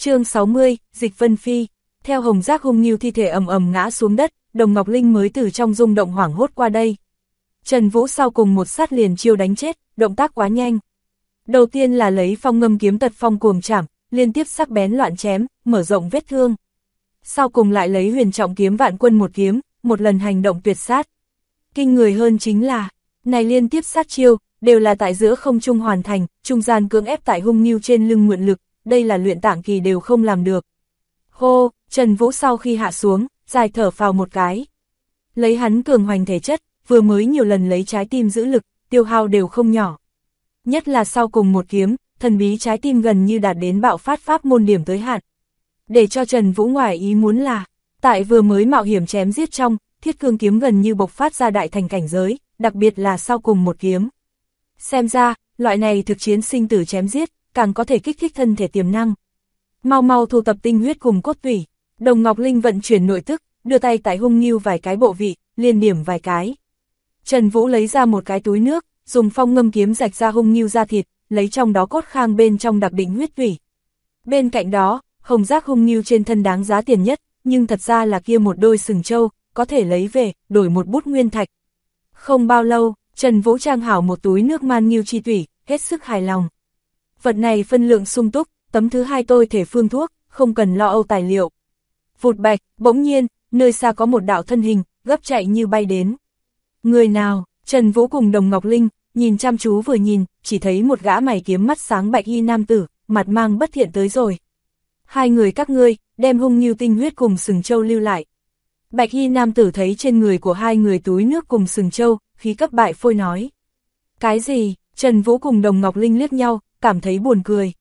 Chương 60, Dịch Vân Phi. Theo Hồng Giác hung nghiêu thi thể ầm ầm ngã xuống đất, Đồng Ngọc Linh mới từ trong rung động hoảng hốt qua đây. Trần Vũ sau cùng một sát liền chiêu đánh chết, động tác quá nhanh. Đầu tiên là lấy Phong Ngâm kiếm Tật Phong Cuồng Trảm, liên tiếp sắc bén loạn chém, mở rộng vết thương. Sau cùng lại lấy Huyền Trọng kiếm Vạn Quân một kiếm, một lần hành động tuyệt sát. Kinh người hơn chính là, này liên tiếp sát chiêu, đều là tại giữa không trung hoàn thành, trung gian cưỡng ép tại hung nghiêu trên lưng mượn lực, đây là luyện tạng kỳ đều không làm được. Hô, Trần Vũ sau khi hạ xuống, dài thở phào một cái. Lấy hắn cường hoành thể chất, vừa mới nhiều lần lấy trái tim giữ lực, tiêu hao đều không nhỏ. Nhất là sau cùng một kiếm, thần bí trái tim gần như đạt đến bạo phát pháp môn điểm tới hạn. Để cho Trần Vũ ngoài ý muốn là, tại vừa mới mạo hiểm chém giết trong, Thiết Cương kiếm gần như bộc phát ra đại thành cảnh giới, đặc biệt là sau cùng một kiếm. Xem ra, loại này thực chiến sinh tử chém giết, càng có thể kích thích thân thể tiềm năng. Mau mau thu tập tinh huyết cùng cốt tủy. Đồng Ngọc Linh vận chuyển nội tức, đưa tay tại hung nghiêu vài cái bộ vị, liên điểm vài cái. Trần Vũ lấy ra một cái túi nước, dùng Phong Ngâm kiếm rạch ra hung nghiêu da thịt, lấy trong đó cốt khang bên trong đặc định huyết tủy. Bên cạnh đó, Hồng Giác hung nghiêu trên thân đáng giá tiền nhất, nhưng thật ra là kia một đôi sừng trâu, có thể lấy về, đổi một bút nguyên thạch. Không bao lâu, Trần Vũ trang hảo một túi nước man nghiêu chi tủy, hết sức hài lòng. Vật này phân lượng sung túc, tấm thứ hai tôi thể phương thuốc, không cần lo âu tài liệu. Vụt bạch, bỗng nhiên, nơi xa có một đạo thân hình, gấp chạy như bay đến. Người nào? Trần Vũ cùng Đồng Ngọc Linh, nhìn chăm chú vừa nhìn, chỉ thấy một gã mày kiếm mắt sáng bạch y nam tử, mặt mang bất thiện tới rồi. Hai người các ngươi, đem hung nghiêu tinh huyết cùng sừng trâu lưu lại. Bạch y nam tử thấy trên người của hai người túi nước cùng sừng trâu, khí cấp bại phôi nói. Cái gì? Trần Vũ cùng Đồng Ngọc Linh liếc nhau, cảm thấy buồn cười.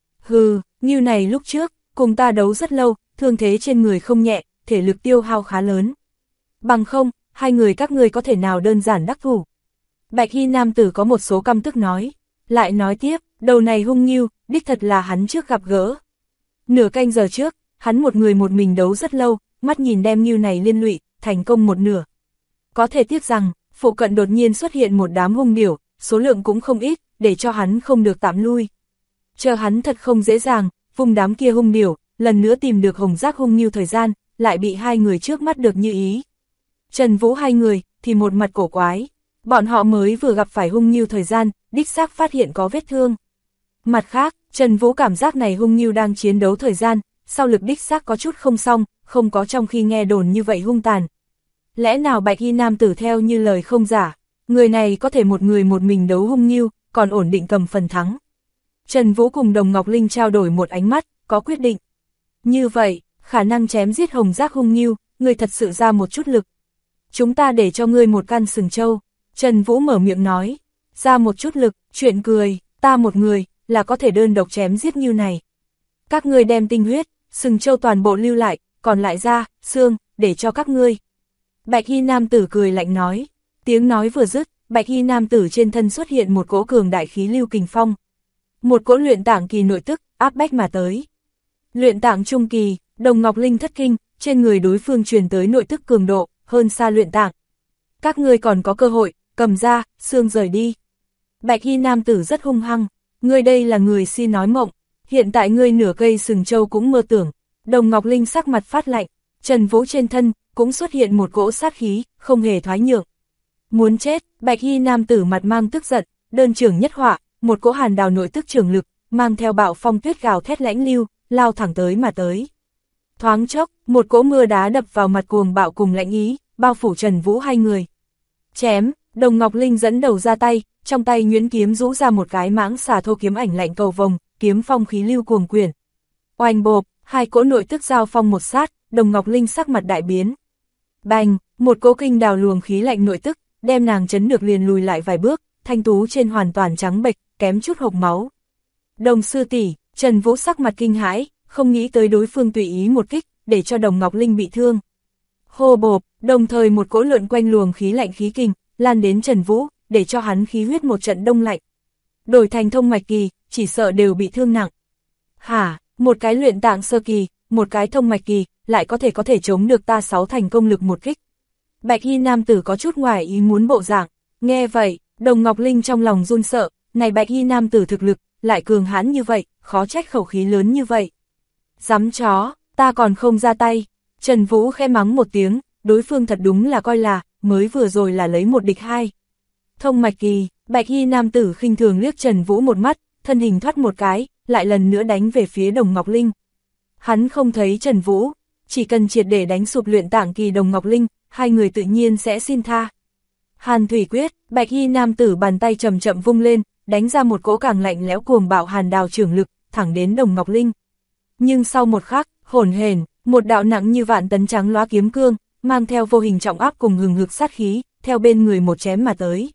Hừ, nghiêu này lúc trước, cùng ta đấu rất lâu, thương thế trên người không nhẹ, thể lực tiêu hao khá lớn. Bằng không, hai người các ngươi có thể nào đơn giản đắc thủ. Bạch y nam tử có một số căm tức nói. Lại nói tiếp, đầu này hung nghiêu, đích thật là hắn trước gặp gỡ. Nửa canh giờ trước, hắn một người một mình đấu rất lâu, mắt nhìn đem nghiêu này liên lụy, thành công một nửa. Có thể tiếc rằng, phụ cận đột nhiên xuất hiện một đám hung điểu, số lượng cũng không ít, để cho hắn không được tạm lui. Chờ hắn thật không dễ dàng, vùng đám kia hung điểu, lần nữa tìm được Hồng Giác hung nghiêu thời gian, lại bị hai người trước mắt được như ý. Trần Vũ hai người, thì một mặt cổ quái. Bọn họ mới vừa gặp phải hung nghiêu thời gian, đích xác phát hiện có vết thương. Mặt khác, Trần Vũ cảm giác này hung nghiêu đang chiến đấu thời gian, sau lực đích xác có chút không xong, không có trong khi nghe đồn như vậy hung tàn. Lẽ nào bạch y nam tử theo như lời không giả, người này có thể một người một mình đấu hung nghiêu, còn ổn định cầm phần thắng. Trần Vũ cùng Đồng Ngọc Linh trao đổi một ánh mắt, có quyết định. Như vậy, khả năng chém giết Hồng Giác hung nghiêu, người thật sự ra một chút lực. Chúng ta để cho ngươi một căn sừng trâu. Trần Vũ mở miệng nói, ra một chút lực, chuyện cười, ta một người, là có thể đơn độc chém giết nghiêu này. Các ngươi đem tinh huyết, sừng trâu toàn bộ lưu lại, còn lại da, xương, để cho các ngươi. Bạch y nam tử cười lạnh nói, tiếng nói vừa dứt, bạch y nam tử trên thân xuất hiện một cỗ cường đại khí lưu kình phong. Một cỗ luyện tạng kỳ nội tức, áp bách mà tới. Luyện tạng trung kỳ, Đồng Ngọc Linh thất kinh, trên người đối phương truyền tới nội tức cường độ, hơn xa luyện tạng. Các ngươi còn có cơ hội, cầm ra, xương rời đi. Bạch y nam tử rất hung hăng, ngươi đây là người si nói mộng, hiện tại ngươi nửa cây sừng trâu cũng mơ tưởng. Đồng Ngọc Linh sắc mặt phát lạnh, Trần Vũ trên thân, cũng xuất hiện một cỗ sát khí, không hề thoái nhượng. Muốn chết, bạch y nam tử mặt mang tức giận, đơn trưởng nhất họa, một cỗ hàn đào nội tức trưởng lực, mang theo bạo phong tuyết gào thét lãnh lưu, lao thẳng tới mà tới. Thoáng chốc, một cỗ mưa đá đập vào mặt cuồng bạo cùng lãnh ý, bao phủ Trần Vũ hai người. Chém, Đồng Ngọc Linh dẫn đầu ra tay, trong tay nhuyễn kiếm rũ ra một cái mãng xà thô kiếm ảnh lạnh cầu vồng, kiếm phong khí lưu cuồng quyển. Oanh bộp, hai cỗ nội tức giao phong một sát, Đồng Ngọc Linh sắc mặt đại biến. Bành, một cỗ kinh đào luồng khí lạnh nội tức, đem nàng chấn được liền lùi lại vài bước, thanh tú trên hoàn toàn trắng bệch, kém chút hộc máu. Đồng sư tỷ, Trần Vũ sắc mặt kinh hãi, không nghĩ tới đối phương tùy ý một kích, để cho Đồng Ngọc Linh bị thương. Hô bộp, đồng thời một cỗ lượn quanh luồng khí lạnh khí kinh, lan đến Trần Vũ, để cho hắn khí huyết một trận đông lạnh. Đổi thành thông mạch kỳ, chỉ sợ đều bị thương nặng. Hả, một cái luyện tạng sơ kỳ, một cái thông mạch kỳ, lại có thể chống được ta 6 thành công lực một kích. Bạch y nam tử có chút ngoài ý muốn bộ dạng, nghe vậy, Đồng Ngọc Linh trong lòng run sợ, này bạch y nam tử thực lực, lại cường hãn như vậy, khó trách khẩu khí lớn như vậy. Dám chó, ta còn không ra tay. Trần Vũ khẽ mắng một tiếng, đối phương thật đúng là coi là, mới vừa rồi là lấy một địch hai. Thông mạch kỳ, bạch y nam tử khinh thường liếc Trần Vũ một mắt, thân hình thoát một cái, lại lần nữa đánh về phía Đồng Ngọc Linh. Hắn không thấy Trần Vũ, chỉ cần triệt để đánh sụp luyện tạng kỳ Đồng Ngọc Linh, hai người tự nhiên sẽ xin tha. Hàn thủy quyết, bạch y nam tử bàn tay chậm chậm vung lên, đánh ra một cỗ càng lạnh lẽo cuồng bạo hàn đào trưởng lực, thẳng đến Đồng Ngọc Linh. Nhưng sau một khắc, hỗn hển, một đạo nặng như vạn tấn trắng loá kiếm cương, mang theo vô hình trọng áp cùng hừng hực sát khí, theo bên người một chém mà tới.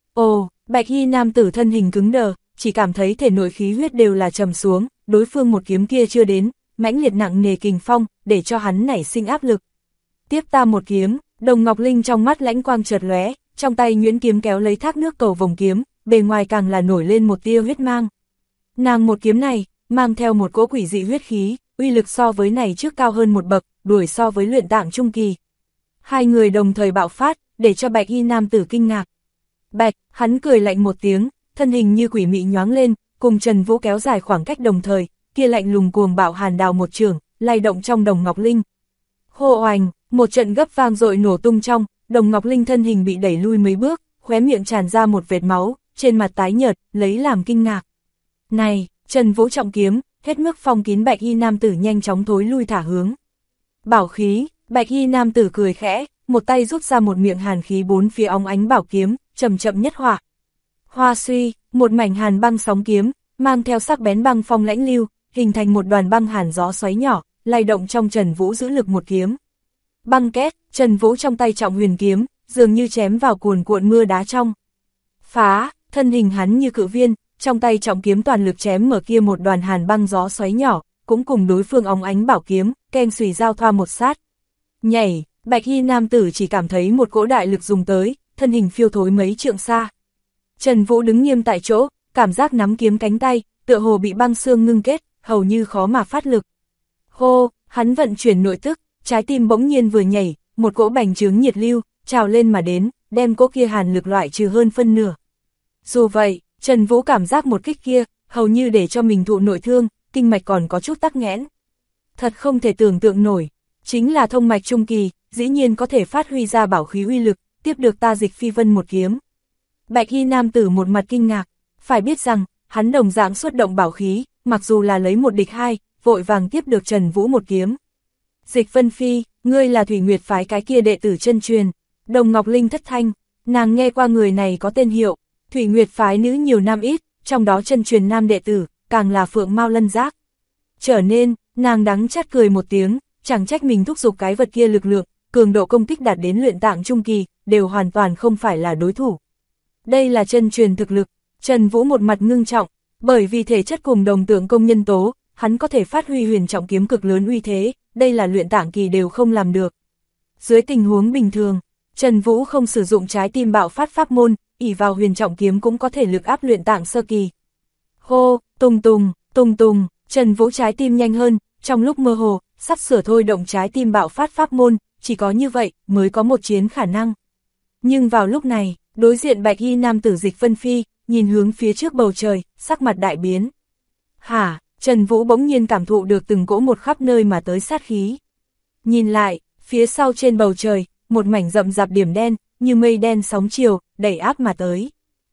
Ồ, bạch y nam tử thân hình cứng đờ, chỉ cảm thấy thể nội khí huyết đều là trầm xuống, đối phương một kiếm kia chưa đến, mãnh liệt nặng nề kình phong, để cho hắn nảy sinh áp lực. Tiếp ta một kiếm, Đồng Ngọc Linh trong mắt lãnh quang chợt lóe, trong tay nhuyễn kiếm kéo lấy thác nước cầu vồng kiếm, bề ngoài càng là nổi lên một tia huyết mang. Nàng một kiếm này, mang theo một cỗ quỷ dị huyết khí, uy lực so với này trước cao hơn một bậc, đuổi so với luyện tạng trung kỳ. Hai người đồng thời bạo phát, để cho bạch y nam tử kinh ngạc. Bạch, hắn cười lạnh một tiếng, thân hình như quỷ mị nhoáng lên, cùng Trần Vũ kéo dài khoảng cách đồng thời, kia lạnh lùng cuồng bạo hàn đào một trường, lay động trong Đồng Ngọc Linh. Hô oành, một trận gấp vang dội nổ tung trong, Đồng Ngọc Linh thân hình bị đẩy lui mấy bước, khóe miệng tràn ra một vệt máu, trên mặt tái nhợt, lấy làm kinh ngạc. Này, Trần Vũ trọng kiếm, hết mức phong kín bạch y nam tử nhanh chóng thối lui thả hướng. Bảo khí, bạch y nam tử cười khẽ, một tay rút ra một miệng hàn khí bốn phía óng ánh bảo kiếm, chậm chậm nhất hỏa. Hoa suy, một mảnh hàn băng sóng kiếm, mang theo sắc bén băng phong lãnh lưu, hình thành một đoàn băng hàn gió xoáy nhỏ, lay động trong Trần Vũ giữ lực một kiếm. Băng két, Trần Vũ trong tay trọng huyền kiếm, dường như chém vào cuồn cuộn mưa đá trong. Phá, thân hình hắn như cự viên, trong tay trọng kiếm toàn lực chém mở kia một đoàn hàn băng gió xoáy nhỏ, cũng cùng đối phương óng ánh bảo kiếm, keng xùy giao thoa một sát. Nhảy, bạch y nam tử chỉ cảm thấy một cỗ đại lực dùng tới, thân hình phiêu thối mấy trượng xa. Trần Vũ đứng nghiêm tại chỗ, cảm giác nắm kiếm cánh tay, tựa hồ bị băng xương ngưng kết, hầu như khó mà phát lực. Hô, hắn vận chuyển nội tức, trái tim bỗng nhiên vừa nhảy, một cỗ bành trướng nhiệt lưu, trào lên mà đến, đem cỗ kia hàn lực loại trừ hơn phân nửa. Dù vậy, Trần Vũ cảm giác một kích kia, hầu như để cho mình thụ nội thương, kinh mạch còn có chút tắc nghẽn. Thật không thể tưởng tượng nổi, chính là thông mạch trung kỳ, dĩ nhiên có thể phát huy ra bảo khí uy lực, tiếp được ta Dịch Phi Vân một kiếm. Bạch y nam tử một mặt kinh ngạc, phải biết rằng, hắn đồng dạng xuất động bảo khí, mặc dù là lấy một địch hai, vội vàng tiếp được Trần Vũ một kiếm. Dịch Vân Phi, ngươi là Thủy Nguyệt phái cái kia đệ tử chân truyền. Đồng Ngọc Linh thất thanh, nàng nghe qua người này có tên hiệu, Thủy Nguyệt phái nữ nhiều nam ít, trong đó chân truyền nam đệ tử, càng là Phượng Mao Lân Giác. Trở nên, nàng đắng chát cười một tiếng, chẳng trách mình thúc giục cái vật kia lực lượng, cường độ công kích đạt đến luyện tạng trung kỳ, đều hoàn toàn không phải là đối thủ. Đây là chân truyền thực lực, Trần Vũ một mặt ngưng trọng, bởi vì thể chất cùng đồng tượng công nhân tố, hắn có thể phát huy huyền trọng kiếm cực lớn uy thế, đây là luyện tạng kỳ đều không làm được. Dưới tình huống bình thường, Trần Vũ không sử dụng trái tim bạo phát pháp môn, ỷ vào huyền trọng kiếm cũng có thể lực áp luyện tạng sơ kỳ. Hô, tung tung, tung tung, Trần Vũ trái tim nhanh hơn, trong lúc mơ hồ, sắp sửa thôi động trái tim bạo phát pháp môn, chỉ có như vậy mới có một chiến khả năng. Nhưng vào lúc này, đối diện bạch y nam tử Dịch Vân Phi, nhìn hướng phía trước bầu trời, sắc mặt đại biến. Hả, Trần Vũ bỗng nhiên cảm thụ được từng cỗ một khắp nơi mà tới sát khí. Nhìn lại, phía sau trên bầu trời, một mảnh rậm rạp điểm đen, như mây đen sóng chiều, đẩy áp mà tới.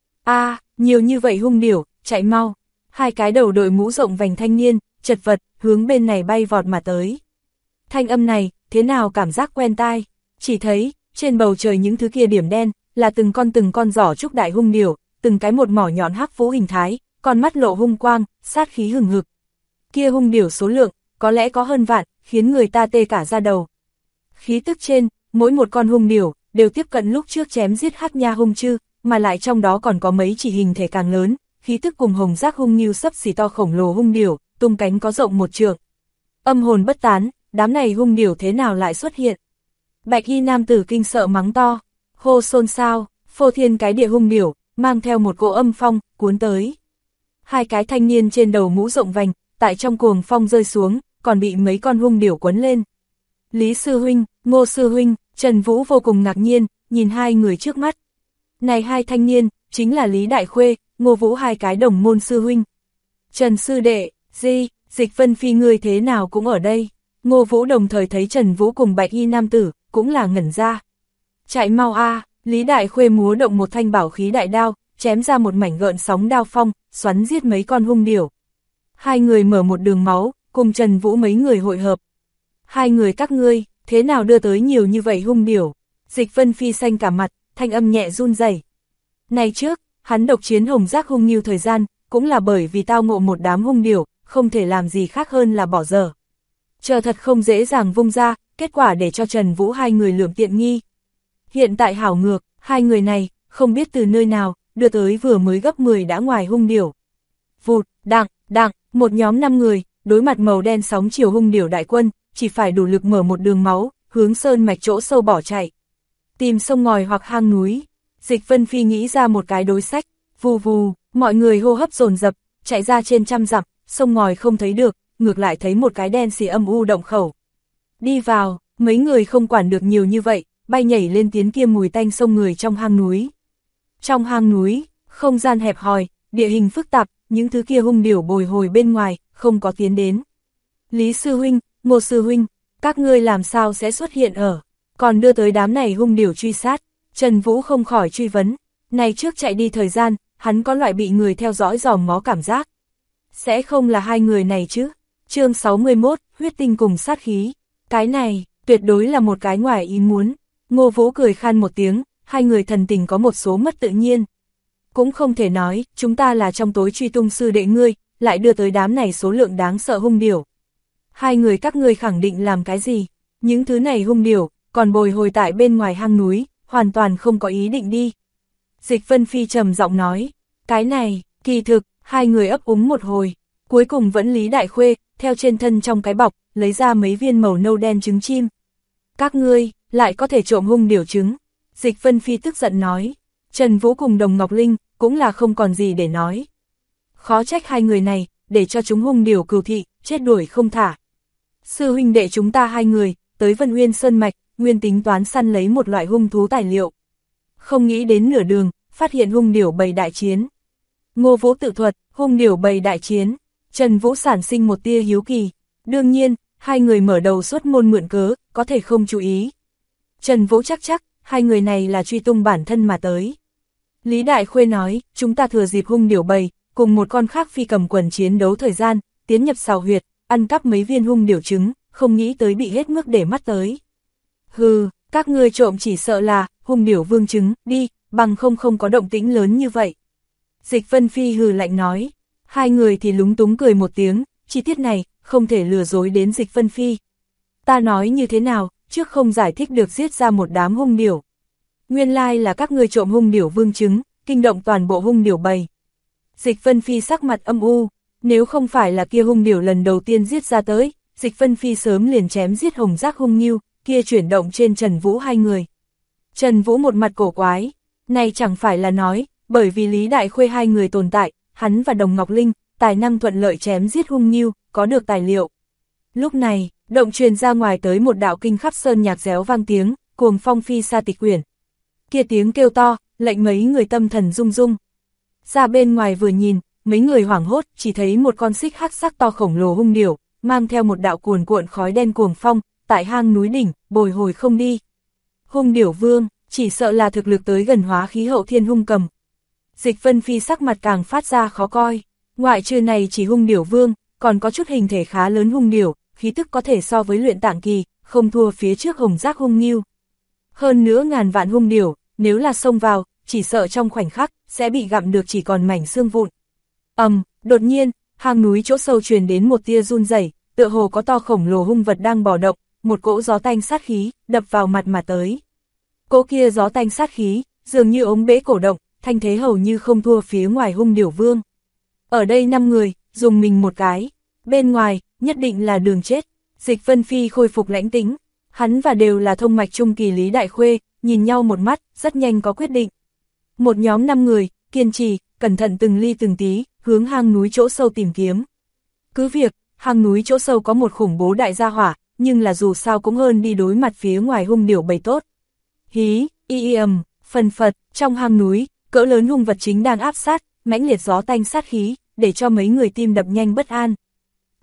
Nhiều như vậy hung điểu, chạy mau. Hai cái đầu đội mũ rộng vành thanh niên, chật vật, hướng bên này bay vọt mà tới. Thanh âm này, thế nào cảm giác quen tai, chỉ thấy, trên bầu trời những thứ kia điểm đen, là từng con giỏ trúc đại hung điểu, từng cái một mỏ nhọn hắc vũ hình thái, con mắt lộ hung quang, sát khí hừng hực. Kia hung điểu số lượng, có lẽ có hơn vạn, khiến người ta tê cả da đầu. Khí tức trên, mỗi một con hung điểu, đều tiếp cận lúc trước chém giết Hắc Nha hung chư, mà lại trong đó còn có mấy chỉ hình thể càng lớn, khí tức cùng hồng giác hung nghiêu xấp xỉ to khổng lồ hung điểu, tung cánh có rộng một trượng. Âm hồn bất tán, đám này hung điểu thế nào lại xuất hiện? Bạch y nam tử kinh sợ mắng to, hô xôn xao, phô thiên cái địa hung điểu, mang theo một cỗ âm phong, cuốn tới. Hai cái thanh niên trên đầu mũ rộng vành, tại trong cuồng phong rơi xuống, còn bị mấy con hung điểu quấn lên. Lý sư huynh, Ngô sư huynh, Trần Vũ vô cùng ngạc nhiên, nhìn hai người trước mắt. Này hai thanh niên, chính là Lý Đại Khuê, Ngô Vũ hai cái đồng môn sư huynh. Trần sư đệ, Dịch Vân Phi ngươi thế nào cũng ở đây. Ngô Vũ đồng thời thấy Trần Vũ cùng bạch y nam tử, cũng là ngẩn ra. Chạy mau a, Lý Đại Khuê múa động một thanh bảo khí đại đao, chém ra một mảnh gợn sóng đao phong, xoắn giết mấy con hung điểu. Hai người mở một đường máu, cùng Trần Vũ mấy người hội hợp. Hai người các ngươi, thế nào đưa tới nhiều như vậy hung điểu? Dịch Vân Phi xanh cả mặt, thanh âm nhẹ run rẩy. Này trước, hắn độc chiến hồng giác hung nghiêu thời gian, cũng là bởi vì tao ngộ một đám hung điểu, không thể làm gì khác hơn là bỏ dở. Chờ thật không dễ dàng vung ra, kết quả để cho Trần Vũ hai người lượm tiện nghi. Hiện tại hảo ngược, hai người này, không biết từ nơi nào, đưa tới vừa mới gấp 10 đã ngoài hung điểu. Vụt, đặng, một nhóm 5 người, đối mặt màu đen sóng chiều hung điểu đại quân, chỉ phải đủ lực mở một đường máu, hướng sơn mạch chỗ sâu bỏ chạy. Tìm sông ngòi hoặc hang núi. Dịch Vân Phi nghĩ ra một cái đối sách, vù vù, mọi người hô hấp dồn dập, chạy ra trên trăm dặm, sông ngòi không thấy được, ngược lại thấy một cái đen xì âm u động khẩu. Đi vào, mấy người không quản được nhiều như vậy, bay nhảy lên tiến kia mùi tanh sông người trong hang núi. Trong hang núi, không gian hẹp hòi, địa hình phức tạp, những thứ kia hung điểu bồi hồi bên ngoài, không có tiến đến. Lý sư huynh, Ngô sư huynh, các ngươi làm sao sẽ xuất hiện ở, còn đưa tới đám này hung điểu truy sát. Trần Vũ không khỏi truy vấn, này trước chạy đi thời gian, hắn có loại bị người theo dõi dòm ngó cảm giác. Sẽ không là hai người này chứ? Chương 61, huyết tinh cùng sát khí. Cái này, tuyệt đối là một cái ngoài ý muốn. Ngô Vũ cười khan một tiếng, hai người thần tình có một số mất tự nhiên. Cũng không thể nói, chúng ta là trong tối truy tung sư đệ ngươi, lại đưa tới đám này số lượng đáng sợ hung điểu. Hai người các ngươi khẳng định làm cái gì? Những thứ này hung điểu, còn bồi hồi tại bên ngoài hang núi, hoàn toàn không có ý định đi. Dịch Vân Phi trầm giọng nói, cái này, kỳ thực, hai người ấp úng một hồi, cuối cùng vẫn Lý Đại Khuê, theo trên thân trong cái bọc, lấy ra mấy viên màu nâu đen trứng chim. Các ngươi, lại có thể trộm hung điểu trứng. Dịch Vân Phi tức giận nói, Trần Vũ cùng Đồng Ngọc Linh, cũng là không còn gì để nói. Khó trách hai người này, để cho chúng hung điểu cừu thị, chết đuổi không thả. Sư huynh đệ chúng ta hai người, tới Vân Uyên Sơn Mạch, nguyên tính toán săn lấy một loại hung thú tài liệu. Không nghĩ đến nửa đường, phát hiện hung điểu bầy đại chiến. Ngô Vũ tự thuật, hung điểu bầy đại chiến. Trần Vũ sản sinh một tia hiếu kỳ. Đương nhiên, hai người mở đầu xuất môn mượn cớ, có thể không chú ý. Trần Vũ chắc, hai người này là truy tung bản thân mà tới. Lý Đại Khuê nói, chúng ta thừa dịp hung điểu bầy, cùng một con khác phi cầm quần chiến đấu thời gian, tiến nhập sào huyệt, ăn cắp mấy viên hung điểu trứng, không nghĩ tới bị hết mức để mắt tới. Hừ, các ngươi trộm chỉ sợ là, hung điểu vương trứng, đi, bằng không có động tĩnh lớn như vậy. Dịch Vân Phi hừ lạnh nói, hai người thì lúng túng cười một tiếng, chi tiết này, không thể lừa dối đến Dịch Vân Phi. Ta nói như thế nào, trước không giải thích được giết ra một đám hung điểu. Nguyên lai là các ngươi trộm hung điểu vương trứng, kinh động toàn bộ hung điểu bầy. Dịch Vân Phi sắc mặt âm u, nếu không phải là kia hung điểu lần đầu tiên giết ra tới, Dịch Vân Phi sớm liền chém giết hồng giác hung nghiêu, kia chuyển động trên Trần Vũ hai người. Trần Vũ một mặt cổ quái, này chẳng phải là nói, bởi vì Lý Đại Khuê hai người tồn tại, hắn và Đồng Ngọc Linh, tài năng thuận lợi chém giết hung nghiêu, có được tài liệu. Lúc này, động truyền ra ngoài tới một đạo kinh khắp sơn nhạc réo vang tiếng, cuồng phong phi xa tịch quyển. Kia tiếng kêu to, lệnh mấy người tâm thần rung rung. Ra bên ngoài vừa nhìn, mấy người hoảng hốt, chỉ thấy một con xích hắc sắc to khổng lồ hung điểu, mang theo một đạo cuồn cuộn khói đen cuồng phong, tại hang núi đỉnh, bồi hồi không đi. Hung điểu vương, chỉ sợ là thực lực tới gần hóa khí hậu thiên hung cầm. Dịch Vân Phi sắc mặt càng phát ra khó coi, ngoại trừ này chỉ hung điểu vương, còn có chút hình thể khá lớn hung điểu, khí tức có thể so với luyện tạng kỳ, không thua phía trước hồng giác hung nghiêu. Hơn nữa ngàn vạn hung điểu, nếu là xông vào, chỉ sợ trong khoảnh khắc, sẽ bị gặm được chỉ còn mảnh xương vụn. Đột nhiên, hang núi chỗ sâu truyền đến một tia run rẩy, tựa hồ có to khổng lồ hung vật đang bò động, một cỗ gió tanh sát khí, đập vào mặt mà tới. Cỗ kia gió tanh sát khí, dường như ống bể cổ động, thanh thế hầu như không thua phía ngoài hung điểu vương. Ở đây 5 người, dùng mình một cái, bên ngoài, nhất định là đường chết. Dịch Vân Phi khôi phục lãnh tĩnh, hắn và đều là thông mạch trung kỳ Lý Đại Khuê, nhìn nhau một mắt, rất nhanh có quyết định. Một nhóm 5 người, kiên trì, cẩn thận từng ly từng tí, hướng hang núi chỗ sâu tìm kiếm. Cứ việc, hang núi chỗ sâu có một khủng bố đại gia hỏa, nhưng là dù sao cũng hơn đi đối mặt phía ngoài hung điểu bầy tốt. Hí, phần phật, trong hang núi, cỡ lớn hung vật chính đang áp sát, mãnh liệt gió tanh sát khí, để cho mấy người tim đập nhanh bất an.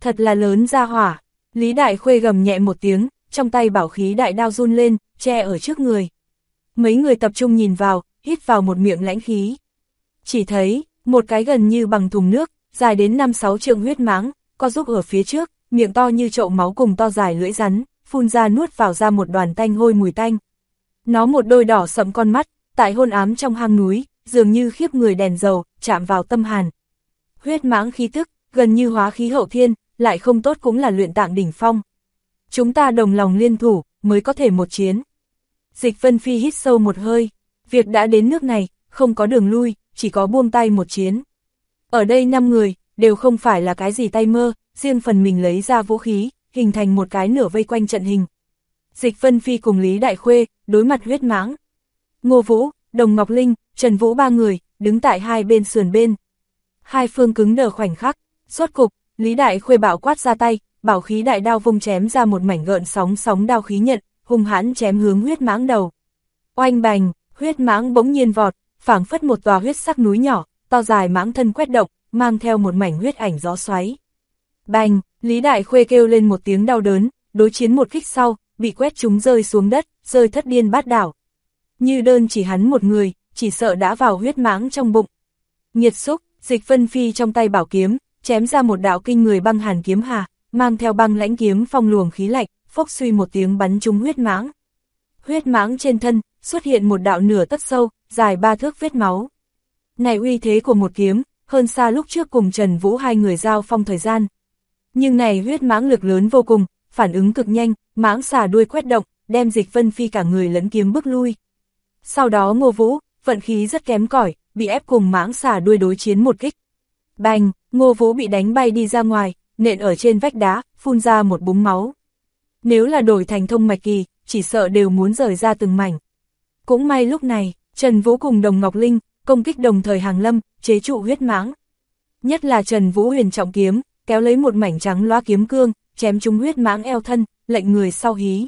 Thật là lớn ra hỏa. Lý Đại Khuê gầm nhẹ một tiếng, trong tay bảo khí đại đao run lên, che ở trước người. Mấy người tập trung nhìn vào, hít vào một miệng lãnh khí. Chỉ thấy, một cái gần như bằng thùng nước, dài đến 5-6 trượng huyết mãng, co giúp ở phía trước, miệng to như chậu máu cùng to dài lưỡi rắn, phun ra nuốt vào ra một đoàn tanh hôi mùi tanh. Nó một đôi đỏ sẫm con mắt, tại hôn ám trong hang núi, dường như khiếp người đèn dầu, chạm vào tâm hàn. Huyết mãng khí tức, gần như hóa khí hậu thiên, lại không tốt cũng là luyện tạng đỉnh phong. Chúng ta đồng lòng liên thủ, mới có thể một chiến. Dịch Vân Phi hít sâu một hơi, việc đã đến nước này, không có đường lui, chỉ có buông tay một chiến. Ở đây 5 người, đều không phải là cái gì tay mơ, riêng phần mình lấy ra vũ khí, hình thành một cái nửa vây quanh trận hình. Dịch Vân Phi cùng Lý Đại Khuê, đối mặt huyết mãng. Ngô Vũ, Đồng Ngọc Linh, Trần Vũ 3 người, đứng tại hai bên sườn bên. Hai phương cứng đờ khoảnh khắc, rốt cục, Lý Đại Khuê bảo quát ra tay, bảo khí đại đao vung chém ra một mảnh gợn sóng đao khí nhận, hung hãn chém hướng huyết mãng đầu. Oanh bành, huyết mãng bỗng nhiên vọt, phảng phất một tòa huyết sắc núi nhỏ, to dài mãng thân quét động, mang theo một mảnh huyết ảnh gió xoáy. Bành, Lý Đại Khuê kêu lên một tiếng đau đớn, đối chiến một kích sau, bị quét trúng rơi xuống đất, rơi thất điên bát đảo. Như đơn chỉ hắn một người, chỉ sợ đã vào huyết mãng trong bụng. Nghiệt xúc, Dịch Vân Phi trong tay bảo kiếm, chém ra một đạo kinh người băng hàn kiếm hà, mang theo băng lãnh kiếm phong luồng khí lạnh, phốc suy một tiếng bắn trúng huyết mãng. Huyết mãng trên thân, xuất hiện một đạo nửa tấc sâu, dài 3 thước vết máu. Này uy thế của một kiếm, hơn xa lúc trước cùng Trần Vũ hai người giao phong thời gian. Nhưng này huyết mãng lực lớn vô cùng, phản ứng cực nhanh, mãng xà đuôi quét động, đem Dịch Vân Phi cả người lẫn kiếm bước lui. Sau đó Ngô Vũ, vận khí rất kém cỏi, bị ép cùng mãng xà đuôi đối chiến một kích. Bành, Ngô Vũ bị đánh bay đi ra ngoài, nện ở trên vách đá, phun ra một búng máu. Nếu là đổi thành thông mạch kỳ, chỉ sợ đều muốn rời ra từng mảnh. Cũng may lúc này, Trần Vũ cùng Đồng Ngọc Linh, công kích đồng thời hàng lâm, chế trụ huyết mãng. Nhất là Trần Vũ huyền trọng kiếm, kéo lấy một mảnh trắng loá kiếm cương, chém trúng huyết mãng eo thân, lệnh người sau hí.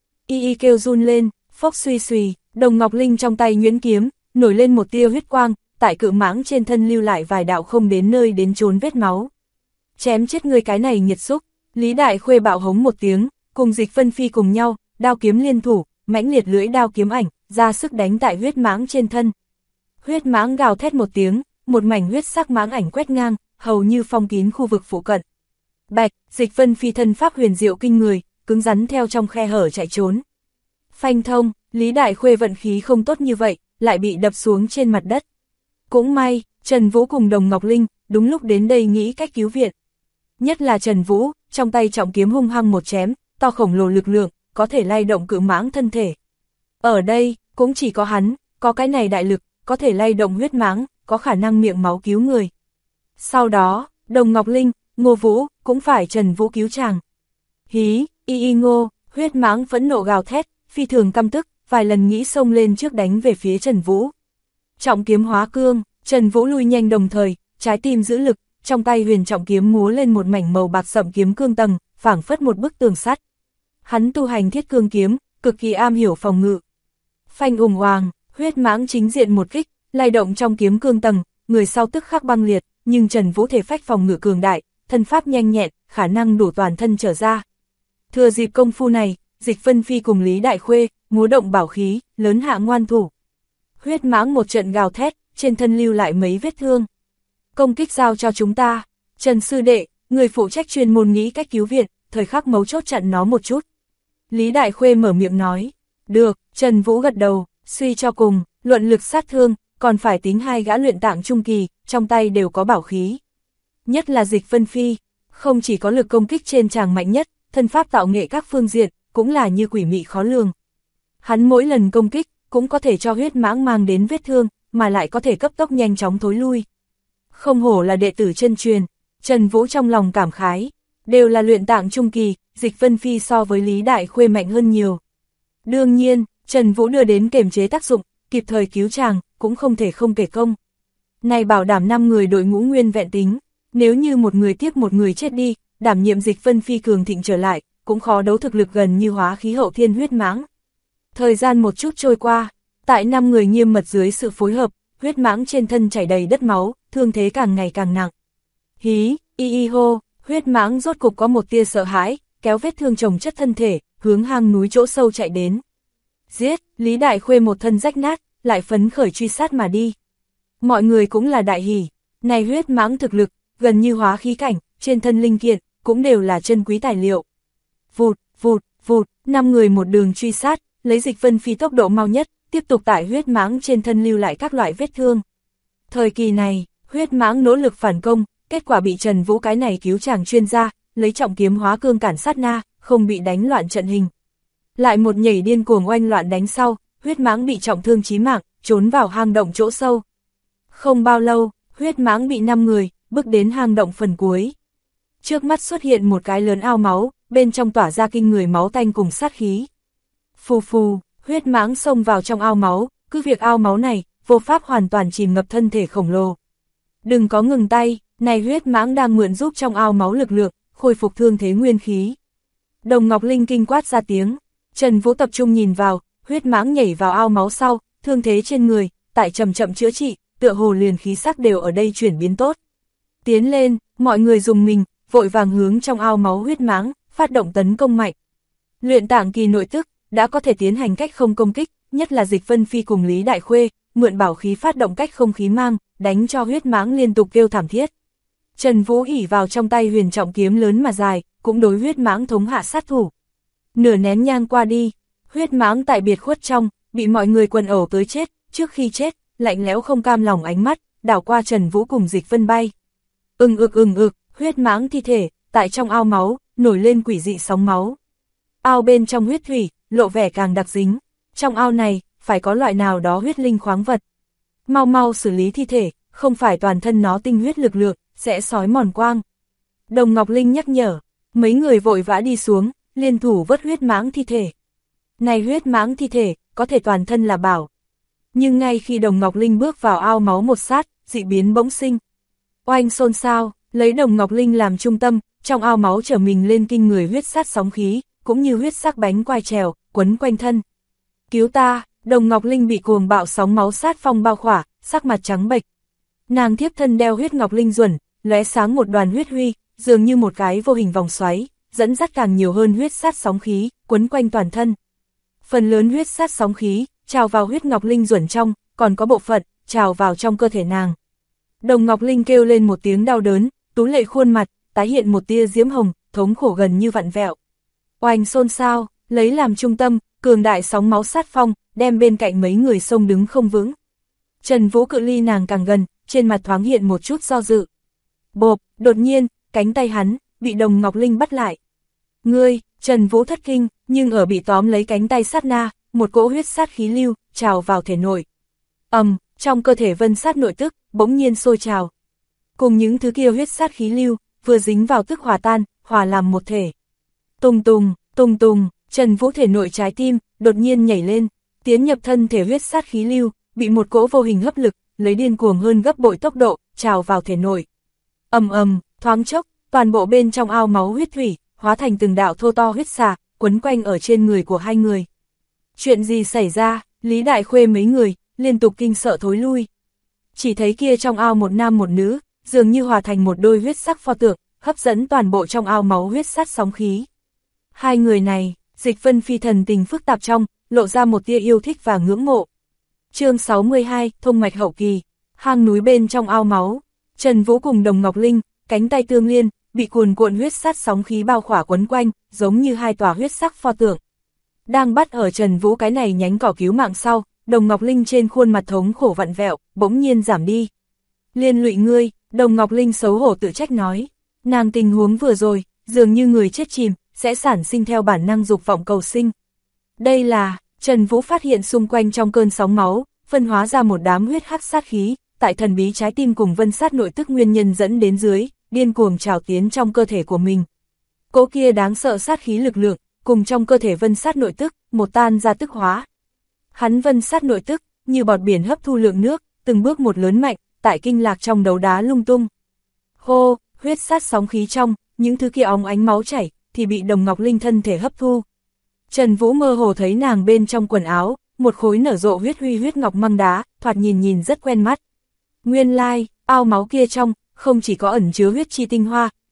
Y kêu run lên, phốc suy suy, Đồng Ngọc Linh trong tay nhuyễn kiếm, nổi lên một tia huyết quang, tại cự mãng trên thân lưu lại vài đạo không đến nơi đến chốn vết máu. Chém chết người cái này nhiệt xúc, Lý Đại Khuê bạo hống một tiếng, cùng Dịch Vân Phi cùng nhau, đao kiếm liên thủ, mãnh liệt lưỡi đao kiếm ảnh, ra sức đánh tại huyết mãng trên thân. Huyết mãng gào thét một tiếng, một mảnh huyết sắc mãng ảnh quét ngang, hầu như phong kín khu vực phụ cận. Bạch, Dịch Vân Phi thân pháp huyền diệu kinh người, cứng rắn theo trong khe hở chạy trốn. Phanh thông, Lý Đại Khuê vận khí không tốt như vậy, lại bị đập xuống trên mặt đất. Cũng may, Trần Vũ cùng Đồng Ngọc Linh, đúng lúc đến đây nghĩ cách cứu viện. Nhất là Trần Vũ, trong tay trọng kiếm hung hăng một chém, to khổng lồ lực lượng, có thể lay động cự mãng thân thể. Ở đây, cũng chỉ có hắn, có cái này đại lực, có thể lay động huyết mãng, có khả năng miệng máu cứu người. Sau đó, Đồng Ngọc Linh, Ngô Vũ, cũng phải Trần Vũ cứu chàng. Hí, Ngô, huyết mãng phẫn nộ gào thét, phi thường căm tức, vài lần nghĩ xông lên trước đánh về phía Trần Vũ. Trọng kiếm hóa cương, Trần Vũ lui nhanh đồng thời, trái tim giữ lực, trong tay huyền trọng kiếm múa lên một mảnh màu bạc sậm kiếm cương tầng, phảng phất một bức tường sắt. Hắn tu hành thiết cương kiếm, cực kỳ am hiểu phòng ngự. Phanh ùng oàng, huyết mãng chính diện một kích, lay động trong kiếm cương tầng, người sau tức khắc băng liệt, nhưng Trần Vũ thể phách phòng ngự cường đại, thân pháp nhanh nhẹn, khả năng đủ toàn thân trở ra. Thừa dịp công phu này, Dịch Vân Phi cùng Lý Đại Khuê, múa động bảo khí, lớn hạ ngoan thủ. Huyết mãng một trận gào thét, trên thân lưu lại mấy vết thương. Công kích giao cho chúng ta, Trần sư đệ, người phụ trách chuyên môn nghĩ cách cứu viện, thời khắc mấu chốt chặn nó một chút. Lý Đại Khuê mở miệng nói, được, Trần Vũ gật đầu, suy cho cùng, luận lực sát thương, còn phải tính hai gã luyện tạng trung kỳ, trong tay đều có bảo khí. Nhất là Dịch Vân Phi, không chỉ có lực công kích trên tràng mạnh nhất, thân pháp tạo nghệ các phương diện, cũng là như quỷ mị khó lường. Hắn mỗi lần công kích, cũng có thể cho huyết mãng mang đến vết thương, mà lại có thể cấp tốc nhanh chóng thối lui. Không hổ là đệ tử chân truyền, Trần Vũ trong lòng cảm khái, đều là luyện tạng trung kỳ, Dịch Vân Phi so với Lý Đại Khuê mạnh hơn nhiều. Đương nhiên, Trần Vũ đưa đến kiềm chế tác dụng, kịp thời cứu chàng, cũng không thể không kể công. Này bảo đảm 5 người đội ngũ nguyên vẹn tính, nếu như một người tiếp một người chết đi, đảm nhiệm Dịch Vân Phi cường thịnh trở lại, cũng khó đấu thực lực gần như hóa khí hậu thiên huyết mãng. Thời gian một chút trôi qua, tại 5 người nghiêm mật dưới sự phối hợp, huyết mãng trên thân chảy đầy đất máu, thương thế càng ngày càng nặng. Hí, hô, Huyết mãng rốt cục có một tia sợ hãi, kéo vết thương chồng chất thân thể, hướng hang núi chỗ sâu chạy đến. Giết, Lý Đại Khuê một thân rách nát, lại phấn khởi truy sát mà đi. Mọi người cũng là đại hỉ, này huyết mãng thực lực, gần như hóa khí cảnh, trên thân linh kiện, cũng đều là chân quý tài liệu. Vụt, vụt, vụt, 5 người một đường truy sát, lấy Dịch Vân Phi tốc độ mau nhất, tiếp tục tại huyết mãng trên thân lưu lại các loại vết thương. Thời kỳ này, huyết mãng nỗ lực phản công, kết quả bị Trần Vũ cái này cứu chàng chuyên gia, lấy trọng kiếm hóa cương cản sát na, không bị đánh loạn trận hình. Lại một nhảy điên cuồng oanh loạn đánh sau, huyết mãng bị trọng thương chí mạng, trốn vào hang động chỗ sâu. Không bao lâu, huyết mãng bị 5 người, bước đến hang động phần cuối. Trước mắt xuất hiện một cái lớn ao máu, bên trong tỏa ra kinh người máu tanh cùng sát khí. Phù phù, huyết mãng xông vào trong ao máu, cứ việc ao máu này, vô pháp hoàn toàn chìm ngập thân thể khổng lồ. Đừng có ngừng tay, này huyết mãng đang mượn giúp trong ao máu lực lượng, khôi phục thương thế nguyên khí. Đồng Ngọc Linh kinh quát ra tiếng, Trần Vũ tập trung nhìn vào, huyết mãng nhảy vào ao máu sau, thương thế trên người, tại chậm chậm chữa trị, tựa hồ liền khí sắc đều ở đây chuyển biến tốt. Tiến lên, mọi người dùng mình, vội vàng hướng trong ao máu huyết mãng, phát động tấn công mạnh. Luyện tạng kỳ nội tức, đã có thể tiến hành cách không công kích, nhất là Dịch Vân Phi cùng Lý Đại Khuê, mượn bảo khí phát động cách không khí mang, đánh cho huyết mãng liên tục kêu thảm thiết. Trần Vũ ỉ vào trong tay huyền trọng kiếm lớn mà dài, cũng đối huyết mãng thống hạ sát thủ. Nửa nén nhang qua đi, huyết mãng tại biệt khuất trong, bị mọi người quần ẩu tới chết, trước khi chết, lạnh lẽo không cam lòng ánh mắt, đảo qua Trần Vũ cùng Dịch Vân bay. Ừng ực, huyết mãng thi thể, tại trong ao máu, nổi lên quỷ dị sóng máu. Ao bên trong huyết thủy, lộ vẻ càng đặc dính, trong ao này, phải có loại nào đó huyết linh khoáng vật. Mau mau xử lý thi thể, không phải toàn thân nó tinh huyết lực lượng, sẽ sói mòn quang. Đồng Ngọc Linh nhắc nhở, mấy người vội vã đi xuống, liên thủ vớt huyết mãng thi thể. Này huyết mãng thi thể, có thể toàn thân là bảo. Nhưng ngay khi Đồng Ngọc Linh bước vào ao máu một sát, dị biến bỗng sinh. Oanh xôn xao, lấy Đồng Ngọc Linh làm trung tâm, trong ao máu trở mình lên kinh người huyết sát sóng khí, cũng như huyết sắc bánh quai trèo, quấn quanh thân. Cứu ta, Đồng Ngọc Linh bị cuồng bạo sóng máu sát phong bao khỏa, sắc mặt trắng bệch. Nàng thiếp thân đeo huyết ngọc linh duẩn, lóe sáng một đoàn huyết huy, dường như một cái vô hình vòng xoáy, dẫn dắt càng nhiều hơn huyết sát sóng khí, quấn quanh toàn thân. Phần lớn huyết sát sóng khí, trào vào huyết ngọc linh duẩn trong, còn có bộ phận, trào vào trong cơ thể nàng. Đồng Ngọc Linh kêu lên một tiếng đau đớn, tú lệ khuôn mặt, tái hiện một tia diễm hồng, thống khổ gần như vặn vẹo. Oanh xôn xao, lấy làm trung tâm, cường đại sóng máu sát phong, đem bên cạnh mấy người xông đứng không vững. Trần Vũ cự ly nàng càng gần, trên mặt thoáng hiện một chút do dự. Bộp, đột nhiên, cánh tay hắn, bị Đồng Ngọc Linh bắt lại. Ngươi, Trần Vũ thất kinh, nhưng ở bị tóm lấy cánh tay sát na, một cỗ huyết sát khí lưu, trào vào thể nội. Trong cơ thể vân sát nội tức, bỗng nhiên sôi trào. Cùng những thứ kia huyết sát khí lưu, vừa dính vào tức hòa tan, hòa làm một thể. Tùng tùng, Trần Vũ thể nội trái tim, đột nhiên nhảy lên, tiến nhập thân thể huyết sát khí lưu, bị một cỗ vô hình hấp lực, lấy điên cuồng hơn gấp bội tốc độ, trào vào thể nội. Thoáng chốc, toàn bộ bên trong ao máu huyết thủy, hóa thành từng đạo thô to huyết xà, quấn quanh ở trên người của hai người. Chuyện gì xảy ra, Lý Đại Khuê mấy người, liên tục kinh sợ thối lui. Chỉ thấy kia trong ao một nam một nữ, dường như hòa thành một đôi huyết sắc pho tượng, hấp dẫn toàn bộ trong ao máu huyết sát sóng khí. Hai người này, Dịch Vân Phi thần tình phức tạp trong, lộ ra một tia yêu thích và ngưỡng mộ. Chương 62, thông mạch hậu kỳ, hang núi bên trong ao máu, Trần Vũ cùng Đồng Ngọc Linh, cánh tay tương liên, bị cuồn cuộn huyết sát sóng khí bao khỏa quấn quanh, giống như hai tòa huyết sắc pho tượng. Đang bắt ở Trần Vũ cái này nhánh cỏ cứu mạng sau, Đồng Ngọc Linh trên khuôn mặt thống khổ vặn vẹo, bỗng nhiên giảm đi. Liên lụy ngươi, Đồng Ngọc Linh xấu hổ tự trách nói. Nàng tình huống vừa rồi, dường như người chết chìm, sẽ sản sinh theo bản năng dục vọng cầu sinh. Đây là, Trần Vũ phát hiện xung quanh trong cơn sóng máu, phân hóa ra một đám huyết hắc sát khí, tại thần bí trái tim cùng vân sát nội tức nguyên nhân dẫn đến dưới, điên cuồng trào tiến trong cơ thể của mình. Cỗ kia đáng sợ sát khí lực lượng, cùng trong cơ thể vân sát nội tức, một tan ra tức hóa. Hắn vân sát nội tức, như bọt biển hấp thu lượng nước, từng bước một lớn mạnh, tại kinh lạc trong đấu đá lung tung. Hô, huyết sát sóng khí trong, những thứ kia óng ánh máu chảy, thì bị Đồng Ngọc Linh thân thể hấp thu. Trần Vũ mơ hồ thấy nàng bên trong quần áo, một khối nở rộ huyết huy huyết ngọc măng đá, thoạt nhìn rất quen mắt. Nguyên lai, ao máu kia trong, không chỉ có ẩn chứa huyết chi tinh hoa,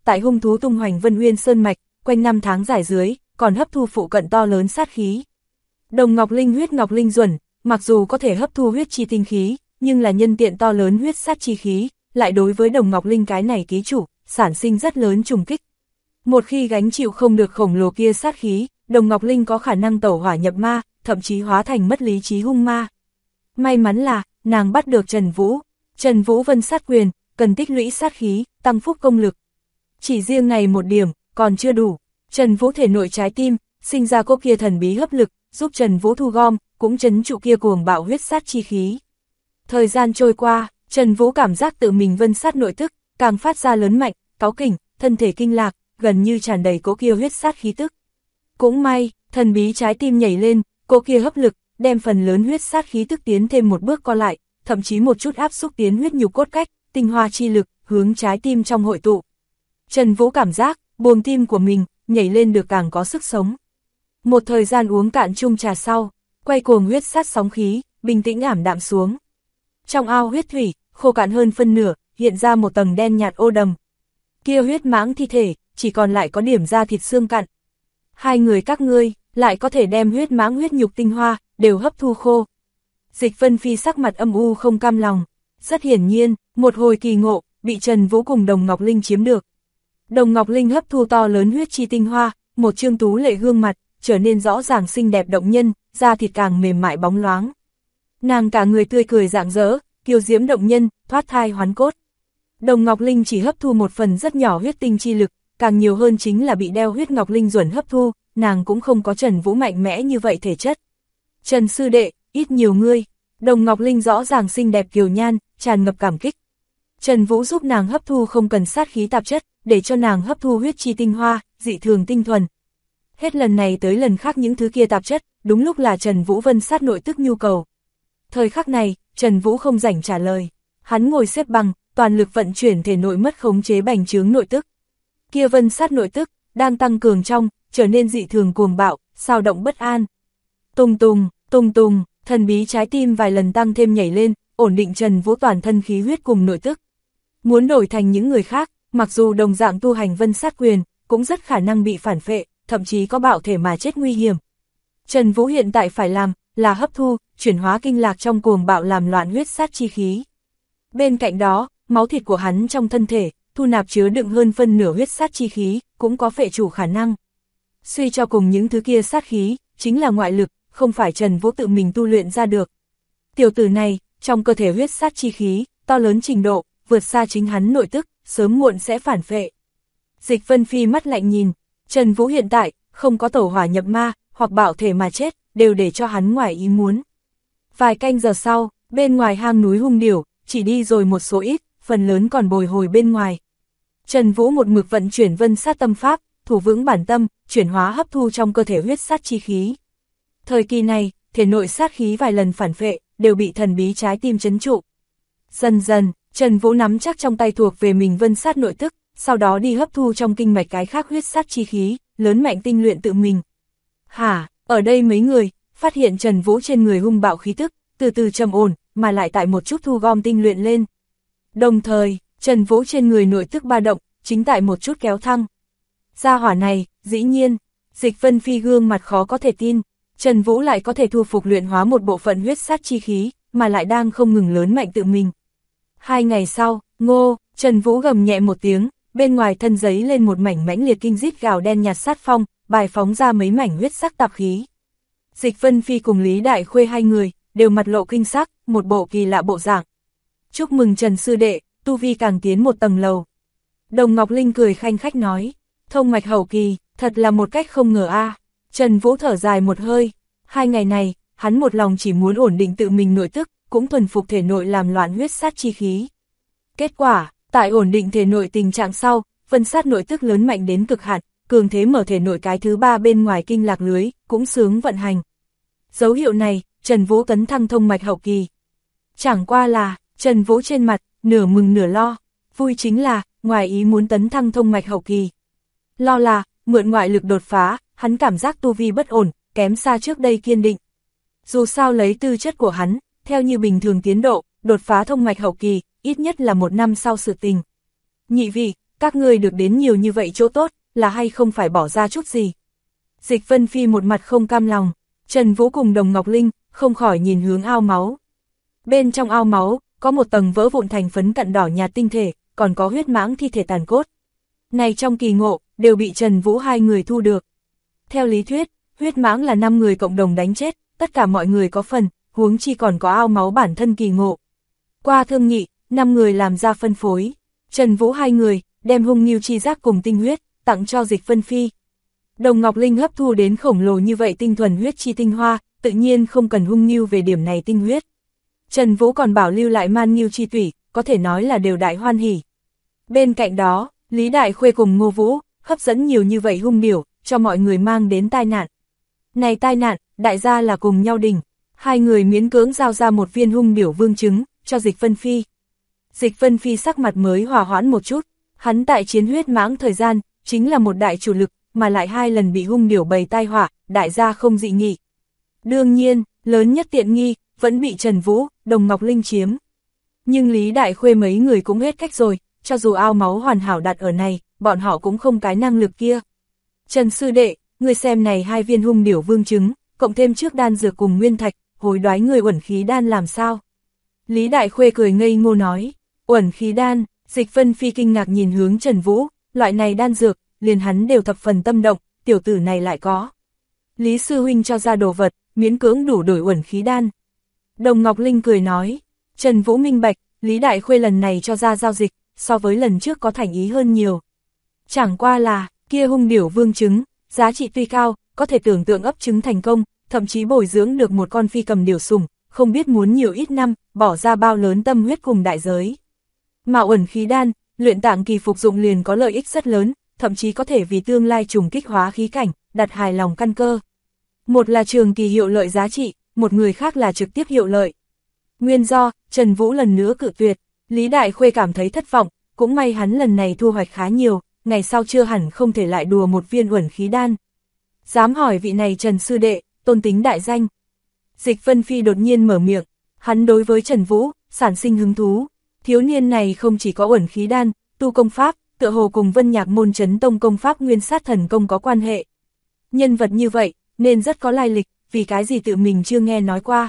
tại hung thú tung hoành Vân Uyên Sơn Mạch, quanh năm tháng dài dưới, còn hấp thu phụ cận to lớn sát khí. Đồng Ngọc Linh huyết Ngọc Linh Duẩn, mặc dù có thể hấp thu huyết chi tinh khí, nhưng là nhân tiện to lớn huyết sát chi khí, lại đối với Đồng Ngọc Linh cái này ký chủ, sản sinh rất lớn trùng kích. Một khi gánh chịu không được khổng lồ kia sát khí, Đồng Ngọc Linh có khả năng tẩu hỏa nhập ma, thậm chí hóa thành mất lý trí hung ma. May mắn là, nàng bắt được Trần Vũ Vân sát quyền, cần tích lũy sát khí, tăng phúc công lực. Chỉ riêng này một điểm, còn chưa đủ. Trần Vũ thể nội trái tim, sinh ra cỗ kia thần bí hấp lực, giúp Trần Vũ thu gom, cũng trấn trụ kia cuồng bạo huyết sát chi khí. Thời gian trôi qua, Trần Vũ cảm giác tự mình vân sát nội tức, càng phát ra lớn mạnh, cáu kỉnh, thân thể kinh lạc, gần như tràn đầy cỗ kia huyết sát khí tức. Cũng may, thần bí trái tim nhảy lên, cỗ kia hấp lực, đem phần lớn huyết sát khí tức tiến thêm một bước co lại, thậm chí một chút áp xúc tiến huyết nhục cốt cách, tinh hoa chi lực, hướng trái tim trong hội tụ. Trần Vũ cảm giác, buồng tim của mình, nhảy lên được càng có sức sống. Một thời gian uống cạn chung trà sau, quay cuồng huyết sát sóng khí, bình tĩnh ảm đạm xuống. Trong ao huyết thủy, khô cạn hơn phân nửa, hiện ra một tầng đen nhạt ô đầm. Kia huyết mãng thi thể, chỉ còn lại có điểm da thịt xương cặn. Hai người các ngươi, lại có thể đem huyết mãng huyết nhục tinh hoa, đều hấp thu khô. Dịch Vân Phi sắc mặt âm u không cam lòng. Rất hiển nhiên, một hồi kỳ ngộ, bị Trần Vũ cùng Đồng Ngọc Linh chiếm được. Đồng Ngọc Linh hấp thu to lớn huyết chi tinh hoa, một trương tú lệ gương mặt, trở nên rõ ràng xinh đẹp động nhân, da thịt càng mềm mại bóng loáng. Nàng cả người tươi cười rạng rỡ, kiêu diễm động nhân, thoát thai hoán cốt. Đồng Ngọc Linh chỉ hấp thu một phần rất nhỏ huyết tinh chi lực, càng nhiều hơn chính là bị đeo huyết Ngọc Linh Duẩn hấp thu, nàng cũng không có Trần Vũ mạnh mẽ như vậy thể chất. Trần sư đệ, ít nhiều ngươi. Đồng Ngọc Linh rõ ràng xinh đẹp kiều nhan, tràn ngập cảm kích. Trần Vũ giúp nàng hấp thu không cần sát khí tạp chất, để cho nàng hấp thu huyết chi tinh hoa, dị thường tinh thuần. Hết lần này tới lần khác những thứ kia tạp chất, đúng lúc là Trần Vũ vân sát nội tức nhu cầu. Thời khắc này, Trần Vũ không rảnh trả lời. Hắn ngồi xếp bằng, toàn lực vận chuyển thể nội mất khống chế bành trướng nội tức. Kia vân sát nội tức, đang tăng cường trong, trở nên dị thường cuồng bạo, sao động bất an. Tùng tùng, tùng tùng, thần bí trái tim vài lần tăng thêm nhảy lên, ổn định Trần Vũ toàn thân khí huyết cùng nội tức. Muốn đổi thành những người khác, mặc dù đồng dạng tu hành vân sát quyền, cũng rất khả năng bị phản phệ, thậm chí có bạo thể mà chết nguy hiểm. Trần Vũ hiện tại phải làm, là hấp thu, chuyển hóa kinh lạc trong cuồng bạo làm loạn huyết sát chi khí. Bên cạnh đó, máu thịt của hắn trong thân thể, thu nạp chứa đựng hơn phân nửa huyết sát chi khí, cũng có phệ chủ khả năng. Suy cho cùng những thứ kia sát khí, chính là ngoại lực, không phải Trần Vũ tự mình tu luyện ra được. Tiểu tử này, trong cơ thể huyết sát chi khí, to lớn trình độ, vượt xa chính hắn nội tức, sớm muộn sẽ phản phệ. Dịch Vân Phi mắt lạnh nhìn, Trần Vũ hiện tại, không có tẩu hỏa nhập ma, hoặc bạo thể mà chết, đều để cho hắn ngoài ý muốn. Vài canh giờ sau, bên ngoài hang núi hung điểu, chỉ đi rồi một số ít, phần lớn còn bồi hồi bên ngoài. Trần Vũ một mực vận chuyển vân sát tâm pháp, thủ vững bản tâm, chuyển hóa hấp thu trong cơ thể huyết sát chi khí. Thời kỳ này, thể nội sát khí vài lần phản phệ, đều bị thần bí trái tim trấn trụ. Dần dần, Trần Vũ nắm chắc trong tay thuộc về mình vân sát nội tức, sau đó đi hấp thu trong kinh mạch cái khác huyết sát chi khí, lớn mạnh tinh luyện tự mình. Hả, ở đây mấy người, phát hiện Trần Vũ trên người hung bạo khí tức, từ từ trầm ổn, mà lại tại một chút thu gom tinh luyện lên. Đồng thời, Trần Vũ trên người nội tức ba động, chính tại một chút kéo thăng. Gia hỏa này, dĩ nhiên, Dịch Vân Phi gương mặt khó có thể tin, Trần Vũ lại có thể thu phục luyện hóa một bộ phận huyết sát chi khí, mà lại đang không ngừng lớn mạnh tự mình. 2 ngày sau, ngô, Trần Vũ gầm nhẹ một tiếng, bên ngoài thân giấy lên một mảnh mãnh liệt kinh rít gào đen nhạt sát phong, bài phóng ra mấy mảnh huyết sắc tạp khí. Dịch Vân Phi cùng Lý Đại Khuê hai người, đều mặt lộ kinh sắc, một bộ kỳ lạ bộ dạng. Chúc mừng Trần sư đệ, tu vi càng tiến một tầng lầu. Đồng Ngọc Linh cười khanh khách nói, thông mạch hậu kỳ, thật là một cách không ngờ a. Trần Vũ thở dài một hơi, 2 ngày này, hắn một lòng chỉ muốn ổn định tự mình nội tức, cũng thuần phục thể nội làm loạn huyết sát chi khí. Kết quả, tại ổn định thể nội tình trạng sau, vân sát nội tức lớn mạnh đến cực hạn, cường thế mở thể nội cái thứ 3 bên ngoài kinh lạc lưới, cũng sướng vận hành. Dấu hiệu này, Trần Vũ tấn thăng thông mạch hậu kỳ. Chẳng qua là, Trần Vũ trên mặt, nửa mừng nửa lo, vui chính là, ngoài ý muốn tấn thăng thông mạch hậu kỳ. Lo là, mượn ngoại lực đột phá, hắn cảm giác tu vi bất ổn, kém xa trước đây kiên định. Dù sao lấy tư chất của hắn, theo như bình thường tiến độ, đột phá thông mạch hậu kỳ, ít nhất là 1 năm sau sự tình. Nhị vị, các ngươi được đến nhiều như vậy chỗ tốt, là hay không phải bỏ ra chút gì. Dịch Vân Phi một mặt không cam lòng, Trần Vũ cùng Đồng Ngọc Linh không khỏi nhìn hướng ao máu. Bên trong ao máu, có một tầng vỡ vụn thành phấn cặn đỏ nhạt tinh thể, còn có huyết mãng thi thể tàn cốt. Này trong kỳ ngộ, đều bị Trần Vũ hai người thu được. Theo lý thuyết, huyết mãng là 5 người cộng đồng đánh chết, tất cả mọi người có phần, huống chi còn có ao máu bản thân kỳ ngộ. Qua thương nghị, 5 người làm ra phân phối. Trần Vũ hai người, đem hung ngưu chi giác cùng tinh huyết, tặng cho Dịch Vân Phi. Đồng Ngọc Linh hấp thu đến khổng lồ như vậy tinh thuần huyết chi tinh hoa, tự nhiên không cần hung ngưu về điểm này tinh huyết. Trần Vũ còn bảo lưu lại man ngưu chi tủy, có thể nói là đều đại hoan hỉ. Bên cạnh đó, Lý Đại Khuê cùng Ngô Vũ, hấp dẫn nhiều như vậy hung điểu, cho mọi người mang đến tai nạn. Này tai nạn, đại gia là cùng nhau đỉnh, hai người miễn cưỡng giao ra một viên hung điểu vương trứng, cho Dịch Vân Phi. Dịch Vân Phi sắc mặt mới hòa hoãn một chút, hắn tại chiến huyết mãng thời gian, chính là một đại chủ lực, mà lại 2 lần bị hung điểu bầy tai họa, đại gia không dị nghị. Đương nhiên, lớn nhất tiện nghi, vẫn bị Trần Vũ, Đồng Ngọc Linh chiếm. Nhưng Lý Đại Khuê mấy người cũng hết cách rồi, cho dù ao máu hoàn hảo đặt ở này, bọn họ cũng không cái năng lực kia. Trần sư đệ, ngươi xem này 2 viên hung điểu vương trứng, cộng thêm trước đan dược cùng nguyên thạch, hối đoái người uẩn khí đan làm sao? Lý Đại Khuê cười ngây ngô nói, uẩn khí đan. Dịch Vân Phi kinh ngạc nhìn hướng Trần Vũ, loại này đan dược, liền hắn đều thập phần tâm động, tiểu tử này lại có. Lý sư huynh cho ra đồ vật, miễn cưỡng đủ đổi uẩn khí đan. Đồng Ngọc Linh cười nói, Trần Vũ minh bạch, Lý Đại Khuê lần này cho ra giao dịch, so với lần trước có thành ý hơn nhiều. Chẳng qua là, kia hung điểu vương trứng, giá trị tuy cao, có thể tưởng tượng ấp trứng thành công, thậm chí bồi dưỡng được một con phi cầm điểu sủng, không biết muốn nhiều ít năm, bỏ ra bao lớn tâm huyết cùng đại giới. Mà uẩn khí đan, luyện tạng kỳ phục dụng liền có lợi ích rất lớn, thậm chí có thể vì tương lai trùng kích hóa khí cảnh, đặt hài lòng căn cơ. Một là trường kỳ hiệu lợi giá trị, một người khác là trực tiếp hiệu lợi. Nguyên do, Trần Vũ lần nữa cự tuyệt, Lý Đại Khuê cảm thấy thất vọng, cũng may hắn lần này thu hoạch khá nhiều, ngày sau chưa hẳn không thể lại đùa một viên uẩn khí đan. Dám hỏi vị này Trần sư đệ, tôn tính đại danh. Dịch Vân Phi đột nhiên mở miệng, hắn đối với Trần Vũ, sản sinh hứng thú. Thiếu niên này không chỉ có uẩn khí đan, tu công pháp, tựa hồ cùng Vân Nhạc môn Trấn Tông công pháp Nguyên Sát Thần Công có quan hệ. Nhân vật như vậy, nên rất có lai lịch, vì cái gì tự mình chưa nghe nói qua.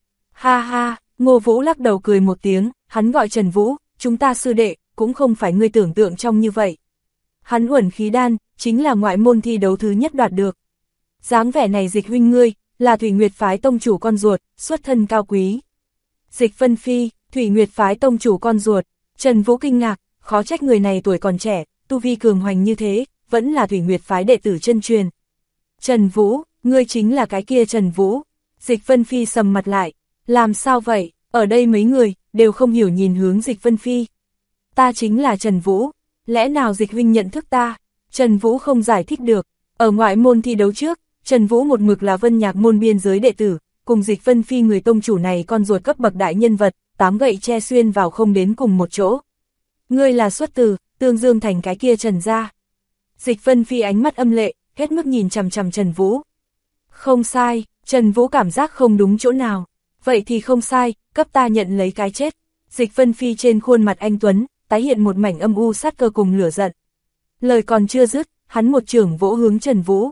Ha ha, Ngô Vũ lắc đầu cười một tiếng, hắn gọi Trần Vũ, chúng ta sư đệ, cũng không phải ngươi tưởng tượng trong như vậy. Hắn uẩn khí đan, chính là ngoại môn thi đấu thứ nhất đoạt được. Dáng vẻ này Dịch huynh ngươi, là Thủy Nguyệt phái tông chủ con ruột, xuất thân cao quý. Dịch Vân Phi, Thủy Nguyệt phái tông chủ con ruột, Trần Vũ kinh ngạc, khó trách người này tuổi còn trẻ, tu vi cường hoành như thế, vẫn là Thủy Nguyệt phái đệ tử chân truyền. Trần Vũ, ngươi chính là cái kia Trần Vũ. Dịch Vân Phi sầm mặt lại, làm sao vậy, ở đây mấy người, đều không hiểu nhìn hướng Dịch Vân Phi. Ta chính là Trần Vũ, lẽ nào Dịch huynh nhận thức ta? Trần Vũ không giải thích được, ở ngoại môn thi đấu trước, Trần Vũ một mực là Vân Nhạc môn biên giới đệ tử, cùng Dịch Vân Phi người tông chủ này con ruột cấp bậc đại nhân vật, 8 gậy che xuyên vào không đến cùng một chỗ. Ngươi là xuất từ, Tương Dương thành cái kia Trần gia. Dịch Vân Phi ánh mắt âm lệ, hết mức nhìn chằm chằm Trần Vũ. Không sai, Trần Vũ cảm giác không đúng chỗ nào. Vậy thì không sai, cấp ta nhận lấy cái chết. Dịch Vân Phi trên khuôn mặt anh tuấn, tái hiện một mảnh âm u sát cơ cùng lửa giận. Lời còn chưa dứt, hắn một chưởng vỗ hướng Trần Vũ.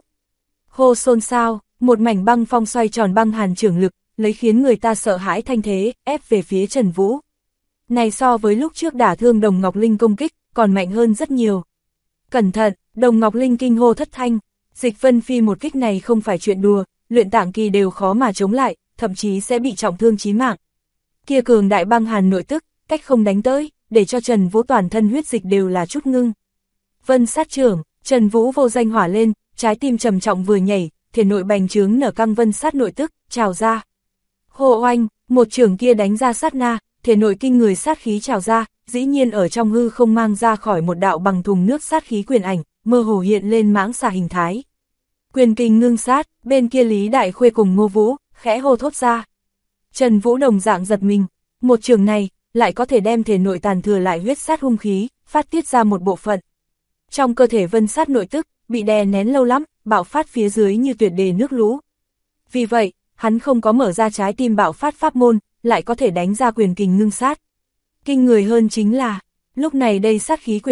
Hô xôn xao, một mảnh băng phong xoay tròn băng hàn chưởng lực, lấy khiến người ta sợ hãi thanh thế, ép về phía Trần Vũ. Này so với lúc trước đả thương Đồng Ngọc Linh công kích, còn mạnh hơn rất nhiều. Cẩn thận, Đồng Ngọc Linh kinh hô thất thanh. Dịch Vân Phi một kích này không phải chuyện đùa, luyện tạng kỳ đều khó mà chống lại, thậm chí sẽ bị trọng thương chí mạng. Kia cường đại băng hàn nội tức, cách không đánh tới, để cho Trần Vũ toàn thân huyết dịch đều là chút ngưng. Vân sát trưởng, Trần Vũ vô danh hỏa lên, trái tim trầm trọng vừa nhảy, thể nội bành trướng nở căng vân sát nội tức, trào ra. Hồ oanh, một trưởng kia đánh ra sát na, thể nội kinh người sát khí trào ra, dĩ nhiên ở trong hư không mang ra khỏi một đạo bằng thùng nước sát khí quyền ảnh, mơ hồ hiện lên mãng xà hình thái. Quyền kinh ngưng sát, bên kia Lý Đại Khuê cùng Ngô Vũ, khẽ hô thốt ra. Trần Vũ đồng dạng giật mình, một trường này, lại có thể đem thể nội tàn thừa lại huyết sát hung khí, phát tiết ra một bộ phận. Trong cơ thể vân sát nội tức, bị đè nén lâu lắm, bạo phát phía dưới như tuyệt đề nước lũ. Vì vậy, hắn không có mở ra trái tim bạo phát pháp môn, lại có thể đánh ra quyền kình ngưng sát. Kinh người hơn chính là, lúc này đây sát khí quyền ảnh,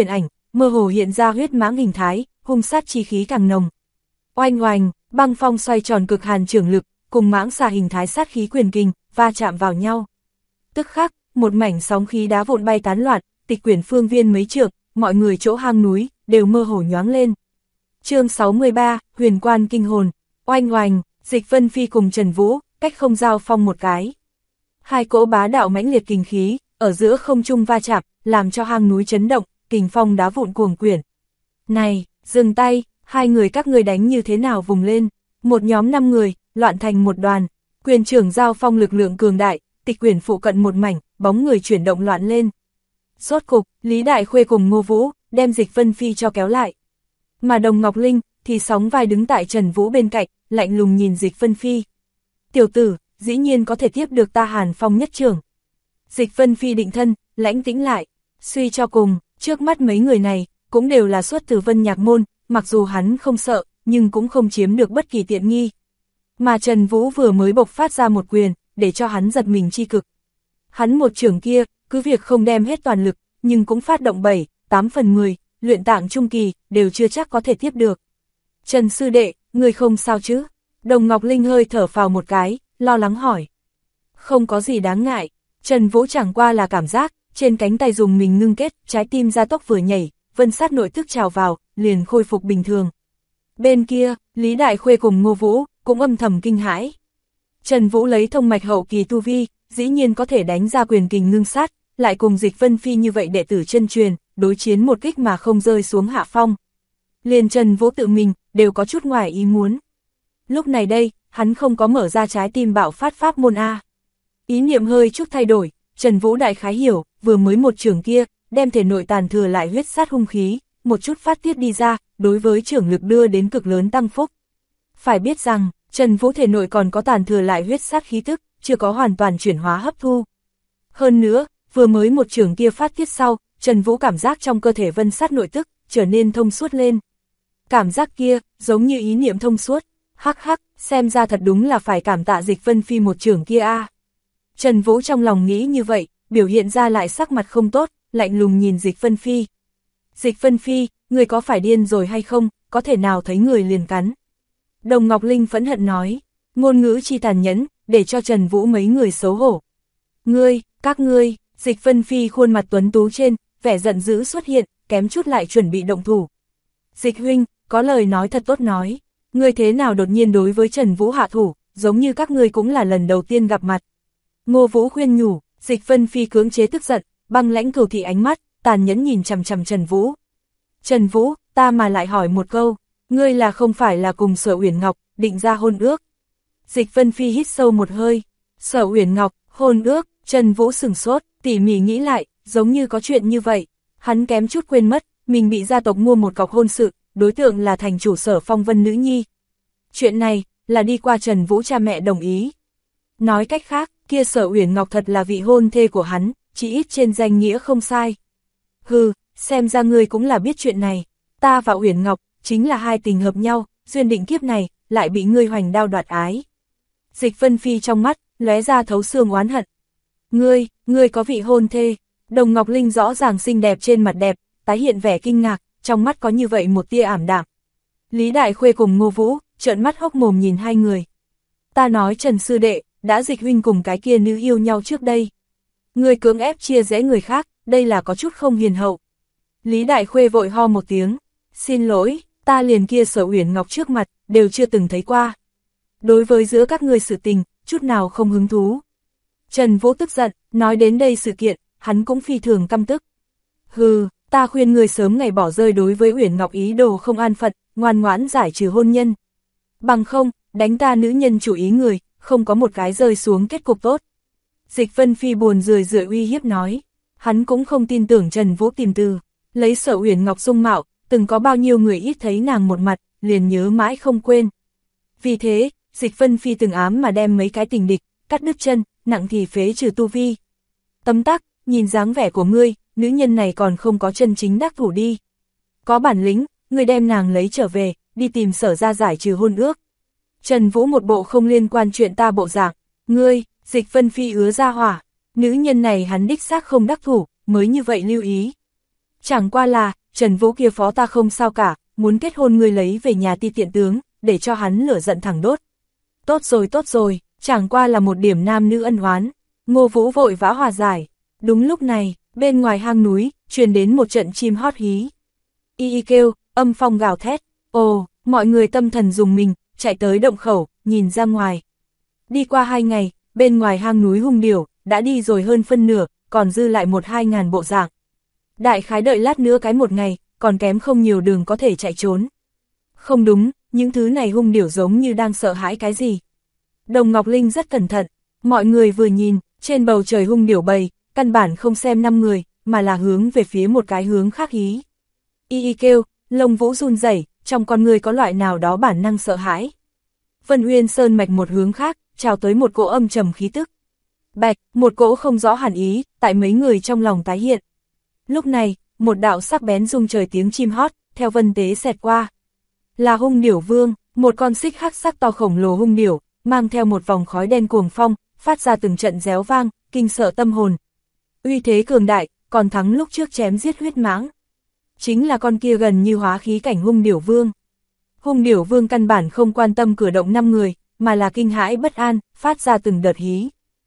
mơ hồ hiện ra huyết mãng hình thái, hung sát chi khí càng nồng. Oanh oanh, băng phong xoay tròn cực hàn trưởng lực, cùng mãng xà hình thái sát khí quyền kình, va chạm vào nhau. Tức khắc, một mảnh sóng khí đá vụn bay tán loạn, tịch quyển phương viên mấy trượng, mọi người chỗ hang núi, đều mơ hồ nhoáng lên. Chương 63, Huyền Quan Kinh Hồn. Oanh oanh, Dịch Vân Phi cùng Trần Vũ, cách không giao phong một cái. Hai cỗ bá đạo mãnh liệt kình khí, ở giữa không trung va chạm, làm cho hang núi chấn động, kình phong đá vụn cuồng quyển. Này, dừng tay, hai người các ngươi đánh như thế nào vùng lên, một nhóm 5 người, loạn thành một đoàn, quyền trưởng giao phong lực lượng cường đại, tịch quyển phụ cận một mảnh, bóng người chuyển động loạn lên. Rốt cục, Lý Đại Khuê cùng Ngô Vũ, đem Dịch Vân Phi cho kéo lại. Mà Đồng Ngọc Linh, thì sóng vai đứng tại Trần Vũ bên cạnh, lạnh lùng nhìn Dịch Vân Phi. Tiểu tử, dĩ nhiên có thể tiếp được ta Hàn Phong nhất trưởng. Dịch Vân Phi định thân, lãnh tĩnh lại, suy cho cùng, trước mắt mấy người này, cũng đều là xuất từ Vân Nhạc Môn, mặc dù hắn không sợ, nhưng cũng không chiếm được bất kỳ tiện nghi. Mà Trần Vũ vừa mới bộc phát ra một quyền, để cho hắn giật mình chi cực. Hắn một trưởng kia, cứ việc không đem hết toàn lực, nhưng cũng phát động 7-8 phần 10, luyện tạng trung kỳ, đều chưa chắc có thể tiếp được. Trần sư đệ, người không sao chứ? Đồng Ngọc Linh hơi thở phào một cái, lo lắng hỏi. Không có gì đáng ngại, Trần Vũ chẳng qua là cảm giác, trên cánh tay dùng mình ngưng kết, trái tim gia tốc vừa nhảy, vân sát nội tức trào vào, liền khôi phục bình thường. Bên kia, Lý Đại Khuê cùng Ngô Vũ, cũng âm thầm kinh hãi. Trần Vũ lấy thông mạch hậu kỳ tu vi, dĩ nhiên có thể đánh ra quyền kình ngưng sát, lại cùng Dịch Vân Phi như vậy đệ tử chân truyền, đối chiến một kích mà không rơi xuống hạ phong. Liền Trần Vũ tự mình, đều có chút ngoài ý muốn. Lúc này đây, hắn không có mở ra trái tim bạo phát pháp môn A. Ý niệm hơi chút thay đổi, Trần Vũ đại khái hiểu, vừa mới một trưởng kia, đem thể nội tàn thừa lại huyết sát hung khí, một chút phát tiết đi ra, đối với trưởng lực đưa đến cực lớn tăng phúc. Phải biết rằng, Trần Vũ thể nội còn có tàn thừa lại huyết sát khí tức, chưa có hoàn toàn chuyển hóa hấp thu. Hơn nữa, vừa mới một trưởng kia phát tiết sau, Trần Vũ cảm giác trong cơ thể vân sát nội tức, trở nên thông suốt lên. Cảm giác kia, giống như ý niệm thông suốt, hắc hắc, xem ra thật đúng là phải cảm tạ Dịch Vân Phi một trưởng kia a. Trần Vũ trong lòng nghĩ như vậy, biểu hiện ra lại sắc mặt không tốt, lạnh lùng nhìn Dịch Vân Phi. Dịch Vân Phi, người có phải điên rồi hay không, có thể nào thấy người liền cắn. Đồng Ngọc Linh phẫn hận nói, ngôn ngữ chi tàn nhẫn, để cho Trần Vũ mấy người xấu hổ. Ngươi, các ngươi, Dịch Vân Phi khuôn mặt tuấn tú trên, vẻ giận dữ xuất hiện, kém chút lại chuẩn bị động thủ. Dịch huynh, có lời nói thật tốt nói, ngươi thế nào đột nhiên đối với Trần Vũ hạ thủ, giống như các ngươi cũng là lần đầu tiên gặp mặt. Ngô Vũ khuyên nhủ, Dịch Vân Phi cưỡng chế tức giận, băng lãnh cừu thị ánh mắt, tàn nhẫn nhìn chằm chằm Trần Vũ. Trần Vũ, ta mà lại hỏi một câu, ngươi là không phải là cùng Sở Uyển Ngọc, định ra hôn ước. Dịch Vân Phi hít sâu một hơi, Sở Uyển Ngọc, hôn ước, Trần Vũ sửng sốt, tỉ mỉ nghĩ lại, giống như có chuyện như vậy, hắn kém chút quên mất, mình bị gia tộc mua một cọc hôn sự, đối tượng là thành chủ Sở Phong Vân nữ nhi. Chuyện này, là đi qua Trần Vũ cha mẹ đồng ý. Nói cách khác, kia Sở Uyển Ngọc thật là vị hôn thê của hắn, chỉ ít trên danh nghĩa không sai. Hừ, xem ra ngươi cũng là biết chuyện này, ta và Uyển Ngọc, chính là hai tình hợp nhau, duyên định kiếp này, lại bị ngươi hoành đao đoạt ái. Dịch Vân Phi trong mắt, lóe ra thấu xương oán hận. Ngươi có vị hôn thê. Đồng Ngọc Linh rõ ràng xinh đẹp trên mặt đẹp, tái hiện vẻ kinh ngạc, trong mắt có như vậy một tia ảm đạm. Lý Đại Khuê cùng Ngô Vũ, trợn mắt hốc mồm nhìn hai người. Ta nói Trần sư đệ, đã Dịch huynh cùng cái kia nữ yêu nhau trước đây. Ngươi cưỡng ép chia rẽ người khác, đây là có chút không hiền hậu. Lý Đại Khuê vội ho một tiếng, xin lỗi, ta liền kia Sở Uyển Ngọc trước mặt, đều chưa từng thấy qua. Đối với giữa các ngươi sự tình, chút nào không hứng thú. Trần Vũ tức giận, nói đến đây sự kiện, hắn cũng phi thường căm tức. Hừ, ta khuyên ngươi sớm ngày bỏ rơi đối với Uyển Ngọc ý đồ không an phận, ngoan ngoãn giải trừ hôn nhân. Bằng không, đánh ta nữ nhân chủ ý người, không có một cái rơi xuống kết cục tốt. Dịch Vân Phi buồn rười rượi uy hiếp nói, hắn cũng không tin tưởng Trần Vũ tìm từ, lấy Sở Uyển Ngọc dung mạo, từng có bao nhiêu người ít thấy nàng một mặt, liền nhớ mãi không quên. Vì thế, Dịch Vân Phi từng ám mà đem mấy cái tình địch, cắt đứt chân, nặng thì phế trừ tu vi. Tấm tắc, nhìn dáng vẻ của ngươi, nữ nhân này còn không có chân chính đắc thủ đi. Có bản lĩnh, ngươi đem nàng lấy trở về, đi tìm Sở ra giải trừ hôn ước. Trần Vũ một bộ không liên quan chuyện ta bộ dạng, ngươi, Dịch Vân Phi ứa ra hỏa, nữ nhân này hắn đích xác không đắc thủ, mới như vậy lưu ý. Chẳng qua là, Trần Vũ kia phó ta không sao cả, muốn kết hôn ngươi lấy về nhà Ti tiện tướng, để cho hắn lửa giận thẳng đốt. Tốt rồi, chẳng qua là một điểm nam nữ ân oán. Ngô Vũ vội vã hòa giải. Đúng lúc này, bên ngoài hang núi, truyền đến một trận chim hót hí. Y kêu, âm phong gào thét. Ồ, mọi người tâm thần dùng mình, chạy tới động khẩu, nhìn ra ngoài. Đi qua 2 ngày, bên ngoài hang núi hung điểu, đã đi rồi hơn phân nửa, còn dư lại 1-2 ngàn bộ dạng. Đại khái đợi lát nữa cái 1 ngày, còn kém không nhiều đường có thể chạy trốn. Không đúng, những thứ này hung điểu giống như đang sợ hãi cái gì. Đồng Ngọc Linh rất cẩn thận, mọi người vừa nhìn, trên bầu trời hung điểu bầy, căn bản không xem 5 người, mà là hướng về phía một cái hướng khác hí. Y kêu, lông vũ run rẩy, trong con người có loại nào đó bản năng sợ hãi. Vân Uyên Sơn mạch một hướng khác, trào tới một cỗ âm trầm khí tức. Bạch, một cỗ không rõ hẳn ý, tại mấy người trong lòng tái hiện. Lúc này, một đạo sắc bén rung trời tiếng chim hót, theo vân tế xẹt qua. Là hung điểu vương, một con xích hắc sắc to khổng lồ hung điểu, mang theo một vòng khói đen cuồng phong, phát ra từng trận réo vang, kinh sợ tâm hồn. Uy thế cường đại, còn thắng lúc trước chém giết huyết mãng. Chính là con kia gần như hóa khí cảnh hung điểu vương. Hung điểu vương căn bản không quan tâm cử động 5 người, mà là kinh hãi bất an, phát ra từng đợt hí.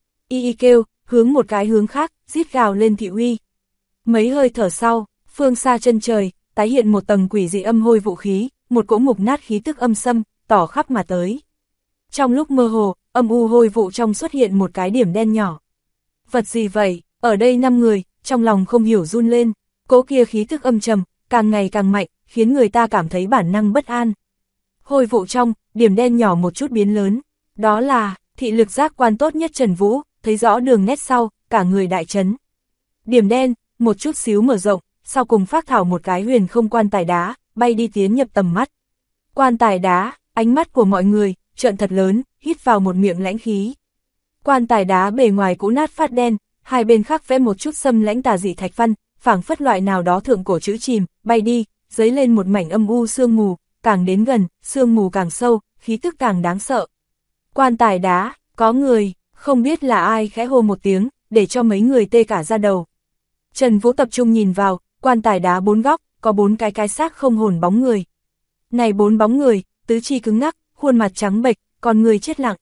Y kêu, hướng một cái hướng khác, rít gào lên thị uy. Mấy hơi thở sau, phương xa chân trời, tái hiện một tầng quỷ dị âm hôi vũ khí, một cỗ mục nát khí tức âm xâm, tỏ khắp mà tới. Trong lúc mơ hồ, âm u hôi vụ trong xuất hiện một cái điểm đen nhỏ. Vật gì vậy? Ở đây 5 người, trong lòng không hiểu run lên, cỗ kia khí tức âm trầm, càng ngày càng mạnh, khiến người ta cảm thấy bản năng bất an. Hôi vụ trong, điểm đen nhỏ một chút biến lớn, đó là thị lực giác quan tốt nhất Trần Vũ, thấy rõ đường nét sau, cả người đại chấn. Điểm đen, một chút xíu mở rộng, sau cùng phát thảo một cái huyền không quan tài đá, bay đi tiến nhập tầm mắt. Quan tài đá, ánh mắt của mọi người, trợn thật lớn, hít vào một miệng lãnh khí. Quan tài đá bề ngoài cũ nát phát đen, hai bên khắc vẽ một chút xâm lãnh tà dị thạch văn, phảng phất loại nào đó thượng cổ chữ chìm, bay đi, dấy lên một mảnh âm u sương mù, càng đến gần, sương mù càng sâu, khí tức càng đáng sợ. Quan tài đá, có người, không biết là ai khẽ hô một tiếng, để cho mấy người tê cả da đầu. Trần Vũ tập trung nhìn vào, quan tài đá 4 góc, có 4 cái xác không hồn bóng người. Này 4 bóng người, tứ chi cứng ngắc, khuôn mặt trắng bệch, con người chết lặng.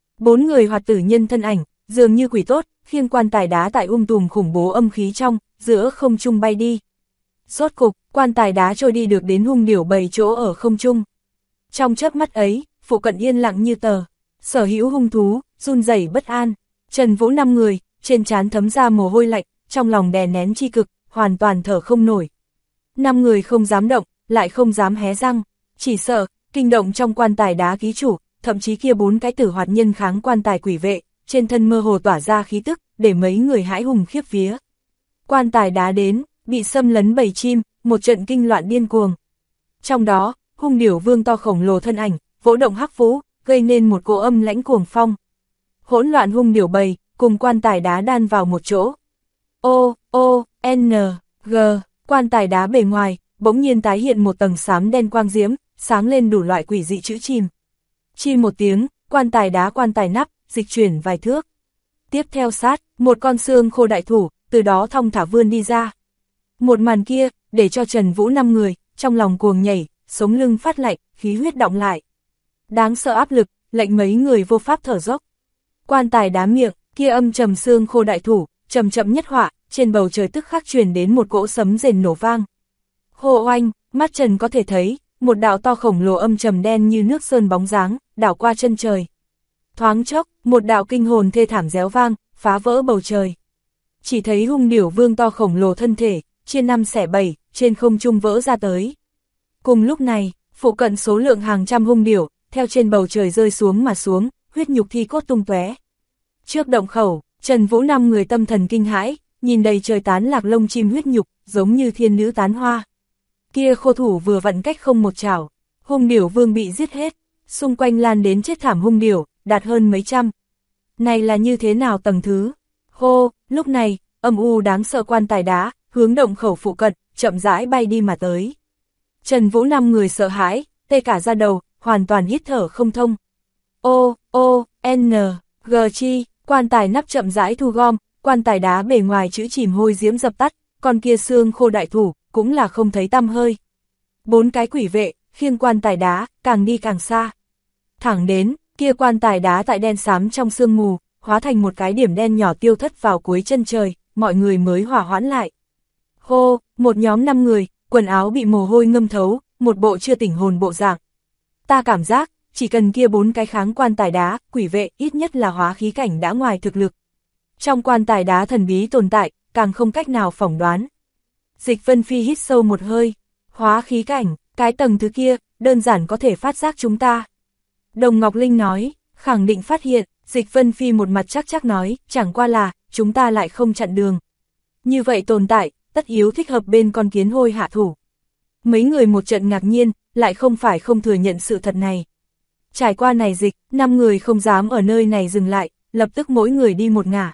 4 người hoạt tử nhân thân ảnh, dường như quỷ tốt, khiêng quan tài đá tại tùm khủng bố âm khí trong, giữa không trung bay đi. Rốt cục, quan tài đá trôi đi được đến hung điểu bầy chỗ ở không trung. Trong chớp mắt ấy, phụ cận yên lặng như tờ, sở hữu hung thú, run rẩy bất an. Trần Vũ 5 người, trên trán thấm ra mồ hôi lạnh, trong lòng đè nén chi cực, hoàn toàn thở không nổi. 5 người không dám động, lại không dám hé răng, chỉ sợ, kinh động trong quan tài đá ký chủ, thậm chí kia 4 cái tử hoạt nhân kháng quan tài quỷ vệ, trên thân mơ hồ tỏa ra khí tức, để mấy người hãi hùng khiếp vía. Quan tài đá đến, bị xâm lấn bầy chim, một trận kinh loạn điên cuồng. Trong đó, hung điểu vương to khổng lồ thân ảnh, vỗ động hắc vũ, gây nên một cỗ âm lãnh cuồng phong. Hỗn loạn hung điểu bầy, cùng quan tài đá đan vào một chỗ. G, quan tài đá bề ngoài, bỗng nhiên tái hiện một tầng xám đen quang diễm, sáng lên đủ loại quỷ dị chữ chìm. Chi một tiếng, quan tài đá quan tài nắp, dịch chuyển vài thước. Tiếp theo sát, một con xương khô đại thủ, từ đó thong thả vươn đi ra. Một màn kia, để cho Trần Vũ 5 người, trong lòng cuồng nhảy, sống lưng phát lạnh, khí huyết động lại. Đáng sợ áp lực, lệnh mấy người vô pháp thở dốc. Quan tài đá miệng, kia âm trầm xương khô đại thủ, chậm chậm nhất họa, trên bầu trời tức khắc truyền đến một cỗ sấm rền nổ vang. Hồ oanh, mắt Trần có thể thấy, một đạo to khổng lồ âm trầm đen như nước sơn bóng dáng, đảo qua chân trời. Thoáng chốc, một đạo kinh hồn thê thảm réo vang, phá vỡ bầu trời. Chỉ thấy hung điểu vương to khổng lồ thân thể, chia 5 xẻ 7, trên không trung vỡ ra tới. Cùng lúc này, phụ cận số lượng hàng trăm hung điểu, theo trên bầu trời rơi xuống mà xuống, huyết nhục thi cốt tung tóe. Trước động khẩu, Trần Vũ 5 người tâm thần kinh hãi, nhìn đầy trời tán lạc lông chim huyết nhục, giống như thiên nữ tán hoa. Kia khô thủ vừa vặn cách không một chảo, hung điểu vương bị giết hết, xung quanh lan đến chết thảm hung điểu, đạt hơn mấy trăm. Này là như thế nào tầng thứ? Hô, lúc này, âm u đáng sợ quan tài đá, hướng động khẩu phụ cận, chậm rãi bay đi mà tới. Trần Vũ 5 người sợ hãi, tê cả da đầu, hoàn toàn hít thở không thông. G chi, quan tài nắp chậm rãi thu gom, quan tài đá bề ngoài chữ chìm hôi diễm dập tắt, còn kia xương khô đại thủ, cũng là không thấy tăm hơi. 4 cái quỷ vệ, khiêng quan tài đá, càng đi càng xa. Thẳng đến, kia quan tài đá tại đen xám trong sương mù, hóa thành một cái điểm đen nhỏ tiêu thất vào cuối chân trời, mọi người mới hỏa hoãn lại. Hô, một nhóm 5 người, quần áo bị mồ hôi ngâm thấu, một bộ chưa tỉnh hồn bộ dạng. Ta cảm giác, chỉ cần kia 4 cái kháng quan tài đá, quỷ vệ ít nhất là hóa khí cảnh đã ngoài thực lực. Trong quan tài đá thần bí tồn tại, càng không cách nào phỏng đoán. Dịch Vân Phi hít sâu một hơi, hóa khí cảnh, cái tầng thứ kia, đơn giản có thể phát giác chúng ta. Đồng Ngọc Linh nói, khẳng định phát hiện, Dịch Vân Phi một mặt chắc nói, chẳng qua là, chúng ta lại không chặn đường. Như vậy tồn tại, tất yếu thích hợp bên con kiến hôi hạ thủ. Mấy người một trận ngạc nhiên, lại không phải không thừa nhận sự thật này. Trải qua này dịch, 5 người không dám ở nơi này dừng lại, lập tức mỗi người đi một ngả.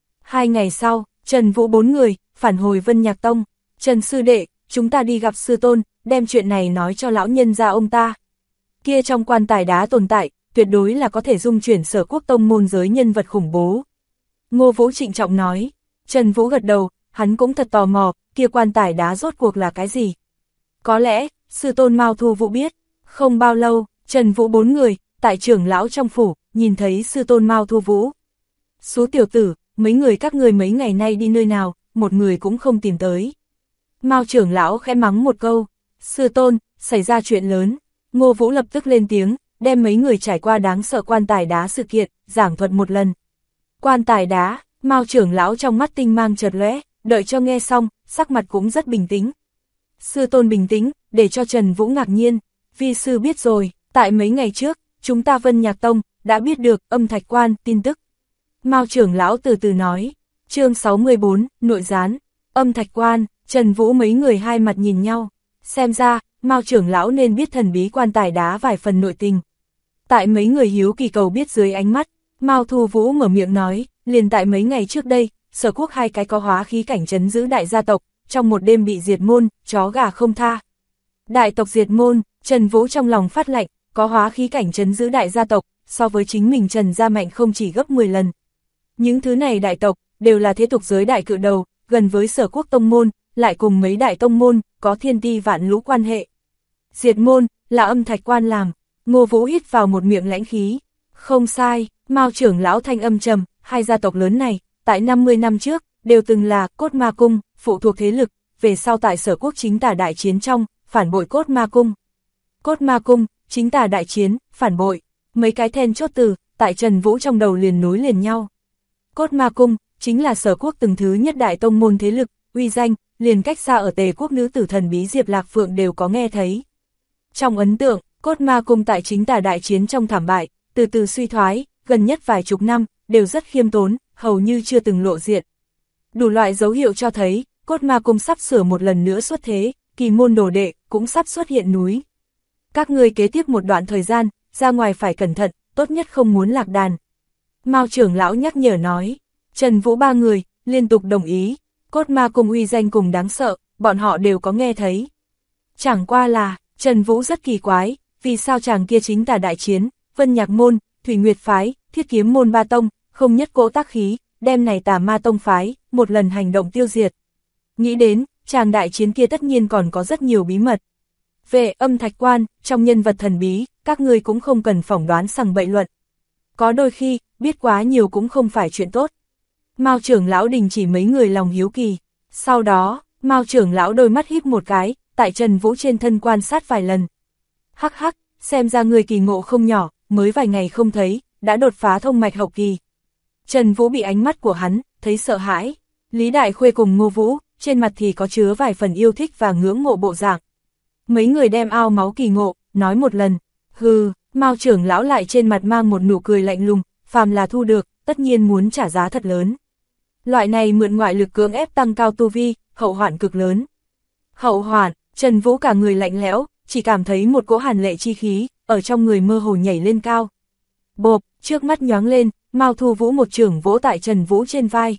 2 ngày sau, Trần Vũ 4 người, phản hồi Vân Nhạc Tông. Trần sư đệ, chúng ta đi gặp sư tôn, đem chuyện này nói cho lão nhân gia ông ta. Kia trong quan tài đá tồn tại, tuyệt đối là có thể dung chuyển Sở Quốc tông môn giới nhân vật khủng bố. Ngô Vũ trịnh trọng nói. Trần Vũ gật đầu, hắn cũng thật tò mò, kia quan tài đá rốt cuộc là cái gì. Có lẽ, sư tôn Mao Thu Vũ biết. Không bao lâu, Trần Vũ 4 người, tại trưởng lão trong phủ, nhìn thấy sư tôn Mao Thu Vũ. Số tiểu tử, mấy người các người mấy ngày nay đi nơi nào, một người cũng không tìm tới. Mao trưởng lão khẽ mắng một câu, sư tôn, xảy ra chuyện lớn. Ngô Vũ lập tức lên tiếng, đem mấy người trải qua đáng sợ quan tài đá sự kiện, giảng thuật một lần. Quan tài đá, Mao trưởng lão trong mắt tinh mang chợt lóe, đợi cho nghe xong, sắc mặt cũng rất bình tĩnh. Sư tôn bình tĩnh, để cho Trần Vũ ngạc nhiên, vi sư biết rồi, tại mấy ngày trước, chúng ta Vân Nhạc Tông, đã biết được Âm Thạch Quan tin tức. Mao trưởng lão từ từ nói, chương 64, nội gián, Âm Thạch Quan, Trần Vũ mấy người hai mặt nhìn nhau, xem ra, Mao trưởng lão nên biết thần bí quan tài đá vài phần nội tình. Tại mấy người hiếu kỳ cầu biết dưới ánh mắt, Mao Thu Vũ mở miệng nói, liền tại mấy ngày trước đây, Sở Quốc 2 cái có hóa khí cảnh trấn giữ đại gia tộc, trong một đêm bị diệt môn, chó gà không tha. Đại tộc diệt môn, Trần Vũ trong lòng phát lạnh, có hóa khí cảnh trấn giữ đại gia tộc, so với chính mình Trần gia mạnh không chỉ gấp 10 lần. Những thứ này đại tộc, đều là thế tục giới đại cự đầu, gần với Sở Quốc tông môn, lại cùng mấy đại tông môn, có thiên ti vạn lũ quan hệ. Diệt môn, là Âm Thạch Quan làm. Ngô Vũ hít vào một miệng lãnh khí. Không sai, Mao trưởng lão thanh âm trầm, 2 gia tộc lớn này, tại 50 năm trước, đều từng là Cốt Ma Cung, phụ thuộc thế lực, về sau tại Sở Quốc chính tả đại chiến trong, phản bội Cốt Ma Cung. Cốt Ma Cung, chính tả đại chiến, phản bội, mấy cái then chốt từ, tại Trần Vũ trong đầu liền nối liền nhau. Cốt Ma Cung, chính là Sở Quốc từng thứ nhất đại tông môn thế lực, uy danh, liền cách xa ở Tề Quốc nữ tử thần bí Diệp Lạc Phượng đều có nghe thấy. Trong ấn tượng, Cốt Ma Cung tại chính tả đại chiến trong thảm bại, từ từ suy thoái, gần nhất vài chục năm, đều rất khiêm tốn, hầu như chưa từng lộ diện. Đủ loại dấu hiệu cho thấy, Cốt Ma Cung sắp sửa một lần nữa xuất thế, kỳ môn đồ đệ, cũng sắp xuất hiện núi. Các ngươi kế tiếp một đoạn thời gian, ra ngoài phải cẩn thận, tốt nhất không muốn lạc đàn. Mao trưởng lão nhắc nhở nói, Trần Vũ 3 người, liên tục đồng ý, Cốt Ma Cung uy danh cùng đáng sợ, bọn họ đều có nghe thấy. Chẳng qua là, Trần Vũ rất kỳ quái, vì sao chàng kia chính tả đại chiến, Vân Nhạc Môn, Thủy Nguyệt Phái, Thiết Kiếm Môn 3 tông, không nhất cỗ tác khí, đem này Tà Ma Tông phái, một lần hành động tiêu diệt. Nghĩ đến, chàng đại chiến kia tất nhiên còn có rất nhiều bí mật. Về Âm Thạch Quan, trong nhân vật thần bí, các ngươi cũng không cần phỏng đoán sằng bậy luận. Có đôi khi, biết quá nhiều cũng không phải chuyện tốt. Mao trưởng lão đình chỉ mấy người lòng hiếu kỳ. Sau đó, Mao trưởng lão đôi mắt híp một cái, tại Trần Vũ trên thân quan sát vài lần. Hắc hắc, xem ra người kỳ ngộ không nhỏ, mới vài ngày không thấy, đã đột phá thông mạch hậu kỳ. Trần Vũ bị ánh mắt của hắn, thấy sợ hãi. Lý Đại Khuê cùng Ngô Vũ, trên mặt thì có chứa vài phần yêu thích và ngưỡng mộ bộ dạng. Mấy người đem ao máu kỳ ngộ, nói một lần. Hừ, Mao trưởng lão lại trên mặt mang một nụ cười lạnh lùng, phàm là thu được, tất nhiên muốn trả giá thật lớn. Loại này mượn ngoại lực cưỡng ép tăng cao tu vi, hậu hoạn cực lớn. Hậu hoạn, Trần Vũ cả người lạnh lẽo, chỉ cảm thấy một cỗ hàn lệ chi khí, ở trong người mơ hồ nhảy lên cao. Bộp, trước mắt nhoáng lên, Mao Thu Vũ một chưởng vỗ tại Trần Vũ trên vai.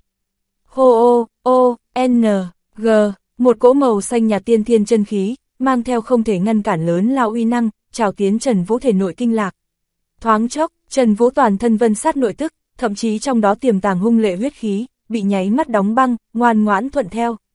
Hô ô, n, g, một cỗ màu xanh nhạt tiên thiên chân khí, mang theo không thể ngăn cản lớn lao uy năng, trào tiến Trần Vũ thể nội kinh lạc. Thoáng chốc, Trần Vũ toàn thân vân sát nội tức, thậm chí trong đó tiềm tàng hung lệ huyết khí, bị nháy mắt đóng băng, ngoan ngoãn thuận theo.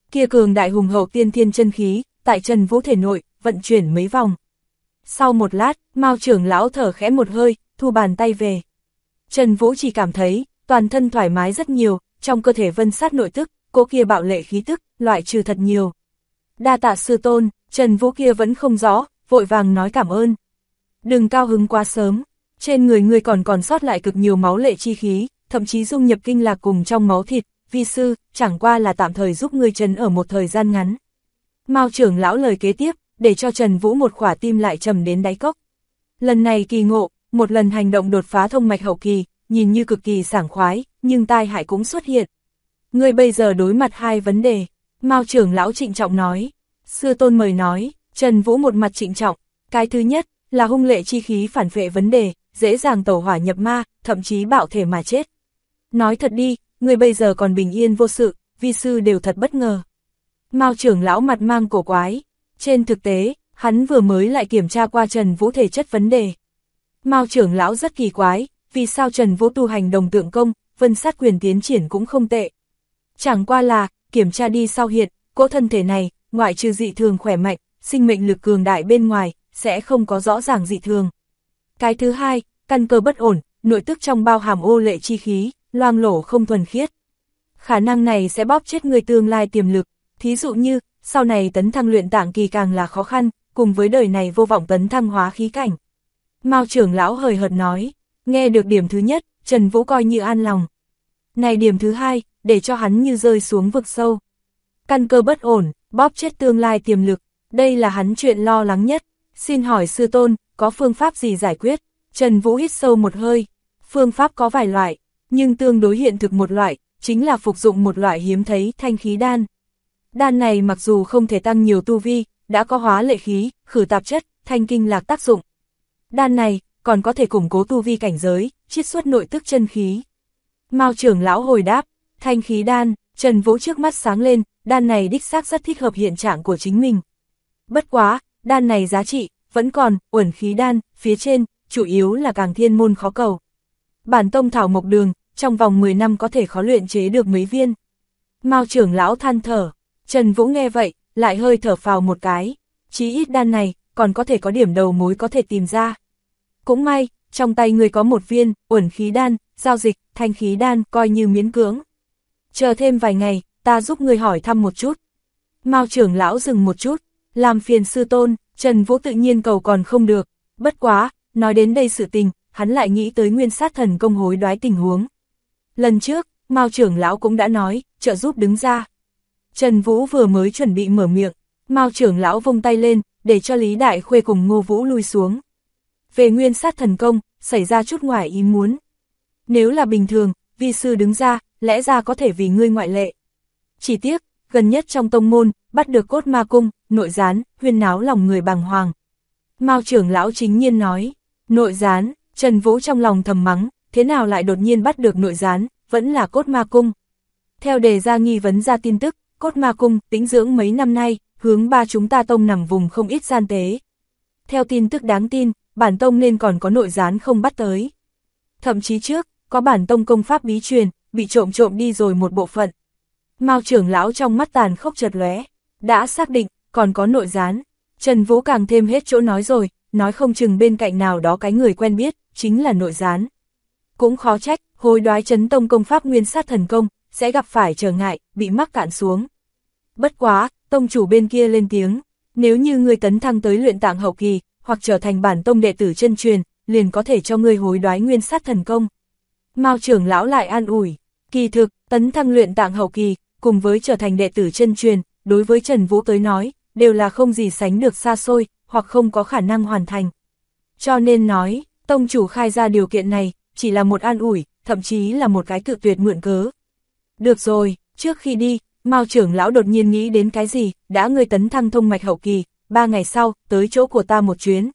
Kia cường đại hùng hậu tiên thiên chân khí, tại Trần Vũ thể nội, vận chuyển mấy vòng. Sau một lát, Mao trưởng lão thở khẽ một hơi, thu bàn tay về. Trần Vũ chỉ cảm thấy, toàn thân thoải mái rất nhiều, trong cơ thể vân sát nội tức, cỗ kia bạo lệ khí tức, loại trừ thật nhiều. Đa tạ sư tôn, Trần Vũ kia vẫn không rõ, vội vàng nói cảm ơn. Đừng cao hứng quá sớm, trên người ngươi còn sót lại cực nhiều máu lệ chi khí, thậm chí dung nhập kinh lạc cùng trong máu thịt, vi sư, chẳng qua là tạm thời giúp ngươi trấn ở một thời gian ngắn. Mao trưởng lão lời kế tiếp, để cho Trần Vũ một khỏa tim lại trầm đến đáy cốc. Lần này kỳ ngộ, một lần hành động đột phá thông mạch hậu kỳ, nhìn như cực kỳ sảng khoái, nhưng tai hại cũng xuất hiện. Ngươi bây giờ đối mặt hai vấn đề, Mao trưởng lão trịnh trọng nói. Sư tôn mời nói, Trần Vũ một mặt trịnh trọng, cái thứ nhất, là hung lệ chi khí phản vệ vấn đề, dễ dàng tẩu hỏa nhập ma, thậm chí bạo thể mà chết. Nói thật đi, ngươi bây giờ còn bình yên vô sự, vi sư đều thật bất ngờ. Mao trưởng lão mặt mang cổ quái, trên thực tế, hắn vừa mới lại kiểm tra qua Trần Vũ thể chất vấn đề. Mao trưởng lão rất kỳ quái, vì sao Trần Vũ tu hành đồng tượng công, vân sát quyền tiến triển cũng không tệ. Chẳng qua là, kiểm tra đi sau hiện, cỗ thân thể này, ngoại trừ dị thường khỏe mạnh, sinh mệnh lực cường đại bên ngoài, sẽ không có rõ ràng dị thường. Cái thứ hai, căn cơ bất ổn, nội tức trong bao hàm ô lệ chi khí, loang lổ không thuần khiết. Khả năng này sẽ bóp chết người tương lai tiềm lực, thí dụ như, sau này tấn thăng luyện tạng kỳ càng là khó khăn, cùng với đời này vô vọng tấn thăng hóa khí cảnh. Mao trưởng lão hời hợt nói, nghe được điểm thứ nhất, Trần Vũ coi như an lòng. Này điểm thứ hai, để cho hắn như rơi xuống vực sâu. Căn cơ bất ổn, bóp chết tương lai tiềm lực, đây là hắn chuyện lo lắng nhất. Xin hỏi sư tôn, có phương pháp gì giải quyết? Trần Vũ hít sâu một hơi. Phương pháp có vài loại, nhưng tương đối hiện thực một loại, chính là phục dụng một loại hiếm thấy thanh khí đan. Đan này mặc dù không thể tăng nhiều tu vi, đã có hóa lệ khí, khử tạp chất, thanh kinh lạc tác dụng. Đan này còn có thể củng cố tu vi cảnh giới, chiết xuất nội tức chân khí. Mao trưởng lão hồi đáp, thanh khí đan, Trần Vũ trước mắt sáng lên, đan này đích xác rất thích hợp hiện trạng của chính mình. Bất quá, đan này giá trị, vẫn còn, uẩn khí đan, phía trên, chủ yếu là càng thiên môn khó cầu. Bản tông thảo mộc đường, trong vòng 10 năm có thể khó luyện chế được mấy viên. Mao trưởng lão than thở, Trần Vũ nghe vậy, lại hơi thở phào một cái, chí ít đan này, còn có thể có điểm đầu mối có thể tìm ra. Cũng may, trong tay người có một viên, uẩn khí đan, giao dịch, thanh khí đan, coi như miễn cưỡng. Chờ thêm vài ngày, ta giúp người hỏi thăm một chút. Mao trưởng lão dừng một chút, làm phiền sư tôn, Trần Vũ tự nhiên cầu còn không được, bất quá, nói đến đây sự tình, hắn lại nghĩ tới nguyên sát thần công hối đoái tình huống. Lần trước, Mao trưởng lão cũng đã nói, trợ giúp đứng ra. Trần Vũ vừa mới chuẩn bị mở miệng, Mao trưởng lão vung tay lên, để cho Lý Đại Khuê cùng Ngô Vũ lui xuống. Về nguyên sát thần công, xảy ra chút ngoài ý muốn. Nếu là bình thường, vi sư đứng ra, lẽ ra có thể vì ngươi ngoại lệ. Chỉ tiếc, gần nhất trong tông môn, bắt được cốt ma cung, nội gián, huyên náo lòng người bàng hoàng. Mao trưởng lão chính nhiên nói, nội gián, Trần Vũ trong lòng thầm mắng, thế nào lại đột nhiên bắt được nội gián, vẫn là cốt ma cung. Theo đề ra nghi vấn ra tin tức, cốt ma cung, tĩnh dưỡng mấy năm nay, hướng ba chúng ta tông nằm vùng không ít gian tế. Theo tin tức đáng tin, bản tông nên còn có nội gián không bắt tới. Thậm chí trước, có bản tông công pháp bí truyền, bị trộm đi rồi một bộ phận. Mao trưởng lão trong mắt tàn khốc chợt lóe, đã xác định, còn có nội gián. Trần Vũ càng thêm hết chỗ nói rồi, nói không chừng bên cạnh nào đó cái người quen biết, chính là nội gián. Cũng khó trách, hối đoái chấn tông công pháp nguyên sát thần công, sẽ gặp phải trở ngại, bị mắc cạn xuống. Bất quá, tông chủ bên kia lên tiếng, nếu như ngươi tấn thăng tới luyện tạng hậu kỳ, hoặc trở thành bản tông đệ tử chân truyền, liền có thể cho ngươi hối đoái nguyên sát thần công. Mao trưởng lão lại an ủi, kỳ thực, tấn thăng luyện tạng hậu kỳ, cùng với trở thành đệ tử chân truyền, đối với Trần Vũ tới nói, đều là không gì sánh được xa xôi, hoặc không có khả năng hoàn thành. Cho nên nói, tông chủ khai ra điều kiện này, chỉ là một an ủi, thậm chí là một cái cự tuyệt mượn cớ. Được rồi, trước khi đi, Mao trưởng lão đột nhiên nghĩ đến cái gì, đã ngươi tấn thăng thông mạch hậu kỳ, 3 ngày sau, tới chỗ của ta một chuyến.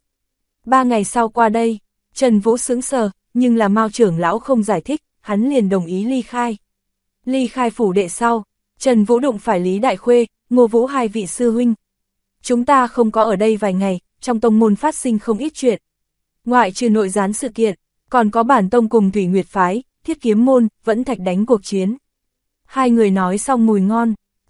3 ngày sau qua đây, Trần Vũ sững sờ, nhưng là Mao trưởng lão không giải thích, hắn liền đồng ý ly khai. Ly khai phủ đệ sau, Trần Vũ đụng phải Lý Đại Khuê, Ngô Vũ hai vị sư huynh. Chúng ta không có ở đây vài ngày, trong tông môn phát sinh không ít chuyện. Ngoại trừ nội gián sự kiện, còn có bản tông cùng Thủy Nguyệt phái, Thiết Kiếm môn, vẫn thạch đánh cuộc chiến. Hai người nói xong mùi ngon,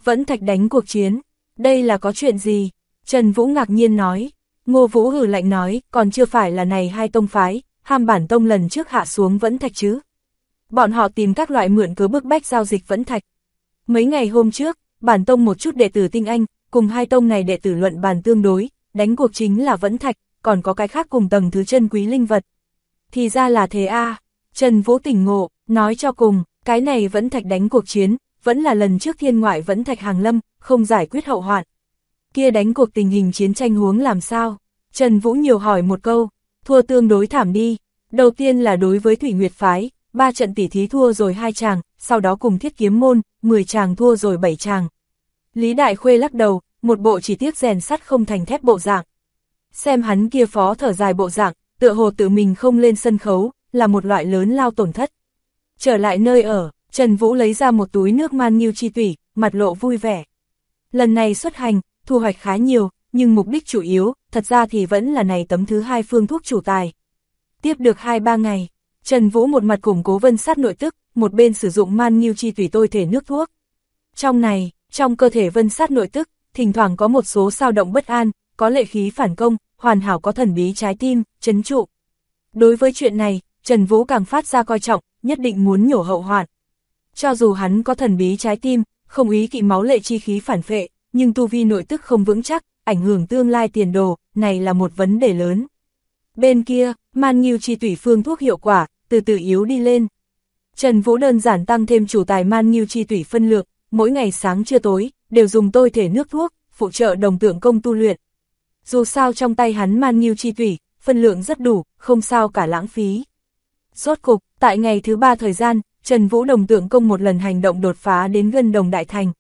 Vẫn Thạch đánh cuộc chiến, đây là có chuyện gì? Trần Vũ ngạc nhiên nói. Ngô Vũ hừ lạnh nói, còn chưa phải là này hai tông phái, Ham Bản Tông lần trước hạ xuống Vẫn Thạch chứ. Bọn họ tìm các loại mượn cớ bức bách giao dịch Vẫn Thạch. Mấy ngày hôm trước, Bản Tông một chút đệ tử tinh anh, cùng hai tông này đệ tử luận bàn tương đối, đánh cuộc chính là Vẫn Thạch, còn có cái khác cùng tầng thứ chân quý linh vật. Thì ra là thế a. Trần Vũ tỉnh ngộ, nói cho cùng, cái này Vẫn Thạch đánh cuộc chiến, vẫn là lần trước thiên ngoại Vẫn Thạch hàng lâm, không giải quyết hậu hoạn. Kia đánh cuộc tình hình chiến tranh huống làm sao? Trần Vũ nhiều hỏi một câu, thua tương đối thảm đi. Đầu tiên là đối với Thủy Nguyệt Phái, 3 trận tỉ thí thua rồi 2 chàng, sau đó cùng Thiết Kiếm Môn, 10 chàng thua rồi 7 chàng. Lý Đại Khuê lắc đầu, một bộ chỉ tiếc rèn sắt không thành thép bộ dạng. Xem hắn kia phó thở dài bộ dạng, tựa hồ tự mình không lên sân khấu, là một loại lớn lao tổn thất. Trở lại nơi ở, Trần Vũ lấy ra một túi nước man nghiêu chi tủy, mặt lộ vui vẻ. Lần này xuất hành, thu hoạch khá nhiều, nhưng mục đích chủ yếu, thật ra thì vẫn là này tấm thứ 2 phương thuốc chủ tài. Tiếp được 2-3 ngày, Trần Vũ một mặt củng cố vân sát nội tức, một bên sử dụng man nghiêu chi tủy tôi thể nước thuốc. Trong cơ thể vân sát nội tức, thỉnh thoảng có một số sao động bất an, có lệ khí phản công, hoàn hảo có thần bí trái tim, trấn trụ. Đối với chuyện này, Trần Vũ càng phát ra coi trọng, nhất định muốn nhổ hậu hoạn. Cho dù hắn có thần bí trái tim, không ý kỵ máu lệ chi khí phản phệ, nhưng tu vi nội tức không vững chắc, ảnh hưởng tương lai tiền đồ, này là một vấn đề lớn. Bên kia, man nghiêu chi tủy phương thuốc hiệu quả, từ từ yếu đi lên. Trần Vũ đơn giản tăng thêm chủ tài man nghiêu chi tủy phân lượng, mỗi ngày sáng trưa tối, đều dùng tôi thể nước thuốc, phụ trợ đồng tượng công tu luyện. Dù sao trong tay hắn man nghiêu chi tủy, phân lượng rất đủ, không sao cả lãng phí. Rốt cục, tại ngày thứ 3 thời gian, Trần Vũ đồng tượng công một lần hành động đột phá đến Ngân Đồng Đại Thành.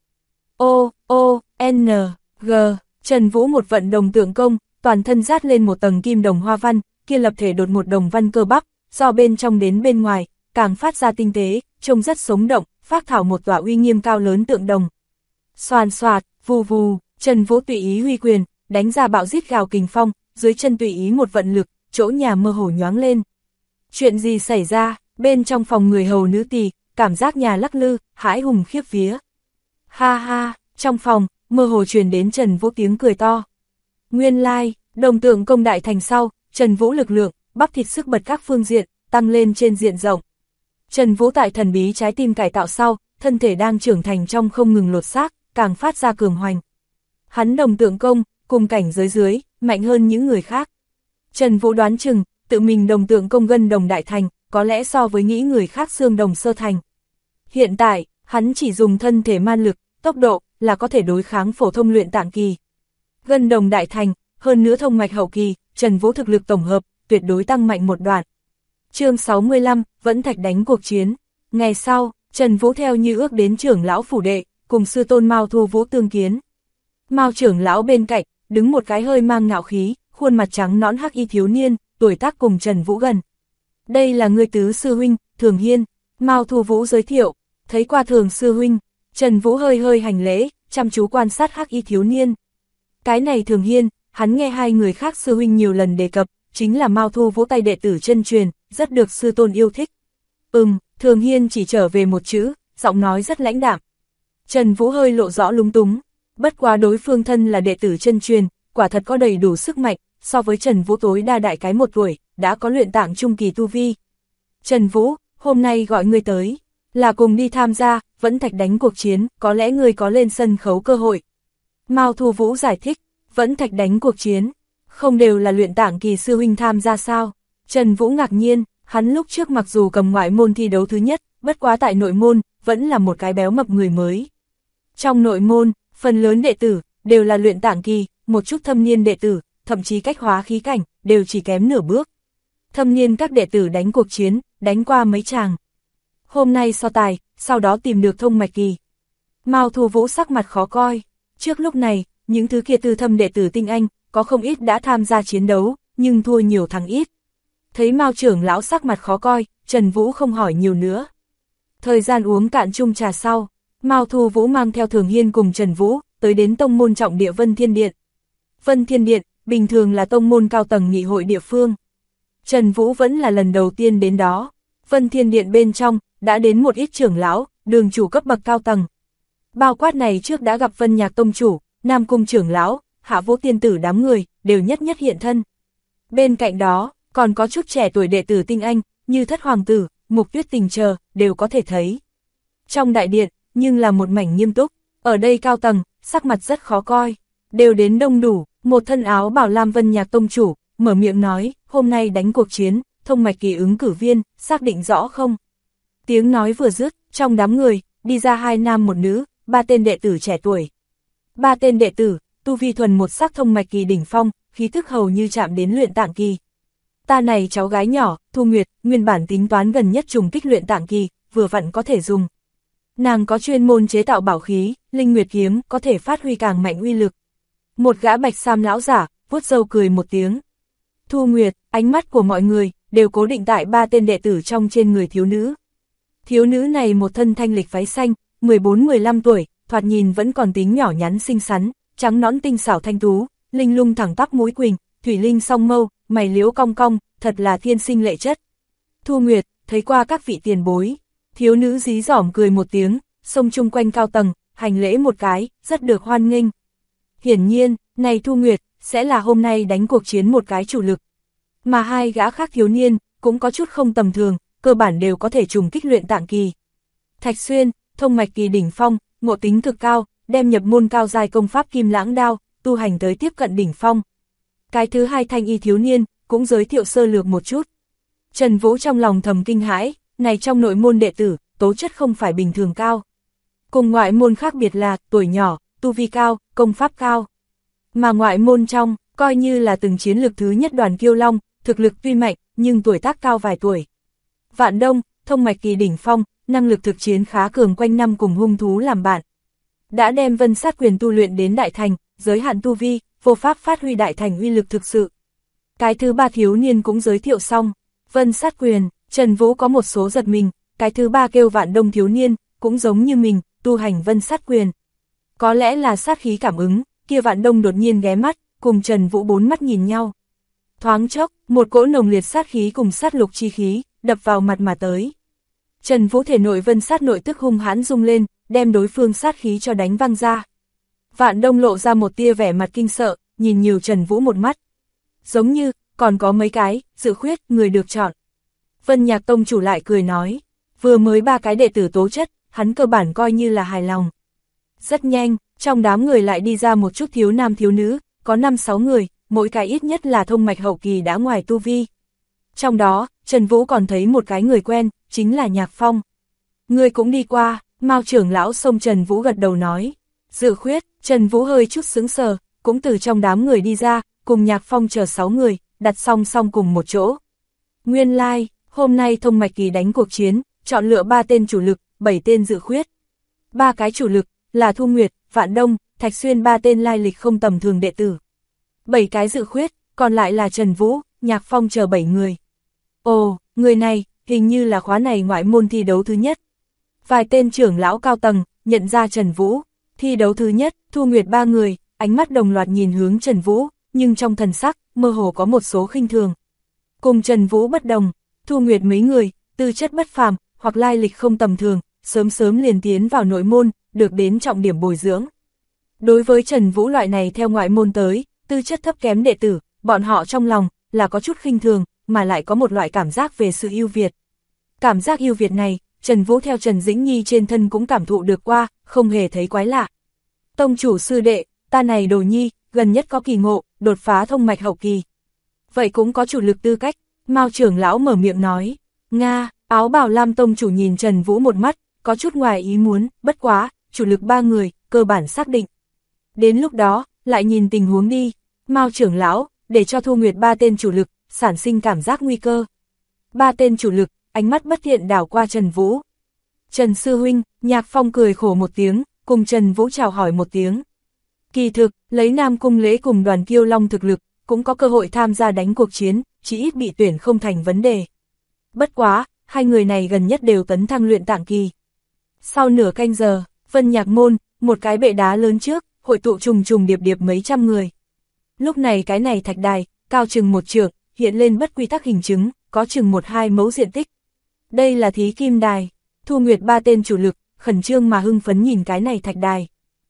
G, Trần Vũ một vận đồng tượng công, toàn thân dát lên một tầng kim đồng hoa văn, kia lập thể đột một đồng văn cơ bắp, do bên trong đến bên ngoài, càng phát ra tinh tế, trông rất sống động, phác thảo một tòa uy nghiêm cao lớn tượng đồng. Xoàn xoạt, vù vù, Trần Vũ tùy ý huy quyền, đánh ra bạo rít gào kình phong, dưới chân tùy ý một vận lực, chỗ nhà mơ hồ nhoáng lên. Chuyện gì xảy ra? Bên trong phòng người hầu nữ tỳ, cảm giác nhà lắc lư, hãi hùng khiếp vía. Ha ha, trong phòng, mơ hồ truyền đến Trần Vũ tiếng cười to. Nguyên lai, đồng tượng công đại thành sau, Trần Vũ lực lượng, bắp thịt sức bật các phương diện, tăng lên trên diện rộng. Trần Vũ tại thần bí trái tim cải tạo sau, thân thể đang trưởng thành trong không ngừng lột xác, càng phát ra cường hoành. Hắn đồng tượng công, cùng cảnh giới dưới, mạnh hơn những người khác. Trần Vũ đoán chừng, tự mình đồng tượng công Ngân Đồng Đại Thành, có lẽ so với nghĩ người khác xương đồng sơ thành. Hiện tại, hắn chỉ dùng thân thể man lực, tốc độ, là có thể đối kháng phổ thông luyện tạng kỳ. Ngân Đồng Đại Thành, hơn nữa thông mạch hậu kỳ, Trần Vũ thực lực tổng hợp, tuyệt đối tăng mạnh một đoạn. Chương 65, Vẫn Thạch đánh cuộc chiến. Ngày sau, Trần Vũ theo như ước đến trưởng lão phủ đệ, cùng sư tôn Mao Thu Vũ tương kiến. Mao trưởng lão bên cạnh, đứng một cái hơi mang ngạo khí, khuôn mặt trắng nõn hắc y thiếu niên, tuổi tác cùng Trần Vũ gần. Đây là ngươi tứ sư huynh, Thường Hiên. Mao Thu Vũ giới thiệu, thấy qua Thường sư huynh, Trần Vũ hơi hơi hành lễ, chăm chú quan sát hắc y thiếu niên. Cái này Thường Hiên, hắn nghe hai người khác sư huynh nhiều lần đề cập, chính là Mao Thu Vũ tay đệ tử chân truyền, rất được sư tôn yêu thích. Thường Hiên chỉ trở về một chữ, giọng nói rất lãnh đạm. Trần Vũ hơi lộ rõ lúng túng, bất quá đối phương thân là đệ tử chân truyền, quả thật có đầy đủ sức mạnh, so với Trần Vũ tối đa đại cái 1 tuổi, đã có luyện tạng trung kỳ tu vi. Trần Vũ, hôm nay gọi ngươi tới, là cùng đi tham gia, Vẫn Thạch đánh cuộc chiến, có lẽ ngươi có lên sân khấu cơ hội. Mao Thu Vũ giải thích, Vẫn Thạch đánh cuộc chiến, không đều là luyện tạng kỳ sư huynh tham gia sao? Trần Vũ ngạc nhiên, hắn lúc trước mặc dù cầm ngoại môn thi đấu thứ nhất, bất quá tại nội môn, vẫn là một cái béo mập người mới. Trong nội môn, phần lớn đệ tử, đều là luyện tạng kỳ, một chút thâm niên đệ tử, thậm chí cách hóa khí cảnh, đều chỉ kém nửa bước. Thâm niên các đệ tử đánh cuộc chiến, đánh qua mấy chàng. Hôm nay so tài, sau đó tìm được thông mạch kỳ. Mao Thu Vũ sắc mặt khó coi. Trước lúc này, những thứ kia tư thâm đệ tử tinh anh, có không ít đã tham gia chiến đấu, nhưng thua nhiều thắng ít. Thấy Mao trưởng lão sắc mặt khó coi, Trần Vũ không hỏi nhiều nữa. Thời gian uống cạn chung trà sau, Mao Thu Vũ mang theo Thường Hiên cùng Trần Vũ, tới đến tông môn trọng địa Vân Thiên Điện. Vân Thiên Điện, bình thường là tông môn cao tầng nghị hội địa phương. Trần Vũ vẫn là lần đầu tiên đến đó. Vân Thiên Điện bên trong, đã đến một ít trưởng lão, đường chủ cấp bậc cao tầng. Bao quát này trước đã gặp Vân Nhạc tông chủ, Nam Cung trưởng lão, Hạ Vũ tiên tử đám người, đều nhất nhất hiện thân. Bên cạnh đó, còn có chút trẻ tuổi đệ tử tinh anh, như Thất Hoàng tử, Mục Tuyết Tình chờ, đều có thể thấy. Trong đại điện, nhưng là một mảnh nghiêm túc, ở đây cao tầng, sắc mặt rất khó coi, đều đến đông đủ, một thân áo bảo lam Vân Nhạc tông chủ, mở miệng nói, hôm nay đánh cuộc chiến, Thông Mạch Kỳ ứng cử viên, xác định rõ không? Tiếng nói vừa dứt, trong đám người, đi ra 2 nam 1 nữ, 3 tên đệ tử trẻ tuổi. 3 tên đệ tử, tu vi thuần một sắc Thông Mạch Kỳ đỉnh phong, khí thức hầu như chạm đến luyện tạng kỳ. Ta này cháu gái nhỏ, Thu Nguyệt, nguyên bản tính toán gần nhất trùng kích luyện tạng kỳ, vừa vặn có thể dùng. Nàng có chuyên môn chế tạo bảo khí, Linh Nguyệt kiếm, có thể phát huy càng mạnh uy lực. Một gã bạch sam lão giả, vuốt râu cười một tiếng. Thu Nguyệt, ánh mắt của mọi người, đều cố định tại 3 tên đệ tử trong trên người thiếu nữ. Thiếu nữ này một thân thanh lịch váy xanh, 14-15 tuổi, thoạt nhìn vẫn còn tính nhỏ nhắn xinh xắn, trắng nõn tinh xảo thanh tú, linh lung thẳng tắp mũi quỳnh, thủy linh song mâu, mày liễu cong cong, thật là thiên sinh lệ chất. Thu Nguyệt, thấy qua các vị tiền bối, thiếu nữ dí dỏm cười một tiếng, xông chung quanh cao tầng, hành lễ một cái, rất được hoan nghênh. Hiển nhiên, này Thu Nguyệt, sẽ là hôm nay đánh cuộc chiến một cái chủ lực. Mà 2 gã khác thiếu niên, cũng có chút không tầm thường, cơ bản đều có thể trùng kích luyện tạng kỳ. Thạch Xuyên, Thông Mạch Kỳ đỉnh phong, ngộ tính cực cao, đem nhập môn cao giai công pháp Kim Lãng Đao, tu hành tới tiếp cận đỉnh phong. Cái thứ 2 thanh y thiếu niên, cũng giới thiệu sơ lược một chút. Trần Vũ trong lòng thầm kinh hãi, này trong nội môn đệ tử, tố chất không phải bình thường cao. Cùng ngoại môn khác biệt là, tuổi nhỏ, tu vi cao, công pháp cao. Mà ngoại môn trong, coi như là từng chiến lược thứ nhất Đoàn Kiêu Long, thực lực tuy mạnh, nhưng tuổi tác cao vài tuổi. Vạn Đông, Thông Mạch Kỳ đỉnh phong, năng lực thực chiến khá cường, quanh năm cùng hung thú làm bạn. Đã đem Vân Sát Quyền tu luyện đến đại thành, giới hạn tu vi, vô pháp phát huy đại thành uy lực thực sự. Cái thứ 3 thiếu niên cũng giới thiệu xong, Vân Sát Quyền, Trần Vũ có một số giật mình, cái thứ 3 kêu Vạn Đông thiếu niên, cũng giống như mình, tu hành Vân Sát Quyền. Có lẽ là sát khí cảm ứng, kia Vạn Đông đột nhiên ghé mắt, cùng Trần Vũ 4 mắt nhìn nhau. Thoáng chốc, một cỗ nồng liệt sát khí cùng sát lục chi khí, đập vào mặt mà tới. Trần Vũ thể nội Vân Sát nội tức hung hãn rung lên, đem đối phương sát khí cho đánh văng ra. Vạn Đông lộ ra một tia vẻ mặt kinh sợ, nhìn nhiều Trần Vũ một mắt. Giống như, còn có mấy cái, dự khuyết, người được chọn. Vân Nhạc tông chủ lại cười nói, vừa mới 3 cái đệ tử tố chất, hắn cơ bản coi như là hài lòng. Rất nhanh, trong đám người lại đi ra một chút thiếu nam thiếu nữ, có 5-6 người, mỗi cái ít nhất là thông mạch hậu kỳ đã ngoài tu vi. Trong đó, Trần Vũ còn thấy một cái người quen, chính là Nhạc Phong. Người cũng đi qua, Mao trưởng lão xông Trần Vũ gật đầu nói. Dự khuyết, Trần Vũ hơi chút sững sờ, cũng từ trong đám người đi ra, cùng Nhạc Phong chờ 6 người, đặt song song cùng một chỗ. Nguyên lai, hôm nay Thông Mạch Kỳ đánh cuộc chiến, chọn lựa 3 tên chủ lực, 7 tên dự khuyết. 3 cái chủ lực, là Thu Nguyệt, Vạn Đông, Thạch Xuyên, 3 tên lai lịch không tầm thường đệ tử. 7 cái dự khuyết, còn lại là Trần Vũ, Nhạc Phong chờ 7 người. Ồ, người này, hình như là khóa này ngoại môn thi đấu thứ nhất. Vài tên trưởng lão cao tầng, nhận ra Trần Vũ. Thi đấu thứ nhất, Thu Nguyệt 3 người, ánh mắt đồng loạt nhìn hướng Trần Vũ, nhưng trong thần sắc, mơ hồ có một số khinh thường. Cùng Trần Vũ bất đồng, Thu Nguyệt mấy người, tư chất bất phàm, hoặc lai lịch không tầm thường, sớm sớm liền tiến vào nội môn, được đến trọng điểm bồi dưỡng. Đối với Trần Vũ loại này theo ngoại môn tới, tư chất thấp kém đệ tử, bọn họ trong lòng, là có chút khinh thường, mà lại có một loại cảm giác về sự ưu việt. Cảm giác ưu việt này, Trần Vũ theo Trần Dĩnh Nhi trên thân cũng cảm thụ được qua, không hề thấy quái lạ. Tông chủ sư đệ, ta này Đồ Nhi, gần nhất có kỳ ngộ, đột phá thông mạch hậu kỳ. Vậy cũng có chủ lực tư cách, Mao trưởng lão mở miệng nói. Nga, áo bào lam tông chủ nhìn Trần Vũ một mắt, có chút ngoài ý muốn, bất quá, chủ lực 3 người, cơ bản xác định. Đến lúc đó, lại nhìn tình huống đi, Mao trưởng lão, để cho Thu Nguyệt 3 tên chủ lực, sản sinh cảm giác nguy cơ. 3 tên chủ lực, ánh mắt bất thiện đảo qua Trần Vũ. Trần sư huynh, Nhạc Phong cười khổ một tiếng, cùng Trần Vũ chào hỏi một tiếng. Kỳ thực, lấy Nam Cung Lễ cùng Đoàn Kiêu Long thực lực, cũng có cơ hội tham gia đánh cuộc chiến, chỉ ít bị tuyển không thành vấn đề. Bất quá, 2 người này gần nhất đều tấn thăng luyện tạng kỳ. Sau nửa canh giờ, Vân Nhạc môn, một cái bệ đá lớn trước, hội tụ trùng trùng điệp điệp mấy trăm người. Lúc này cái này thạch đài, cao chừng 1 trượng, hiện lên bất quy tắc hình chứng, có chừng 1-2 mẫu diện tích. Đây là thí kim đài, Thu Nguyệt 3 tên chủ lực, khẩn trương mà hưng phấn nhìn cái này thạch đài.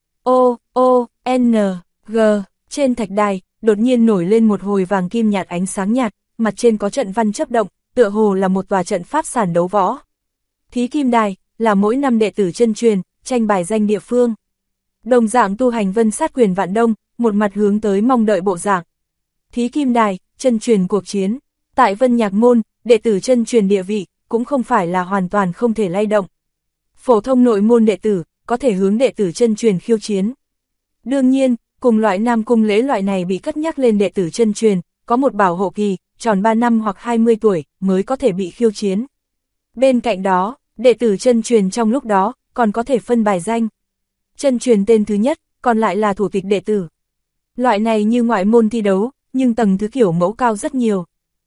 G, trên thạch đài, đột nhiên nổi lên một hồi vàng kim nhạt ánh sáng nhạt, mặt trên có trận văn chớp động, tựa hồ là một tòa trận pháp sàn đấu võ. Thí kim đài, là mỗi năm đệ tử chân truyền, tranh bài danh địa phương. Đồng dạng tu hành vân sát quyền vạn đông, một mặt hướng tới mong đợi bộ dạng. Thí kim đài, chân truyền cuộc chiến, tại Vân Nhạc Môn, đệ tử chân truyền địa vị, cũng không phải là hoàn toàn không thể lay động. Phổ thông nội môn đệ tử, có thể hướng đệ tử chân truyền khiêu chiến. Đương nhiên, cùng loại Nam Cung Lễ loại này bị cất nhắc lên đệ tử chân truyền, có một bảo hộ kỳ, tròn 3 năm hoặc 20 tuổi, mới có thể bị khiêu chiến. Bên cạnh đó, đệ tử chân truyền trong lúc đó, còn có thể phân bài danh. Chân truyền tên thứ nhất, còn lại là thủ tịch đệ tử. Loại này như ngoại môn thi đấu, nhưng tầng thứ kiểu mẫu cao rất nhiều.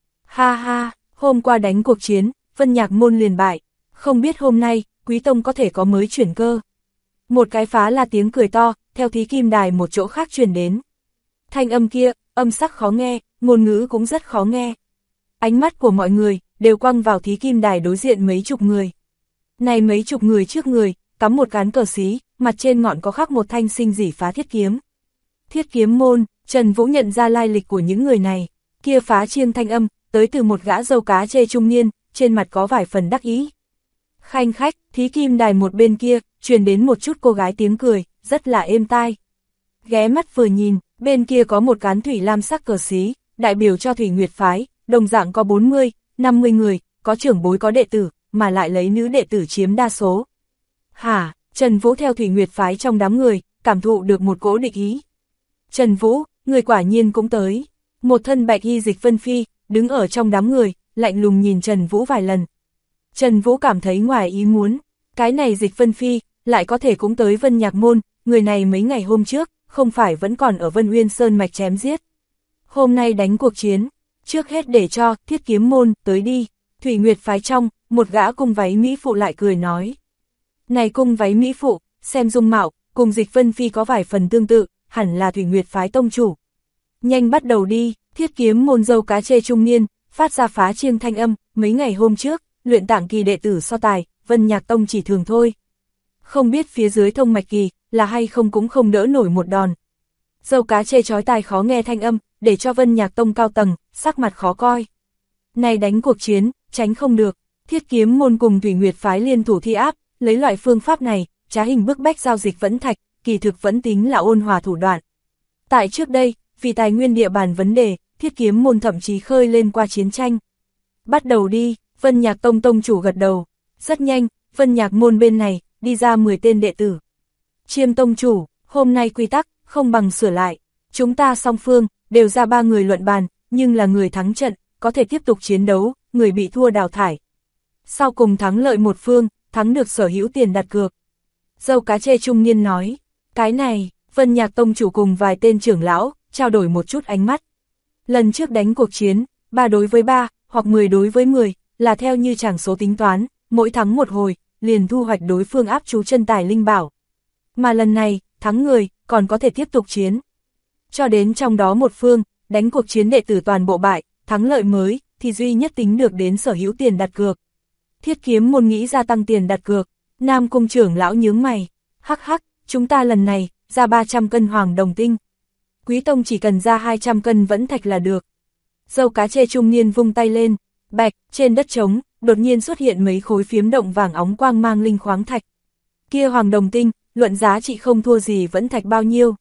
Ha ha, hôm qua đánh cuộc chiến, Vân Nhạc Môn liền bại, không biết hôm nay, Quý Tông có thể có mới chuyển cơ. Một cái phá là tiếng cười to, theo thí kim đài một chỗ khác truyền đến. Thanh âm kia, âm sắc khó nghe, ngôn ngữ cũng rất khó nghe. Ánh mắt của mọi người, đều quăng vào thí kim đài đối diện mấy chục người. Này mấy chục người trước người, cắm một cán cờ xí, mặt trên ngọn có khắc một thanh sinh dỉ phá thiết kiếm. Thiết kiếm môn, Trần Vũ nhận ra lai lịch của những người này, kia phá chiêng thanh âm, tới từ một gã râu cá chê trung niên, trên mặt có vài phần đắc ý. Khanh khách, thí kim đài một bên kia, truyền đến một chút cô gái tiếng cười, rất là êm tai. Ghé mắt vừa nhìn, bên kia có một cán thủy lam sắc cờ xí, đại biểu cho Thủy Nguyệt phái, đồng dạng có 40, 50 người, có trưởng bối có đệ tử, mà lại lấy nữ đệ tử chiếm đa số. Hả, Trần Vũ theo Thủy Nguyệt phái trong đám người, cảm thụ được một cỗ địch ý. Trần Vũ, người quả nhiên cũng tới. Một thân bạch y Dịch Vân Phi, đứng ở trong đám người, lạnh lùng nhìn Trần Vũ vài lần. Trần Vũ cảm thấy ngoài ý muốn, cái này Dịch Vân Phi, lại có thể cũng tới Vân Nhạc Môn, người này mấy ngày hôm trước, không phải vẫn còn ở Vân Uyên Sơn mạch chém giết. Hôm nay đánh cuộc chiến, trước hết để cho Thiết Kiếm Môn tới đi. Thủy Nguyệt phái trong, một gã cung váy mỹ phụ lại cười nói. Này cung váy mỹ phụ, xem dung mạo, cùng Dịch Vân Phi có vài phần tương tự, hẳn là Thủy Nguyệt phái tông chủ. Nhanh bắt đầu đi, Thiết Kiếm Môn dâu cá chê trung niên, phát ra phá chiêng thanh âm, mấy ngày hôm trước, luyện tạng kỳ đệ tử so tài, Vân Nhạc Tông chỉ thường thôi. Không biết phía dưới thông mạch kỳ, là hay không cũng không đỡ nổi một đòn. Dâu cá chê chói tai khó nghe thanh âm, để cho Vân Nhạc Tông cao tầng, sắc mặt khó coi. Này đánh cuộc chiến, tránh không được, Thiết Kiếm Môn cùng Thủy Nguyệt phái liên thủ thi áp, lấy loại phương pháp này, trá hình bức bách giao dịch vẫn thạch, kỳ thực vẫn tính là ôn hòa thủ đoạn. Tại trước đây, vì tài nguyên địa bàn vấn đề, Thiết Kiếm Môn thậm chí khơi lên qua chiến tranh. Bắt đầu đi, Vân Nhạc Tông tông chủ gật đầu. Rất nhanh, Vân Nhạc Môn bên này, đi ra 10 tên đệ tử. Chiêm tông chủ, hôm nay quy tắc, không bằng sửa lại. Chúng ta song phương, đều ra 3 người luận bàn, nhưng là người thắng trận, có thể tiếp tục chiến đấu, người bị thua đào thải. Sau cùng thắng lợi một phương, thắng được sở hữu tiền đặt cược. Dâu cá chê trung niên nói, cái này, Vân Nhạc Tông chủ cùng vài tên trưởng lão, trao đổi một chút ánh mắt. Lần trước đánh cuộc chiến, 3 đối với 3, hoặc 10 đối với 10, là theo như tràng số tính toán, mỗi thắng một hồi, liền thu hoạch đối phương áp chú chân tài linh bảo. Mà lần này, thắng người, còn có thể tiếp tục chiến. Cho đến trong đó một phương, đánh cuộc chiến đệ tử toàn bộ bại, thắng lợi mới, thì duy nhất tính được đến sở hữu tiền đặt cược. Thiết Kiếm Môn nghĩ gia tăng tiền đặt cược, Nam Cung trưởng lão nhướng mày, hắc hắc, chúng ta lần này, ra 300 cân hoàng đồng tinh. Quý Tông chỉ cần ra 200 cân vẫn thạch là được. Dâu cá chê trung niên vung tay lên, bạch, trên đất trống, đột nhiên xuất hiện mấy khối phiếm động vàng óng quang mang linh khoáng thạch. Kia hoàng đồng tinh, luận giá trị không thua gì vẫn thạch bao nhiêu.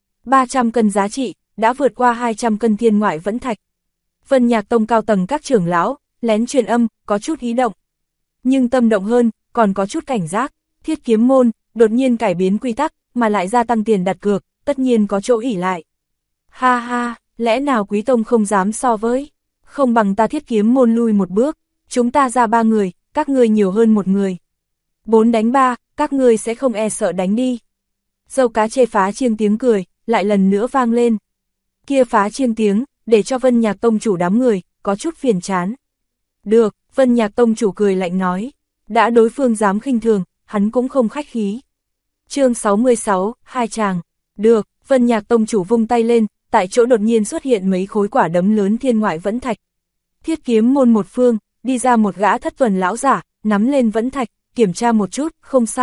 300 cân giá trị, đã vượt qua 200 cân thiên ngoại vẫn thạch. Vân Nhạc Tông cao tầng các trưởng lão, lén truyền âm, có chút hí động. Nhưng tâm động hơn, còn có chút cảnh giác, Thiết Kiếm Môn, đột nhiên cải biến quy tắc, mà lại gia tăng tiền đặt cược, tất nhiên có chỗ ỷ lại. Ha ha, lẽ nào Quý Tông không dám so với, không bằng ta Thiết Kiếm Môn lui một bước, chúng ta ra 3 người, các ngươi nhiều hơn một người. 4 đánh 3, các ngươi sẽ không e sợ đánh đi. Dâu cá chê phá chiêng tiếng cười, lại lần nữa vang lên. Kia phá chiêng tiếng, để cho Vân Nhạc Tông chủ đám người, có chút phiền chán. Được, Vân Nhạc Tông chủ cười lạnh nói, đã đối phương dám khinh thường, hắn cũng không khách khí. Chương 66, hai chàng. Được, Vân Nhạc Tông chủ vung tay lên, tại chỗ đột nhiên xuất hiện mấy khối quả đấm lớn thiên ngoại vẫn thạch. Thiết Kiếm Môn một phương, đi ra một gã thất tuần lão giả, nắm lên vẫn thạch, kiểm tra một chút, không sai,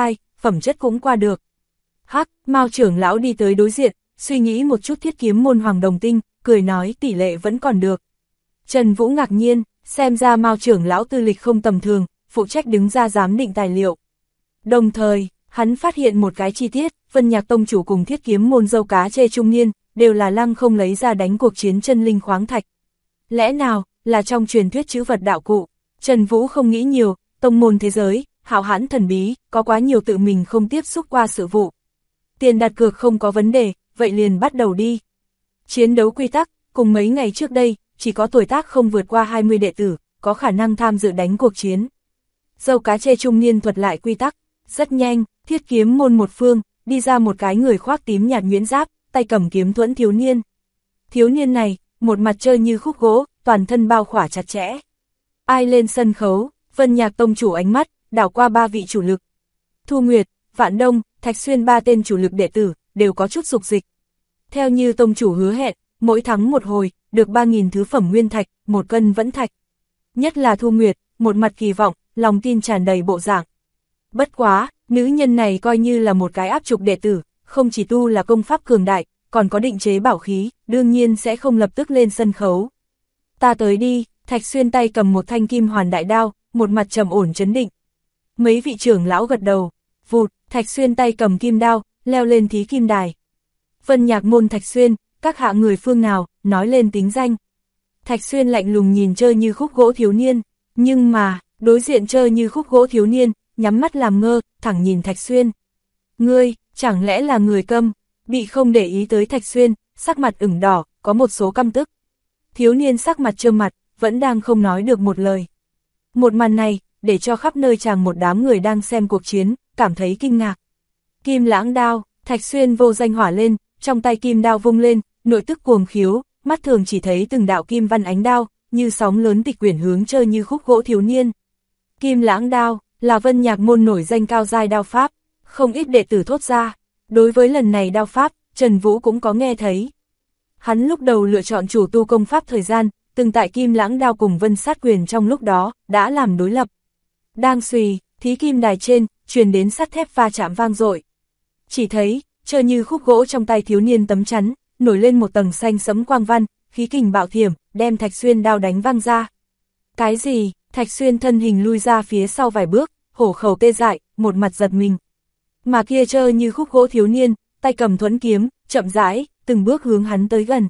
phẩm chất cũng qua được. Hắc, Mao trưởng lão đi tới đối diện, suy nghĩ một chút thiết kiếm môn Hoàng Đồng Tinh, cười nói tỷ lệ vẫn còn được. Trần Vũ ngạc nhiên, xem ra Mao trưởng lão tư lịch không tầm thường, phụ trách đứng ra giám định tài liệu. Đồng thời, hắn phát hiện một cái chi tiết, Vân Nhạc tông chủ cùng thiết kiếm môn dâu cá chê trung niên, đều là lăng không lấy ra đánh cuộc chiến chân linh khoáng thạch. Lẽ nào, là trong truyền thuyết chữ vật đạo cụ? Trần Vũ không nghĩ nhiều, tông môn thế giới, hạo hãn thần bí, có quá nhiều tự mình không tiếp xúc qua sự vụ. Tiền đặt cược không có vấn đề, vậy liền bắt đầu đi. Chiến đấu quy tắc, cùng mấy ngày trước đây, chỉ có tuổi tác không vượt qua 20 đệ tử, có khả năng tham dự đánh cuộc chiến. Dâu cá chê trung niên thuật lại quy tắc, rất nhanh, thiết kiếm môn một phương, đi ra một cái người khoác tím nhạt nhuyễn giáp, tay cầm kiếm thuẫn thiếu niên. Thiếu niên này, một mặt trơ như khúc gỗ, toàn thân bao khỏa chặt chẽ. Ai lên sân khấu, Vân Nhạc tông chủ ánh mắt, đảo qua ba vị chủ lực. Thu Nguyệt, Vạn Đông, Thạch Xuyên ba tên chủ lực đệ tử, đều có chút dục dịch. Theo như tông chủ hứa hẹn, mỗi thắng một hồi, được 3.000 thứ phẩm nguyên thạch, 1 cân vẫn thạch. Nhất là Thu Nguyệt, một mặt kỳ vọng, lòng tin tràn đầy bộ dạng. Bất quá, nữ nhân này coi như là một cái áp trục đệ tử, không chỉ tu là công pháp cường đại, còn có định chế bảo khí, đương nhiên sẽ không lập tức lên sân khấu. Ta tới đi, Thạch Xuyên tay cầm một thanh kim hoàn đại đao, một mặt trầm ổn trấn định. Mấy vị trưởng lão gật đầu, vụt, Thạch Xuyên tay cầm kim đao, leo lên thí kim đài. Vân Nhạc môn Thạch Xuyên, các hạ người phương nào, nói lên tính danh. Thạch Xuyên lạnh lùng nhìn trơ như khúc gỗ thiếu niên, nhưng mà, đối diện trơ như khúc gỗ thiếu niên, nhắm mắt làm ngơ, thẳng nhìn Thạch Xuyên. Ngươi, chẳng lẽ là người câm, bị không để ý tới Thạch Xuyên, sắc mặt ửng đỏ, có một số căm tức. Thiếu niên sắc mặt trơ mặt, vẫn đang không nói được một lời. Một màn này, để cho khắp nơi chàng một đám người đang xem cuộc chiến, cảm thấy kinh ngạc. Kim lãng đao, Thạch Xuyên vô danh hỏa lên, trong tay kim đao vung lên, nội tức cuồng khiếu, mắt thường chỉ thấy từng đạo kim văn ánh đao, như sóng lớn tịch quyển hướng trơ như khúc gỗ thiếu niên. Kim lãng đao, là Vân Nhạc môn nổi danh cao giai đao pháp, không ít đệ tử thốt ra. Đối với lần này đao pháp, Trần Vũ cũng có nghe thấy. Hắn lúc đầu lựa chọn chủ tu công pháp thời gian, từng tại kim lãng đao cùng Vân sát quyền trong lúc đó, đã làm đối lập. Đang xùy, thí kim đài trên, truyền đến sắt thép va chạm vang dội. Chỉ thấy, trơ như khúc gỗ trong tay thiếu niên tấm chắn, nổi lên một tầng xanh sẫm quang văn, khí kình bạo thiểm, đem Thạch Xuyên đao đánh văng ra. Cái gì? Thạch Xuyên thân hình lui ra phía sau vài bước, hổ khẩu tê dại, một mặt giật mình. Mà kia trơ như khúc gỗ thiếu niên, tay cầm thuẫn kiếm, chậm rãi, từng bước hướng hắn tới gần.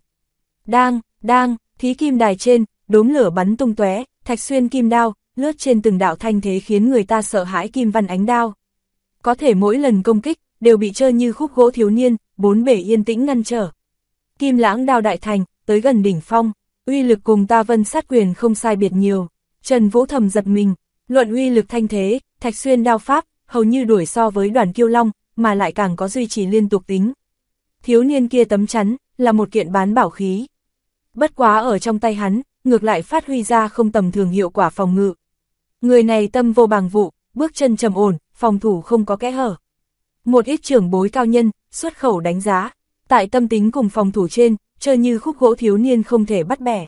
Đang, thí kim đài trên, đốm lửa bắn tung tóe, Thạch Xuyên kim đao, lướt trên từng đạo thanh thế khiến người ta sợ hãi kim văn ánh đao. Có thể mỗi lần công kích, đều bị trơ như khúc gỗ thiếu niên, bốn bể yên tĩnh ngăn trở. Kim lãng đao đại thành, tới gần đỉnh phong, uy lực cùng ta Vân sát quyền không sai biệt nhiều. Trần Vũ thầm giật mình, luận uy lực thanh thế, Thạch Xuyên đao pháp, hầu như đuổi so với Đoàn Kiêu Long, mà lại càng có duy trì liên tục tính. Thiếu niên kia tấm chắn, là một kiện bán bảo khí. Bất quá ở trong tay hắn, ngược lại phát huy ra không tầm thường hiệu quả phòng ngự. Người này tâm vô bàng vụ, bước chân trầm ổn, phòng thủ không có kẽ hở. Một ít trưởng bối cao nhân, xuất khẩu đánh giá, tại tâm tính cùng phòng thủ trên, trơ như khúc gỗ thiếu niên không thể bắt bẻ.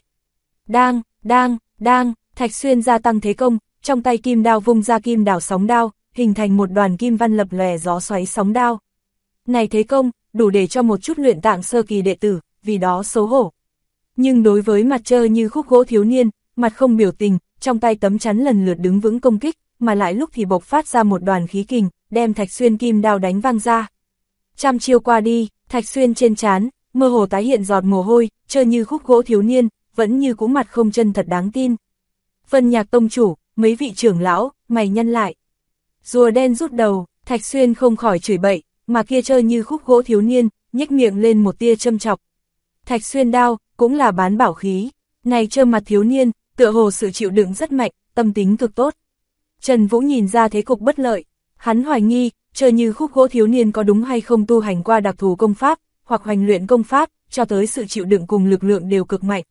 Đang, Thạch Xuyên gia tăng thế công, trong tay kim đao vung ra kim đảo sóng đao, hình thành một đoàn kim văn lập lòe gió xoáy sóng đao. Này thế công, đủ để cho một chút luyện tạng sơ kỳ đệ tử, vì đó xấu hổ. Nhưng đối với mặt trơ như khúc gỗ thiếu niên, mặt không biểu tình, trong tay tấm chắn lần lượt đứng vững công kích, mà lại lúc thì bộc phát ra một đoàn khí kình, đem Thạch Xuyên kim đao đánh văng ra. Trăm chiêu qua đi, Thạch Xuyên trên trán, mơ hồ tái hiện giọt mồ hôi, trơ như khúc gỗ thiếu niên, vẫn như cú mặt không chân thật đáng tin. Vân Nhạc tông chủ, mấy vị trưởng lão, mày nhăn lại. Rùa đen rút đầu, Thạch Xuyên không khỏi chửi bậy, mà kia trơ như khúc gỗ thiếu niên, nhếch miệng lên một tia châm chọc. Thạch Xuyên đao, cũng là bán bảo khí, này trơ mặt thiếu niên, tựa hồ sự chịu đựng rất mạnh, tâm tính cực tốt. Trần Vũ nhìn ra thế cục bất lợi, hắn hoài nghi, trơ như khúc gỗ thiếu niên có đúng hay không tu hành qua đặc thù công pháp, hoặc hoành luyện công pháp, cho tới sự chịu đựng cùng lực lượng đều cực mạnh.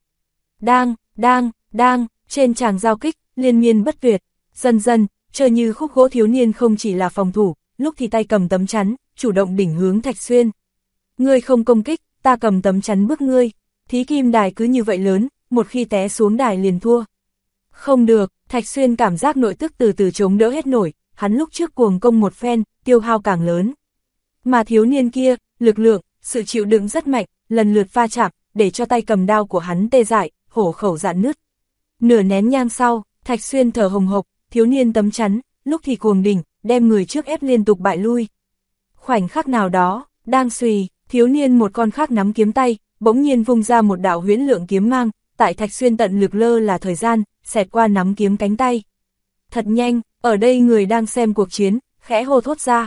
Đang, trên tràng giao kích, liên miên bất tuyệt, dần dần, trơ như khúc gỗ thiếu niên không chỉ là phòng thủ, lúc thì tay cầm tấm chắn, chủ động đỉnh hướng Thạch Xuyên. Ngươi không công kích, ta cầm tấm chắn bức ngươi, thí kim đài cứ như vậy lớn, một khi té xuống đài liền thua. Không được, Thạch Xuyên cảm giác nội tức từ từ chống đỡ hết nổi, hắn lúc trước cuồng công một phen, tiêu hao càng lớn. Mà thiếu niên kia, lực lượng, sự chịu đựng rất mạnh, lần lượt va chạm, để cho tay cầm đao của hắn tê dại, hổ khẩu rạn nứt. Nửa nén nhang sau, Thạch Xuyên thở hồng hộc, thiếu niên tấm chắn, lúc thì cuồng đỉnh, đem người trước ép liên tục bại lui. Khoảnh khắc nào đó, đang xùy, thiếu niên một con khác nắm kiếm tay, bỗng nhiên vung ra một đạo huyễn lượng kiếm mang, tại Thạch Xuyên tận lực lơ là thời gian, xẹt qua nắm kiếm cánh tay. Thật nhanh, ở đây người đang xem cuộc chiến, khẽ hô thốt ra.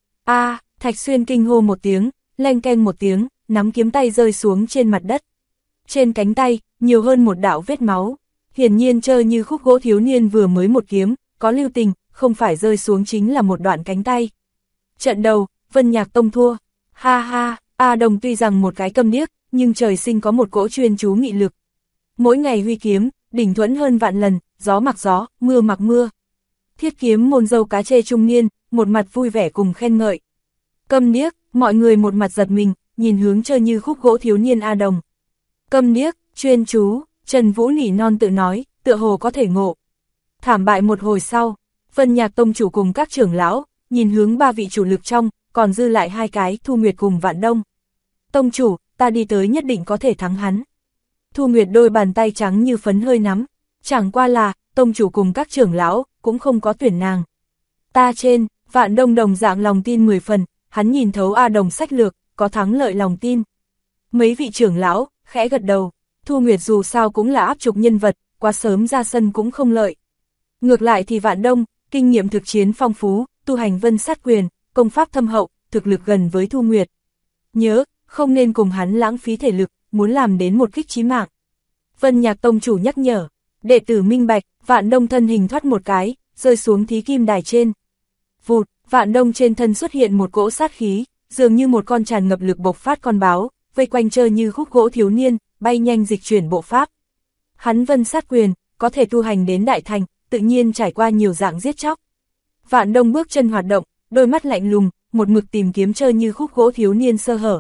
Thạch Xuyên kinh hô một tiếng, leng keng một tiếng, nắm kiếm tay rơi xuống trên mặt đất. Trên cánh tay, nhiều hơn một đạo vết máu. Hiển nhiên chơi như khúc gỗ thiếu niên vừa mới một kiếm, có lưu tình, không phải rơi xuống chính là một đoạn cánh tay. Trận đầu, Vân Nhạc Tông thua. Ha ha, A Đồng tuy rằng một cái câm điếc, nhưng trời sinh có một cỗ chuyên chú nghị lực. Mỗi ngày huy kiếm, đỉnh thuẫn hơn vạn lần, gió mặc gió, mưa mặc mưa. Thiết kiếm môn dâu cá chê trung niên, một mặt vui vẻ cùng khen ngợi. Câm điếc, mọi người một mặt giật mình, nhìn hướng chơi như khúc gỗ thiếu niên A Đồng. Câm điếc, chuyên chú, Trần Vũ nỉ non tự nói, tựa hồ có thể ngộ. Thảm bại một hồi sau, Vân Nhạc Tông chủ cùng các trưởng lão, nhìn hướng ba vị chủ lực trong, còn dư lại hai cái, Thu Nguyệt cùng Vạn Đông. Tông chủ, ta đi tới nhất định có thể thắng hắn. Thu Nguyệt đôi bàn tay trắng như phấn hơi nắm, chẳng qua là, tông chủ cùng các trưởng lão, cũng không có tuyển nàng. Ta trên, Vạn Đông đồng dạng lòng tin 10 phần, hắn nhìn thấu A Đồng sách lược, có thắng lợi lòng tin. Mấy vị trưởng lão, khẽ gật đầu, Thu Nguyệt dù sao cũng là áp trục nhân vật, quá sớm ra sân cũng không lợi. Ngược lại thì Vạn Đông, kinh nghiệm thực chiến phong phú, tu hành vân sát quyền, công pháp thâm hậu, thực lực gần với Thu Nguyệt. Nhớ, không nên cùng hắn lãng phí thể lực, muốn làm đến một kích chí mạng. Vân Nhạc Tông chủ nhắc nhở, đệ tử minh bạch, Vạn Đông thân hình thoát một cái, rơi xuống thí kim đài trên. Vụt, Vạn Đông trên thân xuất hiện một cỗ sát khí, dường như một con tràn ngập lực bộc phát con báo, vây quanh chơi như khúc gỗ thiếu niên, bay nhanh dịch chuyển bộ pháp. Hắn vân sát quyền, có thể tu hành đến đại thành, tự nhiên trải qua nhiều dạng giết chóc. Vạn Đông bước chân hoạt động, đôi mắt lạnh lùng, một mực tìm kiếm chơi như khúc gỗ thiếu niên sơ hở.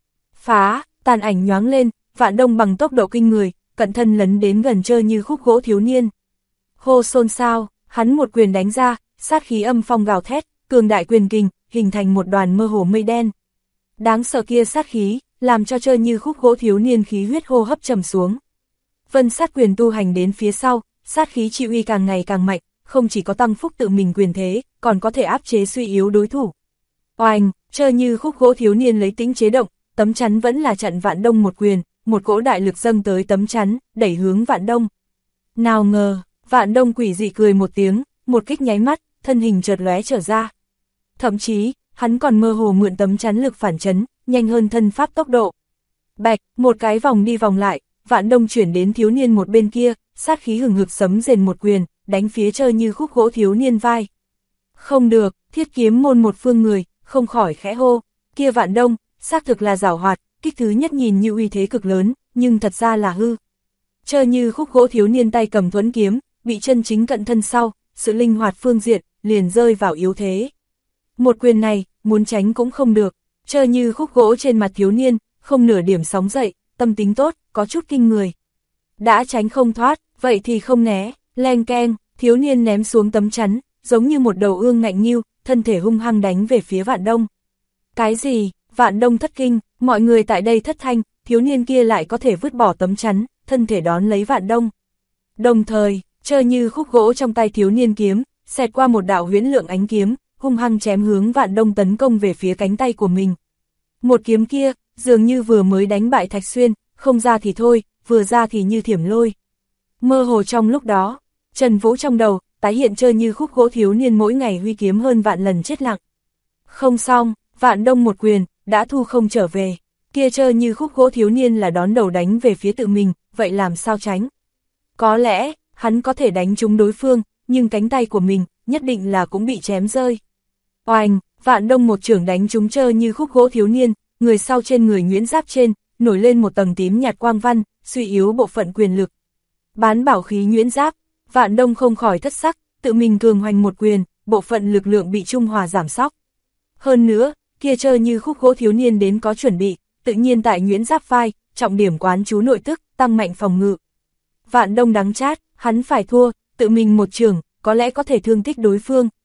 Phá, tàn ảnh nhoáng lên, Vạn Đông bằng tốc độ kinh người, cận thân lấn đến gần chơi như khúc gỗ thiếu niên. Hô xôn xao, hắn một quyền đánh ra, sát khí âm phong gào thét, cường đại quyền kình, hình thành một đoàn mơ hồ mây đen. Đáng sợ kia sát khí, làm cho chơi như khúc gỗ thiếu niên khí huyết hô hấp trầm xuống. Vân sát quyền tu hành đến phía sau, sát khí trị uy càng ngày càng mạnh, không chỉ có tăng phúc tự mình quyền thế, còn có thể áp chế suy yếu đối thủ. Oanh, chơi như khúc gỗ thiếu niên lấy tính chế động, tấm chắn vẫn là chặn Vạn Đông một quyền, một cỗ đại lực dâng tới tấm chắn, đẩy hướng Vạn Đông. Nào ngờ, Vạn Đông quỷ dị cười một tiếng, một kích nháy mắt, thân hình chợt lóe trở ra. Thậm chí, hắn còn mơ hồ mượn tấm chắn lực phản chấn, nhanh hơn thân pháp tốc độ. Bạch, một cái vòng đi vòng lại, Vạn Đông chuyển đến thiếu niên một bên kia, sát khí hừng hực sấm rền một quyền, đánh phía chơi như khúc gỗ thiếu niên vai. Không được, thiết kiếm môn một phương người, không khỏi khẽ hô, kia Vạn Đông, xác thực là giảo hoạt, kích thứ nhất nhìn như uy thế cực lớn, nhưng thật ra là hư. Chơi như khúc gỗ thiếu niên tay cầm thuẫn kiếm, bị chân chính cận thân sau, sự linh hoạt phương diện, liền rơi vào yếu thế. Một quyền này, muốn tránh cũng không được, chơi như khúc gỗ trên mặt thiếu niên, không nửa điểm sóng dậy, tâm tính tốt, có chút kinh người. Đã tránh không thoát, vậy thì không né, leng keng, thiếu niên ném xuống tấm chắn, giống như một đầu ương ngạnh nghiêu, thân thể hung hăng đánh về phía Vạn Đông. Cái gì? Vạn Đông thất kinh, mọi người tại đây thất thanh, thiếu niên kia lại có thể vứt bỏ tấm chắn, thân thể đón lấy Vạn Đông. Đồng thời, chơi như khúc gỗ trong tay thiếu niên kiếm, xẹt qua một đạo huyễn lượng ánh kiếm, hung hăng chém hướng Vạn Đông tấn công về phía cánh tay của mình. Một kiếm kia, dường như vừa mới đánh bại Thạch Xuyên, không ra thì thôi, vừa ra thì như thiểm lôi. Mơ hồ trong lúc đó, Trần Vũ trong đầu, tái hiện chơi như khúc gỗ thiếu niên mỗi ngày huy kiếm hơn vạn lần chết lặng. Không xong, Vạn Đông một quyền, đã thu không trở về, kia chơi như khúc gỗ thiếu niên là đón đầu đánh về phía tự mình, vậy làm sao tránh? Có lẽ, hắn có thể đánh trúng đối phương, nhưng cánh tay của mình, nhất định là cũng bị chém rơi. Oanh, Vạn Đông một chưởng đánh trúng chơi như khúc gỗ thiếu niên, người sau trên người nhuyễn giáp trên, nổi lên một tầng tím nhạt quang văn, suy yếu bộ phận quyền lực. Bán bảo khí nhuyễn giáp, Vạn Đông không khỏi thất sắc, tự mình cường hoành một quyền, bộ phận lực lượng bị trung hòa giảm sóc. Hơn nữa, kia chơi như khúc gỗ thiếu niên đến có chuẩn bị, tự nhiên tại nhuyễn giáp vai, trọng điểm quán chú nội tức, tăng mạnh phòng ngự. Vạn Đông đắng chát, hắn phải thua, tự mình một chưởng, có lẽ có thể thương tích đối phương,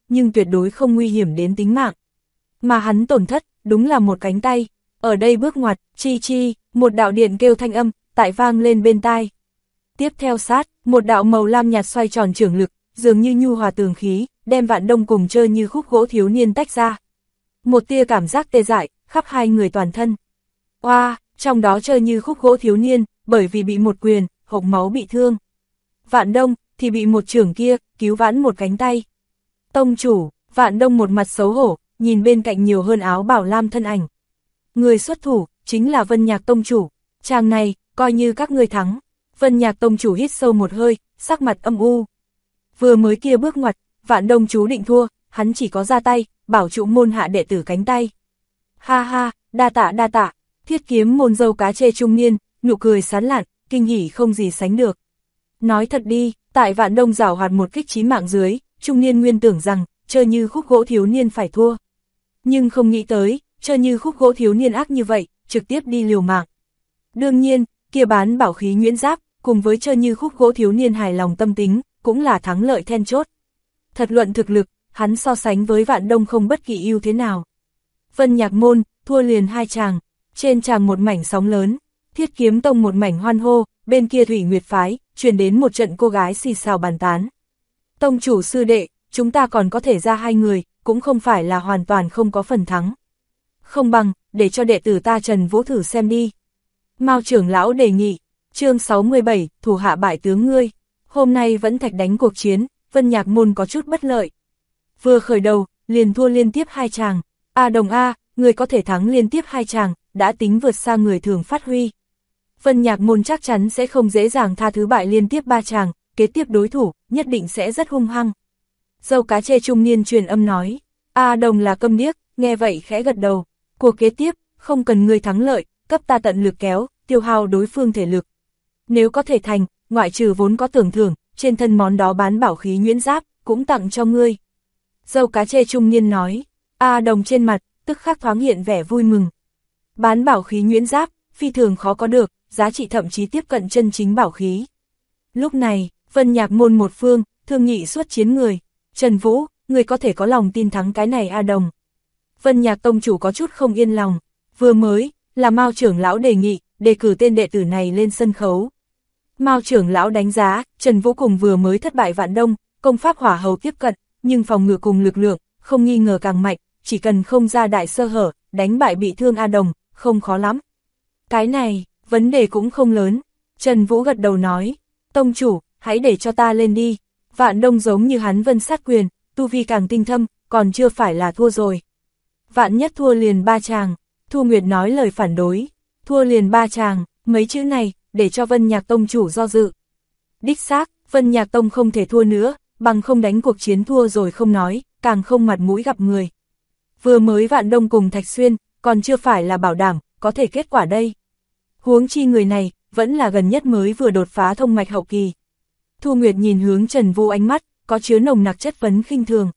nhưng tuyệt đối không nguy hiểm đến tính mạng. Mà hắn tổn thất, đúng là một cánh tay. Ở đây bước ngoặt, chi chi, một đạo điện kêu thanh âm, tại vang lên bên tai. Tiếp theo sát, một đạo màu lam nhạt xoay tròn trưởng lực, dường như nhu hòa tường khí, đem Vạn Đông cùng Chơi Như Khúc Gỗ thiếu niên tách ra. Một tia cảm giác tê dại, khắp hai người toàn thân. Oa, trong đó Chơi Như Khúc Gỗ thiếu niên, bởi vì bị một quyền, hộc máu bị thương. Vạn Đông, thì bị một trưởng kia, cứu vãn một cánh tay. Tông chủ, Vạn Đông một mặt xấu hổ, nhìn bên cạnh nhiều hơn áo bảo lam thân ảnh. Người xuất thủ, chính là Vân Nhạc tông chủ, chàng này, coi như các ngươi thắng. Vân Nhạc tông chủ hít sâu một hơi, sắc mặt âm u. Vừa mới kia bước ngoặt, Vạn Đông chú định thua, hắn chỉ có ra tay, bảo trụ môn hạ đệ tử cánh tay. Ha ha, đa tạ, Thiết Kiếm môn dâu cá chê trung niên, nụ cười sán lạn, kinh hỉ không gì sánh được. Nói thật đi, tại Vạn Đông giảo hoạt một kích chí mạng dưới, trung niên nguyên tưởng rằng, Chơi Như Khúc Gỗ thiếu niên phải thua. Nhưng không nghĩ tới, Chơi Như Khúc Gỗ thiếu niên ác như vậy, trực tiếp đi liều mạng. Đương nhiên, kia bán bảo khí nhuyễn giáp, cùng với Chơi Như Khúc Gỗ thiếu niên hài lòng tâm tính, cũng là thắng lợi then chốt. Thật luận thực lực, hắn so sánh với Vạn Đông không bất kỳ ưu thế nào. Vân Nhạc môn, thua liền 2 tràng, trên tràng một mảnh sóng lớn, Thiết Kiếm tông một mảnh hoan hô, bên kia Thủy Nguyệt phái, truyền đến một trận cô gái xì xào bàn tán. Tông chủ sư đệ, chúng ta còn có thể ra 2 người, cũng không phải là hoàn toàn không có phần thắng. Không bằng, để cho đệ tử ta Trần Vũ thử xem đi. Mao trưởng lão đề nghị, chương 67, thủ hạ bại tướng ngươi. Hôm nay vẫn thạch đánh cuộc chiến, Vân Nhạc môn có chút bất lợi. Vừa khởi đầu, liền thua liên tiếp 2 tràng. Đồng A, người có thể thắng liên tiếp 2 tràng, đã tính vượt xa người thường phát huy. Vân Nhạc môn chắc chắn sẽ không dễ dàng tha thứ bại liên tiếp 3 tràng, kế tiếp đối thủ, nhất định sẽ rất hung hăng. Dâu cá chê trung niên truyền âm nói, Đồng là câm điếc, nghe vậy khẽ gật đầu. Cuộc kế tiếp, không cần người thắng lợi, cấp ta tận lực kéo, tiêu hao đối phương thể lực. Nếu có thể thành, ngoại trừ vốn có tưởng thưởng, trên thân món đó bán bảo khí nhuyễn giáp, cũng tặng cho ngươi. Dâu cá chê trung niên nói, Đồng trên mặt, tức khắc thoáng hiện vẻ vui mừng. Bán bảo khí nhuyễn giáp, phi thường khó có được, giá trị thậm chí tiếp cận chân chính bảo khí. Lúc này, Vân Nhạc môn một phương, thương nghị xuất chiến người. Trần Vũ, người có thể có lòng tin thắng cái này Đồng. Vân Nhạc tông chủ có chút không yên lòng. Vừa mới, là Mao trưởng lão đề nghị, đề cử tên đệ tử này lên sân khấu. Mao trưởng lão đánh giá, Trần Vũ cùng vừa mới thất bại Vạn Đông, công pháp hỏa hầu tiếp cận, nhưng phòng ngự cùng lực lượng, không nghi ngờ càng mạnh, chỉ cần không ra đại sơ hở, đánh bại bị thương Đồng, không khó lắm. Cái này, vấn đề cũng không lớn. Trần Vũ gật đầu nói, tông chủ, hãy để cho ta lên đi. Vạn Đông giống như hắn Vân sát quyền, tu vi càng tinh thâm, còn chưa phải là thua rồi. Vạn nhất thua liền 3 tràng, Thu Nguyệt nói lời phản đối, thua liền 3 tràng, mấy chữ này, để cho Vân Nhạc tông chủ do dự. Đích xác, Vân Nhạc tông không thể thua nữa, bằng không đánh cuộc chiến thua rồi không nói, càng không mặt mũi gặp người. Vừa mới Vạn Đông cùng Thạch Xuyên, còn chưa phải là bảo đảm, có thể kết quả đây. Huống chi người này, vẫn là gần nhất mới vừa đột phá thông mạch hậu kỳ. Thu Nguyệt nhìn hướng Trần Vũ ánh mắt, có chứa nồng nặc chất vấn khinh thường.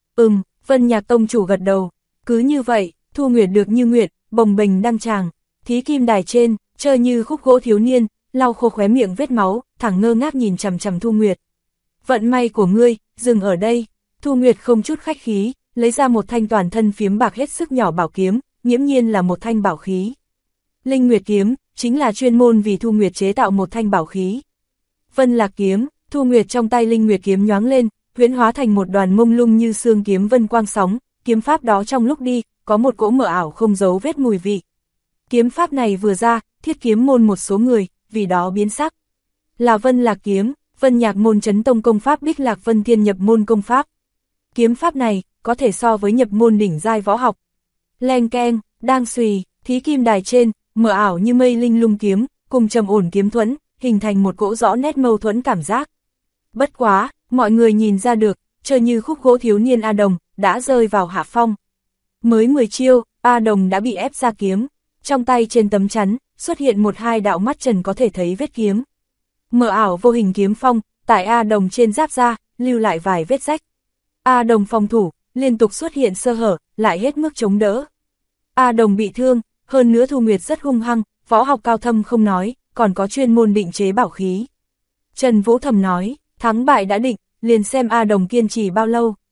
Vân Nhạc tông chủ gật đầu. Cứ như vậy, Thu Nguyệt được như nguyện, bồng bềnh đăng tràng. Thí kim đài trên, Chơi Như Khúc Gỗ thiếu niên, lau khô khóe miệng vết máu, thẳng ngơ ngác nhìn chằm chằm Thu Nguyệt. Vận may của ngươi, dừng ở đây. Thu Nguyệt không chút khách khí, lấy ra một thanh toàn thân phiếm bạc hết sức nhỏ bảo kiếm, nghiễm nhiên là một thanh bảo khí. Linh Nguyệt kiếm, chính là chuyên môn vì Thu Nguyệt chế tạo một thanh bảo khí. Vân Lạc kiếm, Thu Nguyệt trong tay Linh Nguyệt kiếm nhoáng lên, huyễn hóa thành một đoàn mông lung như xương kiếm vân quang sóng, kiếm pháp đó trong lúc đi, có một cỗ mờ ảo không giấu vết mùi vị. Kiếm pháp này vừa ra, Thiết Kiếm môn một số người, vì đó biến sắc. Là Vân Lạc kiếm, Vân Nhạc môn chấn tông công pháp Bích Lạc Vân Thiên nhập môn công pháp. Kiếm pháp này, có thể so với nhập môn đỉnh giai võ học. Leng keng, đang xùy, thí kim đài trên, mờ ảo như mây linh lung kiếm, cùng trầm ổn kiếm thuẫn, hình thành một cỗ rõ nét mâu thuẫn cảm giác. Bất quá, mọi người nhìn ra được, Chơi Như Khúc Gỗ thiếu niên Đồng, đã rơi vào hạ phong. Mới 10 chiêu, Đồng đã bị ép ra kiếm, trong tay trên tấm chắn, xuất hiện một hai đạo mắt trần có thể thấy vết kiếm. Mờ ảo vô hình kiếm phong, tại Đồng trên giáp ra, lưu lại vài vết rách. Đồng phòng thủ, liên tục xuất hiện sơ hở, lại hết mức chống đỡ. Đồng bị thương, hơn nữa Thu Nguyệt rất hung hăng, võ học cao thâm không nói, còn có chuyên môn định chế bảo khí. Trần Vũ thầm nói, thắng bại đã định, liền xem Đồng kiên trì bao lâu.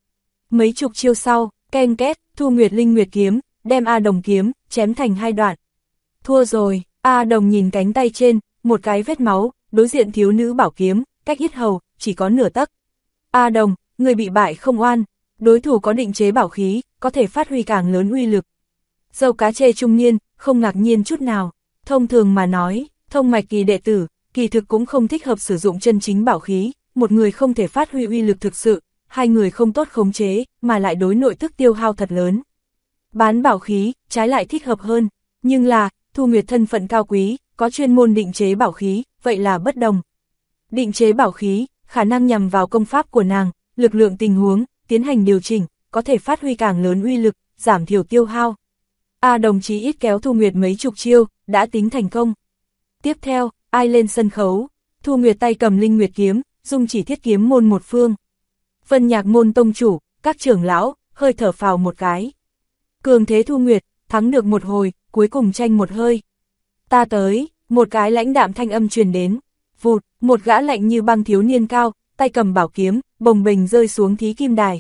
Mấy chục chiêu sau, ken két, Thu Nguyệt linh nguyệt kiếm, đem A Đồng kiếm, chém thành hai đoạn. Thua rồi, A Đồng nhìn cánh tay trên, một cái vết máu, đối diện thiếu nữ bảo kiếm, cách yết hầu, chỉ có nửa tấc. A Đồng, người bị bại không oan, đối thủ có định chế bảo khí, có thể phát huy càng lớn uy lực. Dâu cá chê trung niên, không ngạc nhiên chút nào, thông thường mà nói, thông mạch kỳ đệ tử, kỳ thực cũng không thích hợp sử dụng chân chính bảo khí, một người không thể phát huy uy lực thực sự, hai người không tốt khống chế, mà lại đối nội tức tiêu hao thật lớn. Bán bảo khí, trái lại thích hợp hơn, nhưng là, Thu Nguyệt thân phận cao quý, có chuyên môn định chế bảo khí, vậy là bất đồng. Định chế bảo khí, khả năng nhằm vào công pháp của nàng, lực lượng tình huống, tiến hành điều chỉnh, có thể phát huy càng lớn uy lực, giảm thiểu tiêu hao. A Đồng chí ít kéo Thu Nguyệt mấy chục chiêu, đã tính thành công. Tiếp theo, ai lên sân khấu? Thu Nguyệt tay cầm linh nguyệt kiếm, dung chỉ thiết kiếm môn một phương. Vân Nhạc môn tông chủ, các trưởng lão, hơi thở phào một cái. Cường thế Thu Nguyệt, thắng được một hồi, cuối cùng tranh một hơi. Ta tới, một cái lãnh đạm thanh âm truyền đến. Vụt, một gã lạnh như băng thiếu niên cao, tay cầm bảo kiếm, bồng bềnh rơi xuống thí kim đài.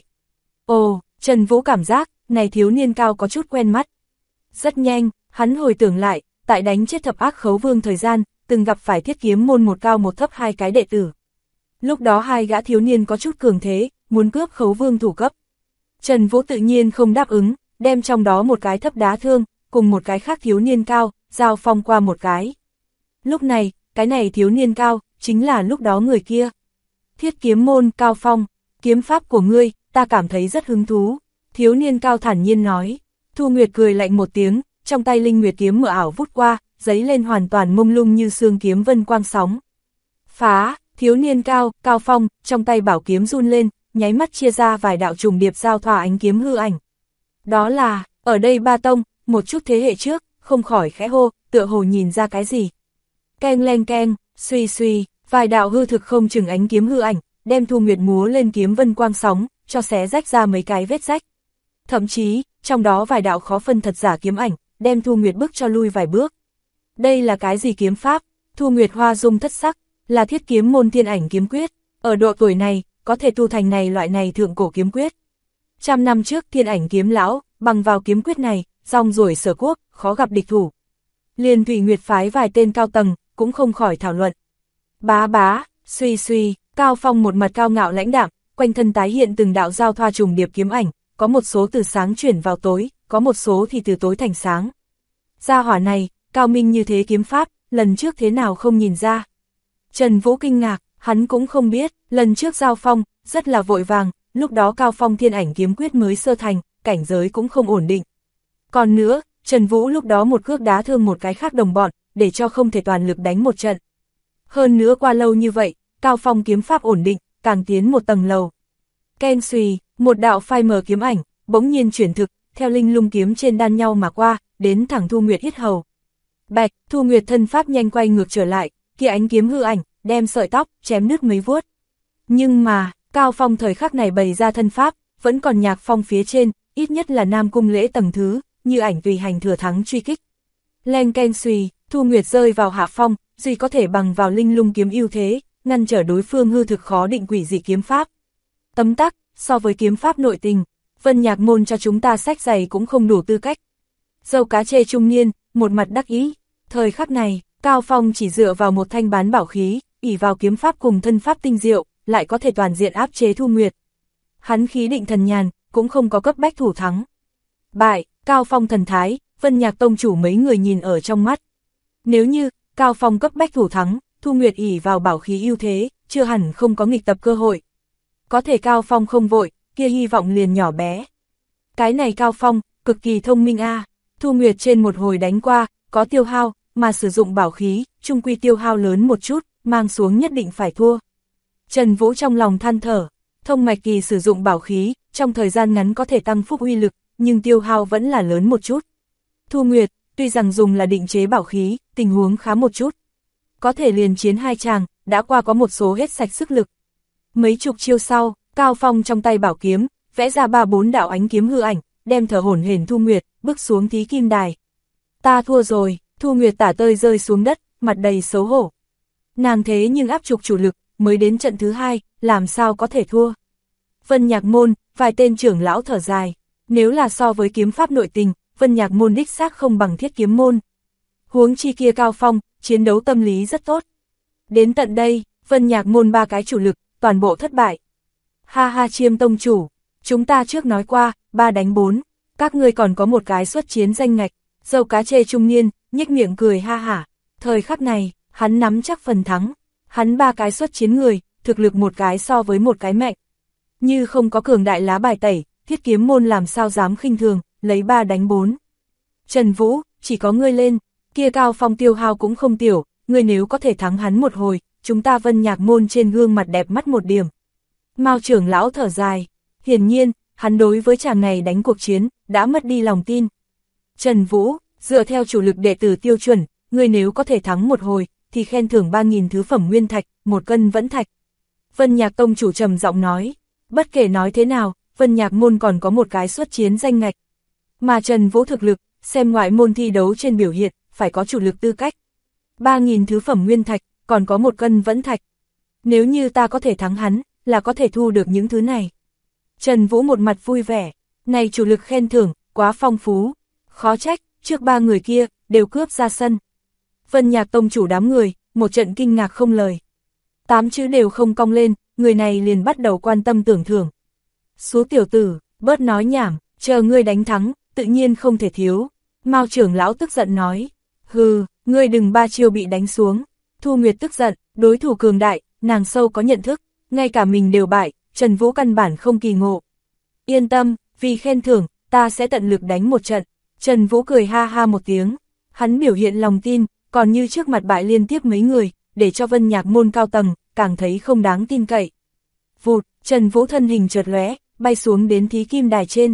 Ồ, Trần Vũ cảm giác, này thiếu niên cao có chút quen mắt. Rất nhanh, hắn hồi tưởng lại, tại đánh chết thập ác khấu vương thời gian, từng gặp phải thiết kiếm môn một cao một thấp hai cái đệ tử. Lúc đó hai gã thiếu niên có chút cường thế, muốn cướp khấu vương thủ cấp. Trần Vũ tự nhiên không đáp ứng, đem trong đó một cái thấp đá thương, cùng một cái khác thiếu niên cao, giao phong qua một cái. Lúc này, cái này thiếu niên cao, chính là lúc đó người kia. Thiết kiếm môn Cao Phong, kiếm pháp của ngươi, ta cảm thấy rất hứng thú. Thiếu niên cao thản nhiên nói. Thu Nguyệt cười lạnh một tiếng, trong tay linh nguyệt kiếm mờ ảo vút qua, giấy lên hoàn toàn mông lung như sương kiếm vân quang sóng. Phá, thiếu niên cao, Cao Phong, trong tay bảo kiếm run lên, nháy mắt chia ra vài đạo trùng điệp giao thoa ánh kiếm hư ảnh. Đó là, ở đây ba tông, một chút thế hệ trước, không khỏi khẽ hô, tựa hồ nhìn ra cái gì. Keng leng keng, suy suy, vài đạo hư thực không chừng ánh kiếm hư ảnh, đem Thu Nguyệt múa lên kiếm vân quang sóng, cho xé rách ra mấy cái vết rách. Thậm chí, trong đó vài đạo khó phân thật giả kiếm ảnh, đem Thu Nguyệt bước cho lui vài bước. Đây là cái gì kiếm pháp? Thu Nguyệt hoa dung thất sắc, là thiết kiếm môn thiên ảnh kiếm quyết. Ở độ tuổi này, có thể tu thành này loại này thượng cổ kiếm quyết. Trăm năm trước thiên ảnh kiếm lão, bằng vào kiếm quyết này, rong ruổi sở quốc, khó gặp địch thủ. Liền Thủy Nguyệt phái vài tên cao tầng, cũng không khỏi thảo luận. Bá bá, suy suy, Cao Phong một mặt cao ngạo lãnh đạm, quanh thân tái hiện từng đạo giao thoa trùng điệp kiếm ảnh, có một số từ sáng chuyển vào tối, có một số thì từ tối thành sáng. Gia hỏa này, cao minh như thế kiếm pháp, lần trước thế nào không nhìn ra. Trần Vũ kinh ngạc, hắn cũng không biết, lần trước giao phong, rất là vội vàng, lúc đó Cao Phong thiên ảnh kiếm quyết mới sơ thành, cảnh giới cũng không ổn định. Còn nữa, Trần Vũ lúc đó một cước đá thương một cái khác đồng bọn, để cho không thể toàn lực đánh một trận. Hơn nữa qua lâu như vậy, Cao Phong kiếm pháp ổn định, càng tiến một tầng lầu. Ken suy, một đạo phai mờ kiếm ảnh, bỗng nhiên chuyển thực, theo linh lung kiếm trên đan nhau mà qua, đến thẳng Thu Nguyệt yết hầu. Bạch, Thu Nguyệt thân pháp nhanh quay ngược trở lại, kia ánh kiếm hư ảnh, đem sợi tóc, chém đứt mấy vuốt. Nhưng mà, Cao Phong thời khắc này bày ra thân pháp, vẫn còn nhạc phong phía trên, ít nhất là Nam Cung Lễ tầng thứ, như ảnh tùy hành thừa thắng truy kích. Leng keng suy, Thu Nguyệt rơi vào hạ phong, duy có thể bằng vào linh lung kiếm ưu thế, ngăn trở đối phương hư thực khó định quỷ dị kiếm pháp. Tấm tắc, so với kiếm pháp nội tình, Vân Nhạc môn cho chúng ta sách giày cũng không đủ tư cách. Dâu cá chê trung niên, một mặt đắc ý, thời khắc này, Cao Phong chỉ dựa vào một thanh bán bảo khí, ỷ vào kiếm pháp cùng thân pháp tinh diệu, lại có thể toàn diện áp chế Thu Nguyệt. Hắn khí định thần nhàn, cũng không có cấp bách thủ thắng. Bại, Cao Phong thần thái, Vân Nhạc tông chủ mấy người nhìn ở trong mắt. Nếu như, Cao Phong cấp bách thủ thắng, Thu Nguyệt ỷ vào bảo khí ưu thế, chưa hẳn không có nghịch tập cơ hội. Có thể Cao Phong không vội, kia hy vọng liền nhỏ bé. Cái này Cao Phong, cực kỳ thông minh a. Thu Nguyệt trên một hồi đánh qua, có tiêu hao, mà sử dụng bảo khí, chung quy tiêu hao lớn một chút, mang xuống nhất định phải thua. Trần Vũ trong lòng than thở, thông mạch kỳ sử dụng bảo khí, trong thời gian ngắn có thể tăng phúc uy lực, nhưng tiêu hao vẫn là lớn một chút. Thu Nguyệt, tuy rằng dùng là định chế bảo khí, tình huống khá một chút. Có thể liền chiến hai chàng, đã qua có một số hết sạch sức lực. Mấy chục chiêu sau, Cao Phong trong tay bảo kiếm, vẽ ra 3-4 đạo ánh kiếm hư ảnh, đem thở hổn hển Thu Nguyệt, bước xuống thí kim đài. Ta thua rồi, Thu Nguyệt tả tơi rơi xuống đất, mặt đầy xấu hổ. Nàng thế nhưng áp trục chủ lực, mới đến trận thứ hai, làm sao có thể thua. Vân Nhạc Môn, vài tên trưởng lão thở dài. Nếu là so với kiếm pháp nội tình, Vân Nhạc Môn đích xác không bằng Thiết Kiếm Môn. Huống chi kia Cao Phong, chiến đấu tâm lý rất tốt. Đến tận đây, Vân Nhạc Môn 3 cái chủ lực, toàn bộ thất bại. Ha ha Chiêm tông chủ, chúng ta trước nói qua, 3 đánh 4, các ngươi còn có một cái xuất chiến danh ngạch. Dâu cá chê trung niên, nhếch miệng cười ha hả. Thời khắc này, hắn nắm chắc phần thắng. Hắn 3 cái xuất chiến người, thực lực một cái so với một cái mạnh. Như không có cường đại lá bài tẩy, Thiết Kiếm Môn làm sao dám khinh thường, lấy 3 đánh 4. Trần Vũ, chỉ có ngươi lên, kia Cao Phong tiêu hao cũng không tiểu, ngươi nếu có thể thắng hắn một hồi, chúng ta Vân Nhạc Môn trên gương mặt đẹp mắt một điểm. Mao trưởng lão thở dài, hiển nhiên, hắn đối với chàng này đánh cuộc chiến, đã mất đi lòng tin. Trần Vũ, dựa theo chủ lực đệ tử tiêu chuẩn, ngươi nếu có thể thắng một hồi, thì khen thưởng 3.000 thứ phẩm nguyên thạch, 1 cân vẫn thạch. Vân Nhạc tông chủ trầm giọng nói, bất kể nói thế nào, Vân Nhạc Môn còn có một cái xuất chiến danh ngạch. Mà Trần Vũ thực lực, xem ngoại môn thi đấu trên biểu hiện, phải có chủ lực tư cách. 3.000 thứ phẩm nguyên thạch, còn có 1 cân vẫn thạch. Nếu như ta có thể thắng hắn, là có thể thu được những thứ này. Trần Vũ một mặt vui vẻ, này chủ lực khen thưởng, quá phong phú. Khó trách, trước 3 người kia, đều cướp ra sân. Vân Nhạc tông chủ đám người, một trận kinh ngạc không lời. 8 chữ đều không cong lên, người này liền bắt đầu quan tâm tưởng thưởng. Số tiểu tử, bớt nói nhảm, chờ ngươi đánh thắng, tự nhiên không thể thiếu. Mao trưởng lão tức giận nói, hừ, ngươi đừng 3 chiêu bị đánh xuống. Thu Nguyệt tức giận, đối thủ cường đại, nàng sâu có nhận thức, ngay cả mình đều bại, Trần Vũ căn bản không kỳ ngộ. Yên tâm, vì khen thưởng, ta sẽ tận lực đánh một trận. Trần Vũ cười ha ha một tiếng, hắn biểu hiện lòng tin, còn như trước mặt bại liên tiếp mấy người, để cho Vân Nhạc Môn cao tầng, càng thấy không đáng tin cậy. Vụt, Trần Vũ thân hình chợt lóe, bay xuống đến thí kim đài trên.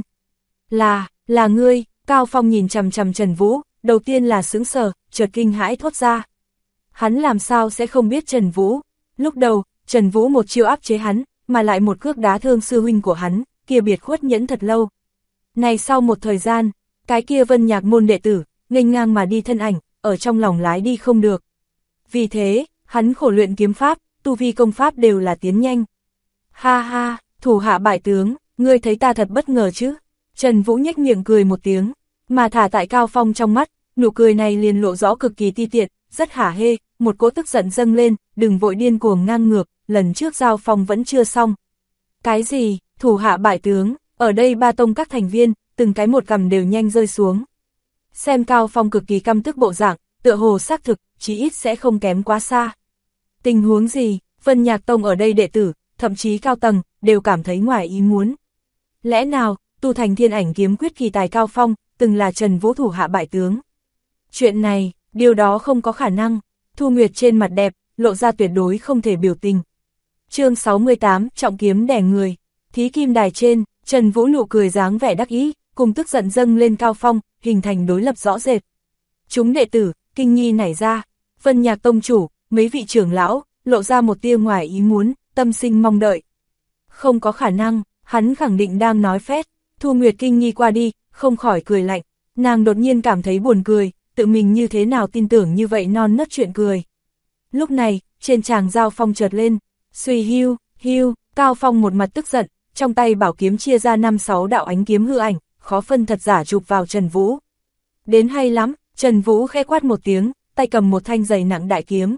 Là ngươi, Cao Phong nhìn chằm chằm Trần Vũ, đầu tiên là sững sờ, chợt kinh hãi thốt ra. Hắn làm sao sẽ không biết Trần Vũ? Lúc đầu, Trần Vũ một chiêu áp chế hắn, mà lại một cước đá thương sư huynh của hắn, kia biệt khuất nhẫn thật lâu. Này sau một thời gian, cái kia Vân Nhạc Môn đệ tử, nghênh ngang mà đi thân ảnh, ở trong lòng lái đi không được. Vì thế, hắn khổ luyện kiếm pháp, tu vi công pháp đều là tiến nhanh. Ha ha, thủ hạ bại tướng, ngươi thấy ta thật bất ngờ chứ? Trần Vũ nhếch miệng cười một tiếng, mà thả tại Cao Phong trong mắt, nụ cười này liền lộ rõ cực kỳ ti tiện, rất hả hê, một cỗ tức giận dâng lên, đừng vội điên cuồng ngang ngược, lần trước giao phong vẫn chưa xong. Cái gì, thủ hạ bại tướng, ở đây 3 tông các thành viên, từng cái một cằm đều nhanh rơi xuống. Xem Cao Phong cực kỳ căm tức bộ dạng, tựa hồ xác thực, chí ít sẽ không kém quá xa. Tình huống gì, Vân Nhạc tông ở đây đệ tử, thậm chí cao tầng, đều cảm thấy ngoài ý muốn. Lẽ nào, tu thành thiên ảnh kiếm quyết kỳ tài Cao Phong, từng là Trần Vũ thủ hạ bại tướng? Chuyện này, điều đó không có khả năng. Thu Nguyệt trên mặt đẹp, lộ ra tuyệt đối không thể biểu tình. Chương 68, trọng kiếm đè người. Thí kim đài trên, Trần Vũ nụ cười dáng vẻ đắc ý, cùng tức giận dâng lên Cao Phong, hình thành đối lập rõ rệt. Chúng đệ tử, kinh nghi nảy ra, Vân Nhạc tông chủ, mấy vị trưởng lão, lộ ra một tia ngoài ý muốn, tâm sinh mong đợi. Không có khả năng, hắn khẳng định đang nói phét. Thu Nguyệt kinh nghi qua đi, không khỏi cười lạnh, nàng đột nhiên cảm thấy buồn cười, tự mình như thế nào tin tưởng như vậy non nớt chuyện cười. Lúc này, trên tràng giao phong chợt lên, suy hiu, Cao Phong một mặt tức giận, trong tay bảo kiếm chia ra 5-6 đạo ánh kiếm hư ảnh, khó phân thật giả chụp vào Trần Vũ. Đến hay lắm, Trần Vũ khẽ quát một tiếng, tay cầm một thanh dày nặng đại kiếm.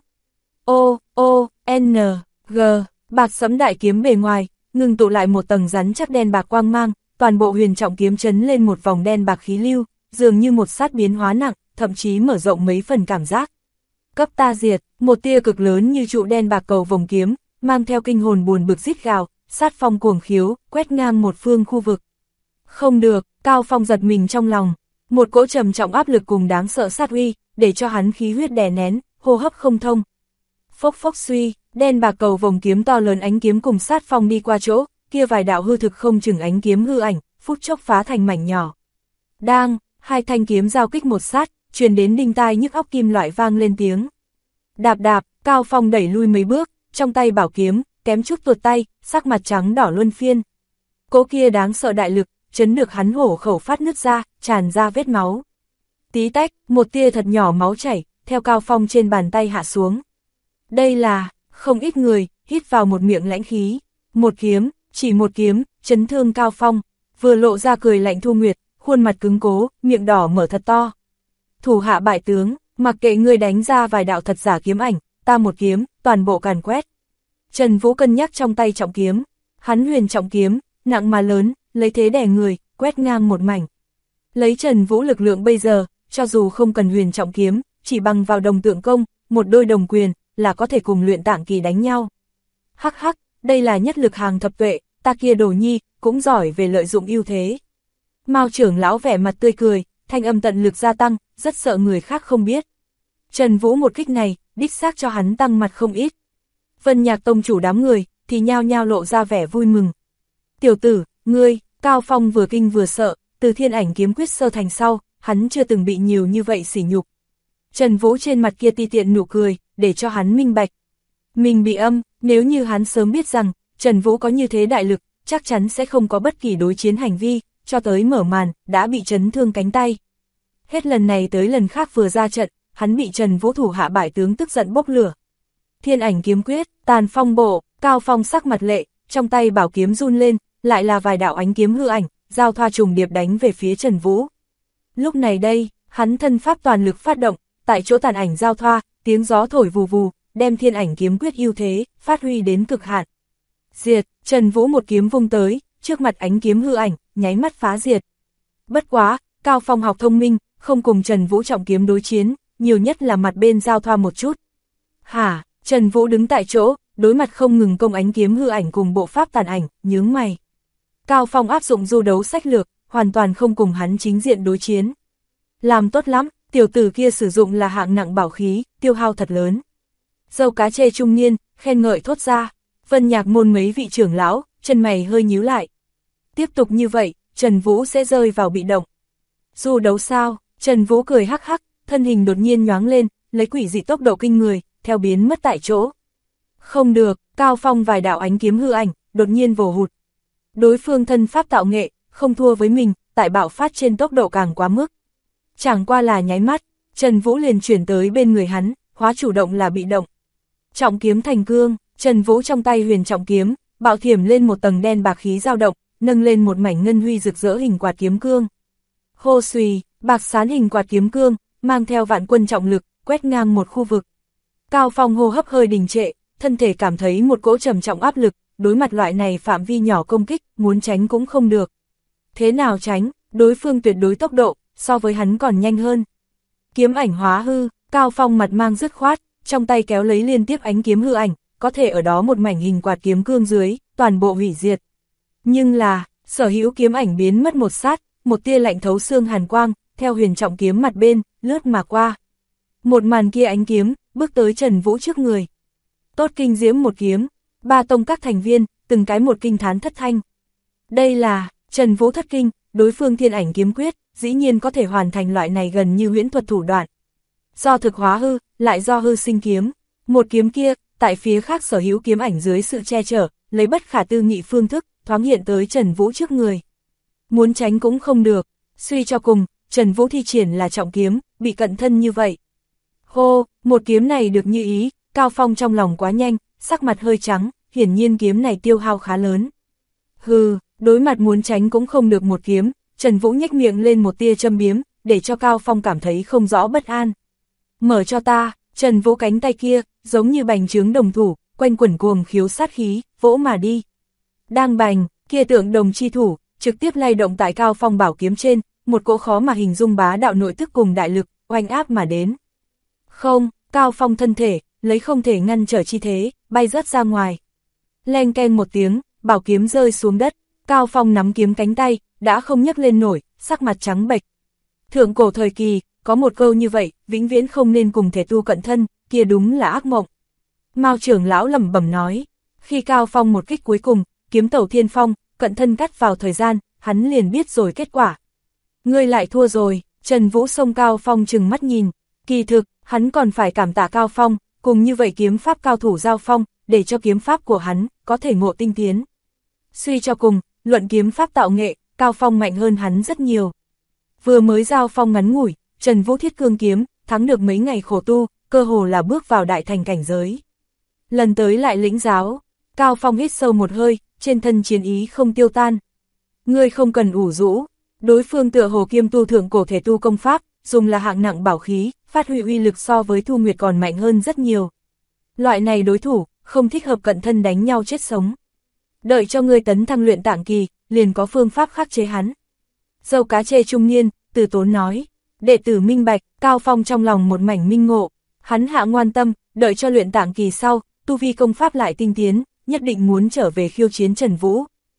G, bạc sẫm đại kiếm bề ngoài, ngừng tụ lại một tầng rắn chắc đen bạc quang mang, toàn bộ huyền trọng kiếm chấn lên một vòng đen bạc khí lưu, dường như một sát biến hóa nặng, thậm chí mở rộng mấy phần cảm giác. Cấp ta diệt, một tia cực lớn như trụ đen bạc cầu vòng kiếm, mang theo kinh hồn buồn bực rít gào, sát phong cuồng khiếu, quét ngang một phương khu vực. Không được, Cao Phong giật mình trong lòng, một cỗ trầm trọng áp lực cùng đáng sợ sát uy, để cho hắn khí huyết đè nén, hô hấp không thông. Phốc phốc suy, đen bạc cầu vòng kiếm to lớn ánh kiếm cùng sát phong đi qua chỗ, kia vài đạo hư thực không chừng ánh kiếm hư ảnh, phút chốc phá thành mảnh nhỏ. Đang, hai thanh kiếm giao kích một sát, truyền đến đinh tai nhức óc kim loại vang lên tiếng. Đạp đạp, Cao Phong đẩy lui mấy bước, trong tay bảo kiếm, kém chút tuột tay, sắc mặt trắng đỏ luân phiên. Cỗ kia đáng sợ đại lực, chấn được hắn hổ khẩu phát nứt ra, tràn ra vết máu. Tí tách, một tia thật nhỏ máu chảy, theo Cao Phong trên bàn tay hạ xuống. Đây là, không ít người, hít vào một miệng lãnh khí. Một kiếm, chỉ một kiếm, chấn thương Cao Phong, vừa lộ ra cười lạnh Thu Nguyệt, khuôn mặt cứng cố, miệng đỏ mở thật to. Thủ hạ bại tướng, mặc kệ ngươi đánh ra vài đạo thật giả kiếm ảnh, ta một kiếm, toàn bộ càn quét. Trần Vũ cân nhắc trong tay trọng kiếm, hắn huyền trọng kiếm, nặng mà lớn, lấy thế đè người, quét ngang một mảnh. Lấy Trần Vũ lực lượng bây giờ, cho dù không cần huyền trọng kiếm, chỉ bằng vào đồng tượng công, một đôi đồng quyền, là có thể cùng luyện tạng kỳ đánh nhau. Hắc hắc, đây là nhất lực hàng thập tuệ, ta kia Đồ Nhi, cũng giỏi về lợi dụng ưu thế. Mao trưởng lão vẻ mặt tươi cười, thanh âm tận lực gia tăng, rất sợ người khác không biết. Trần Vũ một kích này, đích xác cho hắn tăng mặt không ít. Vân Nhạc tông chủ đám người, thì nhao nhao lộ ra vẻ vui mừng. Tiểu tử, ngươi, Cao Phong vừa kinh vừa sợ, từ Thiên Ảnh kiếm quyết sơ thành sau, hắn chưa từng bị nhiều như vậy sỉ nhục. Trần Vũ trên mặt kia ti tiện nụ cười, để cho hắn minh bạch. Mình bị âm, nếu như hắn sớm biết rằng, Trần Vũ có như thế đại lực, chắc chắn sẽ không có bất kỳ đối chiến hành vi, cho tới mở màn, đã bị chấn thương cánh tay. Hết lần này tới lần khác vừa ra trận, hắn bị Trần Vũ thủ hạ bại tướng tức giận bốc lửa. Thiên Ảnh kiếm quyết, tàn phong bộ, Cao Phong sắc mặt lệ, trong tay bảo kiếm run lên, lại là vài đạo ánh kiếm hư ảnh, giao thoa trùng điệp đánh về phía Trần Vũ. Lúc này đây, hắn thân pháp toàn lực phát động, tại chỗ tàn ảnh giao thoa, tiếng gió thổi vù vù, đem Thiên Ảnh kiếm quyết ưu thế, phát huy đến cực hạn. Diệt, Trần Vũ một kiếm vung tới, trước mặt ánh kiếm hư ảnh, nháy mắt phá diệt. Bất quá, Cao Phong học thông minh, không cùng Trần Vũ trọng kiếm đối chiến, nhiều nhất là mặt bên giao thoa một chút. Hả, Trần Vũ đứng tại chỗ, đối mặt không ngừng công ánh kiếm hư ảnh cùng bộ pháp tàn ảnh, nhướng mày. Cao Phong áp dụng du đấu sách lược, hoàn toàn không cùng hắn chính diện đối chiến. Làm tốt lắm, tiểu tử kia sử dụng là hạng nặng bảo khí, tiêu hao thật lớn. Dâu cá chê trung niên, khen ngợi thốt ra. Vân Nhạc môn mấy vị trưởng lão, chân mày hơi nhíu lại. Tiếp tục như vậy, Trần Vũ sẽ rơi vào bị động. Du đấu sao? Trần Vũ cười hắc hắc, thân hình đột nhiên nhoáng lên, lấy quỷ dị tốc độ kinh người, theo biến mất tại chỗ. Không được, Cao Phong vài đạo ánh kiếm hư ảnh, đột nhiên vồ hụt. Đối phương thân pháp tạo nghệ, không thua với mình, tại bạo phát trên tốc độ càng quá mức. Chẳng qua là nháy mắt, Trần Vũ liền chuyển tới bên người hắn, hóa chủ động là bị động. Trọng kiếm thành cương, Trần Vũ trong tay huyền trọng kiếm, bạo thiểm lên một tầng đen bạc khí dao động, nâng lên một mảnh ngân huy rực rỡ hình quạt kiếm cương. Hô xùy, bạc sán hình quạt kiếm cương, mang theo vạn quân trọng lực, quét ngang một khu vực. Cao Phong hô hấp hơi đình trệ, thân thể cảm thấy một cỗ trầm trọng áp lực, đối mặt loại này phạm vi nhỏ công kích, muốn tránh cũng không được. Thế nào tránh, đối phương tuyệt đối tốc độ, so với hắn còn nhanh hơn. Kiếm ảnh hóa hư, Cao Phong mặt mang dứt khoát, trong tay kéo lấy liên tiếp ánh kiếm hư ảnh, có thể ở đó một mảnh hình quạt kiếm cương dưới, toàn bộ hủy diệt. Nhưng là, sở hữu kiếm ảnh biến mất một sát, một tia lạnh thấu xương hàn quang, theo huyền trọng kiếm mặt bên, lướt mà qua. Một màn kia ánh kiếm, bước tới Trần Vũ trước người. Tốt kinh diễm một kiếm, ba tông các thành viên, từng cái một kinh thán thất thanh. Đây là, Trần Vũ thất kinh, đối phương Thiên Ảnh kiếm quyết, dĩ nhiên có thể hoàn thành loại này gần như huyễn thuật thủ đoạn. Do thực hóa hư, lại do hư sinh kiếm. Một kiếm kia, tại phía khác sở hữu kiếm ảnh dưới sự che chở, lấy bất khả tư nghị phương thức, thoáng hiện tới Trần Vũ trước người. Muốn tránh cũng không được, suy cho cùng, Trần Vũ thi triển là trọng kiếm, bị cận thân như vậy. Hô, một kiếm này được như ý, Cao Phong trong lòng quá nhanh, sắc mặt hơi trắng, hiển nhiên kiếm này tiêu hao khá lớn. Hừ, đối mặt muốn tránh cũng không được một kiếm, Trần Vũ nhếch miệng lên một tia châm biếm, để cho Cao Phong cảm thấy không rõ bất an. Mở cho ta, Trần Vũ cánh tay kia, giống như bành trướng đồng thủ, quanh quẩn cuồng khiếu sát khí, vỗ mà đi. Đang bành, kia tượng đồng chi thủ, trực tiếp lay động tại Cao Phong bảo kiếm trên, một cỗ khó mà hình dung bá đạo nội tức cùng đại lực, oanh áp mà đến. Không, Cao Phong thân thể, lấy không thể ngăn trở chi thế, bay rớt ra ngoài. Leng keng một tiếng, bảo kiếm rơi xuống đất, Cao Phong nắm kiếm cánh tay, đã không nhấc lên nổi, sắc mặt trắng bệch. Thượng cổ thời kỳ, có một câu như vậy, vĩnh viễn không nên cùng thể tu cận thân, kia đúng là ác mộng. Mao trưởng lão lẩm bẩm nói, khi Cao Phong một kích cuối cùng, kiếm tẩu thiên phong, cận thân cắt vào thời gian, hắn liền biết rồi kết quả. Ngươi lại thua rồi, Trần Vũ xông Cao Phong trừng mắt nhìn, kỳ thực, hắn còn phải cảm tạ Cao Phong, cùng như vậy kiếm pháp cao thủ giao phong, để cho kiếm pháp của hắn, có thể ngộ tinh tiến. Suy cho cùng, luận kiếm pháp tạo nghệ, Cao Phong mạnh hơn hắn rất nhiều. Vừa mới giao phong ngắn ngủi, Trần Vũ thiết cương kiếm, thắng được mấy ngày khổ tu, cơ hồ là bước vào đại thành cảnh giới. Lần tới lại lĩnh giáo, Cao Phong hít sâu một hơi, trên thân chiến ý không tiêu tan. Ngươi không cần ủ rũ, đối phương tựa hồ kiêm tu thượng cổ thể tu công pháp, dùng là hạng nặng bảo khí, phát huy uy lực so với Thu Nguyệt còn mạnh hơn rất nhiều. Loại này đối thủ, không thích hợp cận thân đánh nhau chết sống. Đợi cho ngươi tấn thăng luyện tạng kỳ, liền có phương pháp khắc chế hắn. Dâu cá chê trung niên, từ tốn nói, đệ tử minh bạch, Cao Phong trong lòng một mảnh minh ngộ, hắn hạ ngoan tâm, đợi cho luyện tạng kỳ sau, tu vi công pháp lại tinh tiến, nhất định muốn trở về khiêu chiến Trần Vũ.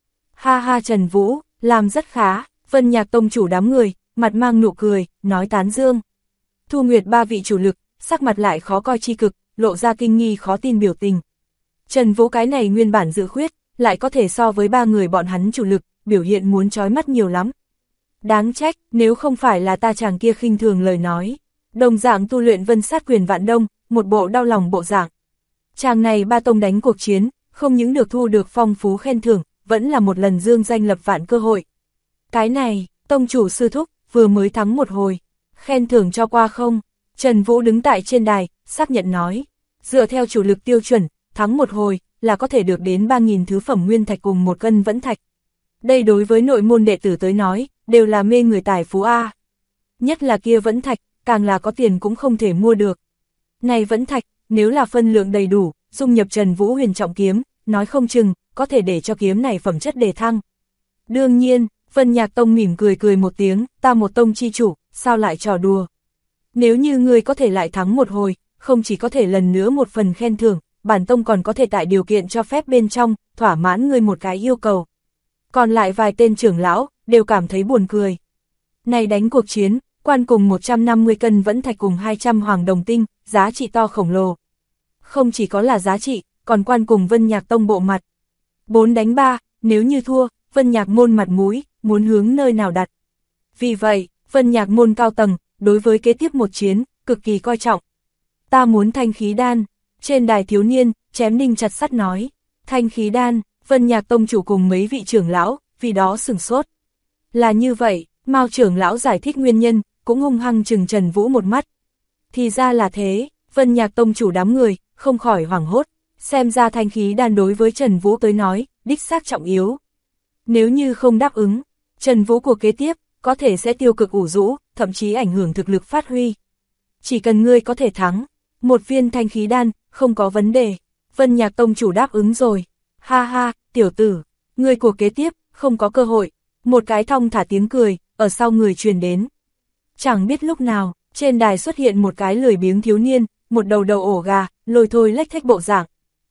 Ha ha, Trần Vũ, làm rất khá, Vân Nhạc tông chủ đám người, mặt mang nụ cười, nói tán dương. Thu Nguyệt ba vị chủ lực, sắc mặt lại khó coi chi cực, lộ ra kinh nghi khó tin biểu tình. Trần Vũ cái này nguyên bản dự khuyết, lại có thể so với ba người bọn hắn chủ lực, biểu hiện muốn chói mắt nhiều lắm. Đáng trách, nếu không phải là ta chàng kia khinh thường lời nói. Đồng dạng tu luyện Vân Sát Quyền Vạn Đông, một bộ đau lòng bộ dạng. Chàng này ba tông đánh cuộc chiến, không những được thu được phong phú khen thưởng, vẫn là một lần dương danh lập vạn cơ hội. Cái này, tông chủ sư thúc, vừa mới thắng một hồi, khen thưởng cho qua không? Trần Vũ đứng tại trên đài, xác nhận nói, dựa theo chủ lực tiêu chuẩn, thắng một hồi, là có thể được đến 3.000 thứ phẩm nguyên thạch cùng một cân vẫn thạch. Đây đối với nội môn đệ tử tới nói, đều là mê người tài phú A. Nhất là kia vẫn thạch, càng là có tiền cũng không thể mua được. Này vẫn thạch, nếu là phân lượng đầy đủ, dung nhập Trần Vũ huyền trọng kiếm, nói không chừng, có thể để cho kiếm này phẩm chất đề thăng. Đương nhiên, Vân Nhạc tông mỉm cười cười một tiếng, ta một tông chi chủ, sao lại trò đùa. Nếu như ngươi có thể lại thắng một hồi, không chỉ có thể lần nữa một phần khen thưởng, bản tông còn có thể tại điều kiện cho phép bên trong, thỏa mãn ngươi một cái yêu cầu. Còn lại vài tên trưởng lão, đều cảm thấy buồn cười. Này đánh cuộc chiến, quan cùng 150 cân vẫn thạch cùng 200 hoàng đồng tinh, giá trị to khổng lồ. Không chỉ có là giá trị, còn quan cùng Vân Nhạc tông bộ mặt. 4 đánh 3, nếu như thua, Vân Nhạc môn mặt mũi, muốn hướng nơi nào đặt. Vì vậy, Vân Nhạc môn cao tầng, đối với kế tiếp một chiến, cực kỳ coi trọng. Ta muốn thanh khí đan. Trên đài thiếu niên, chém đinh chặt sắt nói. Thanh khí đan, Vân Nhạc tông chủ cùng mấy vị trưởng lão, vì đó sửng sốt. Là như vậy, Mao trưởng lão giải thích nguyên nhân, cũng hung hăng chừng Trần Vũ một mắt. Thì ra là thế, Vân Nhạc tông chủ đám người, không khỏi hoảng hốt. Xem ra thanh khí đan đối với Trần Vũ tới nói, đích xác trọng yếu. Nếu như không đáp ứng, Trần Vũ cuộc kế tiếp, có thể sẽ tiêu cực ủ rũ, thậm chí ảnh hưởng thực lực phát huy. Chỉ cần ngươi có thể thắng, một viên thanh khí đan, không có vấn đề. Vân Nhạc tông chủ đáp ứng rồi. Ha ha, tiểu tử, ngươi cuộc kế tiếp, không có cơ hội. Một cái thong thả tiếng cười, ở sau người truyền đến. Chẳng biết lúc nào, trên đài xuất hiện một cái lười biếng thiếu niên, một đầu đầu ổ gà, lôi thôi lách thách bộ dạng.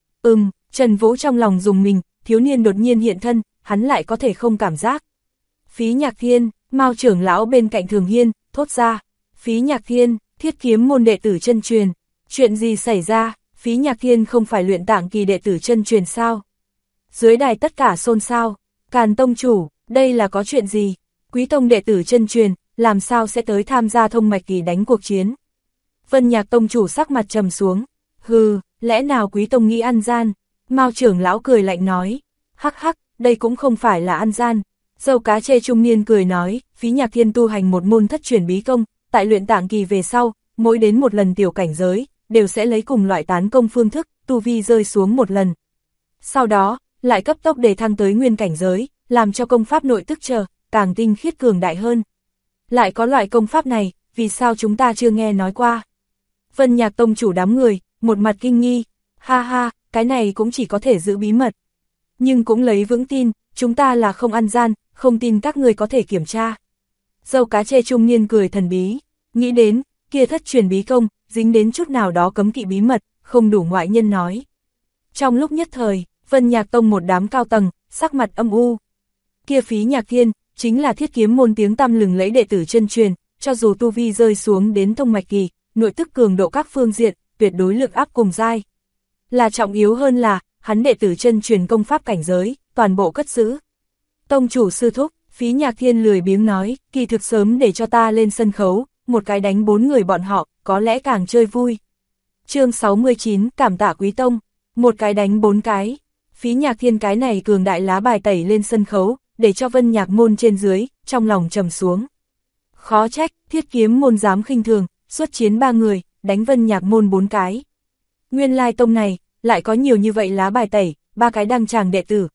Trần Vũ trong lòng dùng mình, thiếu niên đột nhiên hiện thân, hắn lại có thể không cảm giác. Phí Nhạc Thiên, Mao trưởng lão bên cạnh Thường Hiên, thốt ra. Phí Nhạc Thiên, Thiết Kiếm môn đệ tử chân truyền. Chuyện gì xảy ra, Phí Nhạc Thiên không phải luyện tạng kỳ đệ tử chân truyền sao? Dưới đài tất cả xôn xao. Càn tông chủ, đây là có chuyện gì? Quý tông đệ tử chân truyền, làm sao sẽ tới tham gia thông mạch kỳ đánh cuộc chiến? Vân Nhạc tông chủ sắc mặt trầm xuống. Hừ, lẽ nào Quý tông nghĩ ăn gian? Mao trưởng lão cười lạnh nói. Hắc hắc, đây cũng không phải là ăn gian. Dâu cá chê trung niên cười nói, Phí Nhạc Thiên tu hành một môn thất truyền bí công, tại luyện tạng kỳ về sau, mỗi đến một lần tiểu cảnh giới, đều sẽ lấy cùng loại tán công phương thức, tu vi rơi xuống một lần. Sau đó, lại cấp tốc đề thăng tới nguyên cảnh giới, làm cho công pháp nội tức càng tinh khiết cường đại hơn. Lại có loại công pháp này, vì sao chúng ta chưa nghe nói qua? Vân Nhạc tông chủ đám người, một mặt kinh nghi, ha ha, cái này cũng chỉ có thể giữ bí mật. Nhưng cũng lấy vững tin, chúng ta là không ăn gian, không tin các người có thể kiểm tra. Dâu cá chê trung niên cười thần bí, nghĩ đến, kia thất truyền bí công, dính đến chút nào đó cấm kỵ bí mật, không đủ ngoại nhân nói. Trong lúc nhất thời, Vân Nhạc tông một đám cao tầng, sắc mặt âm u. Kia Phí Nhạc Thiên, chính là Thiết Kiếm môn tiếng tăm lừng lấy đệ tử chân truyền, cho dù tu vi rơi xuống đến thông mạch kỳ, nội tức cường độ các phương diện, tuyệt đối lực áp cùng giai. Là trọng yếu hơn là, hắn đệ tử chân truyền công pháp cảnh giới, toàn bộ cất giữ. Tông chủ sư thúc, Phí Nhạc Thiên lười biếng nói, kỳ thực sớm để cho ta lên sân khấu, một cái đánh 4 người bọn họ, có lẽ càng chơi vui. Chương 69, cảm tạ Quý tông, một cái đánh 4 cái. Phí Nhạc Thiên cái này cường đại lá bài tẩy lên sân khấu, để cho Vân Nhạc môn trên dưới, trong lòng trầm xuống. Khó trách, Thiết Kiếm môn dám khinh thường, xuất chiến 3 người, đánh Vân Nhạc môn 4 cái. Nguyên lai tông này, lại có nhiều như vậy lá bài tẩy, 3 cái đăng tràng đệ tử,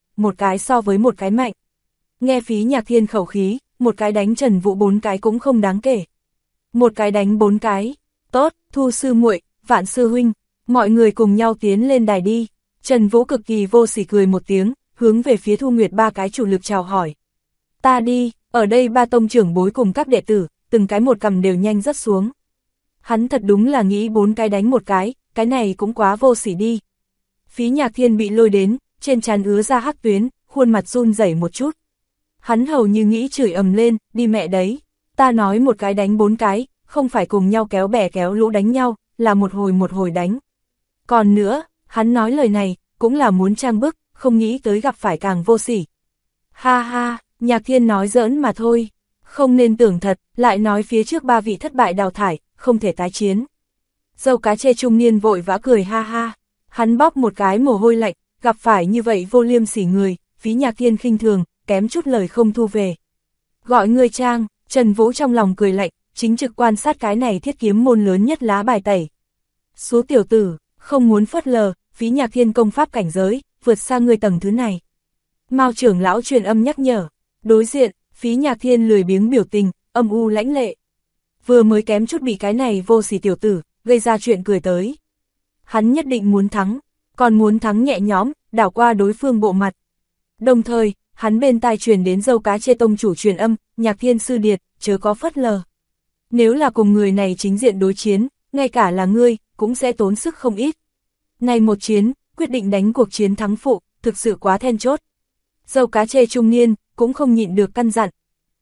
một cái so với một cái mạnh. Nghe Phí Nhạc Thiên khẩu khí, một cái đánh Trần Vũ 4 cái cũng không đáng kể. Một cái đánh 4 cái. Tốt, Thu sư muội, Vạn sư huynh, mọi người cùng nhau tiến lên đài đi. Trần Vũ cực kỳ vô sỉ cười một tiếng, hướng về phía Thu Nguyệt 3 cái chủ lực chào hỏi. Ta đi, ở đây 3 tông trưởng bối cùng các đệ tử, từng cái một cầm đều nhanh rớt xuống. Hắn thật đúng là nghĩ 4 cái đánh một cái này cũng quá vô sỉ đi. Phí Nhạc Thiên bị lôi đến, trên trán ứa ra hắc tuyến, khuôn mặt run rẩy một chút. Hắn hầu như nghĩ chửi ầm lên, đi mẹ đấy, ta nói một cái đánh 4 cái, không phải cùng nhau kéo bè kéo lũ đánh nhau, là một hồi đánh. Còn nữa, hắn nói lời này, cũng là muốn trang bức, không nghĩ tới gặp phải càng vô sỉ. Ha ha, Nhạc Thiên nói giỡn mà thôi, không nên tưởng thật, lại nói phía trước 3 vị thất bại đào thải, không thể tái chiến. Dâu cá chê trung niên vội vã cười ha ha, hắn bóp một cái mồ hôi lạnh, gặp phải như vậy vô liêm sỉ người, Phí Nhạc Thiên khinh thường, kém chút lời không thu về. Gọi người trang, Trần Vũ trong lòng cười lạnh, chính trực quan sát cái này thiết kiếm môn lớn nhất lá bài tẩy. Số tiểu tử, không muốn phớt lờ, Phí Nhạc Thiên công pháp cảnh giới, vượt xa người tầng thứ này. Mao trưởng lão truyền âm nhắc nhở, đối diện, Phí Nhạc Thiên lười biếng biểu tình, âm u lãnh lệ. Vừa mới kém chút bị cái này vô sỉ tiểu tử, gây ra chuyện cười tới. Hắn nhất định muốn thắng, còn muốn thắng nhẹ nhõm, đảo qua đối phương bộ mặt. Đồng thời, hắn bên tai truyền đến dâu cá chê tông chủ truyền âm, Nhạc Thiên sư điệt, chớ có phớt lờ. Nếu là cùng người này chính diện đối chiến, ngay cả là ngươi, cũng sẽ tốn sức không ít. Này một chiến, quyết định đánh cuộc chiến thắng phụ, thực sự quá then chốt. Dâu cá chê trung niên, cũng không nhịn được căn dặn.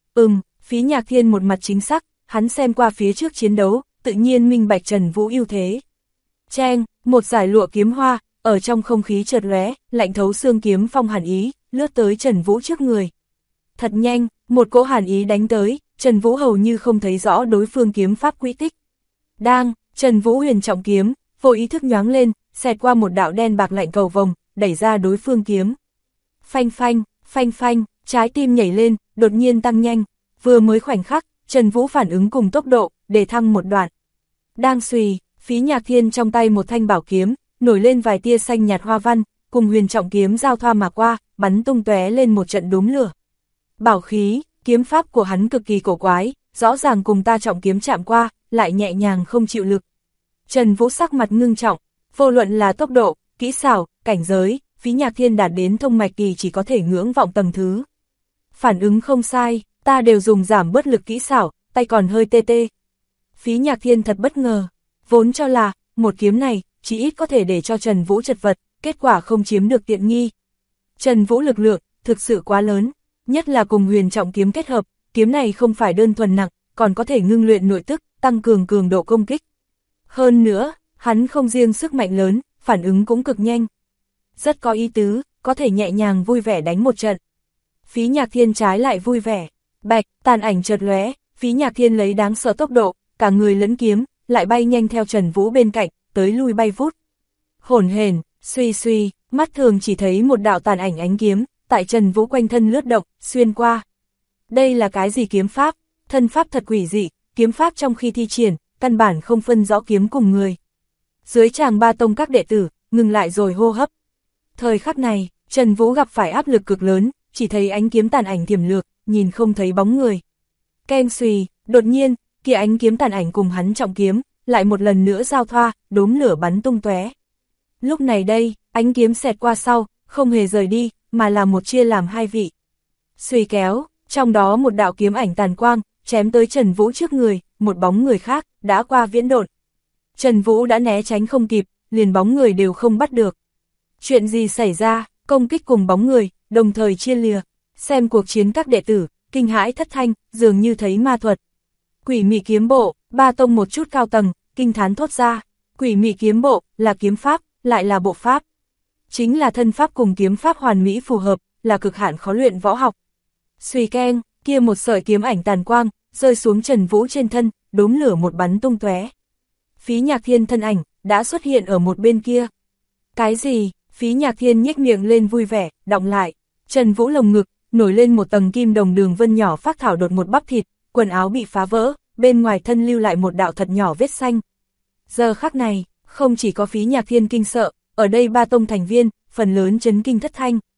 Phí Nhạc Thiên một mặt chính xác, hắn xem qua phía trước chiến đấu, tự nhiên minh bạch Trần Vũ ưu thế. Cheng, một giải lụa kiếm hoa, ở trong không khí chợt lóe, lạnh thấu xương kiếm phong hàn ý, lướt tới Trần Vũ trước người. Thật nhanh, một cỗ hàn ý đánh tới, Trần Vũ hầu như không thấy rõ đối phương kiếm pháp quỹ tích. Đang, Trần Vũ huyền trọng kiếm, vô ý thức nhoáng lên, xẹt qua một đạo đen bạc lạnh cầu vồng, đẩy ra đối phương kiếm. Phanh phanh, phanh phanh, trái tim nhảy lên, đột nhiên tăng nhanh, vừa mới khoảnh khắc, Trần Vũ phản ứng cùng tốc độ, để thăng một đoạn. Đang xùy, Phí Nhạc Thiên trong tay một thanh bảo kiếm, nổi lên vài tia xanh nhạt hoa văn, cùng huyền trọng kiếm giao thoa mà qua, bắn tung tóe lên một trận đốm lửa. Bảo khí, kiếm pháp của hắn cực kỳ cổ quái, rõ ràng cùng ta trọng kiếm chạm qua, lại nhẹ nhàng không chịu lực. Trần Vũ sắc mặt ngưng trọng, vô luận là tốc độ, kỹ xảo, cảnh giới, Phí Nhạc Thiên đạt đến thông mạch kỳ chỉ có thể ngưỡng vọng tầng thứ. Phản ứng không sai, ta đều dùng giảm bớt lực kỹ xảo, tay còn hơi tê tê. Phí Nhạc Thiên thật bất ngờ, vốn cho là, một kiếm này, chỉ ít có thể để cho Trần Vũ chật vật, kết quả không chiếm được tiện nghi. Trần Vũ lực lượng, thực sự quá lớn, nhất là cùng huyền trọng kiếm kết hợp, kiếm này không phải đơn thuần nặng, còn có thể ngưng luyện nội tức, tăng cường cường độ công kích. Hơn nữa, hắn không riêng sức mạnh lớn, phản ứng cũng cực nhanh. Rất có ý tứ, có thể nhẹ nhàng vui vẻ đánh một trận. Phí Nhạc Thiên trái lại vui vẻ, bạch, tàn ảnh chợt lóe, Phí Nhạc Thiên lấy đáng sợ tốc độ, cả người lẫn kiếm, lại bay nhanh theo Trần Vũ bên cạnh, tới lui bay vút. Hổn hển, suy suy, mắt thường chỉ thấy một đạo tàn ảnh ánh kiếm, tại Trần Vũ quanh thân lướt động, xuyên qua. Đây là cái gì kiếm pháp? Thân pháp thật quỷ dị, kiếm pháp trong khi thi triển, căn bản không phân rõ kiếm cùng người. Dưới tràng ba tông các đệ tử, ngừng lại rồi hô hấp. Thời khắc này, Trần Vũ gặp phải áp lực cực lớn, chỉ thấy ánh kiếm tàn ảnh thiểm lược, nhìn không thấy bóng người. Keng xùy, đột nhiên, kia ánh kiếm tàn ảnh cùng hắn trọng kiếm, lại một lần nữa giao thoa, đốm lửa bắn tung tóe. Lúc này đây, ánh kiếm xẹt qua sau, không hề rời đi, mà là một chia làm hai vị. Xuy kéo, trong đó một đạo kiếm ảnh tàn quang, chém tới Trần Vũ trước người, một bóng người khác, đã qua viễn độn. Trần Vũ đã né tránh không kịp, liền bóng người đều không bắt được. Chuyện gì xảy ra, công kích cùng bóng người, đồng thời chia lìa, xem cuộc chiến các đệ tử, kinh hãi thất thanh, dường như thấy ma thuật. Quỷ mị kiếm bộ, ba tông một chút cao tầng, kinh thán thốt ra, quỷ mị kiếm bộ, là kiếm pháp, lại là bộ pháp. Chính là thân pháp cùng kiếm pháp hoàn mỹ phù hợp, là cực hạn khó luyện võ học. Xuy keng, kia một sợi kiếm ảnh tàn quang, rơi xuống Trần Vũ trên thân, đốm lửa một bắn tung tóe. Phí Nhạc Thiên thân ảnh, đã xuất hiện ở một bên kia. Cái gì? Phí Nhạc Thiên nhếch miệng lên vui vẻ, đọng lại. Trần Vũ lồng ngực, nổi lên một tầng kim đồng đường vân nhỏ phác thảo đột một bắp thịt, quần áo bị phá vỡ, bên ngoài thân lưu lại một đạo thật nhỏ vết xanh. Giờ khắc này, không chỉ có Phí Nhạc Thiên kinh sợ, ở đây ba tông thành viên, phần lớn chấn kinh thất thanh.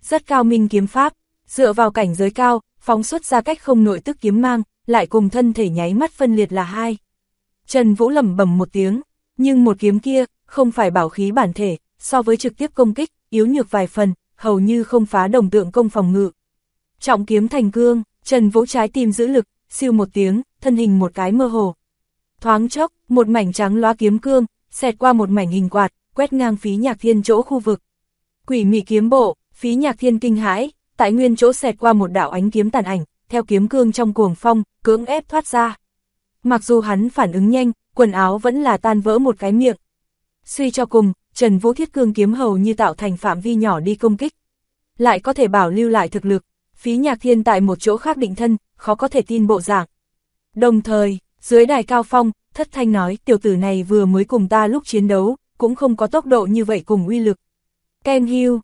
Rất cao minh kiếm pháp, dựa vào cảnh giới cao, phóng xuất ra cách không nội tức kiếm mang, lại cùng thân thể nháy mắt phân liệt là hai. Trần Vũ lẩm bẩm một tiếng, nhưng một kiếm kia, không phải bảo khí bản thể, so với trực tiếp công kích, yếu nhược vài phần, hầu như không phá đồng tượng công phòng ngự. Trọng kiếm thành cương, Trần Vũ trái tim giữ lực, siêu một tiếng, thân hình một cái mơ hồ. Thoáng chốc, một mảnh trắng lóa kiếm cương, xẹt qua một mảnh hình quạt, quét ngang Phí Nhạc Thiên chỗ khu vực. Quỷ mị kiếm bộ, Phí Nhạc Thiên kinh hãi, tại nguyên chỗ xẹt qua một đạo ánh kiếm tàn ảnh, theo kiếm cương trong cuồng phong, cưỡng ép thoát ra. Mặc dù hắn phản ứng nhanh, quần áo vẫn là tan vỡ một cái miệng. Suy cho cùng, Trần Vũ thiết cương kiếm hầu như tạo thành phạm vi nhỏ đi công kích. Lại có thể bảo lưu lại thực lực, Phí Nhạc Thiên tại một chỗ khác định thân, khó có thể tin bộ dạng. Đồng thời, dưới đài cao phong, Thất Thanh nói tiểu tử này vừa mới cùng ta lúc chiến đấu, cũng không có tốc độ như vậy cùng uy lực. Ken hiu,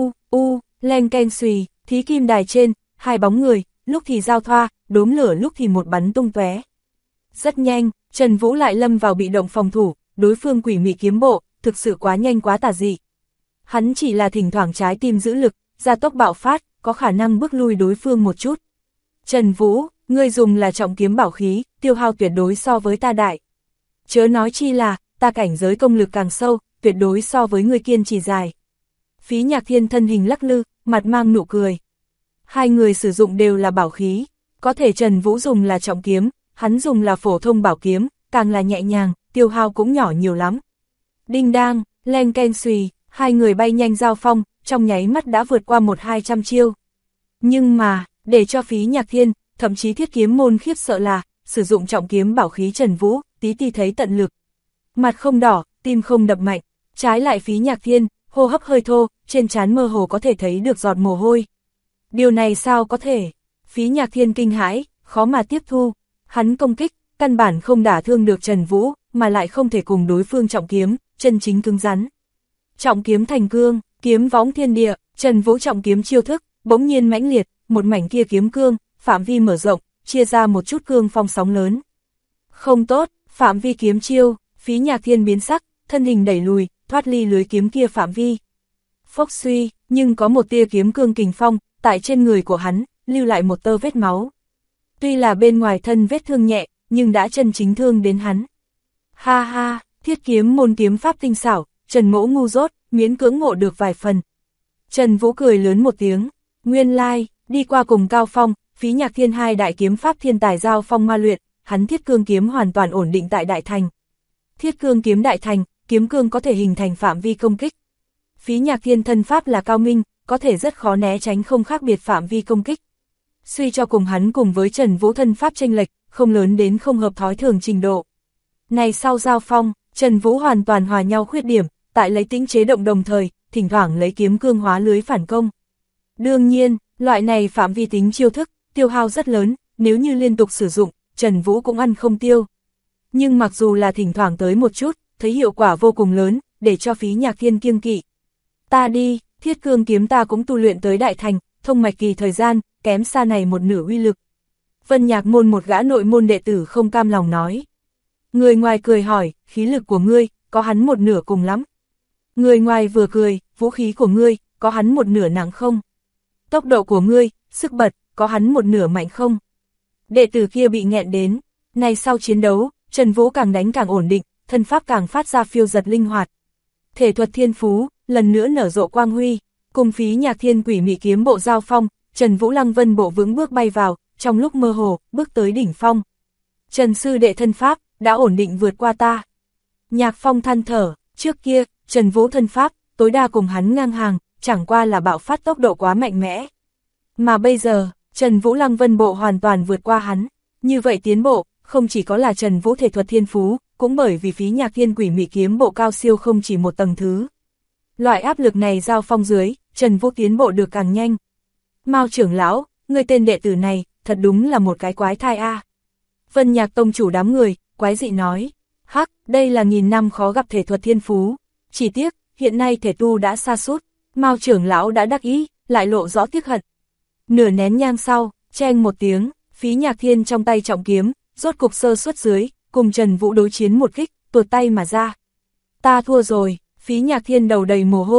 len ken xùy, thí kim đài trên, hai bóng người, lúc thì giao thoa, đốm lửa lúc thì một bắn tung tóe. Rất nhanh, Trần Vũ lại lâm vào bị động phòng thủ, đối phương quỷ mị kiếm bộ, thực sự quá nhanh quá tà dị. Hắn chỉ là thỉnh thoảng trái tim giữ lực, gia tốc bạo phát, có khả năng bước lui đối phương một chút. Trần Vũ, ngươi dùng là trọng kiếm bảo khí, tiêu hao tuyệt đối so với ta đại. Chớ nói chi là, ta cảnh giới công lực càng sâu, tuyệt đối so với ngươi kiên trì dài. Phí Nhạc Thiên thân hình lắc lư, mặt mang nụ cười. Hai người sử dụng đều là bảo khí, có thể Trần Vũ dùng là trọng kiếm, hắn dùng là phổ thông bảo kiếm, càng là nhẹ nhàng, tiêu hao cũng nhỏ nhiều lắm. Đinh đang, len ken xùy, hai người bay nhanh giao phong, trong nháy mắt đã vượt qua 100-200 chiêu. Nhưng mà, để cho Phí Nhạc Thiên, thậm chí thiết kiếm môn khiếp sợ là, sử dụng trọng kiếm bảo khí Trần Vũ, tí ti thấy tận lực. Mặt không đỏ, tim không đập mạnh, trái lại Phí Nhạc Thiên, hô hấp hơi thô, trên trán mơ hồ có thể thấy được giọt mồ hôi. Điều này sao có thể? Phí Nhạc Thiên kinh hãi, khó mà tiếp thu. Hắn công kích, căn bản không đả thương được Trần Vũ, mà lại không thể cùng đối phương trọng kiếm, chân chính cứng rắn. Trọng kiếm thành cương, kiếm võng thiên địa, Trần Vũ trọng kiếm chiêu thức, bỗng nhiên mãnh liệt, một mảnh kia kiếm cương, phạm vi mở rộng, chia ra một chút cương phong sóng lớn. Không tốt, phạm vi kiếm chiêu, Phí Nhạc Thiên biến sắc, thân hình đẩy lùi, thoát ly lưới kiếm kia phạm vi. Phốc suy, nhưng có một tia kiếm cương kình phong, tại trên người của hắn, lưu lại một tơ vết máu. Tuy là bên ngoài thân vết thương nhẹ, nhưng đã chân chính thương đến hắn. Ha ha, thiết kiếm môn kiếm pháp tinh xảo, Trần Mỗ ngu dốt, miễn cưỡng ngộ được vài phần. Trần Vũ cười lớn một tiếng, nguyên lai, đi qua cùng cao phong, Phí Nhạc Thiên hai đại kiếm pháp thiên tài giao phong ma luyện, hắn thiết cương kiếm hoàn toàn ổn định tại đại thành. Thiết cương kiếm đại thành, kiếm cương có thể hình thành phạm vi công kích. Phí Nhạc Thiên thân pháp là cao minh, có thể rất khó né tránh không khác biệt phạm vi công kích. Suy cho cùng hắn cùng với Trần Vũ thân pháp chênh lệch, không lớn đến không hợp thói thường trình độ. Này sau giao phong, Trần Vũ hoàn toàn hòa nhau khuyết điểm, tại lấy tính chế động đồng thời, thỉnh thoảng lấy kiếm cương hóa lưới phản công. Đương nhiên, loại này phạm vi tính chiêu thức, tiêu hao rất lớn, nếu như liên tục sử dụng, Trần Vũ cũng ăn không tiêu. Nhưng mặc dù là thỉnh thoảng tới một chút, thấy hiệu quả vô cùng lớn, để cho Phí Nhạc Thiên kiêng kỵ. Ta đi, thiết cương kiếm ta cũng tu luyện tới đại thành, thông mạch kỳ thời gian, kém xa này một nửa uy lực. Vân Nhạc môn một gã nội môn đệ tử không cam lòng nói. Người ngoài cười hỏi, khí lực của ngươi, có hắn một nửa cùng lắm. Người ngoài vừa cười, vũ khí của ngươi, có hắn một nửa nặng không? Tốc độ của ngươi, sức bật, có hắn một nửa mạnh không? Đệ tử kia bị nghẹn đến, này sau chiến đấu, Trần Vũ càng đánh càng ổn định, thân pháp càng phát ra phiêu giật linh hoạt. Thể thuật thiên phú, lần nữa nở rộ quang huy, cùng Phí Nhạc Thiên quỷ mị kiếm bộ giao phong, Trần Vũ Lăng Vân bộ vững bước bay vào, trong lúc mơ hồ, bước tới đỉnh phong. Trần sư đệ thân pháp, đã ổn định vượt qua ta. Nhạc Phong than thở, trước kia, Trần Vũ thân pháp, tối đa cùng hắn ngang hàng, chẳng qua là bạo phát tốc độ quá mạnh mẽ. Mà bây giờ, Trần Vũ Lăng Vân bộ hoàn toàn vượt qua hắn, như vậy tiến bộ, không chỉ có là Trần Vũ thể thuật thiên phú, cũng bởi vì Phí Nhạc Thiên quỷ mị kiếm bộ cao siêu không chỉ một tầng thứ. Loại áp lực này giao phong dưới, Trần Vũ tiến bộ được càng nhanh. Mao trưởng lão, người tên đệ tử này, thật đúng là một cái quái thai a. Vân Nhạc tông chủ đám người, quái dị nói, hắc, đây là nghìn năm khó gặp thể thuật thiên phú, chỉ tiếc, hiện nay thể tu đã sa sút. Mao trưởng lão đã đắc ý, lại lộ rõ tiếc hận. Nửa nén nhang sau, cheng một tiếng, Phí Nhạc Thiên trong tay trọng kiếm, rốt cục sơ suất dưới, cùng Trần Vũ đối chiến một kích, tuột tay mà ra. Ta thua rồi, Phí Nhạc Thiên đầu đầy mồ hôi,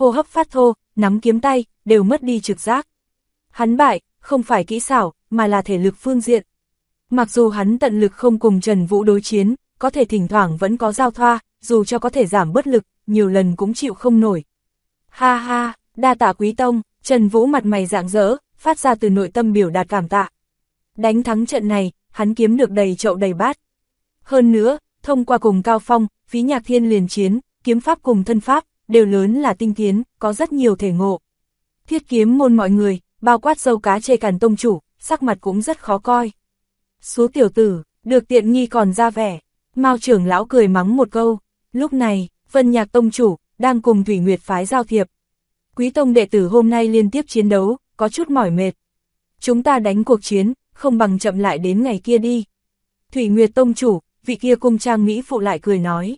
hô hấp phát thô, nắm kiếm tay, đều mất đi trực giác. Hắn bại, không phải kỹ xảo, mà là thể lực phương diện. Mặc dù hắn tận lực không cùng Trần Vũ đối chiến, có thể thỉnh thoảng vẫn có giao thoa, dù cho có thể giảm bớt lực, nhiều lần cũng chịu không nổi. Ha ha, đa tạ Quý tông, Trần Vũ mặt mày rạng rỡ, phát ra từ nội tâm biểu đạt cảm tạ. Đánh thắng trận này, hắn kiếm được đầy chậu đầy bát. Hơn nữa, thông qua cùng Cao Phong, Phí Nhạc Thiên liền chiến, kiếm pháp cùng thân pháp, đều lớn là tinh tiến, có rất nhiều thể ngộ. Thiết kiếm môn mọi người, bao quát Dâu Cá Chê Càn tông chủ, sắc mặt cũng rất khó coi. Số tiểu tử, được tiện nghi còn ra vẻ. Mao trưởng lão cười mắng một câu. Lúc này, Vân Nhạc tông chủ, đang cùng Thủy Nguyệt phái giao thiệp. Quý tông đệ tử hôm nay liên tiếp chiến đấu, có chút mỏi mệt. Chúng ta đánh cuộc chiến, không bằng chậm lại đến ngày kia đi. Thủy Nguyệt tông chủ, vị kia cung trang mỹ phụ lại cười nói.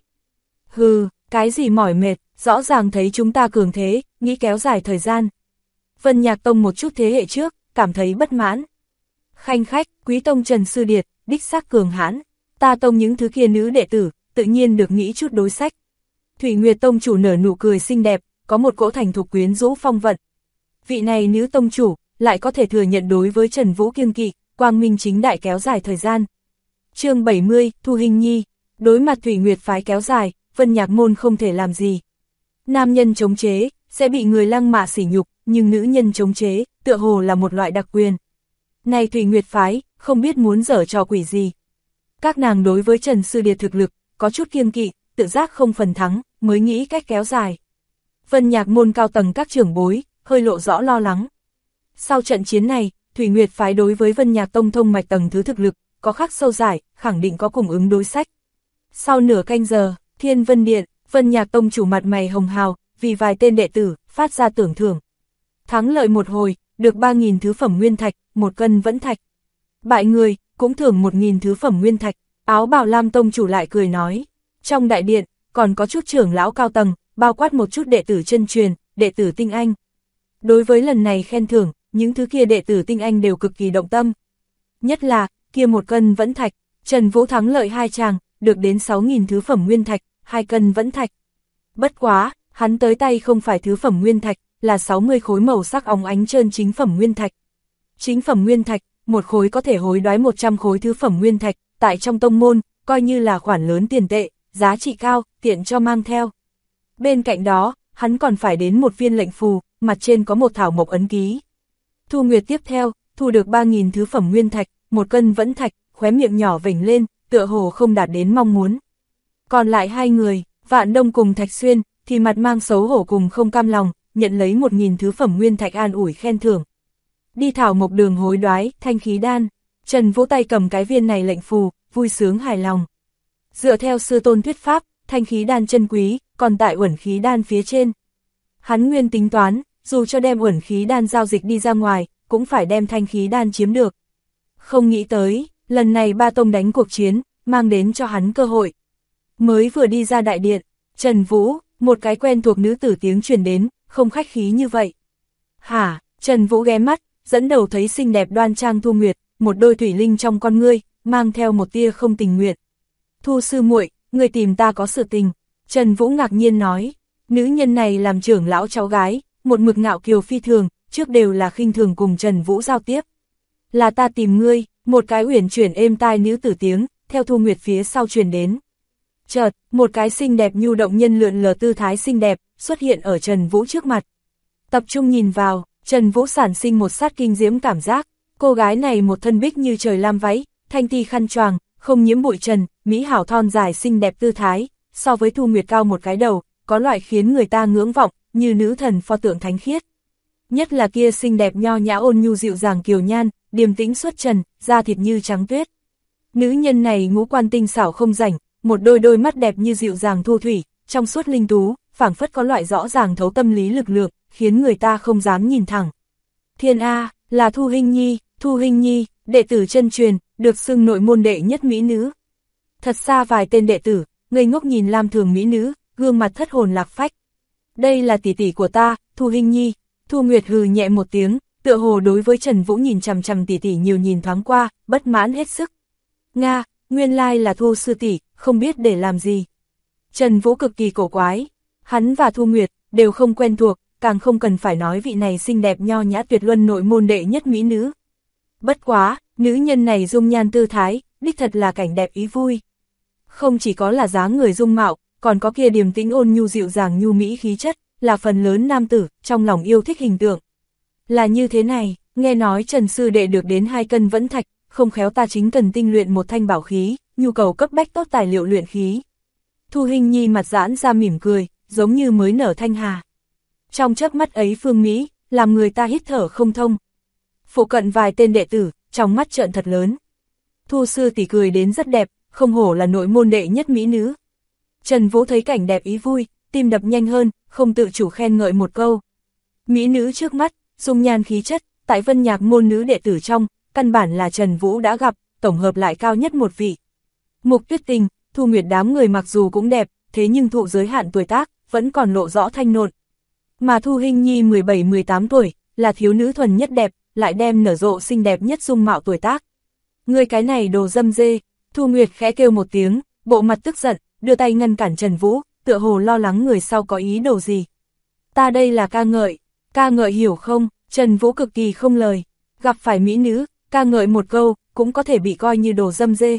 Hừ, cái gì mỏi mệt, rõ ràng thấy chúng ta cường thế, nghĩ kéo dài thời gian. Vân Nhạc tông một chút thế hệ trước, cảm thấy bất mãn. Khanh khách, Quý tông Trần Sư Điệt, đích xác cường hãn. Ta tông những thứ kia nữ đệ tử, tự nhiên được nghĩ chút đối sách. Thủy Nguyệt tông chủ nở nụ cười xinh đẹp, có một cỗ thành thục quyến rũ phong vận. Vị này nữ tông chủ, lại có thể thừa nhận đối với Trần Vũ kiêng kỵ, quang minh chính đại kéo dài thời gian. Chương 70, Thu Hình Nhi. Đối mặt Thủy Nguyệt phái kéo dài, Vân Nhạc môn không thể làm gì. Nam nhân chống chế, sẽ bị người lăng mạ sỉ nhục, nhưng nữ nhân chống chế, tựa hồ là một loại đặc quyền. Này Thủy Nguyệt phái, không biết muốn giở trò quỷ gì. Các nàng đối với Trần Sư Điệt thực lực, có chút kiêng kỵ, tự giác không phần thắng, mới nghĩ cách kéo dài. Vân Nhạc môn cao tầng các trưởng bối, hơi lộ rõ lo lắng. Sau trận chiến này, Thủy Nguyệt phái đối với Vân Nhạc tông thông mạch tầng thứ thực lực, có khắc sâu giải, khẳng định có cùng ứng đối sách. Sau nửa canh giờ, Thiên Vân Điện, Vân Nhạc tông chủ mặt mày hồng hào, vì vài tên đệ tử, phát ra tưởng thưởng. Thắng lợi một hồi, được 3.000 thứ phẩm nguyên thạch, 1 cân vẫn thạch. Bại người, cũng thưởng 1.000 thứ phẩm nguyên thạch. Áo bào lam tông chủ lại cười nói. Trong đại điện, còn có chút trưởng lão cao tầng, bao quát một chút đệ tử chân truyền, đệ tử tinh anh. Đối với lần này khen thưởng, những thứ kia đệ tử tinh anh đều cực kỳ động tâm. Nhất là, kia 1 cân vẫn thạch, Trần Vũ thắng lợi 2 chàng, được đến 6.000 thứ phẩm nguyên thạch, 2 cân vẫn thạch. Bất quá, hắn tới tay không phải thứ phẩm nguyên thạch, là 60 khối màu sắc óng ánh trơn chính phẩm nguyên thạch. Chính phẩm nguyên thạch, một khối có thể hối đoái 100 khối thứ phẩm nguyên thạch, tại trong tông môn, coi như là khoản lớn tiền tệ, giá trị cao, tiện cho mang theo. Bên cạnh đó, hắn còn phải đến một viên lệnh phù, mặt trên có một thảo mộc ấn ký. Thu Nguyệt tiếp theo, thu được 3.000 thứ phẩm nguyên thạch, 1 cân vẫn thạch, khóe miệng nhỏ vểnh lên, tựa hồ không đạt đến mong muốn. Còn lại 2 người, Vạn Đông cùng Thạch Xuyên, thì mặt mang xấu hổ cùng không cam lòng, nhận lấy 1.000 thứ phẩm nguyên thạch an ủi khen thưởng. Đi thảo mộc đường hối đoái, thanh khí đan, Trần Vũ tay cầm cái viên này lệnh phù, vui sướng hài lòng. Dựa theo sư tôn thuyết pháp, thanh khí đan chân quý, còn tại uẩn khí đan phía trên. Hắn nguyên tính toán, dù cho đem uẩn khí đan giao dịch đi ra ngoài, cũng phải đem thanh khí đan chiếm được. Không nghĩ tới, lần này ba tông đánh cuộc chiến, mang đến cho hắn cơ hội. Mới vừa đi ra đại điện, Trần Vũ, một cái quen thuộc nữ tử tiếng truyền đến, không khách khí như vậy. Hả, Trần Vũ ghé mắt, dẫn đầu thấy xinh đẹp đoan trang Thu Nguyệt, một đôi thủy linh trong con ngươi, mang theo một tia không tình nguyện. Thu sư muội, người tìm ta có sự tình. Trần Vũ ngạc nhiên nói, nữ nhân này làm trưởng lão cháu gái, một mực ngạo kiều phi thường, trước đều là khinh thường cùng Trần Vũ giao tiếp. Là ta tìm ngươi, một cái uyển chuyển êm tai nữ tử tiếng, theo Thu Nguyệt phía sau truyền đến. Chợt, một cái xinh đẹp nhu động nhân lượn lờ tư thái xinh đẹp, xuất hiện ở Trần Vũ trước mặt. Tập trung nhìn vào, Trần Vũ sản sinh một sát kinh diễm cảm giác, cô gái này một thân bích như trời lam váy, thanh ti khăn choàng, không nhiễm bụi trần, mỹ hảo thon dài xinh đẹp tư thái, so với Thu Nguyệt cao một cái đầu, có loại khiến người ta ngưỡng vọng, như nữ thần pho tượng thánh khiết. Nhất là kia xinh đẹp nho nhã ôn nhu dịu dàng kiều nhan, điềm tĩnh xuất trần, da thịt như trắng tuyết. Nữ nhân này ngũ quan tinh xảo không rảnh, một đôi mắt đẹp như dịu dàng thu thủy, trong suốt linh tú, phảng phất có loại rõ ràng thấu tâm lý lực lượng, khiến người ta không dám nhìn thẳng. Thiên A, là Thu Hình Nhi, đệ tử chân truyền, được xưng nội môn đệ nhất mỹ nữ. Thật xa vài tên đệ tử, ngây ngốc nhìn lam thường mỹ nữ, gương mặt thất hồn lạc phách. Đây là tỷ tỷ của ta, Thu Hình Nhi. Thu Nguyệt hừ nhẹ một tiếng, tựa hồ đối với Trần Vũ nhìn chằm chằm tỷ tỷ nhiều nhìn thoáng qua, bất mãn hết sức. Nga, nguyên lai là Thu sư tỷ, không biết để làm gì. Trần Vũ cực kỳ cổ quái, hắn và Thu Nguyệt đều không quen thuộc, càng không cần phải nói vị này xinh đẹp nho nhã tuyệt luân nội môn đệ nhất mỹ nữ. Bất quá, nữ nhân này dung nhan tư thái, đích thật là cảnh đẹp ý vui. Không chỉ có là dáng người dung mạo, còn có kia điềm tĩnh ôn nhu dịu dàng nhu mỹ khí chất, là phần lớn nam tử, trong lòng yêu thích hình tượng. Là như thế này, nghe nói Trần sư đệ được đến 2 cân vẫn thạch, không khéo ta chính cần tinh luyện một thanh bảo khí, nhu cầu cấp bách tốt tài liệu luyện khí. Thu Hinh Nhi mặt giãn ra mỉm cười, giống như mới nở thanh hà. Trong chớp mắt ấy phương Mỹ, làm người ta hít thở không thông. Phụ cận vài tên đệ tử, trong mắt trợn thật lớn. Thu sư tỷ cười đến rất đẹp, không hổ là nội môn đệ nhất mỹ nữ. Trần Vũ thấy cảnh đẹp ý vui, tim đập nhanh hơn, không tự chủ khen ngợi một câu. Mỹ nữ trước mắt, dung nhan khí chất, tại Vân Nhạc môn nữ đệ tử trong, căn bản là Trần Vũ đã gặp, tổng hợp lại cao nhất một vị. Mục Tuyết Tình, Thu Nguyệt đám người mặc dù cũng đẹp, thế nhưng thụ giới hạn tuổi tác, vẫn còn lộ rõ thanh nộn. Mà Thu Hinh Nhi 17-18 tuổi, là thiếu nữ thuần nhất đẹp, lại đem nở rộ xinh đẹp nhất dung mạo tuổi tác. Người cái này đồ dâm dê, Thu Nguyệt khẽ kêu một tiếng, bộ mặt tức giận, đưa tay ngăn cản Trần Vũ, tựa hồ lo lắng người sau có ý đồ gì. Ta đây là ca ngợi hiểu không? Trần Vũ cực kỳ không lời, gặp phải mỹ nữ, ca ngợi một câu, cũng có thể bị coi như đồ dâm dê.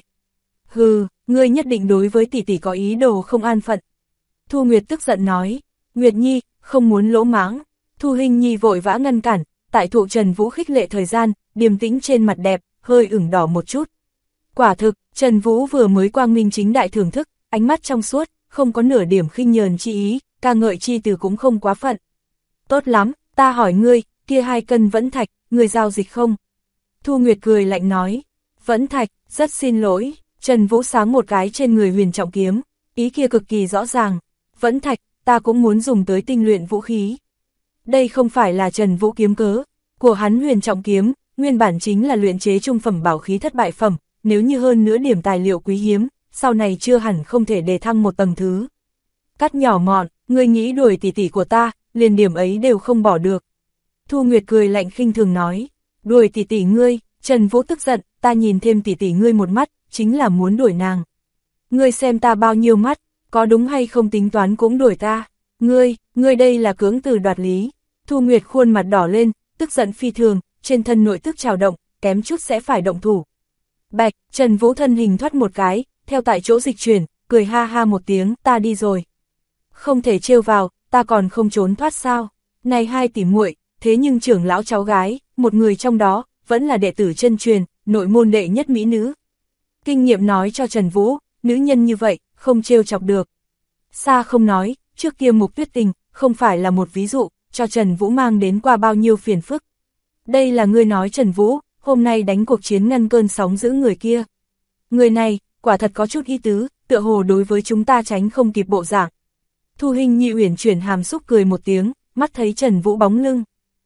Hừ, ngươi nhất định đối với tỷ tỷ có ý đồ không an phận. Thu Nguyệt tức giận nói, Nguyệt Nhi, không muốn lỗ mãng. Thu Hinh Nhi vội vã ngăn cản, tại thụ Trần Vũ khích lệ thời gian, điềm tĩnh trên mặt đẹp, hơi ửng đỏ một chút. Quả thực, Trần Vũ vừa mới quang minh chính đại thưởng thức, ánh mắt trong suốt, không có nửa điểm khinh nhờn chi ý, ca ngợi chi từ cũng không quá phận. Tốt lắm, ta hỏi ngươi, kia 2 cân vẫn thạch, ngươi giao dịch không? Thu Nguyệt cười lạnh nói, vẫn thạch, rất xin lỗi. Trần Vũ sáng một cái trên người huyền trọng kiếm, ý kia cực kỳ rõ ràng, vẫn thạch, ta cũng muốn dùng tới tinh luyện vũ khí. Đây không phải là Trần Vũ kiếm cớ, của hắn huyền trọng kiếm, nguyên bản chính là luyện chế trung phẩm bảo khí thất bại phẩm, nếu như hơn nữa điểm tài liệu quý hiếm, sau này chưa hẳn không thể đề thăng một tầng thứ. Cắt nhỏ mọn, ngươi nghĩ đuổi tỷ tỷ của ta, liền điểm ấy đều không bỏ được. Thu Nguyệt cười lạnh khinh thường nói, đuổi tỷ tỷ ngươi. Trần Vũ tức giận, ta nhìn thêm tỷ tỷ ngươi một mắt, chính là muốn đuổi nàng. Ngươi xem ta bao nhiêu mắt, có đúng hay không tính toán cũng đuổi ta. Ngươi đây là cưỡng từ đoạt lý. Thu Nguyệt khuôn mặt đỏ lên, tức giận phi thường, trên thân nội tức trào động, kém chút sẽ phải động thủ. Bạch, Trần Vũ thân hình thoát một cái, theo tại chỗ dịch chuyển, cười ha ha một tiếng, ta đi rồi. Không thể trêu vào, ta còn không trốn thoát sao. Này 2 tỷ muội, thế nhưng trưởng lão cháu gái, một người trong đó, vẫn là đệ tử chân truyền, nội môn đệ nhất mỹ nữ. Kinh nghiệm nói cho Trần Vũ, nữ nhân như vậy, không trêu chọc được. Xa không nói, trước kia Mục Tuyết Tình, không phải là một ví dụ, cho Trần Vũ mang đến qua bao nhiêu phiền phức. Đây là ngươi nói Trần Vũ, hôm nay đánh cuộc chiến ngăn cơn sóng giữ người kia. Người này, quả thật có chút ý tứ, tựa hồ đối với chúng ta tránh không kịp bộ dạng. Thu Hinh Nhi uyển chuyển hàm xúc cười một tiếng, mắt thấy Trần Vũ bóng lưng.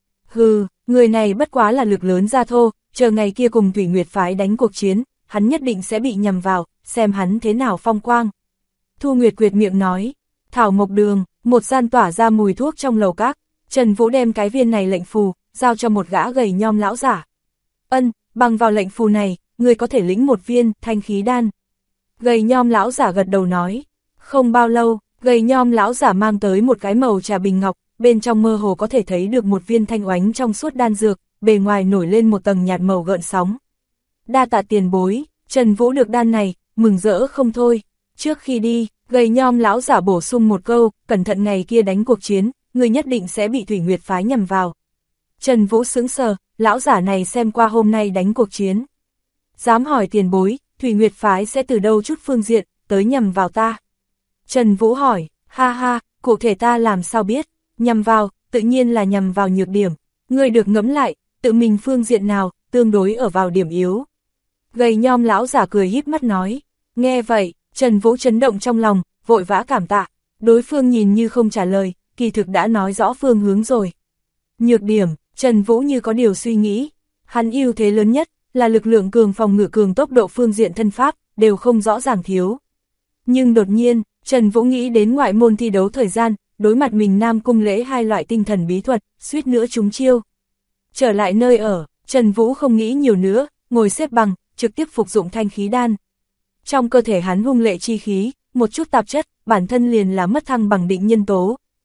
Hừ, người này bất quá là lực lớn ra thô, chờ ngày kia cùng Thủy Nguyệt phái đánh cuộc chiến, hắn nhất định sẽ bị nhầm vào, xem hắn thế nào phong quang. Thu Nguyệt quyệt miệng nói, Thảo Mộc Đường, một gian tỏa ra mùi thuốc trong lầu các, Trần Vũ đem cái viên này lệnh phù, giao cho một gã gầy nhom lão giả. Ân, bằng vào lệnh phù này, người có thể lĩnh một viên thanh khí đan. Gầy nhom lão giả gật đầu nói, không bao lâu, gầy nhom lão giả mang tới một cái màu trà bình ngọc, bên trong mơ hồ có thể thấy được một viên thanh oánh trong suốt đan dược, bề ngoài nổi lên một tầng nhạt màu gợn sóng. Đa tạ tiền bối, Trần Vũ được đan này, mừng rỡ không thôi. Trước khi đi, gầy nhom lão giả bổ sung một câu, cẩn thận ngày kia đánh cuộc chiến, người nhất định sẽ bị Thủy Nguyệt phái nhầm vào. Trần Vũ sững sờ, lão giả này xem qua hôm nay đánh cuộc chiến. Dám hỏi tiền bối, Thủy Nguyệt phái sẽ từ đâu chút phương diện, tới nhầm vào ta? Trần Vũ hỏi, ha ha, cụ thể ta làm sao biết, nhầm vào, tự nhiên là nhầm vào nhược điểm. Người được ngẫm lại, tự mình phương diện nào, tương đối ở vào điểm yếu. Gầy nhom lão giả cười híp mắt nói, nghe vậy, Trần Vũ chấn động trong lòng, vội vã cảm tạ, đối phương nhìn như không trả lời, kỳ thực đã nói rõ phương hướng rồi. Nhược điểm, Trần Vũ như có điều suy nghĩ, hắn ưu thế lớn nhất, là lực lượng cường phòng ngự cường tốc độ phương diện thân pháp, đều không rõ ràng thiếu. Nhưng đột nhiên, Trần Vũ nghĩ đến ngoại môn thi đấu thời gian, đối mặt mình Nam Cung Lễ 2 loại tinh thần bí thuật, suýt nữa trúng chiêu. Trở lại nơi ở, Trần Vũ không nghĩ nhiều nữa, ngồi xếp bằng, trực tiếp phục dụng thanh khí đan. Trong cơ thể hắn hung lệ chi khí, một chút tạp chất, bản thân liền là mất thăng bằng định nhân tố.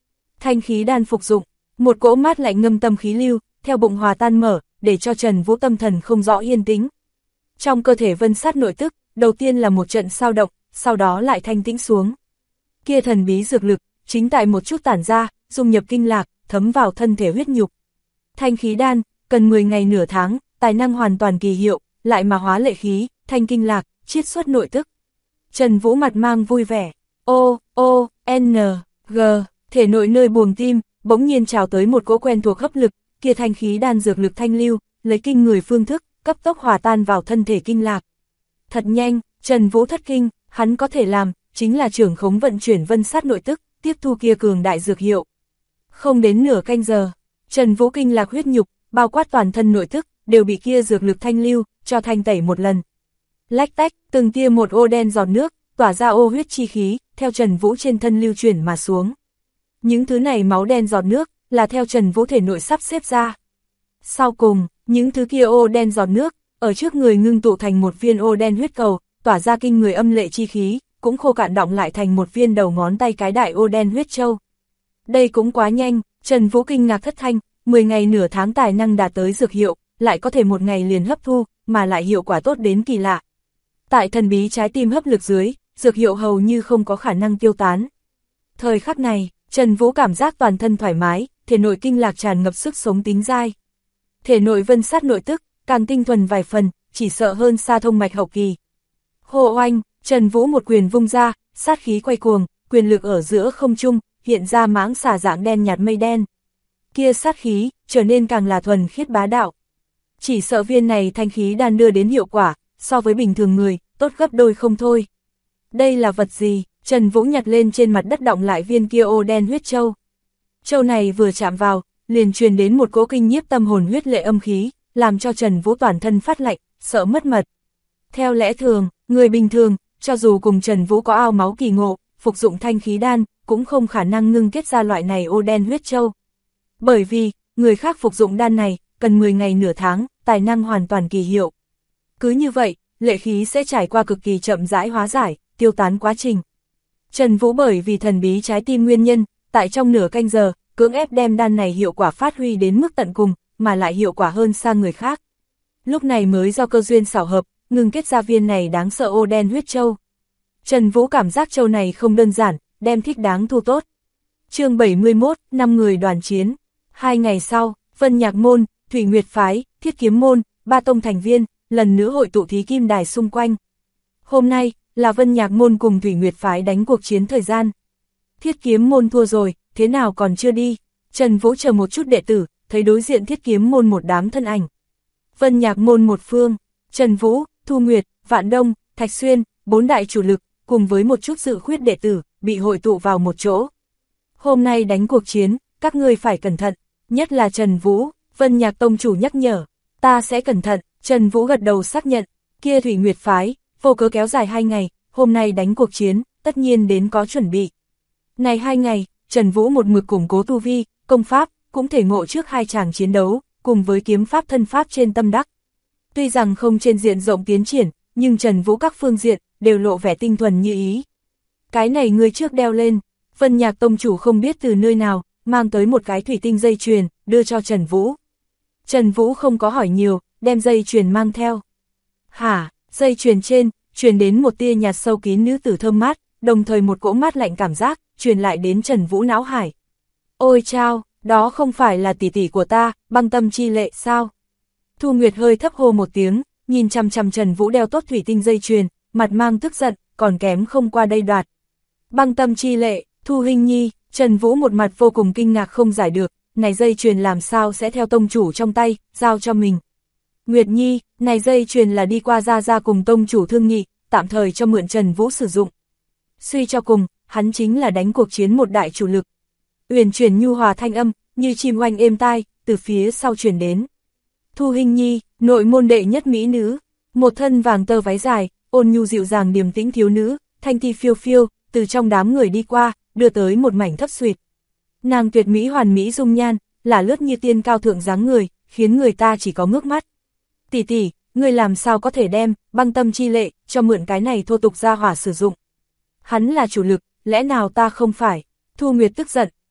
Thanh khí đan phục dụng, một cỗ mát lạnh ngâm tâm khí lưu, theo bụng hòa tan mở, để cho Trần Vũ tâm thần không rõ yên tĩnh. Trong cơ thể vân sát nội tức, đầu tiên là một trận sao động, sau đó lại thanh tĩnh xuống. Kia thần bí dược lực, chính tại một chút tản ra, dung nhập kinh lạc, thấm vào thân thể huyết nhục. Thanh khí đan, cần 10 ngày nửa tháng, tài năng hoàn toàn kỳ hiệu, lại mà hóa lệ khí, thanh kinh lạc, chiết xuất nội tức. Trần Vũ mặt mang vui vẻ, N, G, thể nội nơi buồng tim, bỗng nhiên trào tới một cỗ quen thuộc hấp lực, kia thanh khí đan dược lực thanh lưu, lấy kinh người phương thức, cấp tốc hòa tan vào thân thể kinh lạc. Thật nhanh, Trần Vũ thất kinh, hắn có thể làm, chính là trưởng khống vận chuyển vân sát nội tức, tiếp thu kia cường đại dược hiệu. Không đến nửa canh giờ, Trần Vũ kinh lạc huyết nhục, bao quát toàn thân nội tức, đều bị kia dược lực thanh lưu, cho thanh tẩy một lần. Lách tách, từng tia một ô đen giọt nước, tỏa ra ô huyết chi khí, theo Trần Vũ trên thân lưu chuyển mà xuống. Những thứ này máu đen giọt nước, là theo Trần Vũ thể nội sắp xếp ra. Sau cùng, những thứ kia ô đen giọt nước, ở trước người ngưng tụ thành một viên ô đen huyết cầu, tỏa ra kinh người âm lệ chi khí, cũng khô cạn đọng lại thành một viên đầu ngón tay cái đại ô đen huyết châu. Đây cũng quá nhanh, Trần Vũ kinh ngạc thất thanh, 10 ngày nửa tháng tài năng đạt tới dược hiệu, lại có thể một ngày liền hấp thu, mà lại hiệu quả tốt đến kỳ lạ. Tại thần bí trái tim hấp lực dưới, dược hiệu hầu như không có khả năng tiêu tán. Thời khắc này, Trần Vũ cảm giác toàn thân thoải mái, thể nội kinh lạc tràn ngập sức sống tính dai. Thể nội vân sát nội tức, càng tinh thuần vài phần, chỉ sợ hơn xa thông mạch hậu kỳ. Hô oanh, Trần Vũ một quyền vung ra, sát khí quay cuồng, quyền lực ở giữa không trung, hiện ra mãng xà dạng đen nhạt mây đen. Kia sát khí, trở nên càng là thuần khiết bá đạo. Chỉ sợ viên này thanh khí đan đưa đến hiệu quả, so với bình thường người, tốt gấp đôi không thôi. Đây là vật gì? Trần Vũ nhặt lên trên mặt đất đọng lại viên kia ô đen huyết châu. Châu này vừa chạm vào, liền truyền đến một cỗ kinh nhiếp tâm hồn huyết lệ âm khí, làm cho Trần Vũ toàn thân phát lạnh, sợ mất mật. Theo lẽ thường, người bình thường, cho dù cùng Trần Vũ có ao máu kỳ ngộ, phục dụng thanh khí đan, cũng không khả năng ngưng kết ra loại này ô đen huyết châu. Bởi vì, người khác phục dụng đan này, cần 10 ngày nửa tháng, tài năng hoàn toàn kỳ hiệu. Cứ như vậy, lệ khí sẽ trải qua cực kỳ chậm rãi hóa giải, tiêu tán quá trình. Trần Vũ bởi vì thần bí trái tim nguyên nhân, tại trong nửa canh giờ, cưỡng ép đem đan này hiệu quả phát huy đến mức tận cùng, mà lại hiệu quả hơn xa người khác. Lúc này mới do cơ duyên xảo hợp, ngưng kết ra viên này đáng sợ ô đen huyết châu. Trần Vũ cảm giác châu này không đơn giản, đem thích đáng thu tốt. Chương 71, 5 người đoàn chiến. 2 ngày sau, Vân Nhạc Môn, Thủy Nguyệt Phái, Thiết Kiếm Môn, 3 tông thành viên, lần nữa hội tụ thí kim đài xung quanh. Hôm nay, là Vân Nhạc Môn cùng Thủy Nguyệt Phái đánh cuộc chiến thời gian. Thiết Kiếm Môn thua rồi, thế nào còn chưa đi? Trần Vũ chờ một chút đệ tử, thấy đối diện Thiết Kiếm Môn một đám thân ảnh. Vân Nhạc Môn một phương, Trần Vũ, Thu Nguyệt, Vạn Đông, Thạch Xuyên, 4 đại chủ lực, cùng với một chút dự khuyết đệ tử, bị hội tụ vào một chỗ. Hôm nay đánh cuộc chiến, các ngươi phải cẩn thận, nhất là Trần Vũ. Vân Nhạc Tông chủ nhắc nhở, ta sẽ cẩn thận. Trần Vũ gật đầu xác nhận, kia Thủy Nguyệt Phái, vô cớ kéo dài 2 ngày, hôm nay đánh cuộc chiến, tất nhiên đến có chuẩn bị. Này 2 ngày, Trần Vũ một mực củng cố tu vi, công pháp, cũng thể ngộ trước 2 tràng chiến đấu, cùng với kiếm pháp thân pháp trên tâm đắc. Tuy rằng không trên diện rộng tiến triển, nhưng Trần Vũ các phương diện, đều lộ vẻ tinh thuần như ý. Cái này ngươi trước đeo lên, Vân Nhạc Tông chủ không biết từ nơi nào, mang tới một cái thủy tinh dây chuyền, đưa cho Trần Vũ. Trần Vũ không có hỏi nhiều, đem dây chuyền mang theo. Hả, dây chuyền trên, truyền đến một tia nhạt sâu kín nữ tử thơm mát, đồng thời một cỗ mát lạnh cảm giác, truyền lại đến Trần Vũ não hải. Ôi chao, đó không phải là tỷ tỷ của ta, Băng Tâm Chi Lệ sao? Thu Nguyệt hơi thấp hô một tiếng, nhìn chằm chằm Trần Vũ đeo tốt thủy tinh dây chuyền, mặt mang tức giận, còn kém không qua đây đoạt. Băng Tâm Chi Lệ, Thu Hinh Nhi, Trần Vũ một mặt vô cùng kinh ngạc không giải được, này dây chuyền làm sao sẽ theo tông chủ trong tay, giao cho mình. Nguyệt Nhi, này dây chuyền là đi qua Gia cùng tông chủ thương nghị, tạm thời cho mượn Trần Vũ sử dụng. Suy cho cùng, hắn chính là đánh cuộc chiến một đại chủ lực. Uyển chuyển nhu hòa thanh âm, như chim oanh êm tai, từ phía sau truyền đến. Thu Hinh Nhi, nội môn đệ nhất mỹ nữ, một thân vàng tơ váy dài, ôn nhu dịu dàng điềm tĩnh thiếu nữ, thanh thi phiêu phiêu, từ trong đám người đi qua, đưa tới một mảnh thấp suyệt. Nàng tuyệt mỹ hoàn mỹ dung nhan, là lướt như tiên cao thượng dáng người, khiến người ta chỉ có ngước mắt. Tỷ tỷ, ngươi làm sao có thể đem Băng Tâm Chi Lệ cho mượn cái này thô tục ra hỏa sử dụng? Hắn là chủ lực, lẽ nào ta không phải? Thu Nguyệt tức giận,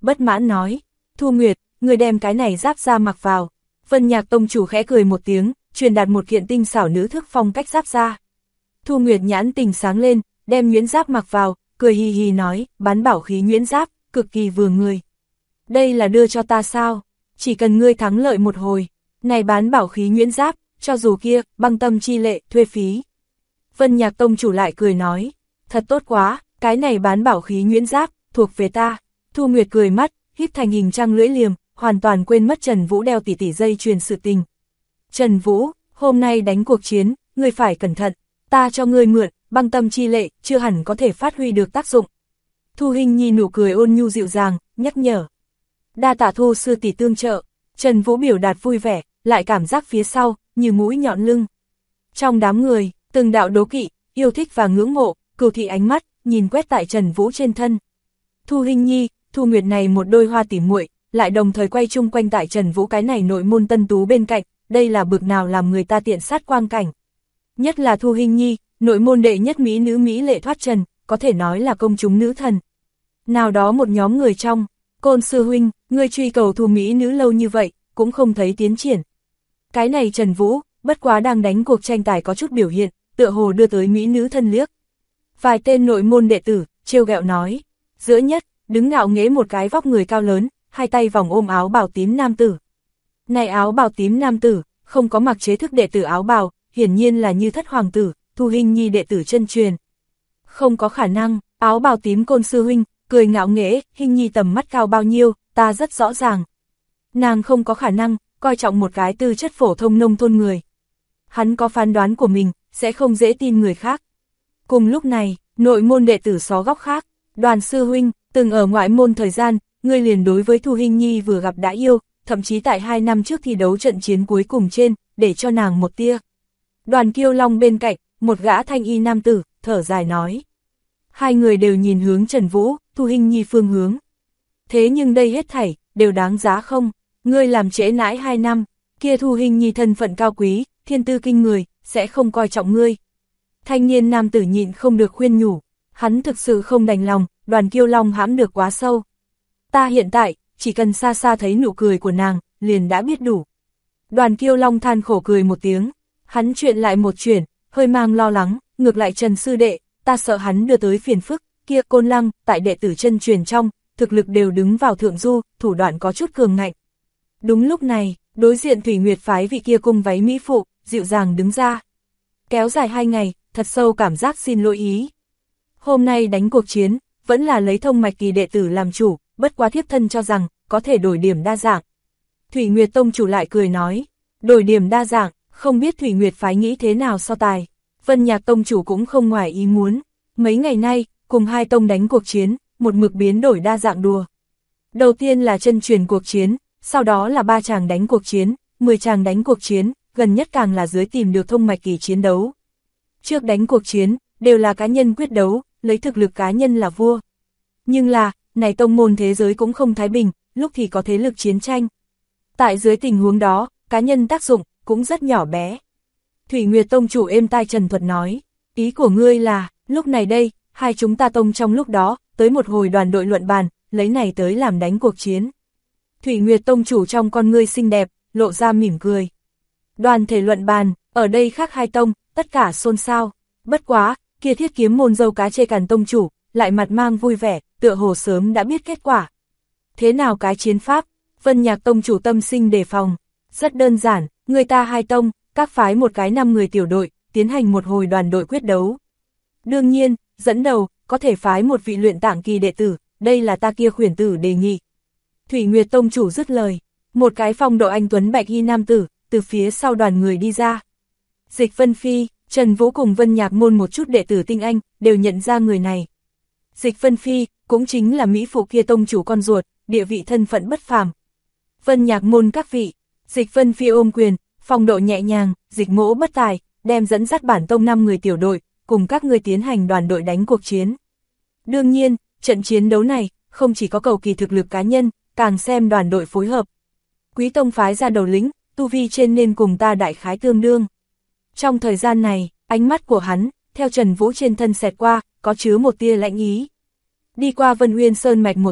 bất mãn nói, Thu Nguyệt, người đem cái này giáp ra mặc vào. Vân Nhạc tông chủ khẽ cười một tiếng, truyền đạt một kiện tinh xảo nữ thức phong cách giáp ra. Thu Nguyệt nhãn tình sáng lên, đem nhuyễn giáp mặc vào, cười hì hì nói, bán bảo khí nhuyễn giáp, cực kỳ vừa người. Đây là đưa cho ta sao? Chỉ cần ngươi thắng lợi một hồi, này bán bảo khí nhuyễn giáp, cho dù kia, băng tâm chi lệ, thuê phí. Vân Nhạc tông chủ lại cười nói, thật tốt quá, cái này bán bảo khí nhuyễn giáp, thuộc về ta. Thu Nguyệt cười mắt, híp thành hình trăng lưỡi liềm, hoàn toàn quên mất Trần Vũ đeo tỷ dây truyền sự tình. Trần Vũ, hôm nay đánh cuộc chiến, ngươi phải cẩn thận, ta cho ngươi mượn, băng tâm chi lệ, chưa hẳn có thể phát huy được tác dụng. Thu Hinh Nhi nụ cười ôn nhu dịu dàng, nhắc nhở. Đa tạ Thu sư tỷ tương trợ, Trần Vũ biểu đạt vui vẻ, lại cảm giác phía sau, như mũi nhọn lưng. Trong đám người, từng đạo đố kỵ, yêu thích và ngưỡng mộ, cừu thị ánh mắt, nhìn quét tại Trần Vũ trên thân. Thu Hinh Nhi, Thu Nguyệt này một đôi hoa tỉ muội, lại đồng thời quay chung quanh tại Trần Vũ cái này nội môn tân tú bên cạnh, đây là bực nào làm người ta tiện sát quang cảnh. Nhất là Thu Hinh Nhi, nội môn đệ nhất mỹ nữ mỹ lệ thoát trần, có thể nói là công chúng nữ thần. Nào đó một nhóm người trong, Côn sư huynh, ngươi truy cầu Thu mỹ nữ lâu như vậy, cũng không thấy tiến triển. Cái này Trần Vũ, bất quá đang đánh cuộc tranh tài có chút biểu hiện, tựa hồ đưa tới mỹ nữ thân liếc. Vài tên nội môn đệ tử, trêu ghẹo nói, giữa nhất, đứng ngạo nghễ một cái vóc người cao lớn, hai tay vòng ôm áo bào tím nam tử. Này áo bào tím nam tử, không có mặc chế thức đệ tử áo bào, hiển nhiên là như thất hoàng tử, Thu Hinh Nhi đệ tử chân truyền. Không có khả năng, áo bào tím Côn sư huynh, cười ngạo nghễ, Hinh Nhi tầm mắt cao bao nhiêu, ta rất rõ ràng. Nàng không có khả năng, coi trọng một cái tư chất phổ thông nông thôn người. Hắn có phán đoán của mình, sẽ không dễ tin người khác. Cùng lúc này, nội môn đệ tử xó góc khác, Đoàn sư huynh, từng ở ngoại môn thời gian, ngươi liền đối với Thu Hinh Nhi vừa gặp đã yêu, thậm chí tại 2 năm trước thi đấu trận chiến cuối cùng trên, để cho nàng một tia. Đoàn Kiêu Long bên cạnh, một gã thanh y nam tử, thở dài nói. Hai người đều nhìn hướng Trần Vũ, Thu Hinh Nhi phương hướng. Thế nhưng đây hết thảy, đều đáng giá không? Ngươi làm trễ nãi 2 năm, kia Thu Hinh Nhi thân phận cao quý, thiên tư kinh người, sẽ không coi trọng ngươi. Thanh niên nam tử nhịn không được khuyên nhủ, hắn thực sự không đành lòng, Đoàn Kiêu Long hãm được quá sâu. Ta hiện tại, chỉ cần xa xa thấy nụ cười của nàng, liền đã biết đủ. Đoàn Kiêu Long than khổ cười một tiếng, hắn chuyện lại một chuyển, hơi mang lo lắng, ngược lại Trần sư đệ, ta sợ hắn đưa tới phiền phức, kia Côn Lăng, tại đệ tử chân truyền trong, thực lực đều đứng vào thượng du, thủ đoạn có chút cường ngạnh. Đúng lúc này, đối diện Thủy Nguyệt phái vị kia cung váy mỹ phụ, dịu dàng đứng ra. Kéo dài 2 ngày, thật sâu cảm giác xin lỗi ý. Hôm nay đánh cuộc chiến, vẫn là lấy Thông Mạch Kỳ đệ tử làm chủ, bất quá thiếp thân cho rằng, có thể đổi điểm đa dạng. Thủy Nguyệt tông chủ lại cười nói, đổi điểm đa dạng, không biết Thủy Nguyệt phái nghĩ thế nào so tài. Vân Nhạc tông chủ cũng không ngoài ý muốn, mấy ngày nay, cùng 2 tông đánh cuộc chiến, một mực biến đổi đa dạng đùa. Đầu tiên là chân truyền cuộc chiến, sau đó là 3 chàng đánh cuộc chiến, 10 chàng đánh cuộc chiến, gần nhất càng là dưới tìm được Thông Mạch Kỳ chiến đấu. Trước đánh cuộc chiến, đều là cá nhân quyết đấu, lấy thực lực cá nhân là vua. Nhưng là, này tông môn thế giới cũng không thái bình, lúc thì có thế lực chiến tranh. Tại dưới tình huống đó, cá nhân tác dụng, cũng rất nhỏ bé. Thủy Nguyệt tông chủ êm tai trần thuật nói, ý của ngươi là, lúc này đây, hai chúng ta tông trong lúc đó, tới một hồi đoàn đội luận bàn, lấy này tới làm đánh cuộc chiến. Thủy Nguyệt tông chủ trong con ngươi xinh đẹp, lộ ra mỉm cười. Đoàn thể luận bàn, ở đây khác 2 tông, tất cả xôn xao. Bất quá, kia Thiết Kiếm môn dâu cá chê cằn tông chủ, lại mặt mang vui vẻ, tựa hồ sớm đã biết kết quả. Thế nào cái chiến pháp? Vân Nhạc tông chủ tâm sinh đề phòng. Rất đơn giản, người ta 2 tông, các phái một cái 5 người tiểu đội, tiến hành một hồi đoàn đội quyết đấu. Đương nhiên, dẫn đầu, có thể phái một vị luyện tạng kỳ đệ tử, đây là ta kia khuyển tử đề nghị. Thủy Nguyệt tông chủ dứt lời, một cái phong độ anh tuấn bạch y nam tử, từ phía sau đoàn người đi ra. Dịch Vân Phi, Trần Vũ cùng Vân Nhạc môn một chút đệ tử tinh anh, đều nhận ra người này. Dịch Vân Phi, cũng chính là mỹ phụ kia tông chủ con ruột, địa vị thân phận bất phàm. Vân Nhạc môn các vị, Dịch Vân Phi ôm quyền, phong độ nhẹ nhàng, dịch mỗ bất tài, đem dẫn dắt bản tông 5 người tiểu đội, cùng các ngươi tiến hành đoàn đội đánh cuộc chiến. Đương nhiên, trận chiến đấu này, không chỉ có cầu kỳ thực lực cá nhân, càng xem đoàn đội phối hợp. Quý tông phái ra đầu lĩnh, tu vi trên nên cùng ta đại khái tương đương. Trong thời gian này, ánh mắt của hắn, theo Trần Vũ trên thân xẹt qua, có chứa một tia lạnh ý. Đi qua Vân Uyên Sơn mạch một dịch,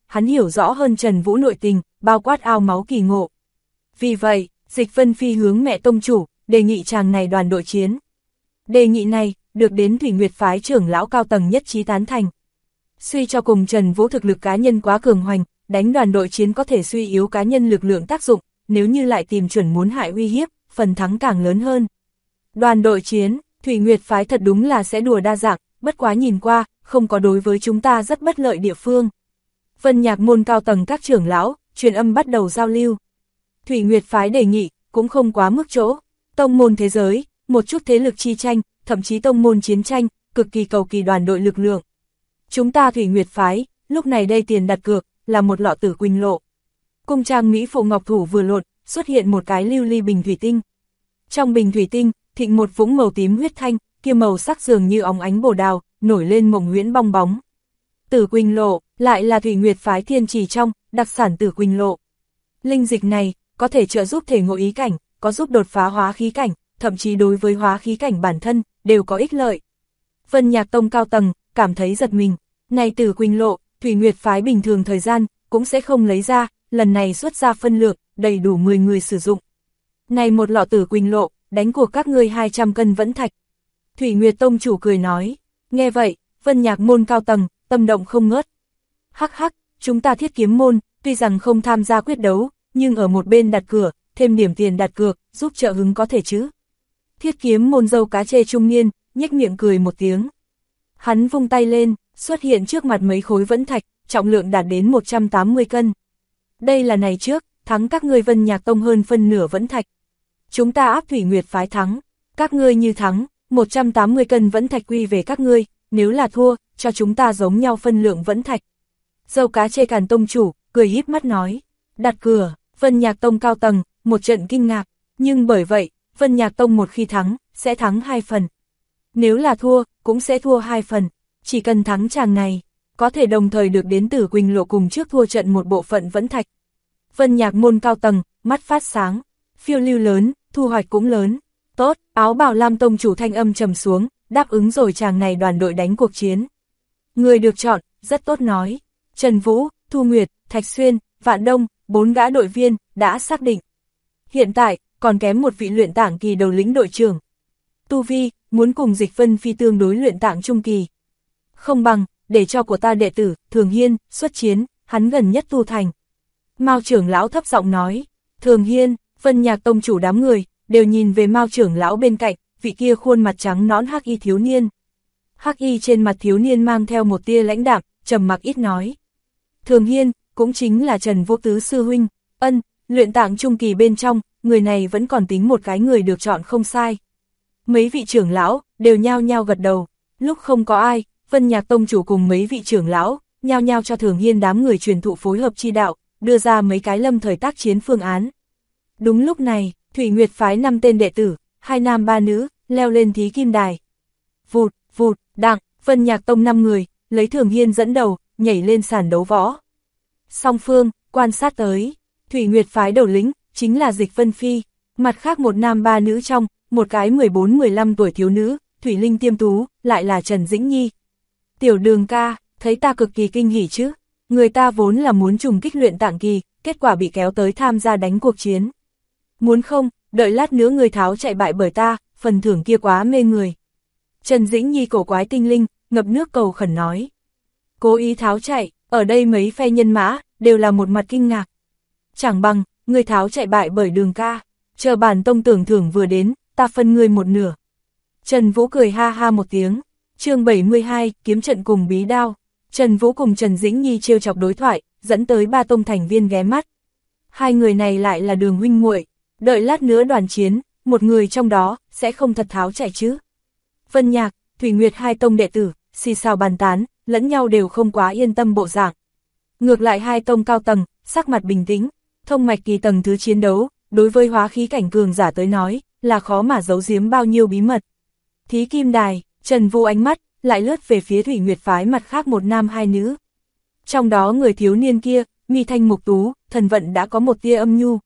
hắn hiểu rõ hơn Trần Vũ nội tình, bao quát ao máu kỳ ngộ. Vì vậy, Dịch Vân Phi hướng mẹ tông chủ, đề nghị chàng này đoàn đội chiến. Đề nghị này, được đến Thủy Nguyệt phái trưởng lão cao tầng nhất trí tán thành. Suy cho cùng Trần Vũ thực lực cá nhân quá cường hoành, đánh đoàn đội chiến có thể suy yếu cá nhân lực lượng tác dụng, nếu như lại tìm chuẩn muốn hại uy hiếp, phần thắng càng lớn hơn. Đoàn đội chiến, Thủy Nguyệt phái thật đúng là sẽ đùa đa dạng, bất quá nhìn qua, không có đối với chúng ta rất bất lợi địa phương. Vân Nhạc môn cao tầng các trưởng lão, truyền âm bắt đầu giao lưu. Thủy Nguyệt phái đề nghị, cũng không quá mức chỗ. Tông môn thế giới, một chút thế lực chi tranh, thậm chí tông môn chiến tranh, cực kỳ cầu kỳ đoàn đội lực lượng. Chúng ta Thủy Nguyệt phái, lúc này đây tiền đặt cược, là một lọ Tử Quỳnh Lộ. Cung trang Mỹ phụ ngọc thủ vừa lột, xuất hiện một cái lưu ly bình thủy tinh. Trong bình thủy tinh, thịnh một vũng màu tím huyết thanh, kia màu sắc dường như óng ánh bồ đào, nổi lên mộng huyễn bong bóng. Tử Quỳnh Lộ, lại là Thủy Nguyệt phái thiên trì trong, đặc sản Tử Quỳnh Lộ. Linh dịch này, có thể trợ giúp thể ngộ ý cảnh, có giúp đột phá hóa khí cảnh, thậm chí đối với hóa khí cảnh bản thân, đều có ích lợi. Vân Nhạc tông cao tầng, cảm thấy giật mình, này Tử Quỳnh Lộ, Thủy Nguyệt phái bình thường thời gian, cũng sẽ không lấy ra, lần này xuất ra phân lượng, đầy đủ 10 người sử dụng. Này một lọ Tử Quỳnh Lộ, đánh của các ngươi 200 cân vẫn thạch. Thủy Nguyệt tông chủ cười nói, nghe vậy, Vân Nhạc môn cao tầng, tâm động không ngớt. Hắc hắc, chúng ta Thiết Kiếm môn, tuy rằng không tham gia quyết đấu, nhưng ở một bên đặt cửa, thêm điểm tiền đặt cược, giúp trợ hứng có thể chứ. Thiết Kiếm môn dâu cá chê trung niên, nhếch miệng cười một tiếng. Hắn vung tay lên, xuất hiện trước mặt mấy khối vẫn thạch, trọng lượng đạt đến 180 cân. Đây là này trước, thắng các ngươi Vân Nhạc tông hơn phân nửa vẫn thạch. Chúng ta áp Thủy Nguyệt phái thắng, các ngươi như thắng, 180 cân vẫn thạch quy về các ngươi, nếu là thua, cho chúng ta giống nhau phân lượng vẫn thạch. Dâu cá chê Càn tông chủ, cười híp mắt nói, đặt cửa, Vân Nhạc tông cao tầng, một trận kinh ngạc, nhưng bởi vậy, Vân Nhạc tông một khi thắng, sẽ thắng 2 phần. Nếu là thua, cũng sẽ thua 2 phần, chỉ cần thắng chàng này, có thể đồng thời được đến Tử Quỳnh Lộ cùng trước thua trận một bộ phận vẫn thạch. Vân Nhạc môn cao tầng, mắt phát sáng, phiêu lưu lớn, thu hoạch cũng lớn. Tốt, áo bào lam tông chủ thanh âm trầm xuống, đáp ứng rồi chàng này đoàn đội đánh cuộc chiến. Người được chọn, rất tốt nói. Trần Vũ, Thu Nguyệt, Thạch Xuyên, Vạn Đông, 4 gã đội viên, đã xác định. Hiện tại, còn kém một vị luyện tạng kỳ đầu lĩnh đội trưởng. Tu Vi, muốn cùng Dịch Vân Phi tương đối luyện tạng trung kỳ. Không bằng, để cho của ta đệ tử, Thường Hiên, xuất chiến, hắn gần nhất tu thành. Mao trưởng lão thấp giọng nói, Thường Hiên, Vân Nhạc tông chủ đám người, đều nhìn về Mao trưởng lão bên cạnh, vị kia khuôn mặt trắng nõn hắc y thiếu niên. Hắc y trên mặt thiếu niên mang theo một tia lãnh đạm, trầm mặc ít nói. Thường Hiên, cũng chính là Trần Vũ tứ sư huynh, luyện tạng trung kỳ bên trong, người này vẫn còn tính một cái người được chọn không sai. Mấy vị trưởng lão, đều nhao nhao gật đầu, lúc không có ai, Vân Nhạc tông chủ cùng mấy vị trưởng lão, nhao nhao cho Thường Hiên đám người truyền thụ phối hợp chi đạo, đưa ra mấy cái lâm thời tác chiến phương án. Đúng lúc này, Thủy Nguyệt phái 5 tên đệ tử, 2 nam 3 nữ, leo lên thí kim đài. Vụt, vụt, đặng, Vân Nhạc tông 5 người, lấy Thường Hiên dẫn đầu, nhảy lên sàn đấu võ. Song phương, quan sát tới, Thủy Nguyệt phái đầu lĩnh, chính là Dịch Vân Phi, mặt khác một nam 3 nữ trong, một cái 14-15 tuổi thiếu nữ, Thủy Linh Tiêm Tú, lại là Trần Dĩnh Nhi. Tiểu Đường ca, thấy ta cực kỳ kinh hỉ chứ, người ta vốn là muốn trùng kích luyện tạng kỳ, kết quả bị kéo tới tham gia đánh cuộc chiến. Muốn không, đợi lát nữa người tháo chạy bại bởi ta, phần thưởng kia quá mê người. Trần Dĩnh Nhi cổ quái tinh linh, ngập nước cầu khẩn nói. Cố ý tháo chạy, ở đây mấy phe nhân mã, đều là một mặt kinh ngạc. Chẳng bằng, người tháo chạy bại bởi Đường ca, chờ bản tông tưởng thưởng vừa đến, ta phân ngươi một nửa. Trần Vũ cười ha ha một tiếng, chương 72, kiếm trận cùng bí đao. Trần Vũ cùng Trần Dĩnh Nhi trêu chọc đối thoại, dẫn tới 3 tông thành viên ghé mắt. Hai người này lại là Đường huynh muội, đợi lát nữa đoàn chiến, một người trong đó, sẽ không thật tháo chạy chứ. Vân Nhạc, Thủy Nguyệt 2 tông đệ tử, xì xào bàn tán, lẫn nhau đều không quá yên tâm bộ dạng. Ngược lại 2 tông cao tầng, sắc mặt bình tĩnh, thông mạch kỳ tầng thứ chiến đấu, đối với hóa khí cảnh cường giả tới nói, là khó mà giấu giếm bao nhiêu bí mật. Thí kim đài, Trần Vũ ánh mắt, lại lướt về phía Thủy Nguyệt phái mặt khác một nam 2 nữ. Trong đó người thiếu niên kia, mi thanh mục tú, thần vận đã có một tia âm nhu.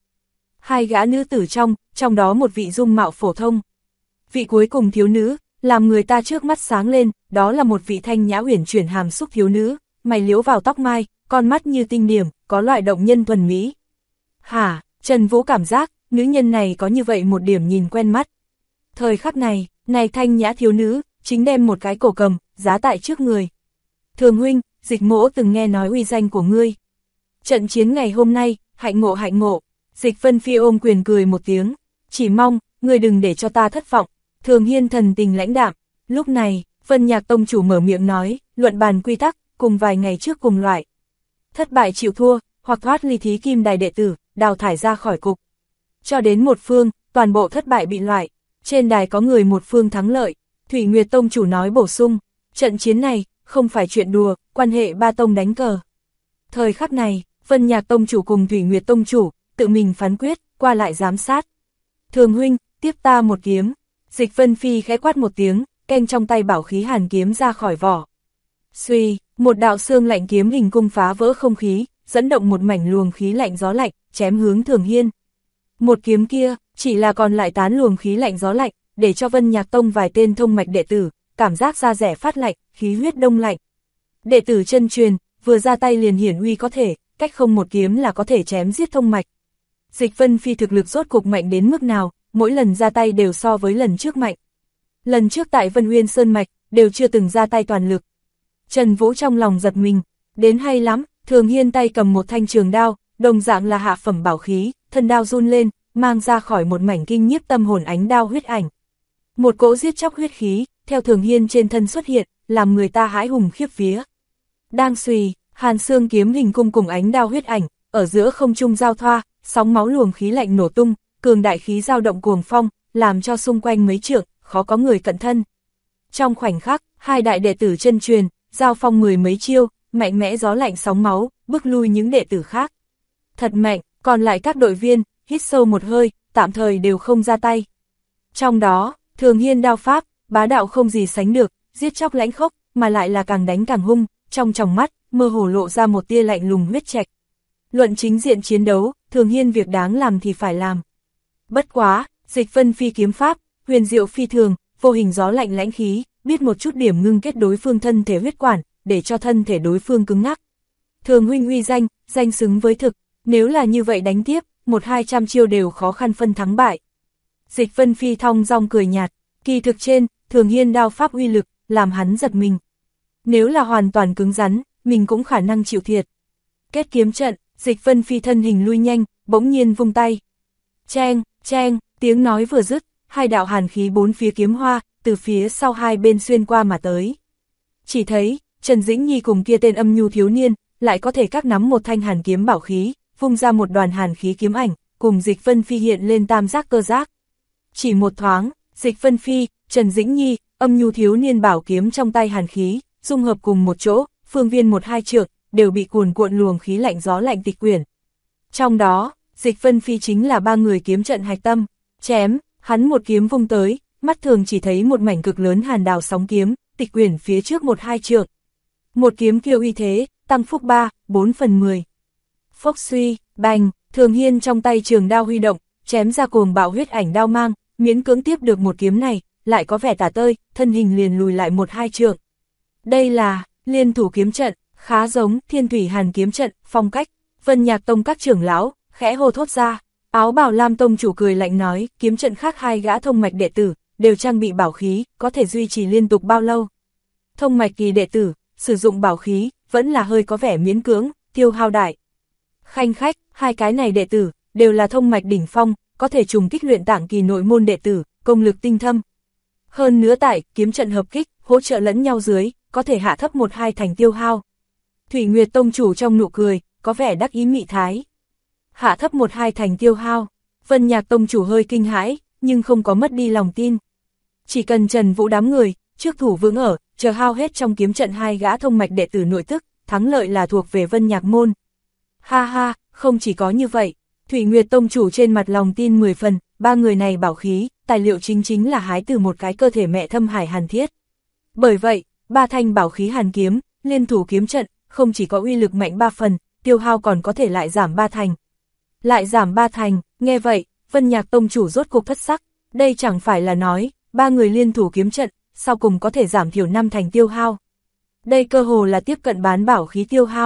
2 gã nữ tử trong đó một vị dung mạo phổ thông. Vị cuối cùng thiếu nữ, làm người ta trước mắt sáng lên, đó là một vị thanh nhã uyển chuyển hàm xúc thiếu nữ, mày liễu vào tóc mai, con mắt như tinh điểm, có loại động nhân thuần mỹ. Hả, Trần Vũ cảm giác, nữ nhân này có như vậy một điểm nhìn quen mắt. Thời khắc này, này thanh nhã thiếu nữ, chính đem một cái cổ cầm, giá tại trước người. Thường huynh, Dịch Mỗ từng nghe nói uy danh của ngươi. Trận chiến ngày hôm nay, hạnh ngộ. Dịch Vân Phi ôm quyền cười một tiếng, chỉ mong, ngươi đừng để cho ta thất vọng. Thường Hiên thần tình lãnh đạm. Lúc này, Vân Nhạc tông chủ mở miệng nói, luận bàn quy tắc, cùng vài ngày trước cùng loại. Thất bại chịu thua, hoặc thoát ly thí kim đài đệ tử, đào thải ra khỏi cục. Cho đến một phương, toàn bộ thất bại bị loại. Trên đài có người một phương thắng lợi. Thủy Nguyệt tông chủ nói bổ sung, trận chiến này, không phải chuyện đùa, quan hệ ba tông đánh cờ. Thời khắc này, Vân Nhạc tông chủ cùng Thủy Nguyệt tông chủ, tự mình phán quyết, qua lại giám sát. Thường huynh, tiếp ta một kiếm. Dịch Vân Phi khẽ quát một tiếng, keng trong tay bảo khí hàn kiếm ra khỏi vỏ. Suy, một đạo xương lạnh kiếm hình cung phá vỡ không khí, dẫn động một mảnh luồng khí lạnh gió lạnh, chém hướng Thường Hiên. Một kiếm kia, chỉ là còn lại tán luồng khí lạnh gió lạnh, để cho Vân Nhạc tông vài tên thông mạch đệ tử, cảm giác da rẻ phát lạnh, khí huyết đông lạnh. Đệ tử chân truyền, vừa ra tay liền hiển uy có thể, cách không một kiếm là có thể chém giết thông mạch. Dịch Vân Phi thực lực rốt cục mạnh đến mức nào, mỗi lần ra tay đều so với lần trước mạnh. Lần trước tại Vân Uyên Sơn Mạch, đều chưa từng ra tay toàn lực. Trần Vũ trong lòng giật mình, đến hay lắm, Thường Hiên tay cầm một thanh trường đao, đồng dạng là hạ phẩm bảo khí, thân đao run lên, mang ra khỏi một mảnh kinh nhiếp tâm hồn ánh đao huyết ảnh. Một cỗ giết chóc huyết khí, theo Thường Hiên trên thân xuất hiện, làm người ta hãi hùng khiếp vía. Đang xùy, hàn xương kiếm hình cung cùng ánh đao huyết ảnh, ở giữa không trung giao thoa, sóng máu luồng khí lạnh nổ tung, cường đại khí dao động cuồng phong, làm cho xung quanh mấy trượng, khó có người cận thân. Trong khoảnh khắc, hai đại đệ tử chân truyền, giao phong mười mấy chiêu, mạnh mẽ gió lạnh sóng máu, bức lui những đệ tử khác. Thật mạnh, còn lại các đội viên, hít sâu một hơi, tạm thời đều không ra tay. Trong đó, Thường Hiên đao pháp, bá đạo không gì sánh được, giết chóc lãnh khốc, mà lại là càng đánh càng hung, trong tròng mắt, mơ hồ lộ ra một tia lạnh lùng huyết trạch. Luận chính diện chiến đấu, Thường Hiên việc đáng làm thì phải làm. Bất quá, Dịch Vân Phi kiếm pháp, huyền diệu phi thường, vô hình gió lạnh lãnh khí, biết một chút điểm ngưng kết đối phương thân thể huyết quản, để cho thân thể đối phương cứng ngắc. Thường huynh uy danh, danh xứng với thực, nếu là như vậy đánh tiếp, 100-200 chiêu đều khó khăn phân thắng bại. Dịch Vân Phi thong dong cười nhạt, kỳ thực trên, Thường Hiên đao pháp uy lực, làm hắn giật mình. Nếu là hoàn toàn cứng rắn, mình cũng khả năng chịu thiệt. Kết kiếm trận, Dịch Vân Phi thân hình lui nhanh, bỗng nhiên vung tay. Cheng, tiếng nói vừa dứt, hai đạo hàn khí bốn phía kiếm hoa, từ phía sau hai bên xuyên qua mà tới. Chỉ thấy, Trần Dĩnh Nhi cùng kia tên âm nhu thiếu niên, lại có thể các nắm một thanh hàn kiếm bảo khí, vung ra một đoàn hàn khí kiếm ảnh, cùng Dịch Vân Phi hiện lên tam giác cơ giác. Chỉ một thoáng, Dịch Vân Phi, Trần Dĩnh Nhi, âm nhu thiếu niên bảo kiếm trong tay hàn khí, dung hợp cùng một chỗ, phương viên 1-2 trượng, đều bị cuồn cuộn luồng khí lạnh gió lạnh tịch quyển. Trong đó, Dịch Vân Phi chính là ba người kiếm trận hạch tâm, chém, hắn một kiếm vung tới, mắt thường chỉ thấy một mảnh cực lớn hàn đào sóng kiếm, tịch quyển phía trước 1-2 trượng. Một kiếm kiêu uy thế, tăng phúc 3/4/10. Phốc suy, bành, Thường Hiên trong tay trường đao huy động, chém ra cuồng bạo huyết ảnh đao mang, miễn cưỡng tiếp được một kiếm này, lại có vẻ tả tơi, thân hình liền lùi lại 1-2 trượng. Đây là liên thủ kiếm trận, khá giống Thiên Thủy Hàn kiếm trận, phong cách. Vân Nhạc tông các trưởng lão khẽ hô thốt ra. Áo bào lam tông chủ cười lạnh nói, kiếm trận khác hai gã thông mạch đệ tử đều trang bị bảo khí, có thể duy trì liên tục bao lâu? Thông mạch kỳ đệ tử sử dụng bảo khí vẫn là hơi có vẻ miễn cưỡng, tiêu hao đại. Khanh khách, hai cái này đệ tử đều là thông mạch đỉnh phong, có thể trùng kích luyện tạng kỳ nội môn đệ tử, công lực tinh thâm. Hơn nữa tại kiếm trận hợp kích, hỗ trợ lẫn nhau dưới, có thể hạ thấp 1-2 thành tiêu hao. Thủy Nguyệt tông chủ trong nụ cười, có vẻ đắc ý mị thái. Hạ thấp 1-2 thành tiêu hao, Vân Nhạc tông chủ hơi kinh hãi, nhưng không có mất đi lòng tin. Chỉ cần Trần Vũ đám người, trước thủ vững ở, chờ hao hết trong kiếm trận hai gã thông mạch đệ tử nội tức, thắng lợi là thuộc về Vân Nhạc môn. Ha ha, không chỉ có như vậy, Thủy Nguyệt tông chủ trên mặt lòng tin 10 phần, ba người này bảo khí, tài liệu chính là hái từ một cái cơ thể mẹ thâm hải hàn thiết. Bởi vậy, ba thanh bảo khí hàn kiếm, liên thủ kiếm trận, không chỉ có uy lực mạnh 3 phần, tiêu hao còn có thể lại giảm 3 thành. Lại giảm 3 thành, nghe vậy, Vân Nhạc tông chủ rốt cục thất sắc, đây chẳng phải là nói, ba người liên thủ kiếm trận, sau cùng có thể giảm thiểu 5 thành tiêu hao. Đây cơ hồ là tiếp cận bán bảo khí tiêu hao.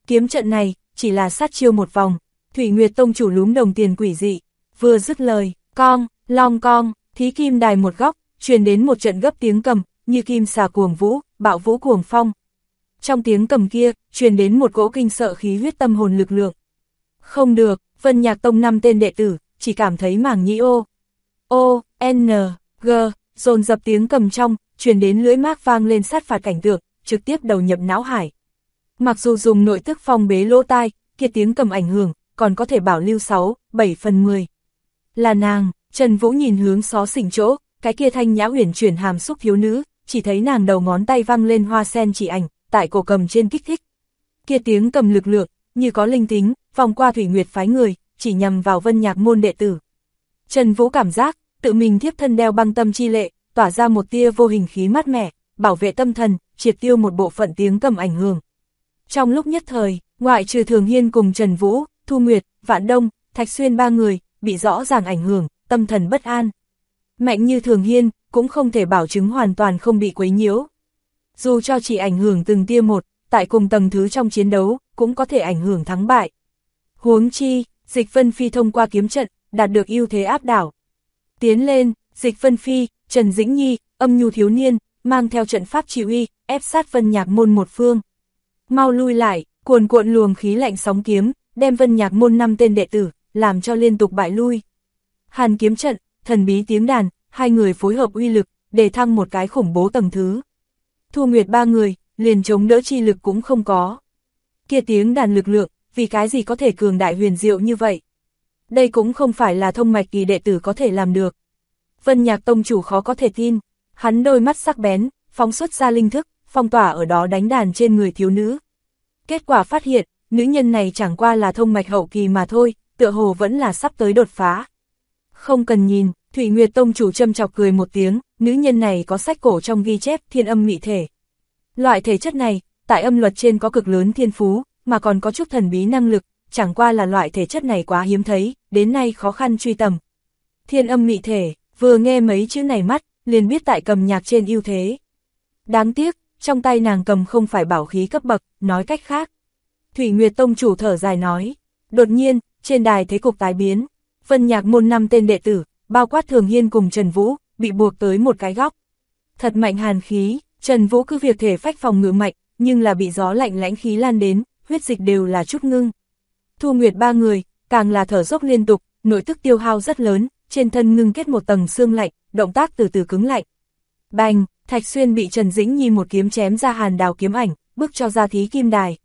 Kiếm trận này, chỉ là sát chiêu một vòng. Thủy Nguyệt Tông chủ lúm đồng tiền quỷ dị. Vừa dứt lời, cong, long cong, thí kim đài một góc, truyền đến một trận gấp tiếng cầm, như kim xà cuồng vũ, bạo vũ cuồng phong. Trong tiếng cầm kia, truyền đến một cỗ kinh sợ khí huyết tâm hồn lực lượng. Không được, Vân Nhạc Tông 5 tên đệ tử, chỉ cảm thấy màng nhĩ N, G, dồn dập tiếng cầm trong, truyền đến lưỡi mác vang lên sát phạt cảnh tượng, trực tiếp đầu nhập não hải. Mặc dù dùng nội tức phong bế lỗ tai, kia tiếng cầm ảnh hưởng, còn có thể bảo lưu 6-7/10. Là nàng, Trần Vũ nhìn hướng xó xỉnh chỗ, cái kia thanh nhã uyển chuyển hàm xúc thiếu nữ, chỉ thấy nàng đầu ngón tay văng lên hoa sen chỉ ảnh, tại cổ cầm trên kích thích. Kia tiếng cầm lực lượng, như có linh tính, vòng qua Thủy Nguyệt phái người, chỉ nhằm vào Vân Nhạc môn đệ tử. Trần Vũ cảm giác, tự mình thiếp thân đeo băng tâm chi lệ, tỏa ra một tia vô hình khí mát mẻ, bảo vệ tâm thần, triệt tiêu một bộ phận tiếng cầm ảnh hưởng. Trong lúc nhất thời, ngoại trừ Thường Hiên cùng Trần Vũ, Thu Nguyệt, Vạn Đông, Thạch Xuyên ba người, bị rõ ràng ảnh hưởng, tâm thần bất an. Mạnh như Thường Hiên, cũng không thể bảo chứng hoàn toàn không bị quấy nhiễu. Dù cho chỉ ảnh hưởng từng tia một, tại cùng tầng thứ trong chiến đấu, cũng có thể ảnh hưởng thắng bại. Huống chi, Dịch Vân Phi thông qua kiếm trận, đạt được ưu thế áp đảo. Tiến lên, Dịch Vân Phi, Trần Dĩnh Nhi, Âm Nhu thiếu niên, mang theo trận pháp chỉ uy, ép sát Vân Nhạc môn một phương. Mau lui lại, cuồn cuộn luồng khí lạnh sóng kiếm, đem Vân Nhạc môn 5 tên đệ tử, làm cho liên tục bại lui. Hàn kiếm trận, thần bí tiếng đàn, hai người phối hợp uy lực, để thăng một cái khủng bố tầng thứ. Thu Nguyệt ba người, liền chống đỡ chi lực cũng không có. Kia tiếng đàn lực lượng, vì cái gì có thể cường đại huyền diệu như vậy? Đây cũng không phải là thông mạch kỳ đệ tử có thể làm được. Vân Nhạc tông chủ khó có thể tin, hắn đôi mắt sắc bén, phóng xuất ra linh thức, phong tỏa ở đó đánh đàn trên người thiếu nữ. Kết quả phát hiện, nữ nhân này chẳng qua là thông mạch hậu kỳ mà thôi, tựa hồ vẫn là sắp tới đột phá. Không cần nhìn, Thủy Nguyệt tông chủ châm chọc cười một tiếng, nữ nhân này có sách cổ trong ghi chép thiên âm mị thể. Loại thể chất này, tại âm luật trên có cực lớn thiên phú, mà còn có chút thần bí năng lực, chẳng qua là loại thể chất này quá hiếm thấy, đến nay khó khăn truy tầm. Thiên âm mị thể, vừa nghe mấy chữ này mắt, liền biết tại cầm nhạc trên ưu thế. Đáng tiếc, trong tay nàng cầm không phải bảo khí cấp bậc, nói cách khác. Thủy Nguyệt tông chủ thở dài nói, đột nhiên, trên đài thế cục tái biến, Vân Nhạc môn 5 tên đệ tử, bao quát Thường Hiên cùng Trần Vũ, bị buộc tới một cái góc. Thật mạnh hàn khí, Trần Vũ cứ việc thể phách phòng ngự mạnh, nhưng là bị gió lạnh lãnh khí lan đến, huyết dịch đều là chút ngưng. Thu Nguyệt ba người, càng là thở dốc liên tục, nội tức tiêu hao rất lớn, trên thân ngưng kết một tầng xương lạnh, động tác từ từ cứng lạnh. Bành, Thạch Xuyên bị Trần Dĩnh Nhi một kiếm chém ra hàn đào kiếm ảnh, bước cho ra thí kim đài.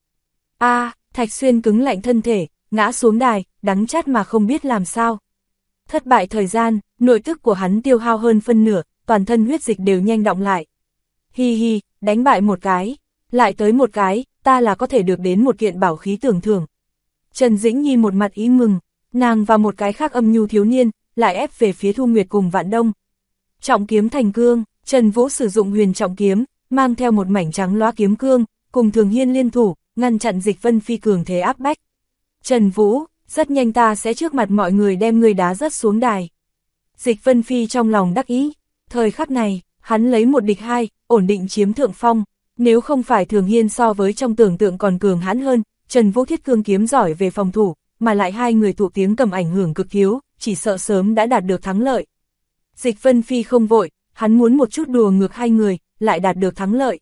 Thạch Xuyên cứng lạnh thân thể, ngã xuống đài, đắng chát mà không biết làm sao. Thất bại thời gian, nội tức của hắn tiêu hao hơn phân nửa, toàn thân huyết dịch đều nhanh đọng lại. Hi hi, đánh bại một cái, lại tới một cái, ta là có thể được đến một kiện bảo khí tưởng thưởng. Trần Dĩnh Nhi một mặt ý mừng, nàng và một cái khác Âm Nhu thiếu niên, lại ép về phía Thu Nguyệt cùng Vạn Đông. Trọng kiếm thành cương, Trần Vũ sử dụng huyền trọng kiếm, mang theo một mảnh trắng loá kiếm cương, cùng Thường Hiên liên thủ, ngăn chặn Dịch Vân Phi cường thế áp bách. Trần Vũ, rất nhanh ta sẽ trước mặt mọi người đem ngươi đá rớt xuống đài. Dịch Vân Phi trong lòng đắc ý, thời khắc này, hắn lấy 1 địch 2, ổn định chiếm thượng phong. Nếu không phải Thường Hiên so với trong tưởng tượng còn cường hãn hơn, Trần Vũ thiết cương kiếm giỏi về phòng thủ, mà lại hai người tụ tiếng cầm ảnh hưởng cực thiếu, chỉ sợ sớm đã đạt được thắng lợi. Dịch Vân Phi không vội, hắn muốn một chút đùa ngược hai người, lại đạt được thắng lợi.